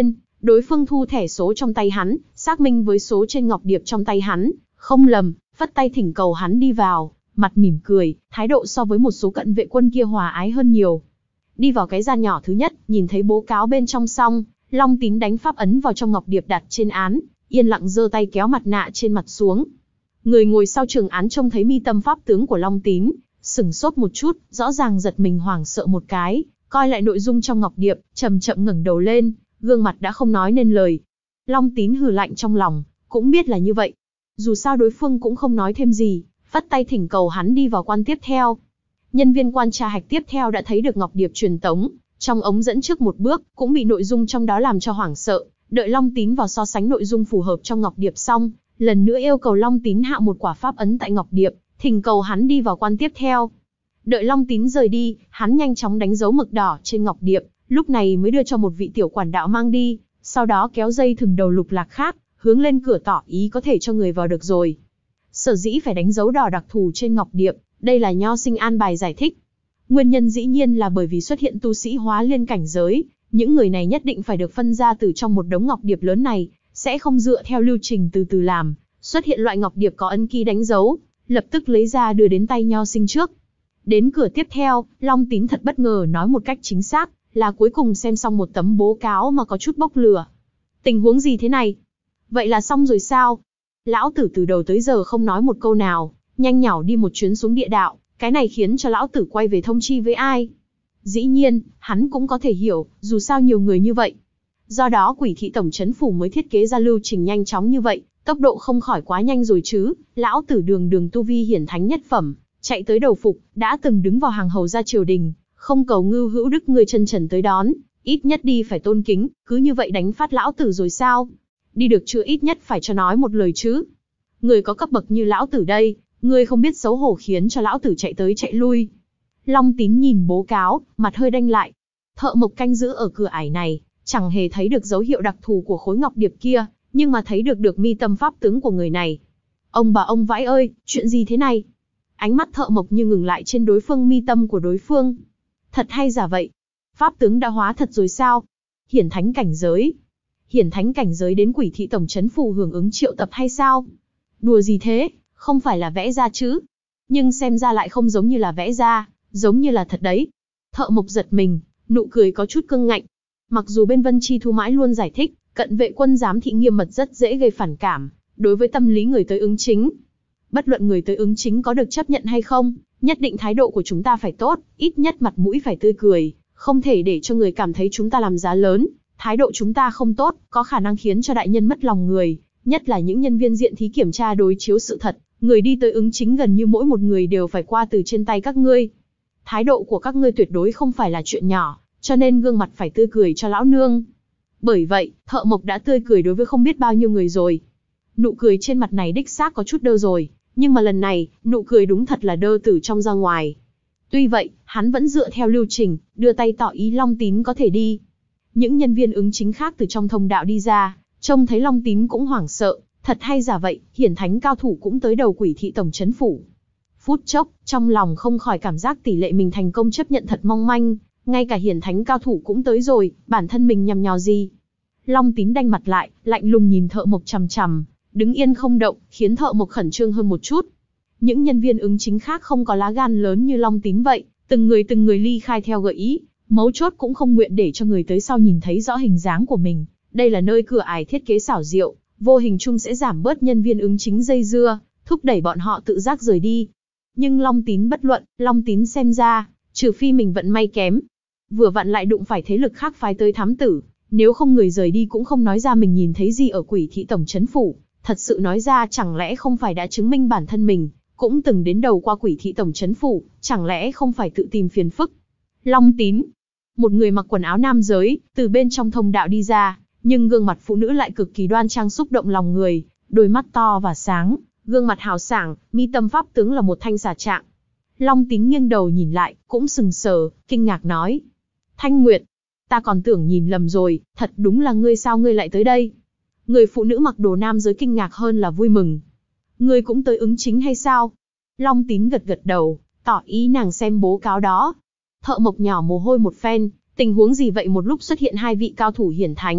Đối phương thu thẻ số trong tay hắn, xác minh với số trên ngọc điệp trong tay hắn, không lầm, phất tay thỉnh cầu hắn đi vào, mặt mỉm cười, thái độ so với một số cận vệ quân kia hòa ái hơn nhiều. Đi vào cái gian nhỏ thứ nhất, nhìn thấy bố cáo bên trong xong, Long Tín đánh pháp ấn vào trong ngọc điệp đặt trên án, yên lặng giơ tay kéo mặt nạ trên mặt xuống. Người ngồi sau trường án trông thấy mi tâm pháp tướng của Long Tín, sửng sốt một chút, rõ ràng giật mình hoảng sợ một cái, coi lại nội dung trong ngọc điệp, chậm chậm ngẩng đầu lên, gương mặt đã không nói nên lời. Long Tín hừ lạnh trong lòng, cũng biết là như vậy. Dù sao đối phương cũng không nói thêm gì, phất tay thỉnh cầu hắn đi vào quan tiếp theo. Nhân viên quan tra hạch tiếp theo đã thấy được ngọc điệp truyền tống, trong ống dẫn trước một bước, cũng bị nội dung trong đó làm cho hoảng sợ. Đợi Long Tín vào so sánh nội dung phù hợp trong ngọc điệp xong, lần nữa yêu cầu Long Tín hạ một quả pháp ấn tại ngọc điệp, thỉnh cầu hắn đi vào quan tiếp theo. Đợi Long Tín rời đi, hắn nhanh chóng đánh dấu mực đỏ trên ngọc điệp, lúc này mới đưa cho một vị tiểu quản đạo mang đi, sau đó kéo dây thừng đầu lục lạc khác, hướng lên cửa tỏ ý có thể cho người vào được rồi. Sở dĩ phải đánh dấu đỏ đặc thù trên ngọc điệp, đây là Nho Sinh an bài giải thích. Nguyên nhân dĩ nhiên là bởi vì xuất hiện tu sĩ hóa liên cảnh giới, những người này nhất định phải được phân ra từ trong một đống ngọc điệp lớn này, sẽ không dựa theo lưu trình từ từ làm, xuất hiện loại ngọc điệp có ấn ký đánh dấu, lập tức lấy ra đưa đến tay Nho Sinh trước. Đến cửa tiếp theo, Long Tín thật bất ngờ nói một cách chính xác, là cuối cùng xem xong một tấm bố cáo mà có chút bốc lửa. Tình huống gì thế này? Vậy là xong rồi sao? Lão tử từ đầu tới giờ không nói một câu nào, nhanh nhảu đi một chuyến xuống địa đạo, cái này khiến cho lão tử quay về thông chi với ai? Dĩ nhiên, hắn cũng có thể hiểu, dù sao nhiều người như vậy. Do đó Quỷ thị tổng trấn phủ mới thiết kế ra lưu trình nhanh chóng như vậy, tốc độ không khỏi quá nhanh rồi chứ. Lão tử đường đường tu vi hiển thánh nhất phẩm, chạy tới đầu phục, đã từng đứng vào hàng hầu gia triều đình, không cầu Ngưu Hữu Đức người chân trần tới đón, ít nhất đi phải tôn kính, cứ như vậy đánh phát lão tử rồi sao? Đi được chưa, ít nhất phải cho nói một lời chứ. Người có cấp bậc như lão tử đây, người không biết xấu hổ khiến cho lão tử chạy tới chạy lui. Long Tín nhìn bố cáo, mặt hơi đanh lại. Thợ mộc canh giữ ở cửa ải này, chẳng hề thấy được dấu hiệu đặc thù của khối ngọc điệp kia, nhưng mà thấy được mi tâm pháp tướng của người này. Ông bà ông vãi ơi, chuyện gì thế này? Ánh mắt thợ mộc như ngừng lại trên đối phương, mi tâm của đối phương. Thật hay giả vậy? Pháp tướng đã hóa thật rồi sao? Hiển thánh cảnh giới. Hiển thánh cảnh giới đến Quỷ thị tổng trấn phủ hưởng ứng triệu tập hay sao? Đùa gì thế, không phải là vẽ ra chứ? Nhưng xem ra lại không giống như là vẽ ra, giống như là thật đấy. Thợ mộc giật mình, nụ cười có chút cương ngạnh. Mặc dù bên Vân Chi Thu mãi luôn giải thích, cận vệ quân giám thị nghiêm mật rất dễ gây phản cảm, đối với tâm lý người tới ứng chính. Bất luận người tới ứng chính có được chấp nhận hay không, nhất định thái độ của chúng ta phải tốt, ít nhất mặt mũi phải tươi cười, không thể để cho người cảm thấy chúng ta làm giá lớn. Thái độ chúng ta không tốt, có khả năng khiến cho đại nhân mất lòng người, nhất là những nhân viên diện thí kiểm tra đối chiếu sự thật, người đi tới ứng chính gần như mỗi một người đều phải qua từ trên tay các ngươi. Thái độ của các ngươi tuyệt đối không phải là chuyện nhỏ, cho nên gương mặt phải tươi cười cho lão nương. Bởi vậy, thợ mộc đã tươi cười đối với không biết bao nhiêu người rồi. Nụ cười trên mặt này đích xác có chút đơ rồi, nhưng mà lần này, nụ cười đúng thật là đơ từ trong ra ngoài. Tuy vậy, hắn vẫn dựa theo lưu trình, đưa tay tỏ ý Long Tín có thể đi. Những nhân viên ứng chính khác từ trong thông đạo đi ra, trông thấy Long Tín cũng hoảng sợ, thật hay giả vậy, hiển thánh cao thủ cũng tới đầu Quỷ thị tổng trấn phủ. Phút chốc, trong lòng không khỏi cảm giác tỷ lệ mình thành công chấp nhận thật mong manh, ngay cả hiển thánh cao thủ cũng tới rồi, bản thân mình nhằm nhò gì. Long Tín đanh mặt lại, lạnh lùng nhìn thợ mộc chằm chằm, đứng yên không động, khiến thợ mộc khẩn trương hơn một chút. Những nhân viên ứng chính khác không có lá gan lớn như Long Tín vậy, từng người ly khai theo gợi ý, mấu chốt cũng không nguyện để cho người tới sau nhìn thấy rõ hình dáng của mình. Đây là nơi cửa ải thiết kế xảo diệu, vô hình chung sẽ giảm bớt nhân viên ứng chính dây dưa, thúc đẩy bọn họ tự giác rời đi. Nhưng Long Tín bất luận, Long Tín xem ra, trừ phi mình vận may kém, vừa vặn lại đụng phải thế lực khác phái tới thám tử, nếu không người rời đi cũng không nói ra mình nhìn thấy gì ở Quỷ thị tổng trấn phủ, thật sự nói ra chẳng lẽ không phải đã chứng minh bản thân mình cũng từng đến đầu qua Quỷ thị tổng trấn phủ, chẳng lẽ không phải tự tìm phiền phức. Long Tín, một người mặc quần áo nam giới, từ bên trong thông đạo đi ra, nhưng gương mặt phụ nữ lại cực kỳ đoan trang xúc động lòng người, đôi mắt to và sáng, gương mặt hào sảng, mi tâm pháp tướng là một thanh xà trạng. Long Tín nghiêng đầu nhìn lại, cũng sừng sờ, kinh ngạc nói: Thanh Nguyệt, ta còn tưởng nhìn lầm rồi, thật đúng là ngươi, sao ngươi lại tới đây? Người phụ nữ mặc đồ nam giới kinh ngạc hơn là vui mừng. Ngươi cũng tới ứng chính hay sao? Long Tín gật gật đầu, tỏ ý nàng xem bố cáo đó. Thợ mộc nhỏ mồ hôi một phen, tình huống gì vậy? Một lúc xuất hiện hai vị cao thủ hiển thánh,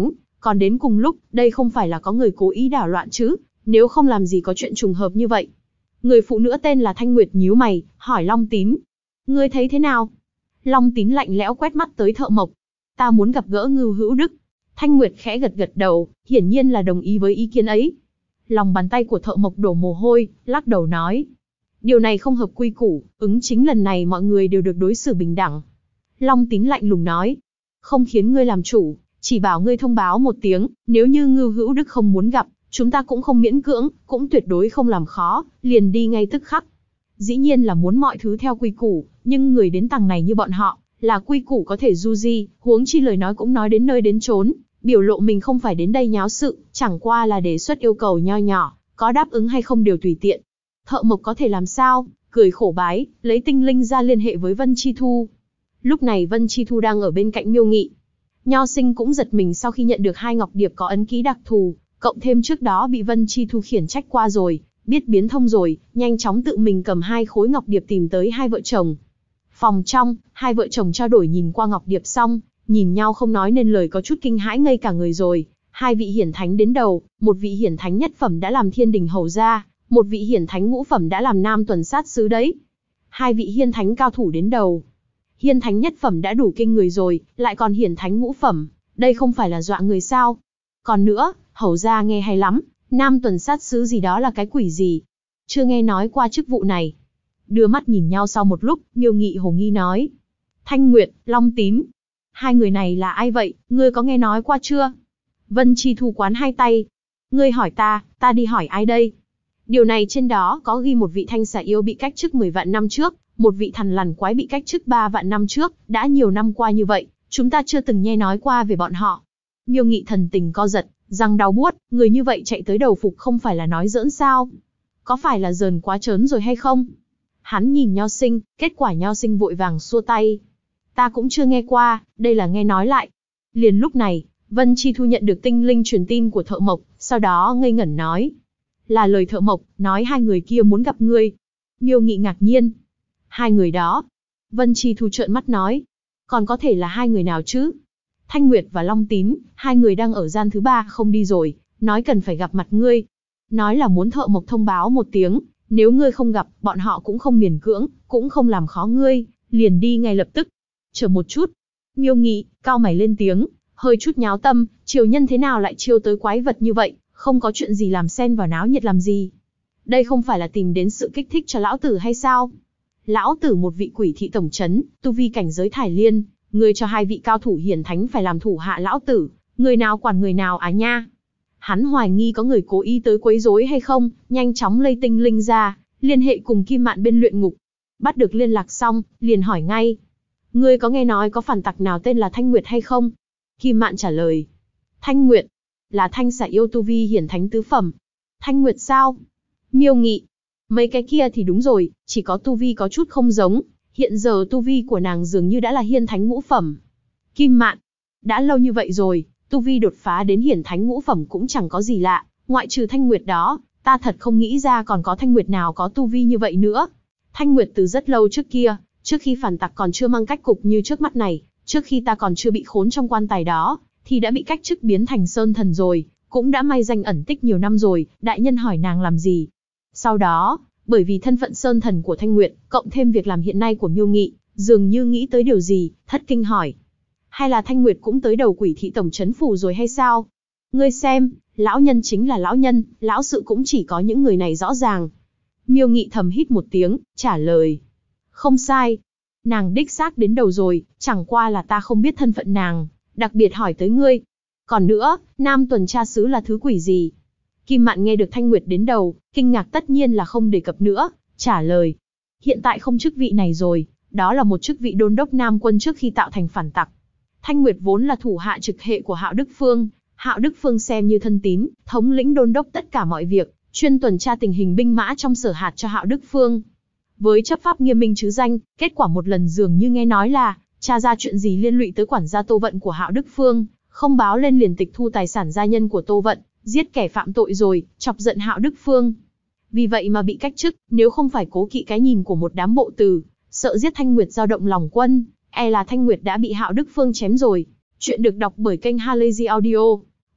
Còn đến cùng lúc, đây không phải là có người cố ý đảo loạn chứ, nếu không làm gì có chuyện trùng hợp như vậy. Người phụ nữ tên là Thanh Nguyệt nhíu mày, hỏi Long Tín. Ngươi thấy thế nào? Long Tín lạnh lẽo quét mắt tới Thợ Mộc. Ta muốn gặp gỡ Ngưu Hữu Đức. Thanh Nguyệt khẽ gật gật đầu, hiển nhiên là đồng ý với ý kiến ấy. Lòng bàn tay của Thợ Mộc đổ mồ hôi, lắc đầu nói. Điều này không hợp quy củ, ứng chính lần này mọi người đều được đối xử bình đẳng. Long Tín lạnh lùng nói. Không khiến ngươi làm chủ, chỉ bảo ngươi thông báo một tiếng, nếu như Ngưu Hữu Đức không muốn gặp, chúng ta cũng không miễn cưỡng, cũng tuyệt đối không làm khó, liền đi ngay tức khắc. Dĩ nhiên là muốn mọi thứ theo quy củ, nhưng người đến tầng này như bọn họ, là quy củ có thể du di, huống chi lời nói cũng nói đến nơi đến chốn, biểu lộ mình không phải đến đây nháo sự, chẳng qua là đề xuất yêu cầu nho nhỏ, có đáp ứng hay không đều tùy tiện. Thợ Mộc có thể làm sao, cười khổ bái, lấy tinh linh ra liên hệ với Vân Chi Thu. Lúc này Vân Chi Thu đang ở bên cạnh Miêu Nghị. Nho Sinh cũng giật mình sau khi nhận được 2 ngọc điệp có ấn ký đặc thù, cộng thêm trước đó bị Vân Chi Thu khiển trách qua rồi, biết biến thông rồi, nhanh chóng tự mình cầm 2 khối ngọc điệp tìm tới hai vợ chồng. Phòng trong, hai vợ chồng trao đổi nhìn qua ngọc điệp xong, nhìn nhau không nói nên lời, có chút kinh hãi ngây cả người rồi. 2 vị hiển thánh đến đầu, một vị hiển thánh nhất phẩm đã làm thiên đình hầu gia, một vị hiển thánh ngũ phẩm đã làm nam tuần sát sứ đấy. 2 vị hiên thánh cao thủ đến đầu. Hiên thánh nhất phẩm đã đủ kinh người rồi, lại còn hiển thánh ngũ phẩm, đây không phải là dọa người sao? Còn nữa, hầu gia nghe hay lắm, nam tuần sát sứ gì đó là cái quỷ gì? Chưa nghe nói qua chức vụ này. Đưa mắt nhìn nhau sau một lúc, Miêu Nghị hồ nghi nói. Thanh Nguyệt, Long Tín. 2 người này là ai vậy, ngươi có nghe nói qua chưa? Vân Chi Thu quán hai tay. Ngươi hỏi ta đi hỏi ai đây? Điều này trên đó có ghi một vị thanh xà yêu bị cách chức 10 vạn năm trước, một vị thằn lằn quái bị cách chức 3 vạn năm trước, đã nhiều năm qua như vậy, chúng ta chưa từng nghe nói qua về bọn họ. Miêu Nghị thần tình co giật, răng đau buốt, người như vậy chạy tới đầu phục không phải là nói giỡn sao? Có phải là giờn quá trớn rồi hay không? Hắn nhìn Nho Sinh, kết quả Nho Sinh vội vàng xua tay. Ta cũng chưa nghe qua, đây là nghe nói lại. Liền lúc này, Vân Chi Thu nhận được tinh linh truyền tin của Thợ Mộc, sau đó ngây ngẩn nói. Là lời Thợ Mộc, nói 2 người kia muốn gặp ngươi. Miêu Nghị ngạc nhiên. 2 người đó. Vân Chi Thu trợn mắt nói. Còn có thể là 2 người nào chứ? Thanh Nguyệt và Long Tín, 2 người đang ở gian thứ 3 không đi rồi, nói cần phải gặp mặt ngươi. Nói là muốn Thợ Mộc thông báo một tiếng, nếu ngươi không gặp, bọn họ cũng không miễn cưỡng, cũng không làm khó ngươi, liền đi ngay lập tức. Chờ một chút. Miêu Nghị, cao mày lên tiếng, hơi chút nháo tâm, triều nhân thế nào lại chiêu tới quái vật như vậy, không có chuyện gì làm xen vào náo nhiệt làm gì. Đây không phải là tìm đến sự kích thích cho lão tử hay sao? Lão tử một vị quỷ thị tổng trấn, tu vi cảnh giới thải liên, ngươi cho 2 vị cao thủ hiển thánh phải làm thủ hạ lão tử, người nào quản người nào à nha. Hắn hoài nghi có người cố ý tới quấy rối hay không, nhanh chóng lây tinh linh ra, liên hệ cùng Kim Mạn bên luyện ngục. Bắt được liên lạc xong, liền hỏi ngay. Ngươi có nghe nói có phản tặc nào tên là Thanh Nguyệt hay không? Kim Mạn trả lời. Thanh Nguyệt, là thanh xà yêu tu vi hiển thánh tứ phẩm. Thanh Nguyệt sao? Miêu Nghị. Mấy cái kia thì đúng rồi, chỉ có tu vi có chút không giống, hiện giờ tu vi của nàng dường như đã là hiên thánh ngũ phẩm. Kim Mạn. Đã lâu như vậy rồi, tu vi đột phá đến hiển thánh ngũ phẩm cũng chẳng có gì lạ, ngoại trừ Thanh Nguyệt đó, ta thật không nghĩ ra còn có Thanh Nguyệt nào có tu vi như vậy nữa. Thanh Nguyệt từ rất lâu trước kia, trước khi phản tặc còn chưa mang cách cục như trước mắt này, trước khi ta còn chưa bị khốn trong quan tài đó, thì đã bị cách chức biến thành sơn thần rồi, cũng đã may danh ẩn tích nhiều năm rồi, đại nhân hỏi nàng làm gì. Sau đó, bởi vì thân phận sơn thần của Thanh Nguyệt, cộng thêm việc làm hiện nay của Miêu Nghị, dường như nghĩ tới điều gì, thất kinh hỏi. Hay là Thanh Nguyệt cũng tới đầu quỷ thị tổng trấn phủ rồi hay sao? Ngươi xem, lão nhân chính là lão nhân, lão sự cũng chỉ có những người này rõ ràng. Miêu Nghị thầm hít một tiếng, trả lời. Không sai. Nàng đích xác đến đầu rồi, chẳng qua là ta không biết thân phận nàng, đặc biệt hỏi tới ngươi. Còn nữa, nam tuần tra sứ là thứ quỷ gì? Kim Mạn nghe được Thanh Nguyệt đến đầu, kinh ngạc tất nhiên là không đề cập nữa, trả lời. Hiện tại không chức vị này rồi, đó là một chức vị đôn đốc Nam quân trước khi tạo thành phản tặc. Thanh Nguyệt vốn là thủ hạ trực hệ của Hạo Đức Phương, Hạo Đức Phương xem như thân tín, thống lĩnh đôn đốc tất cả mọi việc, chuyên tuần tra tình hình binh mã trong sở hạt cho Hạo Đức Phương. Với chấp pháp nghiêm minh chứ danh, kết quả một lần dường như nghe nói là, tra ra chuyện gì liên lụy tới quản gia Tô Vận của Hạo Đức Phương, không báo lên liền tịch thu tài sản gia nhân của Tô Vận, giết kẻ phạm tội rồi, chọc giận Hạo Đức Phương. Vì vậy mà bị cách chức, nếu không phải cố kỵ cái nhìn của một đám bộ tử, sợ giết Thanh Nguyệt dao động lòng quân, e là Thanh Nguyệt đã bị Hạo Đức Phương chém rồi. Chuyện được đọc bởi kênh Halazy Audio.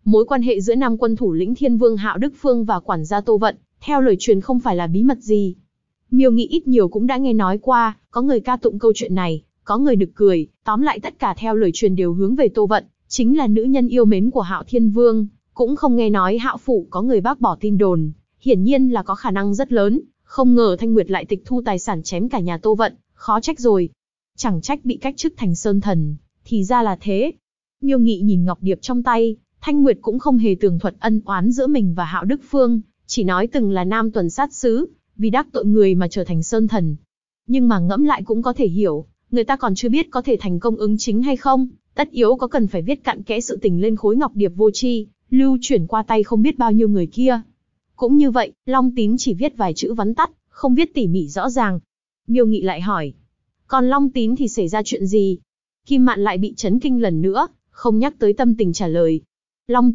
Mối quan hệ giữa Nam quân thủ lĩnh Thiên Vương Hạo Đức Phương và quản gia Tô Vận, theo lời truyền không phải là bí mật gì. Miêu Nghị ít nhiều cũng đã nghe nói qua, có người ca tụng câu chuyện này, có người nực cười, tóm lại tất cả theo lời truyền đều hướng về Tô Vận, chính là nữ nhân yêu mến của Hạo Thiên Vương, cũng không nghe nói Hạo phủ có người bác bỏ tin đồn, hiển nhiên là có khả năng rất lớn, không ngờ Thanh Nguyệt lại tịch thu tài sản chém cả nhà Tô Vận, khó trách rồi. Chẳng trách bị cách chức thành Sơn Thần, thì ra là thế. Miêu Nghị nhìn ngọc điệp trong tay, Thanh Nguyệt cũng không hề tường thuật ân oán giữa mình và Hạo Đức Phương, chỉ nói từng là nam tuần sát sứ, vì đắc tội người mà trở thành Sơn Thần. Nhưng mà ngẫm lại cũng có thể hiểu, người ta còn chưa biết có thể thành công ứng chính hay không, tất yếu có cần phải viết cặn kẽ sự tình lên khối ngọc điệp vô tri, lưu chuyển qua tay không biết bao nhiêu người kia. Cũng như vậy, Long Tín chỉ viết vài chữ vắn tắt, không viết tỉ mỉ rõ ràng. Miêu Nghị lại hỏi, còn Long Tín thì xảy ra chuyện gì? Kim Mạn lại bị chấn kinh lần nữa, không nhắc tới tâm tình trả lời. Long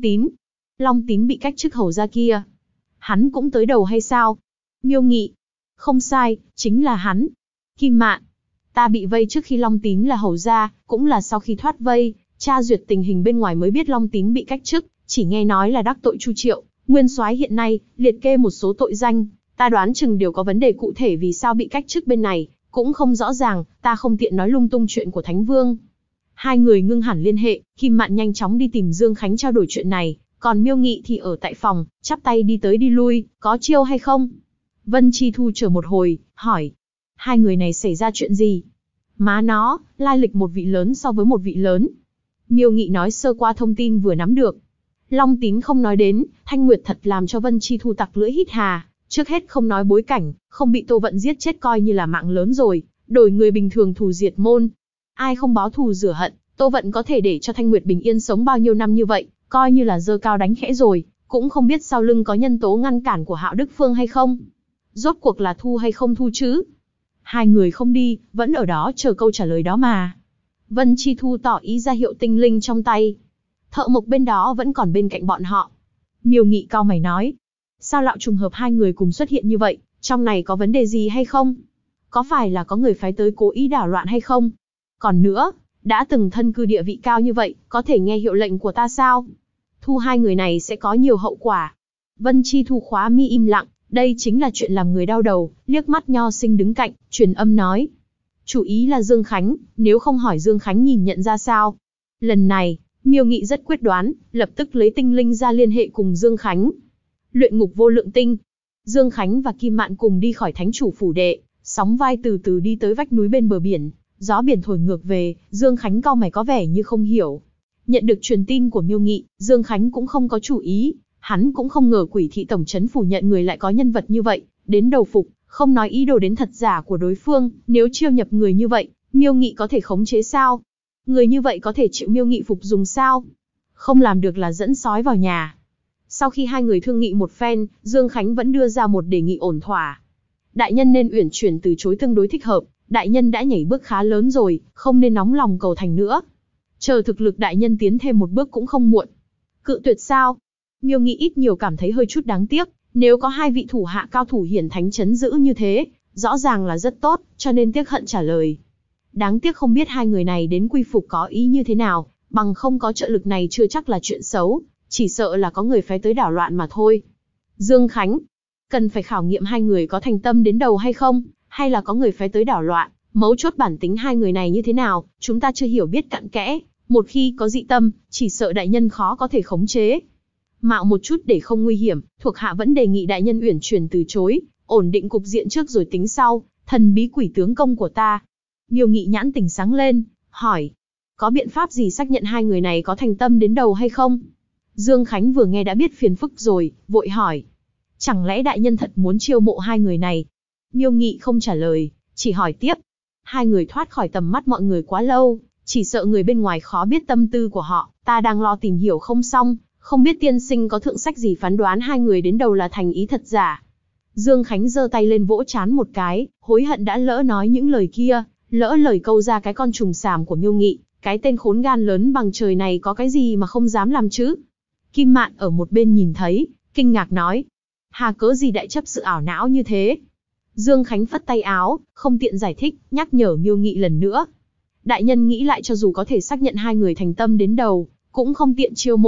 Tín bị cách chức hầu gia kia. Hắn cũng tới đầu hay sao? Miêu Nghị, không sai, chính là hắn. Kim Mạn, ta bị vây trước khi Long Tín là hầu gia, cũng là sau khi thoát vây, tra duyệt tình hình bên ngoài mới biết Long Tín bị cách chức, chỉ nghe nói là đắc tội Chu Triệu, nguyên soái hiện nay, liệt kê một số tội danh, ta đoán chừng đều có vấn đề cụ thể vì sao bị cách chức bên này, cũng không rõ ràng, ta không tiện nói lung tung chuyện của Thánh Vương. Hai người ngưng hẳn liên hệ, Kim Mạn nhanh chóng đi tìm Dương Khánh trao đổi chuyện này, còn Miêu Nghị thì ở tại phòng, chắp tay đi tới đi lui, có chiêu hay không? Vân Chi Thu chờ một hồi, hỏi, hai người này xảy ra chuyện gì? Má nó, lai lịch một vị lớn so với một vị lớn. Miêu Nghị nói sơ qua thông tin vừa nắm được. Long Tín không nói đến, Thanh Nguyệt thật làm cho Vân Chi Thu tặc lưỡi hít hà, trước hết không nói bối cảnh, không bị Tô Vận giết chết coi như là mạng lớn rồi, đổi người bình thường thù diệt môn. Ai không báo thù rửa hận, Tô Vận có thể để cho Thanh Nguyệt bình yên sống bao nhiêu năm như vậy, coi như là giơ cao đánh khẽ rồi, cũng không biết sau lưng có nhân tố ngăn cản của Hạo Đức Phương hay không. Rốt cuộc là thu hay không thu chứ? Hai người không đi, vẫn ở đó chờ câu trả lời đó mà. Vân Chi Thu tỏ ý ra hiệu tinh linh trong tay. Thợ mộc bên đó vẫn còn bên cạnh bọn họ. Miêu Nghị cau mày nói, sao lạo trùng hợp hai người cùng xuất hiện như vậy, trong này có vấn đề gì hay không? Có phải là có người phái tới cố ý đảo loạn hay không? Còn nữa, đã từng thân cư địa vị cao như vậy, có thể nghe hiệu lệnh của ta sao? Thu hai người này sẽ có nhiều hậu quả. Vân Chi Thu khóa mi im lặng, đây chính là chuyện làm người đau đầu, liếc mắt Nho Sinh đứng cạnh, truyền âm nói. Chủ ý là Dương Khánh, nếu không hỏi Dương Khánh nhìn nhận ra sao? Lần này, Miêu Nghị rất quyết đoán, lập tức lấy tinh linh ra liên hệ cùng Dương Khánh. Luyện ngục vô lượng tinh. Dương Khánh và Kim Mạn cùng đi khỏi thánh chủ phủ đệ, sóng vai từ từ đi tới vách núi bên bờ biển, gió biển thổi ngược về, Dương Khánh cau mày có vẻ như không hiểu. Nhận được truyền tin của Miêu Nghị, Dương Khánh cũng không có chủ ý, hắn cũng không ngờ Quỷ thị tổng trấn phủ nhận người lại có nhân vật như vậy, đến đầu phục, không nói ý đồ đến thật giả của đối phương, nếu chiêu nhập người như vậy, Miêu Nghị có thể khống chế sao? Người như vậy có thể chịu Miêu Nghị phục dùng sao? Không làm được là dẫn sói vào nhà. Sau khi hai người thương nghị một phen, Dương Khánh vẫn đưa ra một đề nghị ổn thỏa. Đại nhân nên uyển chuyển từ chối tương đối thích hợp, đại nhân đã nhảy bước khá lớn rồi, không nên nóng lòng cầu thành nữa. Chờ thực lực đại nhân tiến thêm một bước cũng không muộn. Cự tuyệt sao? Miêu Nghị ít nhiều cảm thấy hơi chút đáng tiếc, nếu có hai vị thủ hạ cao thủ hiển thánh chấn giữ như thế, rõ ràng là rất tốt, cho nên tiếc hận trả lời. Đáng tiếc không biết hai người này đến quy phục có ý như thế nào, bằng không có trợ lực này chưa chắc là chuyện xấu, chỉ sợ là có người phái tới đảo loạn mà thôi. Dương Khánh, cần phải khảo nghiệm hai người có thành tâm đến đầu hay không, hay là có người phái tới đảo loạn, mấu chốt bản tính hai người này như thế nào, chúng ta chưa hiểu biết cặn kẽ, một khi có dị tâm, chỉ sợ đại nhân khó có thể khống chế. Mạo một chút để không nguy hiểm, thuộc hạ vẫn đề nghị đại nhân uyển chuyển từ chối, ổn định cục diện trước rồi tính sau, thần bí quỷ tướng công của ta. Miêu Nghị nhãn tỉnh sáng lên, hỏi, có biện pháp gì xác nhận hai người này có thành tâm đến đầu hay không? Dương Khánh vừa nghe đã biết phiền phức rồi, vội hỏi, chẳng lẽ đại nhân thật muốn chiêu mộ hai người này? Miêu Nghị không trả lời, chỉ hỏi tiếp, hai người thoát khỏi tầm mắt mọi người quá lâu, chỉ sợ người bên ngoài khó biết tâm tư của họ, ta đang lo tìm hiểu không xong, không biết tiên sinh có thượng sách gì phán đoán hai người đến đầu là thành ý thật giả. Dương Khánh giơ tay lên vỗ trán một cái, hối hận đã lỡ nói những lời kia, lỡ lời câu ra cái con trùng xàm của Miêu Nghị, cái tên khốn gan lớn bằng trời này có cái gì mà không dám làm chứ. Kim Mạn ở một bên nhìn thấy, kinh ngạc nói, hà cớ gì đại chấp sự ảo não như thế. Dương Khánh phất tay áo, không tiện giải thích, nhắc nhở Miêu Nghị lần nữa. Đại nhân nghĩ lại cho dù có thể xác nhận hai người thành tâm đến đầu, cũng không tiện chiêu mộ,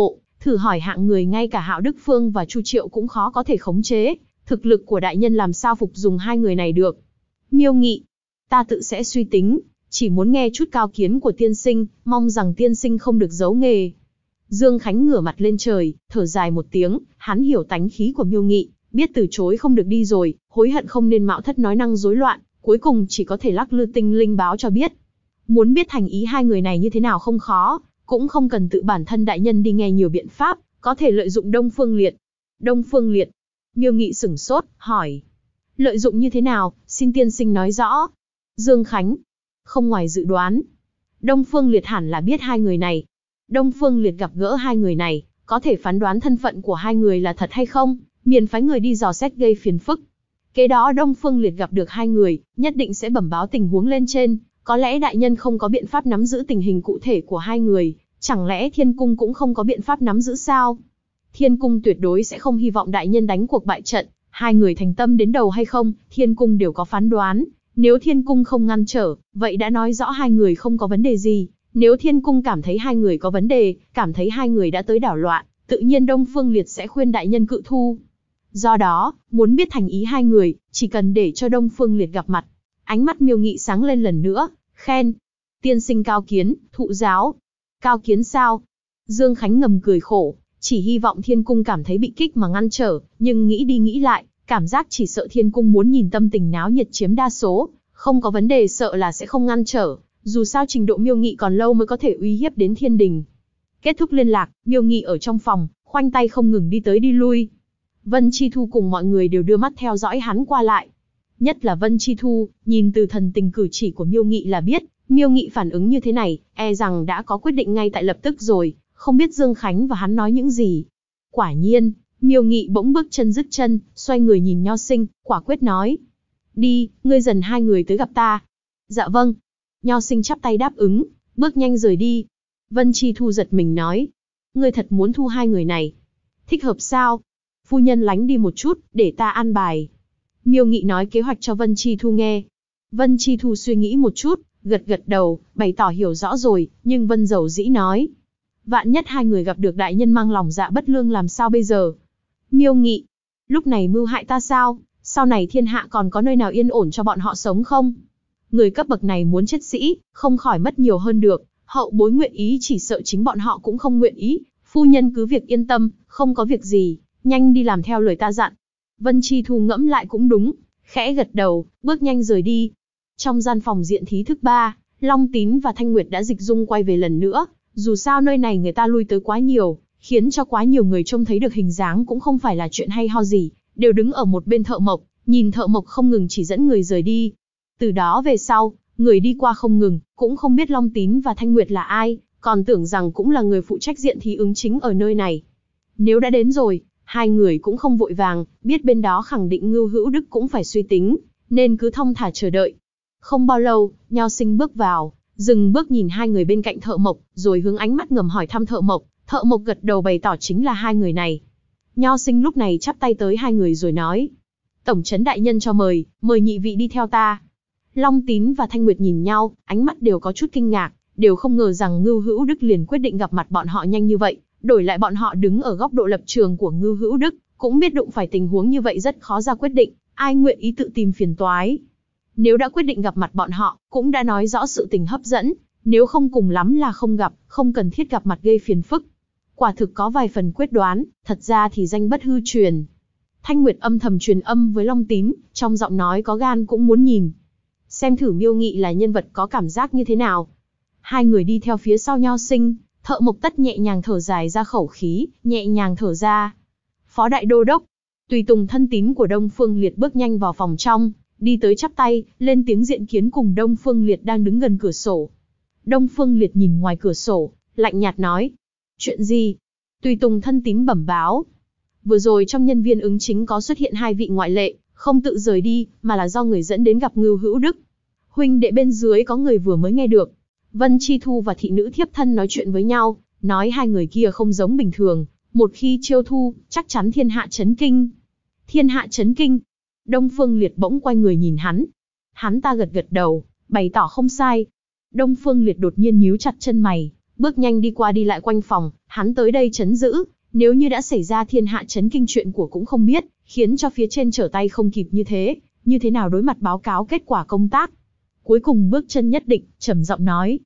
Thử hỏi hạng người ngay cả Hạo Đức Phương và Chu Triệu cũng khó có thể khống chế, thực lực của đại nhân làm sao phục dùng hai người này được. Miêu Nghị, ta tự sẽ suy tính, chỉ muốn nghe chút cao kiến của tiên sinh, mong rằng tiên sinh không được giấu nghề. Dương Khánh ngửa mặt lên trời, thở dài một tiếng, hắn hiểu tánh khí của Miêu Nghị, biết từ chối không được đi rồi, hối hận không nên mạo thất nói năng rối loạn, cuối cùng chỉ có thể lắc lư tinh linh báo cho biết. Muốn biết thành ý hai người này như thế nào không khó, cũng không cần tự bản thân đại nhân đi nghe nhiều biện pháp, có thể lợi dụng Đông Phương Liệt. Đông Phương Liệt? Miêu Nghị sửng sốt, hỏi. Lợi dụng như thế nào, xin tiên sinh nói rõ. Dương Khánh, không ngoài dự đoán. Đông Phương Liệt hẳn là biết hai người này. Đông Phương Liệt gặp gỡ hai người này, có thể phán đoán thân phận của hai người là thật hay không, miền phái người đi dò xét gây phiền phức. Kế đó Đông Phương Liệt gặp được hai người, nhất định sẽ bẩm báo tình huống lên trên, có lẽ đại nhân không có biện pháp nắm giữ tình hình cụ thể của hai người, chẳng lẽ Thiên Cung cũng không có biện pháp nắm giữ sao? Thiên Cung tuyệt đối sẽ không hy vọng đại nhân đánh cuộc bại trận, hai người thành tâm đến đầu hay không, Thiên Cung đều có phán đoán, nếu Thiên Cung không ngăn trở, vậy đã nói rõ hai người không có vấn đề gì, nếu Thiên Cung cảm thấy hai người có vấn đề, cảm thấy hai người đã tới đảo loạn, tự nhiên Đông Phương Liệt sẽ khuyên đại nhân cự thu. Do đó, muốn biết thành ý hai người, chỉ cần để cho Đông Phương Liệt gặp mặt. Ánh mắt Miêu Nghị sáng lên lần nữa, khen. Tiên sinh cao kiến, thụ giáo. Cao kiến sao? Dương Khánh ngầm cười khổ, chỉ hy vọng Thiên Cung cảm thấy bị kích mà ngăn trở, nhưng nghĩ đi nghĩ lại, cảm giác chỉ sợ Thiên Cung muốn nhìn tâm tình náo nhiệt chiếm đa số, không có vấn đề sợ là sẽ không ngăn trở, dù sao trình độ Miêu Nghị còn lâu mới có thể uy hiếp đến thiên đình. Kết thúc liên lạc, Miêu Nghị ở trong phòng, khoanh tay không ngừng đi tới đi lui. Vân Chi Thu cùng mọi người đều đưa mắt theo dõi hắn qua lại. Nhất là Vân Chi Thu, nhìn từ thần tình cử chỉ của Miêu Nghị là biết, Miêu Nghị phản ứng như thế này, e rằng đã có quyết định ngay tại lập tức rồi, không biết Dương Khánh và hắn nói những gì. Quả nhiên, Miêu Nghị bỗng bước chân dứt chân, xoay người nhìn Nho Sinh, quả quyết nói. Đi, ngươi dần hai người tới gặp ta. Dạ vâng. Nho Sinh chắp tay đáp ứng, bước nhanh rời đi. Vân Chi Thu giật mình nói. Ngươi thật muốn thu hai người này. Thích hợp sao? Phu nhân lánh đi một chút, để ta an bài. Miêu Nghị nói kế hoạch cho Vân Chi Thu nghe. Vân Chi Thu suy nghĩ một chút, gật gật đầu, bày tỏ hiểu rõ rồi, nhưng Vân Dầu dĩ nói. Vạn nhất hai người gặp được đại nhân mang lòng dạ bất lương làm sao bây giờ? Miêu Nghị, lúc này mưu hại ta sao? Sau này thiên hạ còn có nơi nào yên ổn cho bọn họ sống không? Người cấp bậc này muốn chết sĩ, không khỏi mất nhiều hơn được, hậu bối nguyện ý chỉ sợ chính bọn họ cũng không nguyện ý, phu nhân cứ việc yên tâm, không có việc gì, nhanh đi làm theo lời ta dặn. Vân Chi Thu ngẫm lại cũng đúng, khẽ gật đầu, bước nhanh rời đi. Trong gian phòng diện thí thức 3, Long Tín và Thanh Nguyệt đã dịch dung quay về lần nữa, dù sao nơi này người ta lui tới quá nhiều, khiến cho quá nhiều người trông thấy được hình dáng cũng không phải là chuyện hay ho gì, đều đứng ở một bên Thợ Mộc, nhìn Thợ Mộc không ngừng chỉ dẫn người rời đi. Từ đó về sau, người đi qua không ngừng, cũng không biết Long Tín và Thanh Nguyệt là ai, còn tưởng rằng cũng là người phụ trách diện thí ứng chính ở nơi này. Nếu đã đến rồi, hai người cũng không vội vàng, biết bên đó khẳng định Ngưu Hữu Đức cũng phải suy tính, nên cứ thong thả chờ đợi. Không bao lâu, Nho Sinh bước vào, dừng bước nhìn hai người bên cạnh Thợ Mộc, rồi hướng ánh mắt ngầm hỏi thăm Thợ Mộc. Thợ Mộc gật đầu bày tỏ chính là hai người này. Nho Sinh lúc này chắp tay tới hai người rồi nói. Tổng trấn đại nhân cho mời, mời nhị vị đi theo ta. Long Tín và Thanh Nguyệt nhìn nhau, ánh mắt đều có chút kinh ngạc, đều không ngờ rằng Ngưu Hữu Đức liền quyết định gặp mặt bọn họ nhanh như vậy. Đổi lại bọn họ đứng ở góc độ lập trường của Ngưu Hữu Đức, cũng biết đụng phải tình huống như vậy rất khó ra quyết định, ai nguyện ý tự tìm phiền toái. Nếu đã quyết định gặp mặt bọn họ, cũng đã nói rõ sự tình hấp dẫn, nếu không cùng lắm là không gặp, không cần thiết gặp mặt gây phiền phức. Quả thực có vài phần quyết đoán, thật ra thì danh bất hư truyền. Thanh Nguyệt âm thầm truyền âm với Long Tín, trong giọng nói có gan cũng muốn nhìn. Xem thử Miêu Nghị là nhân vật có cảm giác như thế nào. Hai người đi theo phía sau Nho Sinh, Thợ Mộc Tất nhẹ nhàng thở dài ra khẩu khí, nhẹ nhàng thở ra. Phó Đại Đô Đốc, tùy tùng thân tín của Đông Phương Liệt bước nhanh vào phòng trong, đi tới chắp tay, lên tiếng diện kiến cùng Đông Phương Liệt đang đứng gần cửa sổ. Đông Phương Liệt nhìn ngoài cửa sổ, lạnh nhạt nói. Chuyện gì? Tùy tùng thân tín bẩm báo. Vừa rồi trong nhân viên ứng chính có xuất hiện hai vị ngoại lệ, không tự rời đi, mà là do người dẫn đến gặp Ngưu Hữu Đức. Huynh đệ bên dưới có người vừa mới nghe được. Vân Chi Thu và thị nữ thiếp thân nói chuyện với nhau, nói hai người kia không giống bình thường, một khi chiêu thu, chắc chắn thiên hạ chấn kinh. Thiên hạ chấn kinh. Đông Phương Liệt bỗng quay người nhìn hắn. Hắn ta gật gật đầu, bày tỏ không sai. Đông Phương Liệt đột nhiên nhíu chặt chân mày, bước nhanh đi qua đi lại quanh phòng, hắn tới đây trấn giữ, Nếu như đã xảy ra thiên hạ chấn kinh chuyện của cũng không biết, khiến cho phía trên trở tay không kịp như thế nào đối mặt báo cáo kết quả công tác. Cuối cùng bước chân nhất định, trầm giọng nói.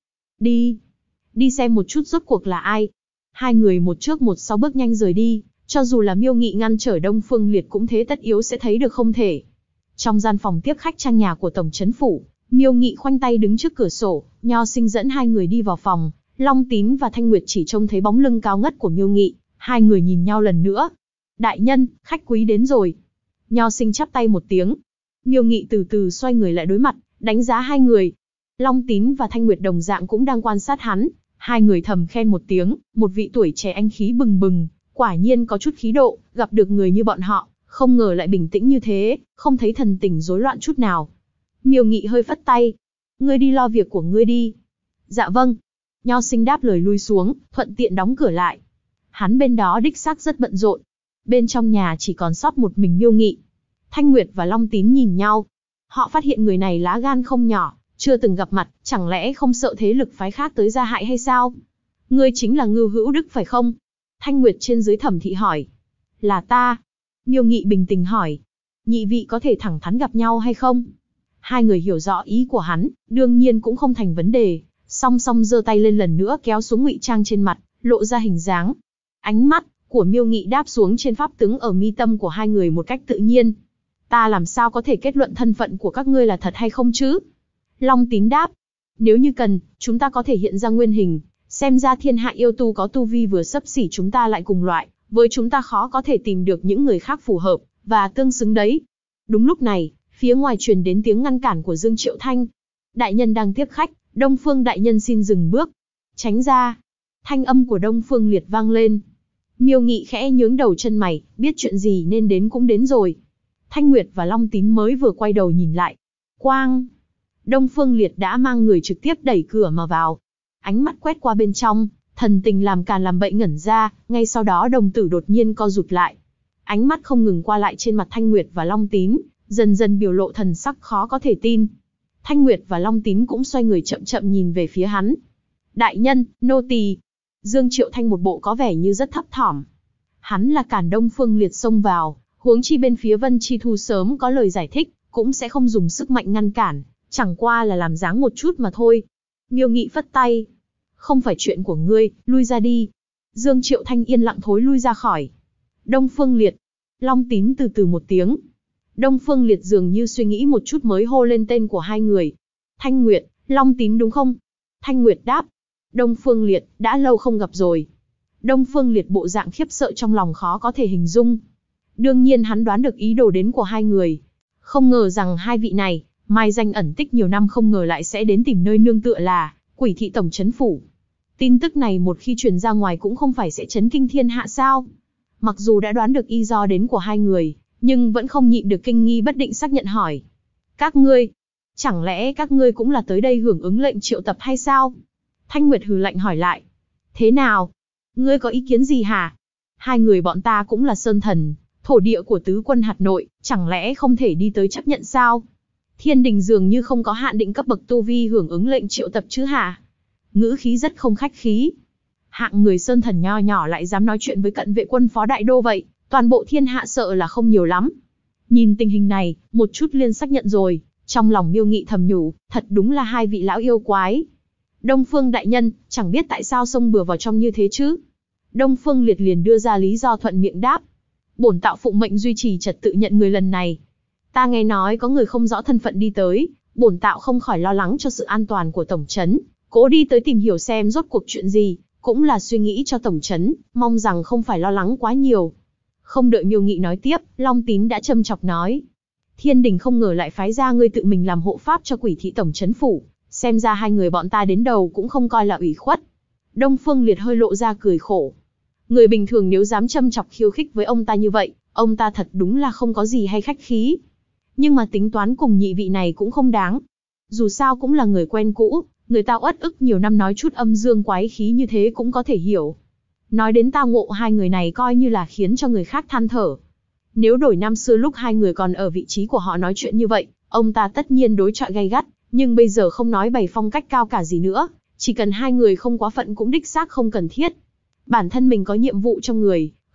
Đi xem một chút rốt cuộc là ai. Hai người một trước một sau bước nhanh rời đi, cho dù là Miêu Nghị ngăn trở Đông Phương Liệt cũng thế tất yếu sẽ thấy được không thể. Trong gian phòng tiếp khách trang nhà của tổng trấn phủ, Miêu Nghị khoanh tay đứng trước cửa sổ, Nho Sinh dẫn hai người đi vào phòng, Long Tín và Thanh Nguyệt chỉ trông thấy bóng lưng cao ngất của Miêu Nghị, hai người nhìn nhau lần nữa. Đại nhân, khách quý đến rồi. Nho Sinh chắp tay một tiếng. Miêu Nghị từ từ xoay người lại đối mặt, đánh giá hai người. Long Tín và Thanh Nguyệt đồng dạng cũng đang quan sát hắn, hai người thầm khen một tiếng, một vị tuổi trẻ anh khí bừng bừng, quả nhiên có chút khí độ, gặp được người như bọn họ, không ngờ lại bình tĩnh như thế, không thấy thần tình rối loạn chút nào. Miêu Nghị hơi phất tay. Ngươi đi lo việc của ngươi đi. Dạ vâng. Nho Sinh đáp lời lui xuống, thuận tiện đóng cửa lại. Hắn bên đó đích xác rất bận rộn. Bên trong nhà chỉ còn sót một mình Miêu Nghị. Thanh Nguyệt và Long Tín nhìn nhau. Họ phát hiện người này lá gan không nhỏ, chưa từng gặp mặt, chẳng lẽ không sợ thế lực phái khác tới gia hại hay sao? Ngươi chính là Ngưu Hữu Đức phải không? Thanh Nguyệt trên dưới thẩm thị hỏi. Là ta. Miêu Nghị bình tĩnh hỏi. Nhị vị có thể thẳng thắn gặp nhau hay không? Hai người hiểu rõ ý của hắn, đương nhiên cũng không thành vấn đề, song song giơ tay lên lần nữa kéo xuống ngụy trang trên mặt, lộ ra hình dáng. Ánh mắt của Miêu Nghị đáp xuống trên pháp tướng ở mi tâm của hai người một cách tự nhiên. Ta làm sao có thể kết luận thân phận của các ngươi là thật hay không chứ? Long Tín đáp. Nếu như cần, chúng ta có thể hiện ra nguyên hình, xem ra thiên hạ yêu tu có tu vi vừa xấp xỉ chúng ta lại cùng loại, với chúng ta khó có thể tìm được những người khác phù hợp, và tương xứng đấy. Đúng lúc này, phía ngoài truyền đến tiếng ngăn cản của Dương Triệu Thanh. Đại nhân đang tiếp khách, Đông Phương đại nhân xin dừng bước. Tránh ra. Thanh âm của Đông Phương Liệt vang lên. Miêu Nghị khẽ nhướng đầu chân mày, biết chuyện gì nên đến cũng đến rồi. Thanh Nguyệt và Long Tín mới vừa quay đầu nhìn lại. Quang! Đông Phương Liệt đã mang người trực tiếp đẩy cửa mà vào. Ánh mắt quét qua bên trong, thần tình làm càn làm bậy ngẩn ra, ngay sau đó đồng tử đột nhiên co rụt lại. Ánh mắt không ngừng qua lại trên mặt Thanh Nguyệt và Long Tín, dần dần biểu lộ thần sắc khó có thể tin. Thanh Nguyệt và Long Tín cũng xoay người chậm chậm nhìn về phía hắn. Đại nhân, nô tỳ. Dương Triệu Thanh một bộ có vẻ như rất thấp thỏm. Hắn là cản Đông Phương Liệt xông vào, huống chi bên phía Vân Chi Thu sớm có lời giải thích, cũng sẽ không dùng sức mạnh ngăn cản, chẳng qua là làm dáng một chút mà thôi. Miêu Nghị phất tay. Không phải chuyện của ngươi, lui ra đi. Dương Triệu Thanh yên lặng thối lui ra khỏi. Đông Phương Liệt. Long Tín từ từ một tiếng. Đông Phương Liệt dường như suy nghĩ một chút mới hô lên tên của hai người. Thanh Nguyệt, Long Tín đúng không? Thanh Nguyệt đáp. Đông Phương Liệt, đã lâu không gặp rồi. Đông Phương Liệt bộ dạng khiếp sợ trong lòng khó có thể hình dung. Đương nhiên hắn đoán được ý đồ đến của hai người. Không ngờ rằng hai vị này, mai danh ẩn tích nhiều năm không ngờ lại sẽ đến tìm nơi nương tựa là Quỷ thị tổng trấn phủ. Tin tức này một khi truyền ra ngoài cũng không phải sẽ chấn kinh thiên hạ sao? Mặc dù đã đoán được ý do đến của hai người, nhưng vẫn không nhịn được kinh nghi bất định xác nhận hỏi. Các ngươi, chẳng lẽ các ngươi cũng là tới đây hưởng ứng lệnh triệu tập hay sao? Thanh Nguyệt hừ lạnh hỏi lại. Thế nào? Ngươi có ý kiến gì hả? Hai người bọn ta cũng là sơn thần, thổ địa của tứ quân hạt nội, chẳng lẽ không thể đi tới chấp nhận sao? Thiên đình dường như không có hạn định cấp bậc tu vi hưởng ứng lệnh triệu tập chứ hả? Ngữ khí rất không khách khí. Hạng người sơn thần nho nhỏ lại dám nói chuyện với cận vệ quân phó đại đô vậy, toàn bộ thiên hạ sợ là không nhiều lắm. Nhìn tình hình này, một chút liên xác nhận rồi, trong lòng Miêu Nghị thầm nhủ, thật đúng là hai vị lão yêu quái. Đông Phương đại nhân, chẳng biết tại sao xông bừa vào trong như thế chứ? Đông Phương Liệt liền đưa ra lý do thuận miệng đáp. Bổn tạo phụng mệnh duy trì trật tự nhận người lần này. Ta nghe nói có người không rõ thân phận đi tới, bổn tạo không khỏi lo lắng cho sự an toàn của tổng trấn, cố đi tới tìm hiểu xem rốt cuộc chuyện gì, cũng là suy nghĩ cho tổng trấn, mong rằng không phải lo lắng quá nhiều. Không đợi Miêu Nghị nói tiếp, Long Tín đã châm chọc nói. Thiên đình không ngờ lại phái ra ngươi tự mình làm hộ pháp cho Quỷ thị tổng trấn phủ, xem ra hai người bọn ta đến đầu cũng không coi là ủy khuất. Đông Phương Liệt hơi lộ ra cười khổ. Người bình thường nếu dám châm chọc khiêu khích với ông ta như vậy, ông ta thật đúng là không có gì hay khách khí. Nhưng mà tính toán cùng nhị vị này cũng không đáng. Dù sao cũng là người quen cũ, người ta uất ức nhiều năm nói chút âm dương quái khí như thế cũng có thể hiểu. Nói đến tao ngộ hai người này coi như là khiến cho người khác than thở. Nếu đổi năm xưa lúc hai người còn ở vị trí của họ nói chuyện như vậy, ông ta tất nhiên đối chọi gay gắt, nhưng bây giờ không nói bày phong cách cao cả gì nữa, chỉ cần hai người không quá phận cũng đích xác không cần thiết. Bản thân mình có nhiệm vụ trong người,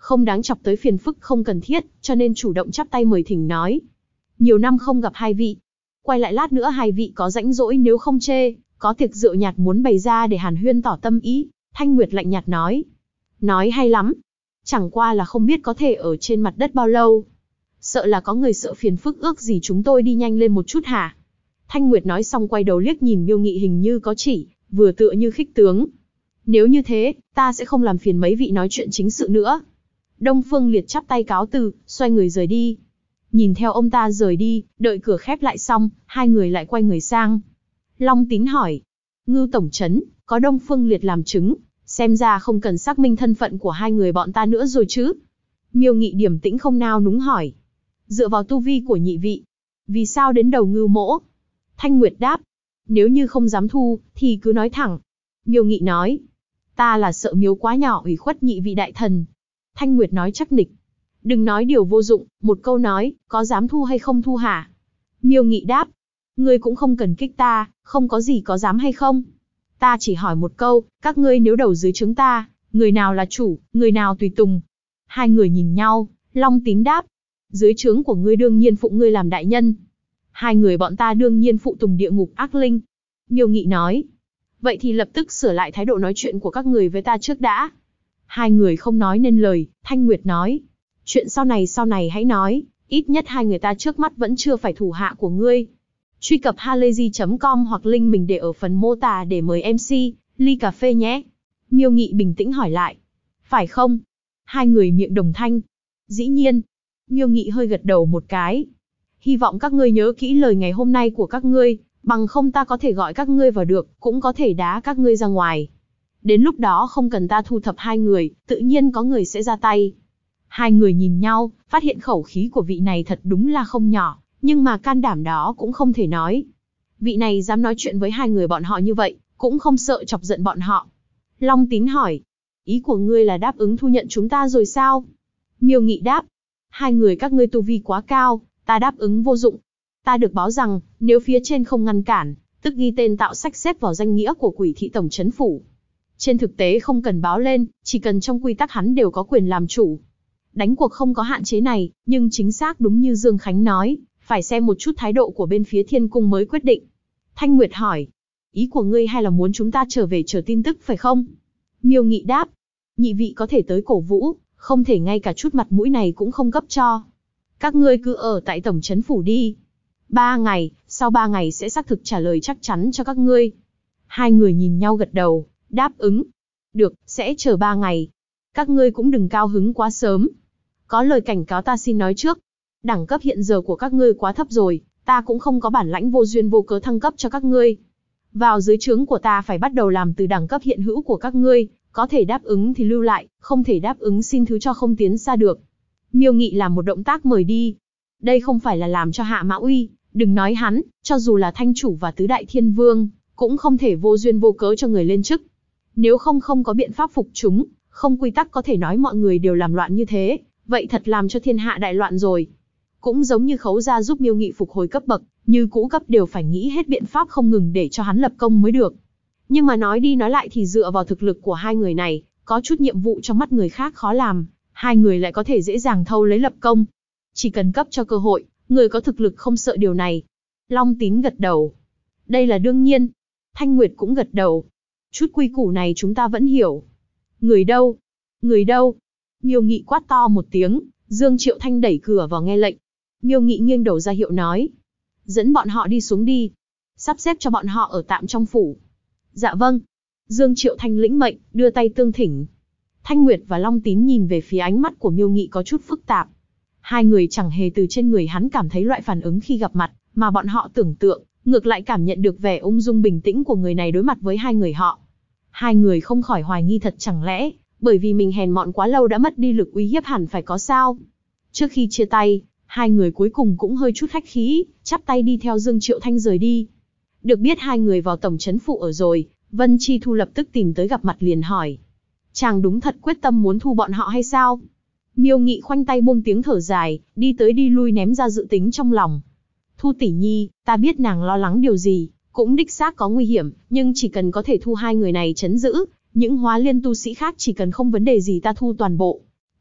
không đáng chọc tới phiền phức không cần thiết, cho nên chủ động chắp tay mời thỉnh nói. Nhiều năm không gặp hai vị. Quay lại lát nữa hai vị có rãnh rỗi nếu không chê, có tiệc rượu nhạt muốn bày ra để hàn huyên tỏ tâm ý. Thanh Nguyệt lạnh nhạt nói. Nói hay lắm. Chẳng qua là không biết có thể ở trên mặt đất bao lâu. Sợ là có người sợ phiền phức ước gì chúng tôi đi nhanh lên một chút hả? Thanh Nguyệt nói xong quay đầu liếc nhìn Miêu Nghị hình như có chỉ, vừa tựa như khích tướng. Nếu như thế, ta sẽ không làm phiền mấy vị nói chuyện chính sự nữa. Đông Phương Liệt chắp tay cáo từ, xoay người rời đi. Nhìn theo ông ta rời đi, đợi cửa khép lại xong, hai người lại quay người sang. Long Tín hỏi. Ngưu tổng trấn, có Đông Phương Liệt làm chứng, xem ra không cần xác minh thân phận của hai người bọn ta nữa rồi chứ? Miêu Nghị điềm tĩnh không nao núng hỏi. Dựa vào tu vi của nhị vị, vì sao đến đầu Ngưu mỗ? Thanh Nguyệt đáp. Nếu như không dám thu, thì cứ nói thẳng. Miêu Nghị nói. Ta là sợ miếu quá nhỏ ủy khuất nhị vị đại thần. Thanh Nguyệt nói chắc nịch. Đừng nói điều vô dụng, một câu nói, có dám thu hay không thu hả? Miêu Nghị đáp. Ngươi cũng không cần kích ta, không có gì có dám hay không. Ta chỉ hỏi một câu, các ngươi nếu đầu dưới trướng ta, người nào là chủ, người nào tùy tùng? Hai người nhìn nhau, Long Tín đáp. Dưới trướng của ngươi đương nhiên phụng ngươi làm đại nhân. Hai người bọn ta đương nhiên phụ tùng địa ngục ác linh. Miêu Nghị nói. Vậy thì lập tức sửa lại thái độ nói chuyện của các người với ta trước đã. Hai người không nói nên lời, Thanh Nguyệt nói. Chuyện sau này hãy nói, ít nhất hai người ta trước mắt vẫn chưa phải thủ hạ của ngươi. Truy cập halayzi.com hoặc link mình để ở phần mô tả để mời MC, ly cà phê nhé. Miêu Nghị bình tĩnh hỏi lại. Phải không? Hai người miệng đồng thanh. Dĩ nhiên. Miêu Nghị hơi gật đầu một cái. Hy vọng các ngươi nhớ kỹ lời ngày hôm nay của các ngươi, bằng không ta có thể gọi các ngươi vào được, cũng có thể đá các ngươi ra ngoài. Đến lúc đó không cần ta thu thập hai người, tự nhiên có người sẽ ra tay. Hai người nhìn nhau, phát hiện khẩu khí của vị này thật đúng là không nhỏ, nhưng mà can đảm đó cũng không thể nói. Vị này dám nói chuyện với hai người bọn họ như vậy, cũng không sợ chọc giận bọn họ. Long Tín hỏi, ý của ngươi là đáp ứng thu nhận chúng ta rồi sao? Miêu Nghị đáp, hai người các ngươi tu vi quá cao, ta đáp ứng vô dụng. Ta được báo rằng, nếu phía trên không ngăn cản, tức ghi tên tạo sách xếp vào danh nghĩa của Quỷ thị tổng trấn phủ. Trên thực tế không cần báo lên, chỉ cần trong quy tắc hắn đều có quyền làm chủ. Đánh cuộc không có hạn chế này, nhưng chính xác đúng như Dương Khánh nói, phải xem một chút thái độ của bên phía Thiên Cung mới quyết định. Thanh Nguyệt hỏi, ý của ngươi hay là muốn chúng ta trở về chờ tin tức phải không? Miêu Nghị đáp, nhị vị có thể tới cổ vũ, không thể ngay cả chút mặt mũi này cũng không cấp cho. Các ngươi cứ ở tại tổng trấn phủ đi. 3 ngày, sau 3 ngày sẽ xác thực trả lời chắc chắn cho các ngươi. Hai người nhìn nhau gật đầu, đáp ứng. Được, sẽ chờ 3 ngày. Các ngươi cũng đừng cao hứng quá sớm. Có lời cảnh cáo ta xin nói trước. Đẳng cấp hiện giờ của các ngươi quá thấp rồi, ta cũng không có bản lãnh vô duyên vô cớ thăng cấp cho các ngươi. Vào dưới trướng của ta phải bắt đầu làm từ đẳng cấp hiện hữu của các ngươi, có thể đáp ứng thì lưu lại, không thể đáp ứng xin thứ cho không tiến xa được. Miêu Nghị làm một động tác mời đi. Đây không phải là làm cho hạ mã uy, đừng nói hắn, cho dù là thanh chủ và tứ đại thiên vương, cũng không thể vô duyên vô cớ cho người lên chức. Nếu không có biện pháp phục chúng, không quy tắc có thể nói mọi người đều làm loạn như thế, vậy thật làm cho thiên hạ đại loạn rồi. Cũng giống như Khấu gia giúp Miêu Nghị phục hồi cấp bậc, như cũ cấp đều phải nghĩ hết biện pháp không ngừng để cho hắn lập công mới được. Nhưng mà nói đi nói lại thì dựa vào thực lực của hai người này, có chút nhiệm vụ trong mắt người khác khó làm, hai người lại có thể dễ dàng thâu lấy lập công. Chỉ cần cấp cho cơ hội, người có thực lực không sợ điều này. Long Tín gật đầu. Đây là đương nhiên. Thanh Nguyệt cũng gật đầu. Chút quy củ này chúng ta vẫn hiểu. Người đâu? Người đâu? Miêu Nghị quát to một tiếng, Dương Triệu Thanh đẩy cửa vào nghe lệnh. Miêu Nghị nghiêng đầu ra hiệu nói. Dẫn bọn họ đi xuống đi. Sắp xếp cho bọn họ ở tạm trong phủ. Dạ vâng. Dương Triệu Thanh lĩnh mệnh, đưa tay tương thỉnh. Thanh Nguyệt và Long Tín nhìn về phía ánh mắt của Miêu Nghị có chút phức tạp. Hai người chẳng hề từ trên người hắn cảm thấy loại phản ứng khi gặp mặt, mà bọn họ tưởng tượng, ngược lại cảm nhận được vẻ ung dung bình tĩnh của người này đối mặt với hai người họ. Hai người không khỏi hoài nghi thật chẳng lẽ, bởi vì mình hèn mọn quá lâu đã mất đi lực uy hiếp hẳn phải có sao. Trước khi chia tay, hai người cuối cùng cũng hơi chút khách khí, chắp tay đi theo Dương Triệu Thanh rời đi. Được biết hai người vào tổng trấn phụ ở rồi, Vân Chi Thu lập tức tìm tới gặp mặt liền hỏi. Chàng đúng thật quyết tâm muốn thu bọn họ hay sao? Miêu Nghị khoanh tay buông tiếng thở dài, đi tới đi lui ném ra dự tính trong lòng. Thu tỷ nhi, ta biết nàng lo lắng điều gì, cũng đích xác có nguy hiểm, nhưng chỉ cần có thể thu hai người này trấn giữ, những hóa liên tu sĩ khác chỉ cần không vấn đề gì ta thu toàn bộ.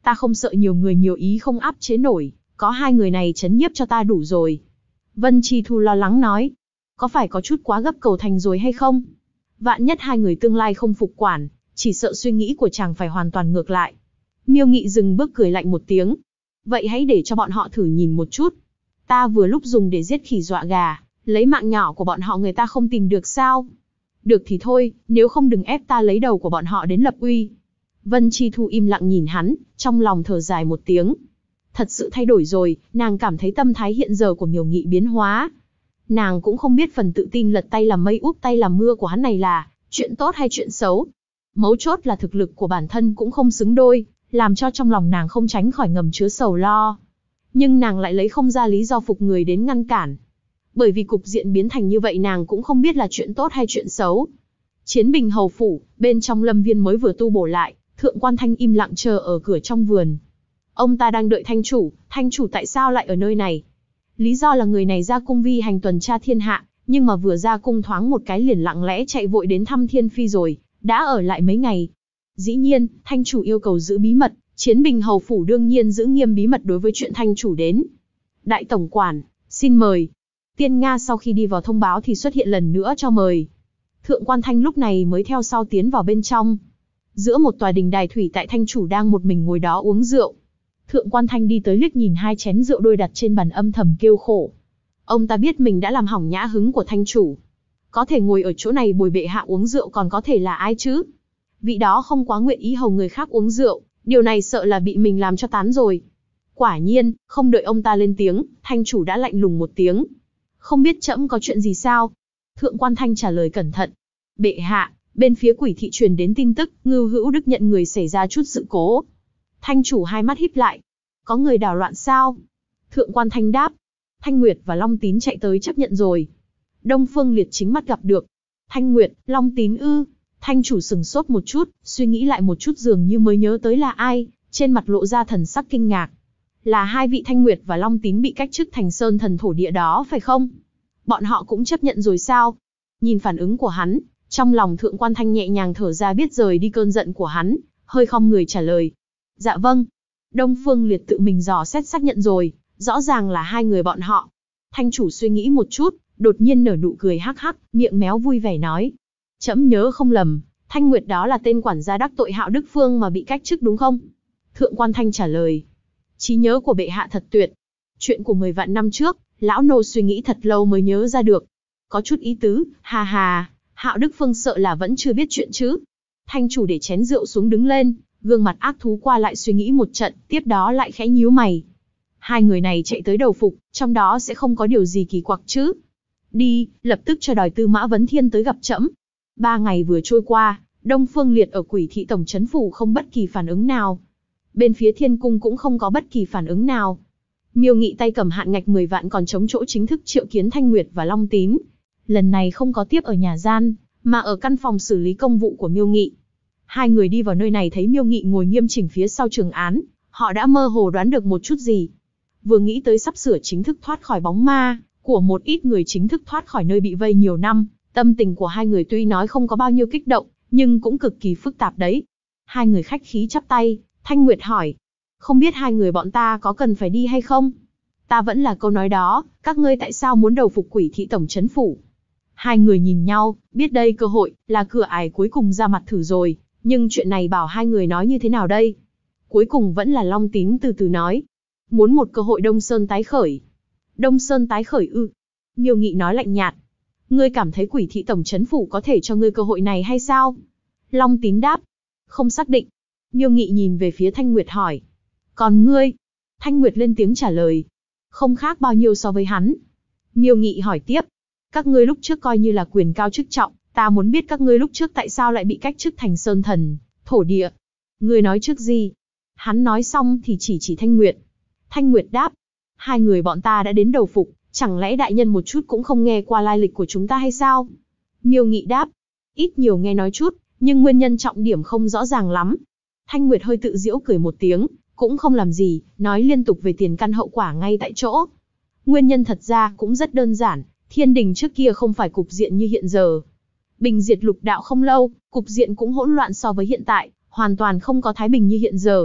Ta không sợ nhiều người nhiều ý không áp chế nổi, có hai người này trấn nhiếp cho ta đủ rồi. Vân Chi Thu lo lắng nói. Có phải có chút quá gấp cầu thành rồi hay không? Vạn nhất hai người tương lai không phục quản, chỉ sợ suy nghĩ của chàng phải hoàn toàn ngược lại. Miêu Nghị dừng bước cười lạnh một tiếng. Vậy hãy để cho bọn họ thử nhìn một chút. Ta vừa lúc dùng để giết khỉ dọa gà, lấy mạng nhỏ của bọn họ người ta không tìm được sao? Được thì thôi, nếu không đừng ép ta lấy đầu của bọn họ đến lập uy. Vân Chi Thu im lặng nhìn hắn, trong lòng thở dài một tiếng. Thật sự thay đổi rồi, nàng cảm thấy tâm thái hiện giờ của Miêu Nghị biến hóa. Nàng cũng không biết phần tự tin lật tay làm mây úp tay làm mưa của hắn này là chuyện tốt hay chuyện xấu. Mấu chốt là thực lực của bản thân cũng không xứng đôi, làm cho trong lòng nàng không tránh khỏi ngầm chứa sầu lo. Nhưng nàng lại lấy không ra lý do phục người đến ngăn cản. Bởi vì cục diện biến thành như vậy nàng cũng không biết là chuyện tốt hay chuyện xấu. Chiến Bình hầu phủ, bên trong lâm viên mới vừa tu bổ lại, Thượng Quan Thanh im lặng chờ ở cửa trong vườn. Ông ta đang đợi thanh chủ tại sao lại ở nơi này? Lý do là người này ra cung vi hành tuần tra thiên hạ, nhưng mà vừa ra cung thoáng một cái liền lặng lẽ chạy vội đến thăm Thiên Phi rồi, đã ở lại mấy ngày. Dĩ nhiên, thanh chủ yêu cầu giữ bí mật, Chiến Bình hầu phủ đương nhiên giữ nghiêm bí mật đối với chuyện thanh chủ đến. Đại tổng quản, xin mời. Tiên Nga sau khi đi vào thông báo thì xuất hiện lần nữa cho mời. Thượng Quan Thanh lúc này mới theo sau tiến vào bên trong. Giữa một tòa đình đài thủy tại thanh chủ đang một mình ngồi đó uống rượu. Thượng Quan Thanh đi tới liếc nhìn hai chén rượu đôi đặt trên bàn âm thầm kêu khổ. Ông ta biết mình đã làm hỏng nhã hứng của thanh chủ. Có thể ngồi ở chỗ này bồi bệ hạ uống rượu còn có thể là ai chứ? Vị đó không quá nguyện ý hầu người khác uống rượu, điều này sợ là bị mình làm cho tán rồi. Quả nhiên, không đợi ông ta lên tiếng, thanh chủ đã lạnh lùng một tiếng. Không biết trẫm có chuyện gì sao? Thượng Quan Thanh trả lời cẩn thận. Bệ hạ, bên phía Quỷ thị truyền đến tin tức, Ngưu Hữu Đức nhận người xảy ra chút sự cố. Thanh chủ hai mắt híp lại. Có người đảo loạn sao? Thượng Quan Thanh đáp. Thanh Nguyệt và Long Tín chạy tới chấp nhận rồi. Đông Phương Liệt chính mắt gặp được. Thanh Nguyệt, Long Tín ư? Thanh chủ sừng sốt một chút, suy nghĩ lại một chút dường như mới nhớ tới là ai, trên mặt lộ ra thần sắc kinh ngạc. Là hai vị Thanh Nguyệt và Long Tín bị cách chức thành sơn thần thổ địa đó phải không? Bọn họ cũng chấp nhận rồi sao? Nhìn phản ứng của hắn, trong lòng Thượng Quan Thanh nhẹ nhàng thở ra biết rời đi cơn giận của hắn, hơi khom người trả lời. Dạ vâng. Đông Phương Liệt tự mình dò xét xác nhận rồi, rõ ràng là hai người bọn họ. Thanh chủ suy nghĩ một chút, đột nhiên nở nụ cười hắc hắc, miệng méo vui vẻ nói. Trẫm nhớ không lầm, Thanh Nguyệt đó là tên quản gia đắc tội Hạo Đức Phương mà bị cách chức đúng không? Thượng Quan Thanh trả lời. Trí nhớ của bệ hạ thật tuyệt. Chuyện của 10 vạn năm trước, lão nô suy nghĩ thật lâu mới nhớ ra được. Có chút ý tứ, hà hà, Hạo Đức Phương sợ là vẫn chưa biết chuyện chứ. Thanh chủ để chén rượu xuống đứng lên, gương mặt ác thú qua lại suy nghĩ một trận, tiếp đó lại khẽ nhíu mày. Hai người này chạy tới đầu phục, trong đó sẽ không có điều gì kỳ quặc chứ. Đi, lập tức cho đòi Tư Mã Vấn Thiên tới gặp trẫm. 3 ngày vừa trôi qua, Đông Phương Liệt ở Quỷ thị tổng trấn phủ không bất kỳ phản ứng nào. Bên phía Thiên cung cũng không có bất kỳ phản ứng nào. Miêu Nghị tay cầm hạn ngạch 10 vạn còn chống chỗ chính thức triệu kiến Thanh Nguyệt và Long Tín. Lần này không có tiếp ở nhà gian, mà ở căn phòng xử lý công vụ của Miêu Nghị. Hai người đi vào nơi này thấy Miêu Nghị ngồi nghiêm chỉnh phía sau trường án, họ đã mơ hồ đoán được một chút gì. Vừa nghĩ tới sắp sửa chính thức thoát khỏi bóng ma, của một ít người chính thức thoát khỏi nơi bị vây nhiều năm, tâm tình của hai người tuy nói không có bao nhiêu kích động, nhưng cũng cực kỳ phức tạp đấy. Hai người khách khí chắp tay, Thanh Nguyệt hỏi. Không biết hai người bọn ta có cần phải đi hay không? Ta vẫn là câu nói đó, các ngươi tại sao muốn đầu phục Quỷ thị tổng trấn phủ? Hai người nhìn nhau, biết đây cơ hội, là cửa ải cuối cùng ra mặt thử rồi, nhưng chuyện này bảo hai người nói như thế nào đây? Cuối cùng vẫn là Long Tín từ từ nói. Muốn một cơ hội Đông Sơn tái khởi. Đông Sơn tái khởi ư? Miêu Nghị nói lạnh nhạt. Ngươi cảm thấy Quỷ thị tổng trấn phủ có thể cho ngươi cơ hội này hay sao? Long Tín đáp. Không xác định. Miêu Nghị nhìn về phía Thanh Nguyệt hỏi. Còn ngươi? Thanh Nguyệt lên tiếng trả lời. Không khác bao nhiêu so với hắn. Miêu Nghị hỏi tiếp. Các ngươi lúc trước coi như là quyền cao chức trọng, ta muốn biết các ngươi lúc trước tại sao lại bị cách chức thành sơn thần, thổ địa. Ngươi nói trước gì? Hắn nói xong thì chỉ Thanh Nguyệt. Thanh Nguyệt đáp. Hai người bọn ta đã đến đầu phục, chẳng lẽ đại nhân một chút cũng không nghe qua lai lịch của chúng ta hay sao? Miêu Nghị đáp. Ít nhiều nghe nói chút, nhưng nguyên nhân trọng điểm không rõ ràng lắm. Thanh Nguyệt hơi tự giễu cười một tiếng, cũng không làm gì, nói liên tục về tiền căn hậu quả ngay tại chỗ. Nguyên nhân thật ra cũng rất đơn giản, Thiên đình trước kia không phải cục diện như hiện giờ. Bình diệt lục đạo không lâu, cục diện cũng hỗn loạn so với hiện tại, hoàn toàn không có thái bình như hiện giờ.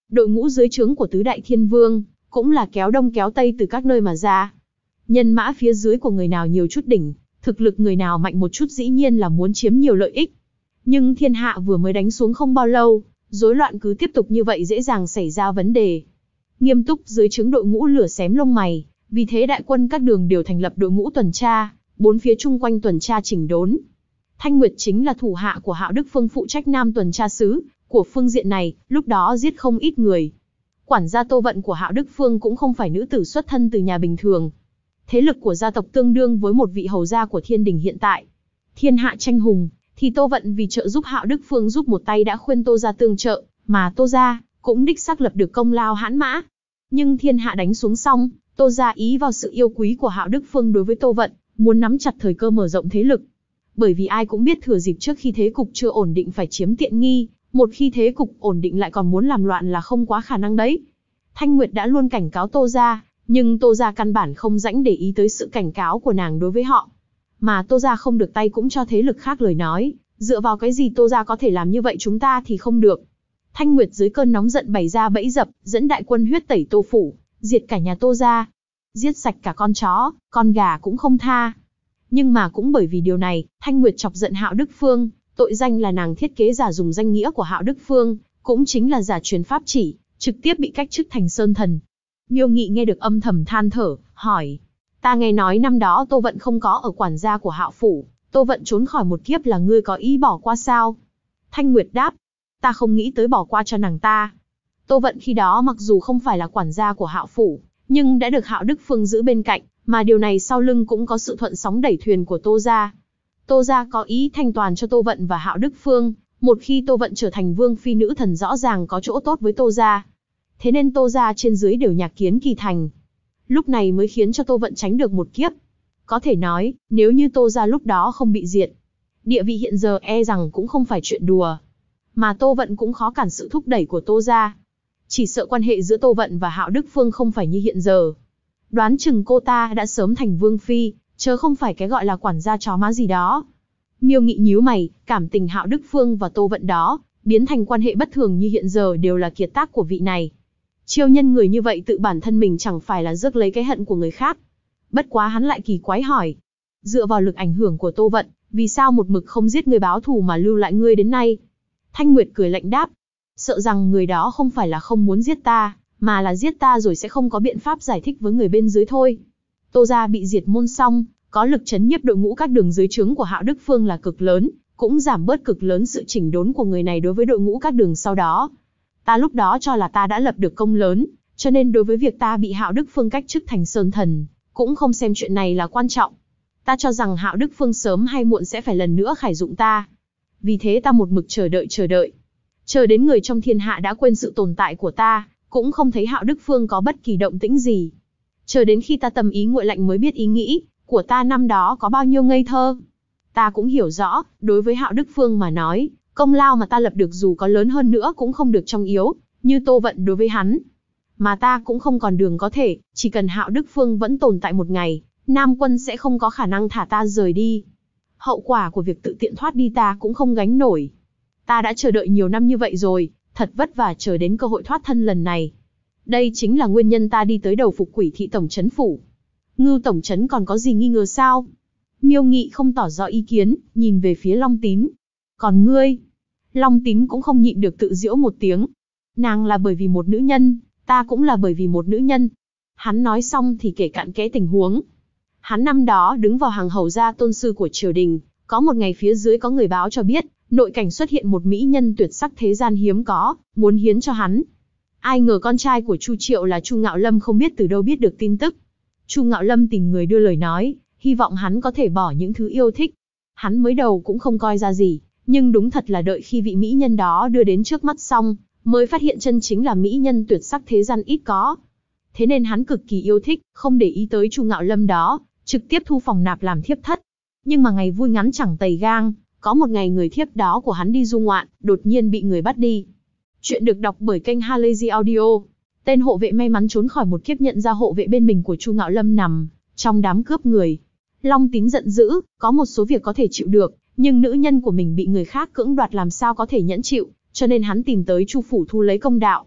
Đội ngũ dưới trướng của tứ đại thiên vương, cũng là kéo đông kéo tây từ các nơi mà ra. Nhân mã phía dưới của người nào nhiều chút đỉnh, thực lực người nào mạnh một chút dĩ nhiên là muốn chiếm nhiều lợi ích. Nhưng thiên hạ vừa mới đánh xuống không bao lâu, rối loạn cứ tiếp tục như vậy dễ dàng xảy ra vấn đề. Nghiêm túc dưới trướng đội ngũ lửa xém lông mày, vì thế đại quân các đường đều thành lập đội ngũ tuần tra, bốn phía chung quanh tuần tra chỉnh đốn. Thanh Nguyệt chính là thủ hạ của Hạo Đức Phương phụ trách Nam tuần tra sứ của phương diện này, lúc đó giết không ít người. Quản gia Tô Vận của Hạo Đức Phương cũng không phải nữ tử xuất thân từ nhà bình thường. Thế lực của gia tộc tương đương với một vị hầu gia của thiên đình hiện tại. Thiên hạ tranh hùng, thì Tô Vận vì trợ giúp Hạo Đức Phương giúp một tay đã khuyên Tô gia tương trợ, mà Tô gia cũng đích xác lập được công lao hãn mã. Nhưng thiên hạ đánh xuống xong, Tô gia ý vào sự yêu quý của Hạo Đức Phương đối với Tô Vận, muốn nắm chặt thời cơ mở rộng thế lực. Bởi vì ai cũng biết thừa dịp trước khi thế cục chưa ổn định phải chiếm tiện nghi, một khi thế cục ổn định lại còn muốn làm loạn là không quá khả năng đấy. Thanh Nguyệt đã luôn cảnh cáo Tô gia, nhưng Tô gia căn bản không rảnh để ý tới sự cảnh cáo của nàng đối với họ. Mà Tô gia không được tay cũng cho thế lực khác lời nói, dựa vào cái gì Tô gia có thể làm như vậy chúng ta thì không được. Thanh Nguyệt dưới cơn nóng giận bày ra bẫy dập, dẫn đại quân huyết tẩy Tô phủ, diệt cả nhà Tô gia, giết sạch cả con chó, con gà cũng không tha. Nhưng mà cũng bởi vì điều này, Thanh Nguyệt chọc giận Hạo Đức Phương, tội danh là nàng thiết kế giả dùng danh nghĩa của Hạo Đức Phương, cũng chính là giả truyền pháp chỉ, trực tiếp bị cách chức thành sơn thần. Miêu Nghị nghe được âm thầm than thở, hỏi: ta nghe nói năm đó Tô Vận không có ở quản gia của Hạo phủ, Tô Vận trốn khỏi một kiếp là ngươi có ý bỏ qua sao? Thanh Nguyệt đáp: ta không nghĩ tới bỏ qua cho nàng ta. Tô Vận khi đó mặc dù không phải là quản gia của Hạo phủ, nhưng đã được Hạo Đức Phương giữ bên cạnh, mà điều này sau lưng cũng có sự thuận sóng đẩy thuyền của Tô gia. Tô gia có ý thanh toàn cho Tô Vận và Hạo Đức Phương, một khi Tô Vận trở thành vương phi nữ thần rõ ràng có chỗ tốt với Tô gia. Thế nên Tô gia trên dưới đều nhạc kiến kỳ thành. Lúc này mới khiến cho Tô Vận tránh được một kiếp. Có thể nói, nếu như Tô gia lúc đó không bị diệt, địa vị hiện giờ e rằng cũng không phải chuyện đùa. Mà Tô Vận cũng khó cản sự thúc đẩy của Tô gia. Chỉ sợ quan hệ giữa Tô Vận và Hạo Đức Phương không phải như hiện giờ. Đoán chừng cô ta đã sớm thành vương phi, chớ không phải cái gọi là quản gia chó má gì đó. Miêu Nghị nhíu mày, cảm tình Hạo Đức Phương và Tô Vận đó, biến thành quan hệ bất thường như hiện giờ đều là kiệt tác của vị này. Chiêu nhân người như vậy tự bản thân mình chẳng phải là rước lấy cái hận của người khác. Bất quá hắn lại kỳ quái hỏi: dựa vào lực ảnh hưởng của Tô Vận, vì sao một mực không giết người báo thù mà lưu lại ngươi đến nay? Thanh Nguyệt cười lạnh đáp: sợ rằng người đó không phải là không muốn giết ta, mà là giết ta rồi sẽ không có biện pháp giải thích với người bên dưới thôi. Tô gia bị diệt môn xong, có lực chấn nhiếp đội ngũ các đường dưới trướng của Hạo Đức Phương là cực lớn, cũng giảm bớt cực lớn sự chỉnh đốn của người này đối với đội ngũ các đường sau đó. Ta lúc đó cho là ta đã lập được công lớn, cho nên đối với việc ta bị Hạo Đức Phương cách chức thành sơn thần, cũng không xem chuyện này là quan trọng. Ta cho rằng Hạo Đức Phương sớm hay muộn sẽ phải lần nữa khải dụng ta. Vì thế ta một mực chờ đợi. Chờ đến người trong thiên hạ đã quên sự tồn tại của ta, cũng không thấy Hạo Đức Phương có bất kỳ động tĩnh gì. Chờ đến khi ta tâm ý nguội lạnh mới biết ý nghĩ của ta năm đó có bao nhiêu ngây thơ. Ta cũng hiểu rõ, đối với Hạo Đức Phương mà nói, công lao mà ta lập được dù có lớn hơn nữa cũng không được trong yếu, như Tô Vận đối với hắn. Mà ta cũng không còn đường có thể, chỉ cần Hạo Đức Phương vẫn tồn tại một ngày, Nam Quân sẽ không có khả năng thả ta rời đi. Hậu quả của việc tự tiện thoát đi ta cũng không gánh nổi. Ta đã chờ đợi nhiều năm như vậy rồi, thật vất vả chờ đến cơ hội thoát thân lần này. Đây chính là nguyên nhân ta đi tới đầu phục Quỷ thị tổng trấn phủ. Ngưu tổng trấn còn có gì nghi ngờ sao? Miêu Nghị không tỏ rõ ý kiến, nhìn về phía Long Tín. Còn ngươi? Long Tín cũng không nhịn được tự giễu một tiếng. Nàng là bởi vì một nữ nhân, ta cũng là bởi vì một nữ nhân. Hắn nói xong thì kể cặn kẽ tình huống. Hắn năm đó đứng vào hàng hầu gia tôn sư của triều đình, có một ngày phía dưới có người báo cho biết, nội cảnh xuất hiện một mỹ nhân tuyệt sắc thế gian hiếm có, muốn hiến cho hắn. Ai ngờ con trai của Chu Triệu là Chu Ngạo Lâm không biết từ đâu biết được tin tức. Chu Ngạo Lâm tìm người đưa lời nói, hy vọng hắn có thể bỏ những thứ yêu thích. Hắn mới đầu cũng không coi ra gì, nhưng đúng thật là đợi khi vị mỹ nhân đó đưa đến trước mắt xong, mới phát hiện chân chính là mỹ nhân tuyệt sắc thế gian ít có. Thế nên hắn cực kỳ yêu thích, không để ý tới Chu Ngạo Lâm đó, trực tiếp thu phòng nạp làm thiếp thất. Nhưng mà ngày vui ngắn chẳng tày gang, có một ngày người thiếp đó của hắn đi du ngoạn, đột nhiên bị người bắt đi. Chuyện được đọc bởi kênh Halazy Audio. Tên hộ vệ may mắn trốn khỏi một kiếp nhận ra hộ vệ bên mình của Chu Ngạo Lâm nằm trong đám cướp người. Long Tín giận dữ, có một số việc có thể chịu được, nhưng nữ nhân của mình bị người khác cưỡng đoạt làm sao có thể nhẫn chịu, cho nên hắn tìm tới Chu phủ thu lấy công đạo.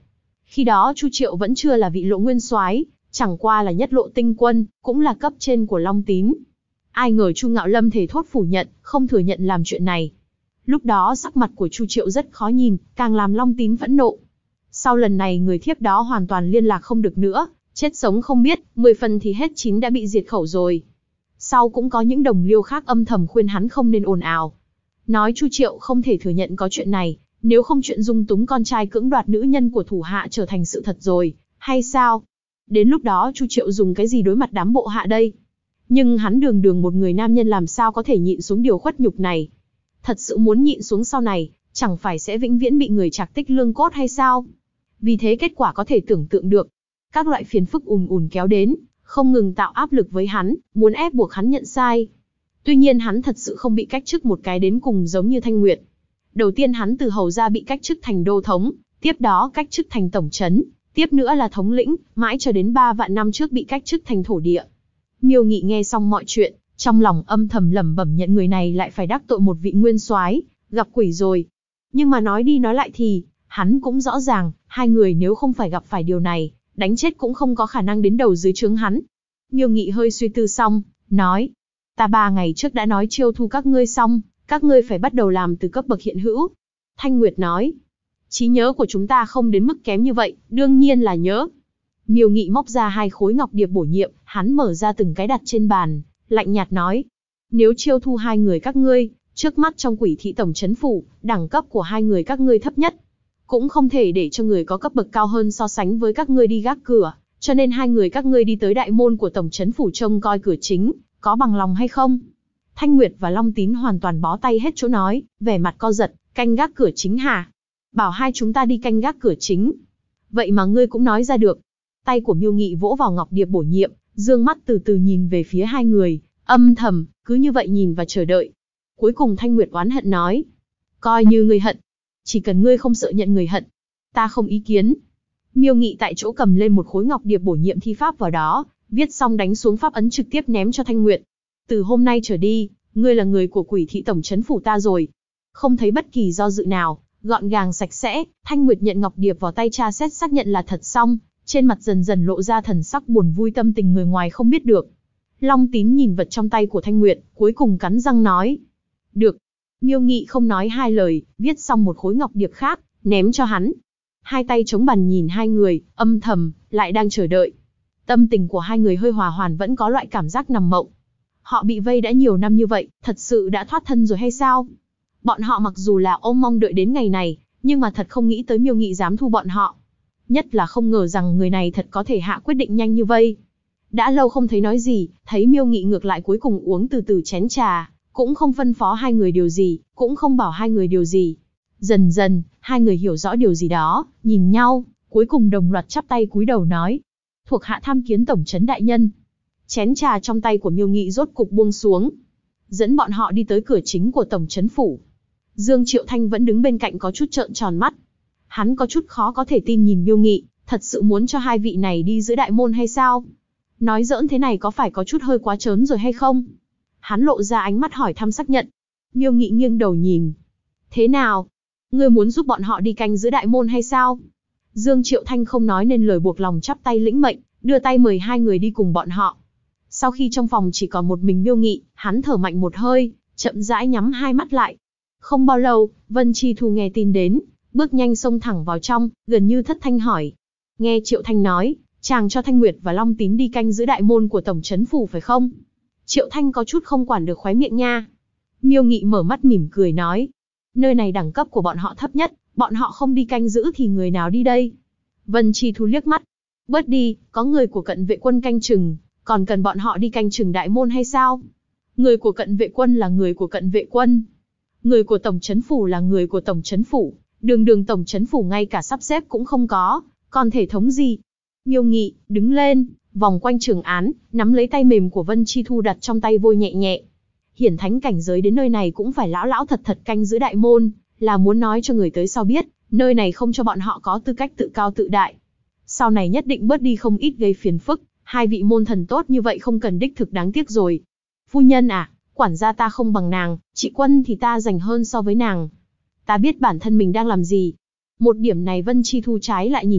Khi đó Chu Triệu vẫn chưa là vị Lộ Nguyên soái, chẳng qua là nhất Lộ tinh quân, cũng là cấp trên của Long Tín. Ai ngờ Chu Ngạo Lâm thề thốt phủ nhận, không thừa nhận làm chuyện này. Lúc đó sắc mặt của Chu Triệu rất khó nhìn, càng làm Long Tín phẫn nộ. Sau lần này người thiếp đó hoàn toàn liên lạc không được nữa, chết sống không biết, 10 phần thì hết 9 đã bị diệt khẩu rồi. Sau cũng có những đồng liêu khác âm thầm khuyên hắn không nên ồn ào. Nói Chu Triệu không thể thừa nhận có chuyện này, nếu không chuyện dung túng con trai cưỡng đoạt nữ nhân của thủ hạ trở thành sự thật rồi, hay sao? Đến lúc đó Chu Triệu dùng cái gì đối mặt đám bộ hạ đây? Nhưng hắn đường đường một người nam nhân làm sao có thể nhịn xuống điều khuất nhục này? Thật sự muốn nhịn xuống sau này, chẳng phải sẽ vĩnh viễn bị người trạc tích lương cốt hay sao? Vì thế kết quả có thể tưởng tượng được. Các loại phiền phức ùn ùn kéo đến, không ngừng tạo áp lực với hắn, muốn ép buộc hắn nhận sai. Tuy nhiên hắn thật sự không bị cách chức một cái đến cùng giống như Thanh Nguyệt. Đầu tiên hắn từ hầu gia bị cách chức thành đô thống, tiếp đó cách chức thành tổng trấn, tiếp nữa là thống lĩnh, mãi cho đến 3 vạn năm trước bị cách chức thành thổ địa. Miêu Nghị nghe xong mọi chuyện, trong lòng âm thầm lẩm bẩm nhận người này lại phải đắc tội một vị nguyên soái, gặp quỷ rồi. Nhưng mà nói đi nói lại thì, hắn cũng rõ ràng, hai người nếu không phải gặp phải điều này, đánh chết cũng không có khả năng đến đầu dưới trướng hắn. Miêu Nghị hơi suy tư xong, nói, ta 3 ngày trước đã nói chiêu thu các ngươi xong, các ngươi phải bắt đầu làm từ cấp bậc hiện hữu. Thanh Nguyệt nói, trí nhớ của chúng ta không đến mức kém như vậy, đương nhiên là nhớ. Miêu Nghị móc ra 2 khối ngọc điệp bổ nhiệm, hắn mở ra từng cái đặt trên bàn, lạnh nhạt nói, nếu chiêu thu 2 người các ngươi, trước mắt trong Quỷ thị tổng trấn phủ, đẳng cấp của 2 người các ngươi thấp nhất, cũng không thể để cho người có cấp bậc cao hơn so sánh với các ngươi đi gác cửa, cho nên 2 người các ngươi đi tới đại môn của tổng trấn phủ trông coi cửa chính, có bằng lòng hay không? Thanh Nguyệt và Long Tín hoàn toàn bó tay hết chỗ nói, vẻ mặt co giật, canh gác cửa chính hả? Bảo hai chúng ta đi canh gác cửa chính. Vậy mà ngươi cũng nói ra được. Tay của Miêu Nghị vỗ vào ngọc điệp bổ nhiệm, dương mắt từ từ nhìn về phía 2 người, âm thầm, cứ như vậy nhìn và chờ đợi. Cuối cùng Thanh Nguyệt oán hận nói, coi như ngươi hận, chỉ cần ngươi không sợ nhận người hận, ta không ý kiến. Miêu Nghị tại chỗ cầm lên một khối ngọc điệp bổ nhiệm thi pháp vào đó, viết xong đánh xuống pháp ấn trực tiếp ném cho Thanh Nguyệt. Từ hôm nay trở đi, ngươi là người của Quỷ thị tổng trấn phủ ta rồi. Không thấy bất kỳ do dự nào, gọn gàng sạch sẽ, Thanh Nguyệt nhận ngọc điệp vào tay tra xét xác nhận là thật xong, trên mặt dần dần lộ ra thần sắc buồn vui tâm tình người ngoài không biết được. Long Tín nhìn vật trong tay của Thanh Nguyệt, cuối cùng cắn răng nói, được. Miêu Nghị không nói 2 lời, viết xong một khối ngọc điệp khác, ném cho hắn. 2 tay chống bàn nhìn 2 người, âm thầm, lại đang chờ đợi. Tâm tình của 2 người hơi hòa hoàn vẫn có loại cảm giác nằm mộng. Họ bị vây đã nhiều năm như vậy, thật sự đã thoát thân rồi hay sao? Bọn họ mặc dù là ôm mong đợi đến ngày này, nhưng mà thật không nghĩ tới Miêu Nghị dám thu bọn họ. Nhất là không ngờ rằng người này thật có thể hạ quyết định nhanh như vây. Đã lâu không thấy nói gì, thấy Miêu Nghị ngược lại cuối cùng uống từ từ chén trà, cũng không phân phó 2 người điều gì, cũng không bảo 2 người điều gì. Dần dần, 2 người hiểu rõ điều gì đó, nhìn nhau, cuối cùng đồng loạt chắp tay cúi đầu nói, thuộc hạ tham kiến tổng trấn đại nhân. Chén trà trong tay của Miêu Nghị rốt cục buông xuống, dẫn bọn họ đi tới cửa chính của tổng trấn phủ. Dương Triệu Thanh vẫn đứng bên cạnh có chút trợn tròn mắt. Hắn có chút khó có thể tin nhìn Miêu Nghị, thật sự muốn cho 2 vị này đi giữa đại môn hay sao? Nói giỡn thế này có phải có chút hơi quá trớn rồi hay không? Hắn lộ ra ánh mắt hỏi thăm xác nhận. Miêu Nghị nghiêng đầu nhìn. Thế nào? Ngươi muốn giúp bọn họ đi canh giữa đại môn hay sao? Dương Triệu Thanh không nói nên lời buộc lòng chắp tay lĩnh mệnh, đưa tay mời 2 người đi cùng bọn họ. Sau khi trong phòng chỉ còn một mình Miêu Nghị, hắn thở mạnh một hơi, chậm rãi nhắm 2 mắt lại. Không bao lâu, Vân Chi Thu nghe tin đến, bước nhanh xông thẳng vào trong, gần như thất thanh hỏi. Nghe Triệu Thanh nói, chàng cho Thanh Nguyệt và Long Tín đi canh giữ đại môn của tổng trấn phủ phải không? Triệu Thanh có chút không quản được khóe miệng nha. Miêu Nghị mở mắt mỉm cười nói, nơi này đẳng cấp của bọn họ thấp nhất, bọn họ không đi canh giữ thì người nào đi đây? Vân Chi Thu liếc mắt, bớt đi, có người của cận vệ quân canh chừng, còn cần bọn họ đi canh chừng đại môn hay sao? Người của cận vệ quân là người của cận vệ quân, người của tổng trấn phủ là người của tổng trấn phủ, đường tổng trấn phủ ngay cả sắp xếp cũng không có, còn thể thống gì? Miêu Nghị đứng lên, vòng quanh trường án, nắm lấy tay mềm của Vân Chi Thu đặt trong tay vôi nhẹ nhẹ. Hiển thánh cảnh giới đến nơi này cũng phải lão lão thật thật canh giữ đại môn, là muốn nói cho người tới sau biết, nơi này không cho bọn họ có tư cách tự cao tự đại. Sau này nhất định bớt đi không ít gây phiền phức, 2 vị môn thần tốt như vậy không cần đích thực đáng tiếc rồi. Phu nhân à, quản gia ta không bằng nàng, trị quân thì ta dành hơn so với nàng. Ta biết bản thân mình đang làm gì. Một điểm này Vân Chi Thu trái lại nhìn nhận,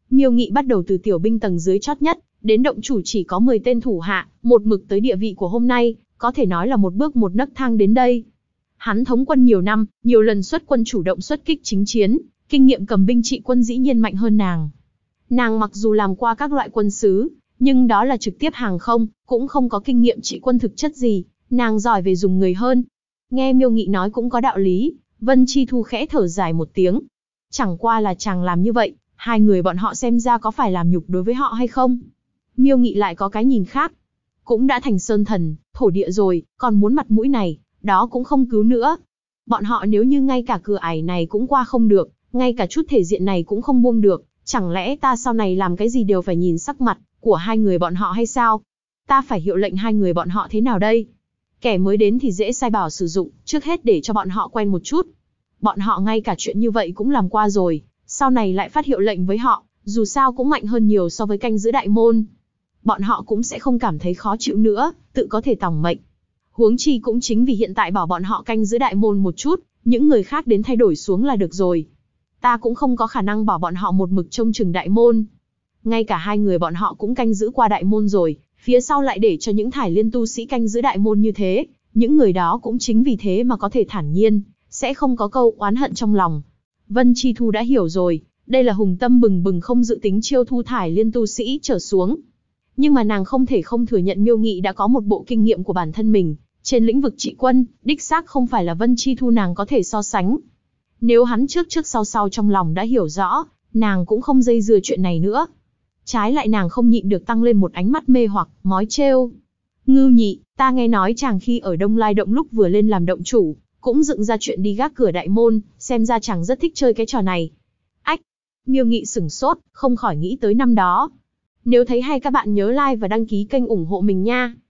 Miêu Nghị bắt đầu từ tiểu binh tầng dưới chót nhất, đến động chủ chỉ có 10 tên thủ hạ, một mực tới địa vị của hôm nay, có thể nói là một bước một nấc thang đến đây. Hắn thống quân nhiều năm, nhiều lần xuất quân chủ động xuất kích chính chiến, kinh nghiệm cầm binh trị quân dĩ nhiên mạnh hơn nàng. Nàng mặc dù làm qua các loại quân sứ, nhưng đó là trực tiếp hàng không, cũng không có kinh nghiệm trị quân thực chất gì, nàng giỏi về dùng người hơn. Nghe Miêu Nghị nói cũng có đạo lý, Vân Chi Thu khẽ thở dài một tiếng. Chẳng qua là chàng làm như vậy, hai người bọn họ xem ra có phải làm nhục đối với họ hay không? Miêu Nghị lại có cái nhìn khác. Cũng đã thành sơn thần, thổ địa rồi, còn muốn mặt mũi này, đó cũng không cứu nữa. Bọn họ nếu như ngay cả cửa ải này cũng qua không được, ngay cả chút thể diện này cũng không buông được, chẳng lẽ ta sau này làm cái gì đều phải nhìn sắc mặt của hai người bọn họ hay sao? Ta phải hiệu lệnh hai người bọn họ thế nào đây? Kẻ mới đến thì dễ sai bảo sử dụng, trước hết để cho bọn họ quen một chút. Bọn họ ngay cả chuyện như vậy cũng làm qua rồi, sau này lại phát hiệu lệnh với họ, dù sao cũng mạnh hơn nhiều so với canh giữ đại môn. Bọn họ cũng sẽ không cảm thấy khó chịu nữa, tự có thể tòng mệnh. Huống chi cũng chính vì hiện tại bảo bọn họ canh giữ đại môn một chút, những người khác đến thay đổi xuống là được rồi. Ta cũng không có khả năng bảo bọn họ một mực trông chừng đại môn. Ngay cả hai người bọn họ cũng canh giữ qua đại môn rồi, phía sau lại để cho những thải liên tu sĩ canh giữ đại môn như thế, những người đó cũng chính vì thế mà có thể thản nhiên, sẽ không có câu oán hận trong lòng. Vân Chi Thu đã hiểu rồi, đây là hùng tâm bừng bừng không dự tính chiêu thu thải liên tu sĩ trở xuống. Nhưng mà nàng không thể không thừa nhận Miêu Nghị đã có một bộ kinh nghiệm của bản thân mình, trên lĩnh vực trị quân, đích xác không phải là Vân Chi Thu nàng có thể so sánh. Nếu hắn trước trước sau sau trong lòng đã hiểu rõ, nàng cũng không dây dưa chuyện này nữa. Trái lại nàng không nhịn được tăng lên một ánh mắt mê hoặc, mói trêu. Ngưu Nhị, ta nghe nói chàng khi ở Đông Lai Động lúc vừa lên làm động chủ, cũng dựng ra chuyện đi gác cửa đại môn, xem ra chàng rất thích chơi cái trò này. Ách! Miêu Nghị sửng sốt, không khỏi nghĩ tới năm đó. Nếu thấy hay các bạn nhớ like và đăng ký kênh ủng hộ mình nha.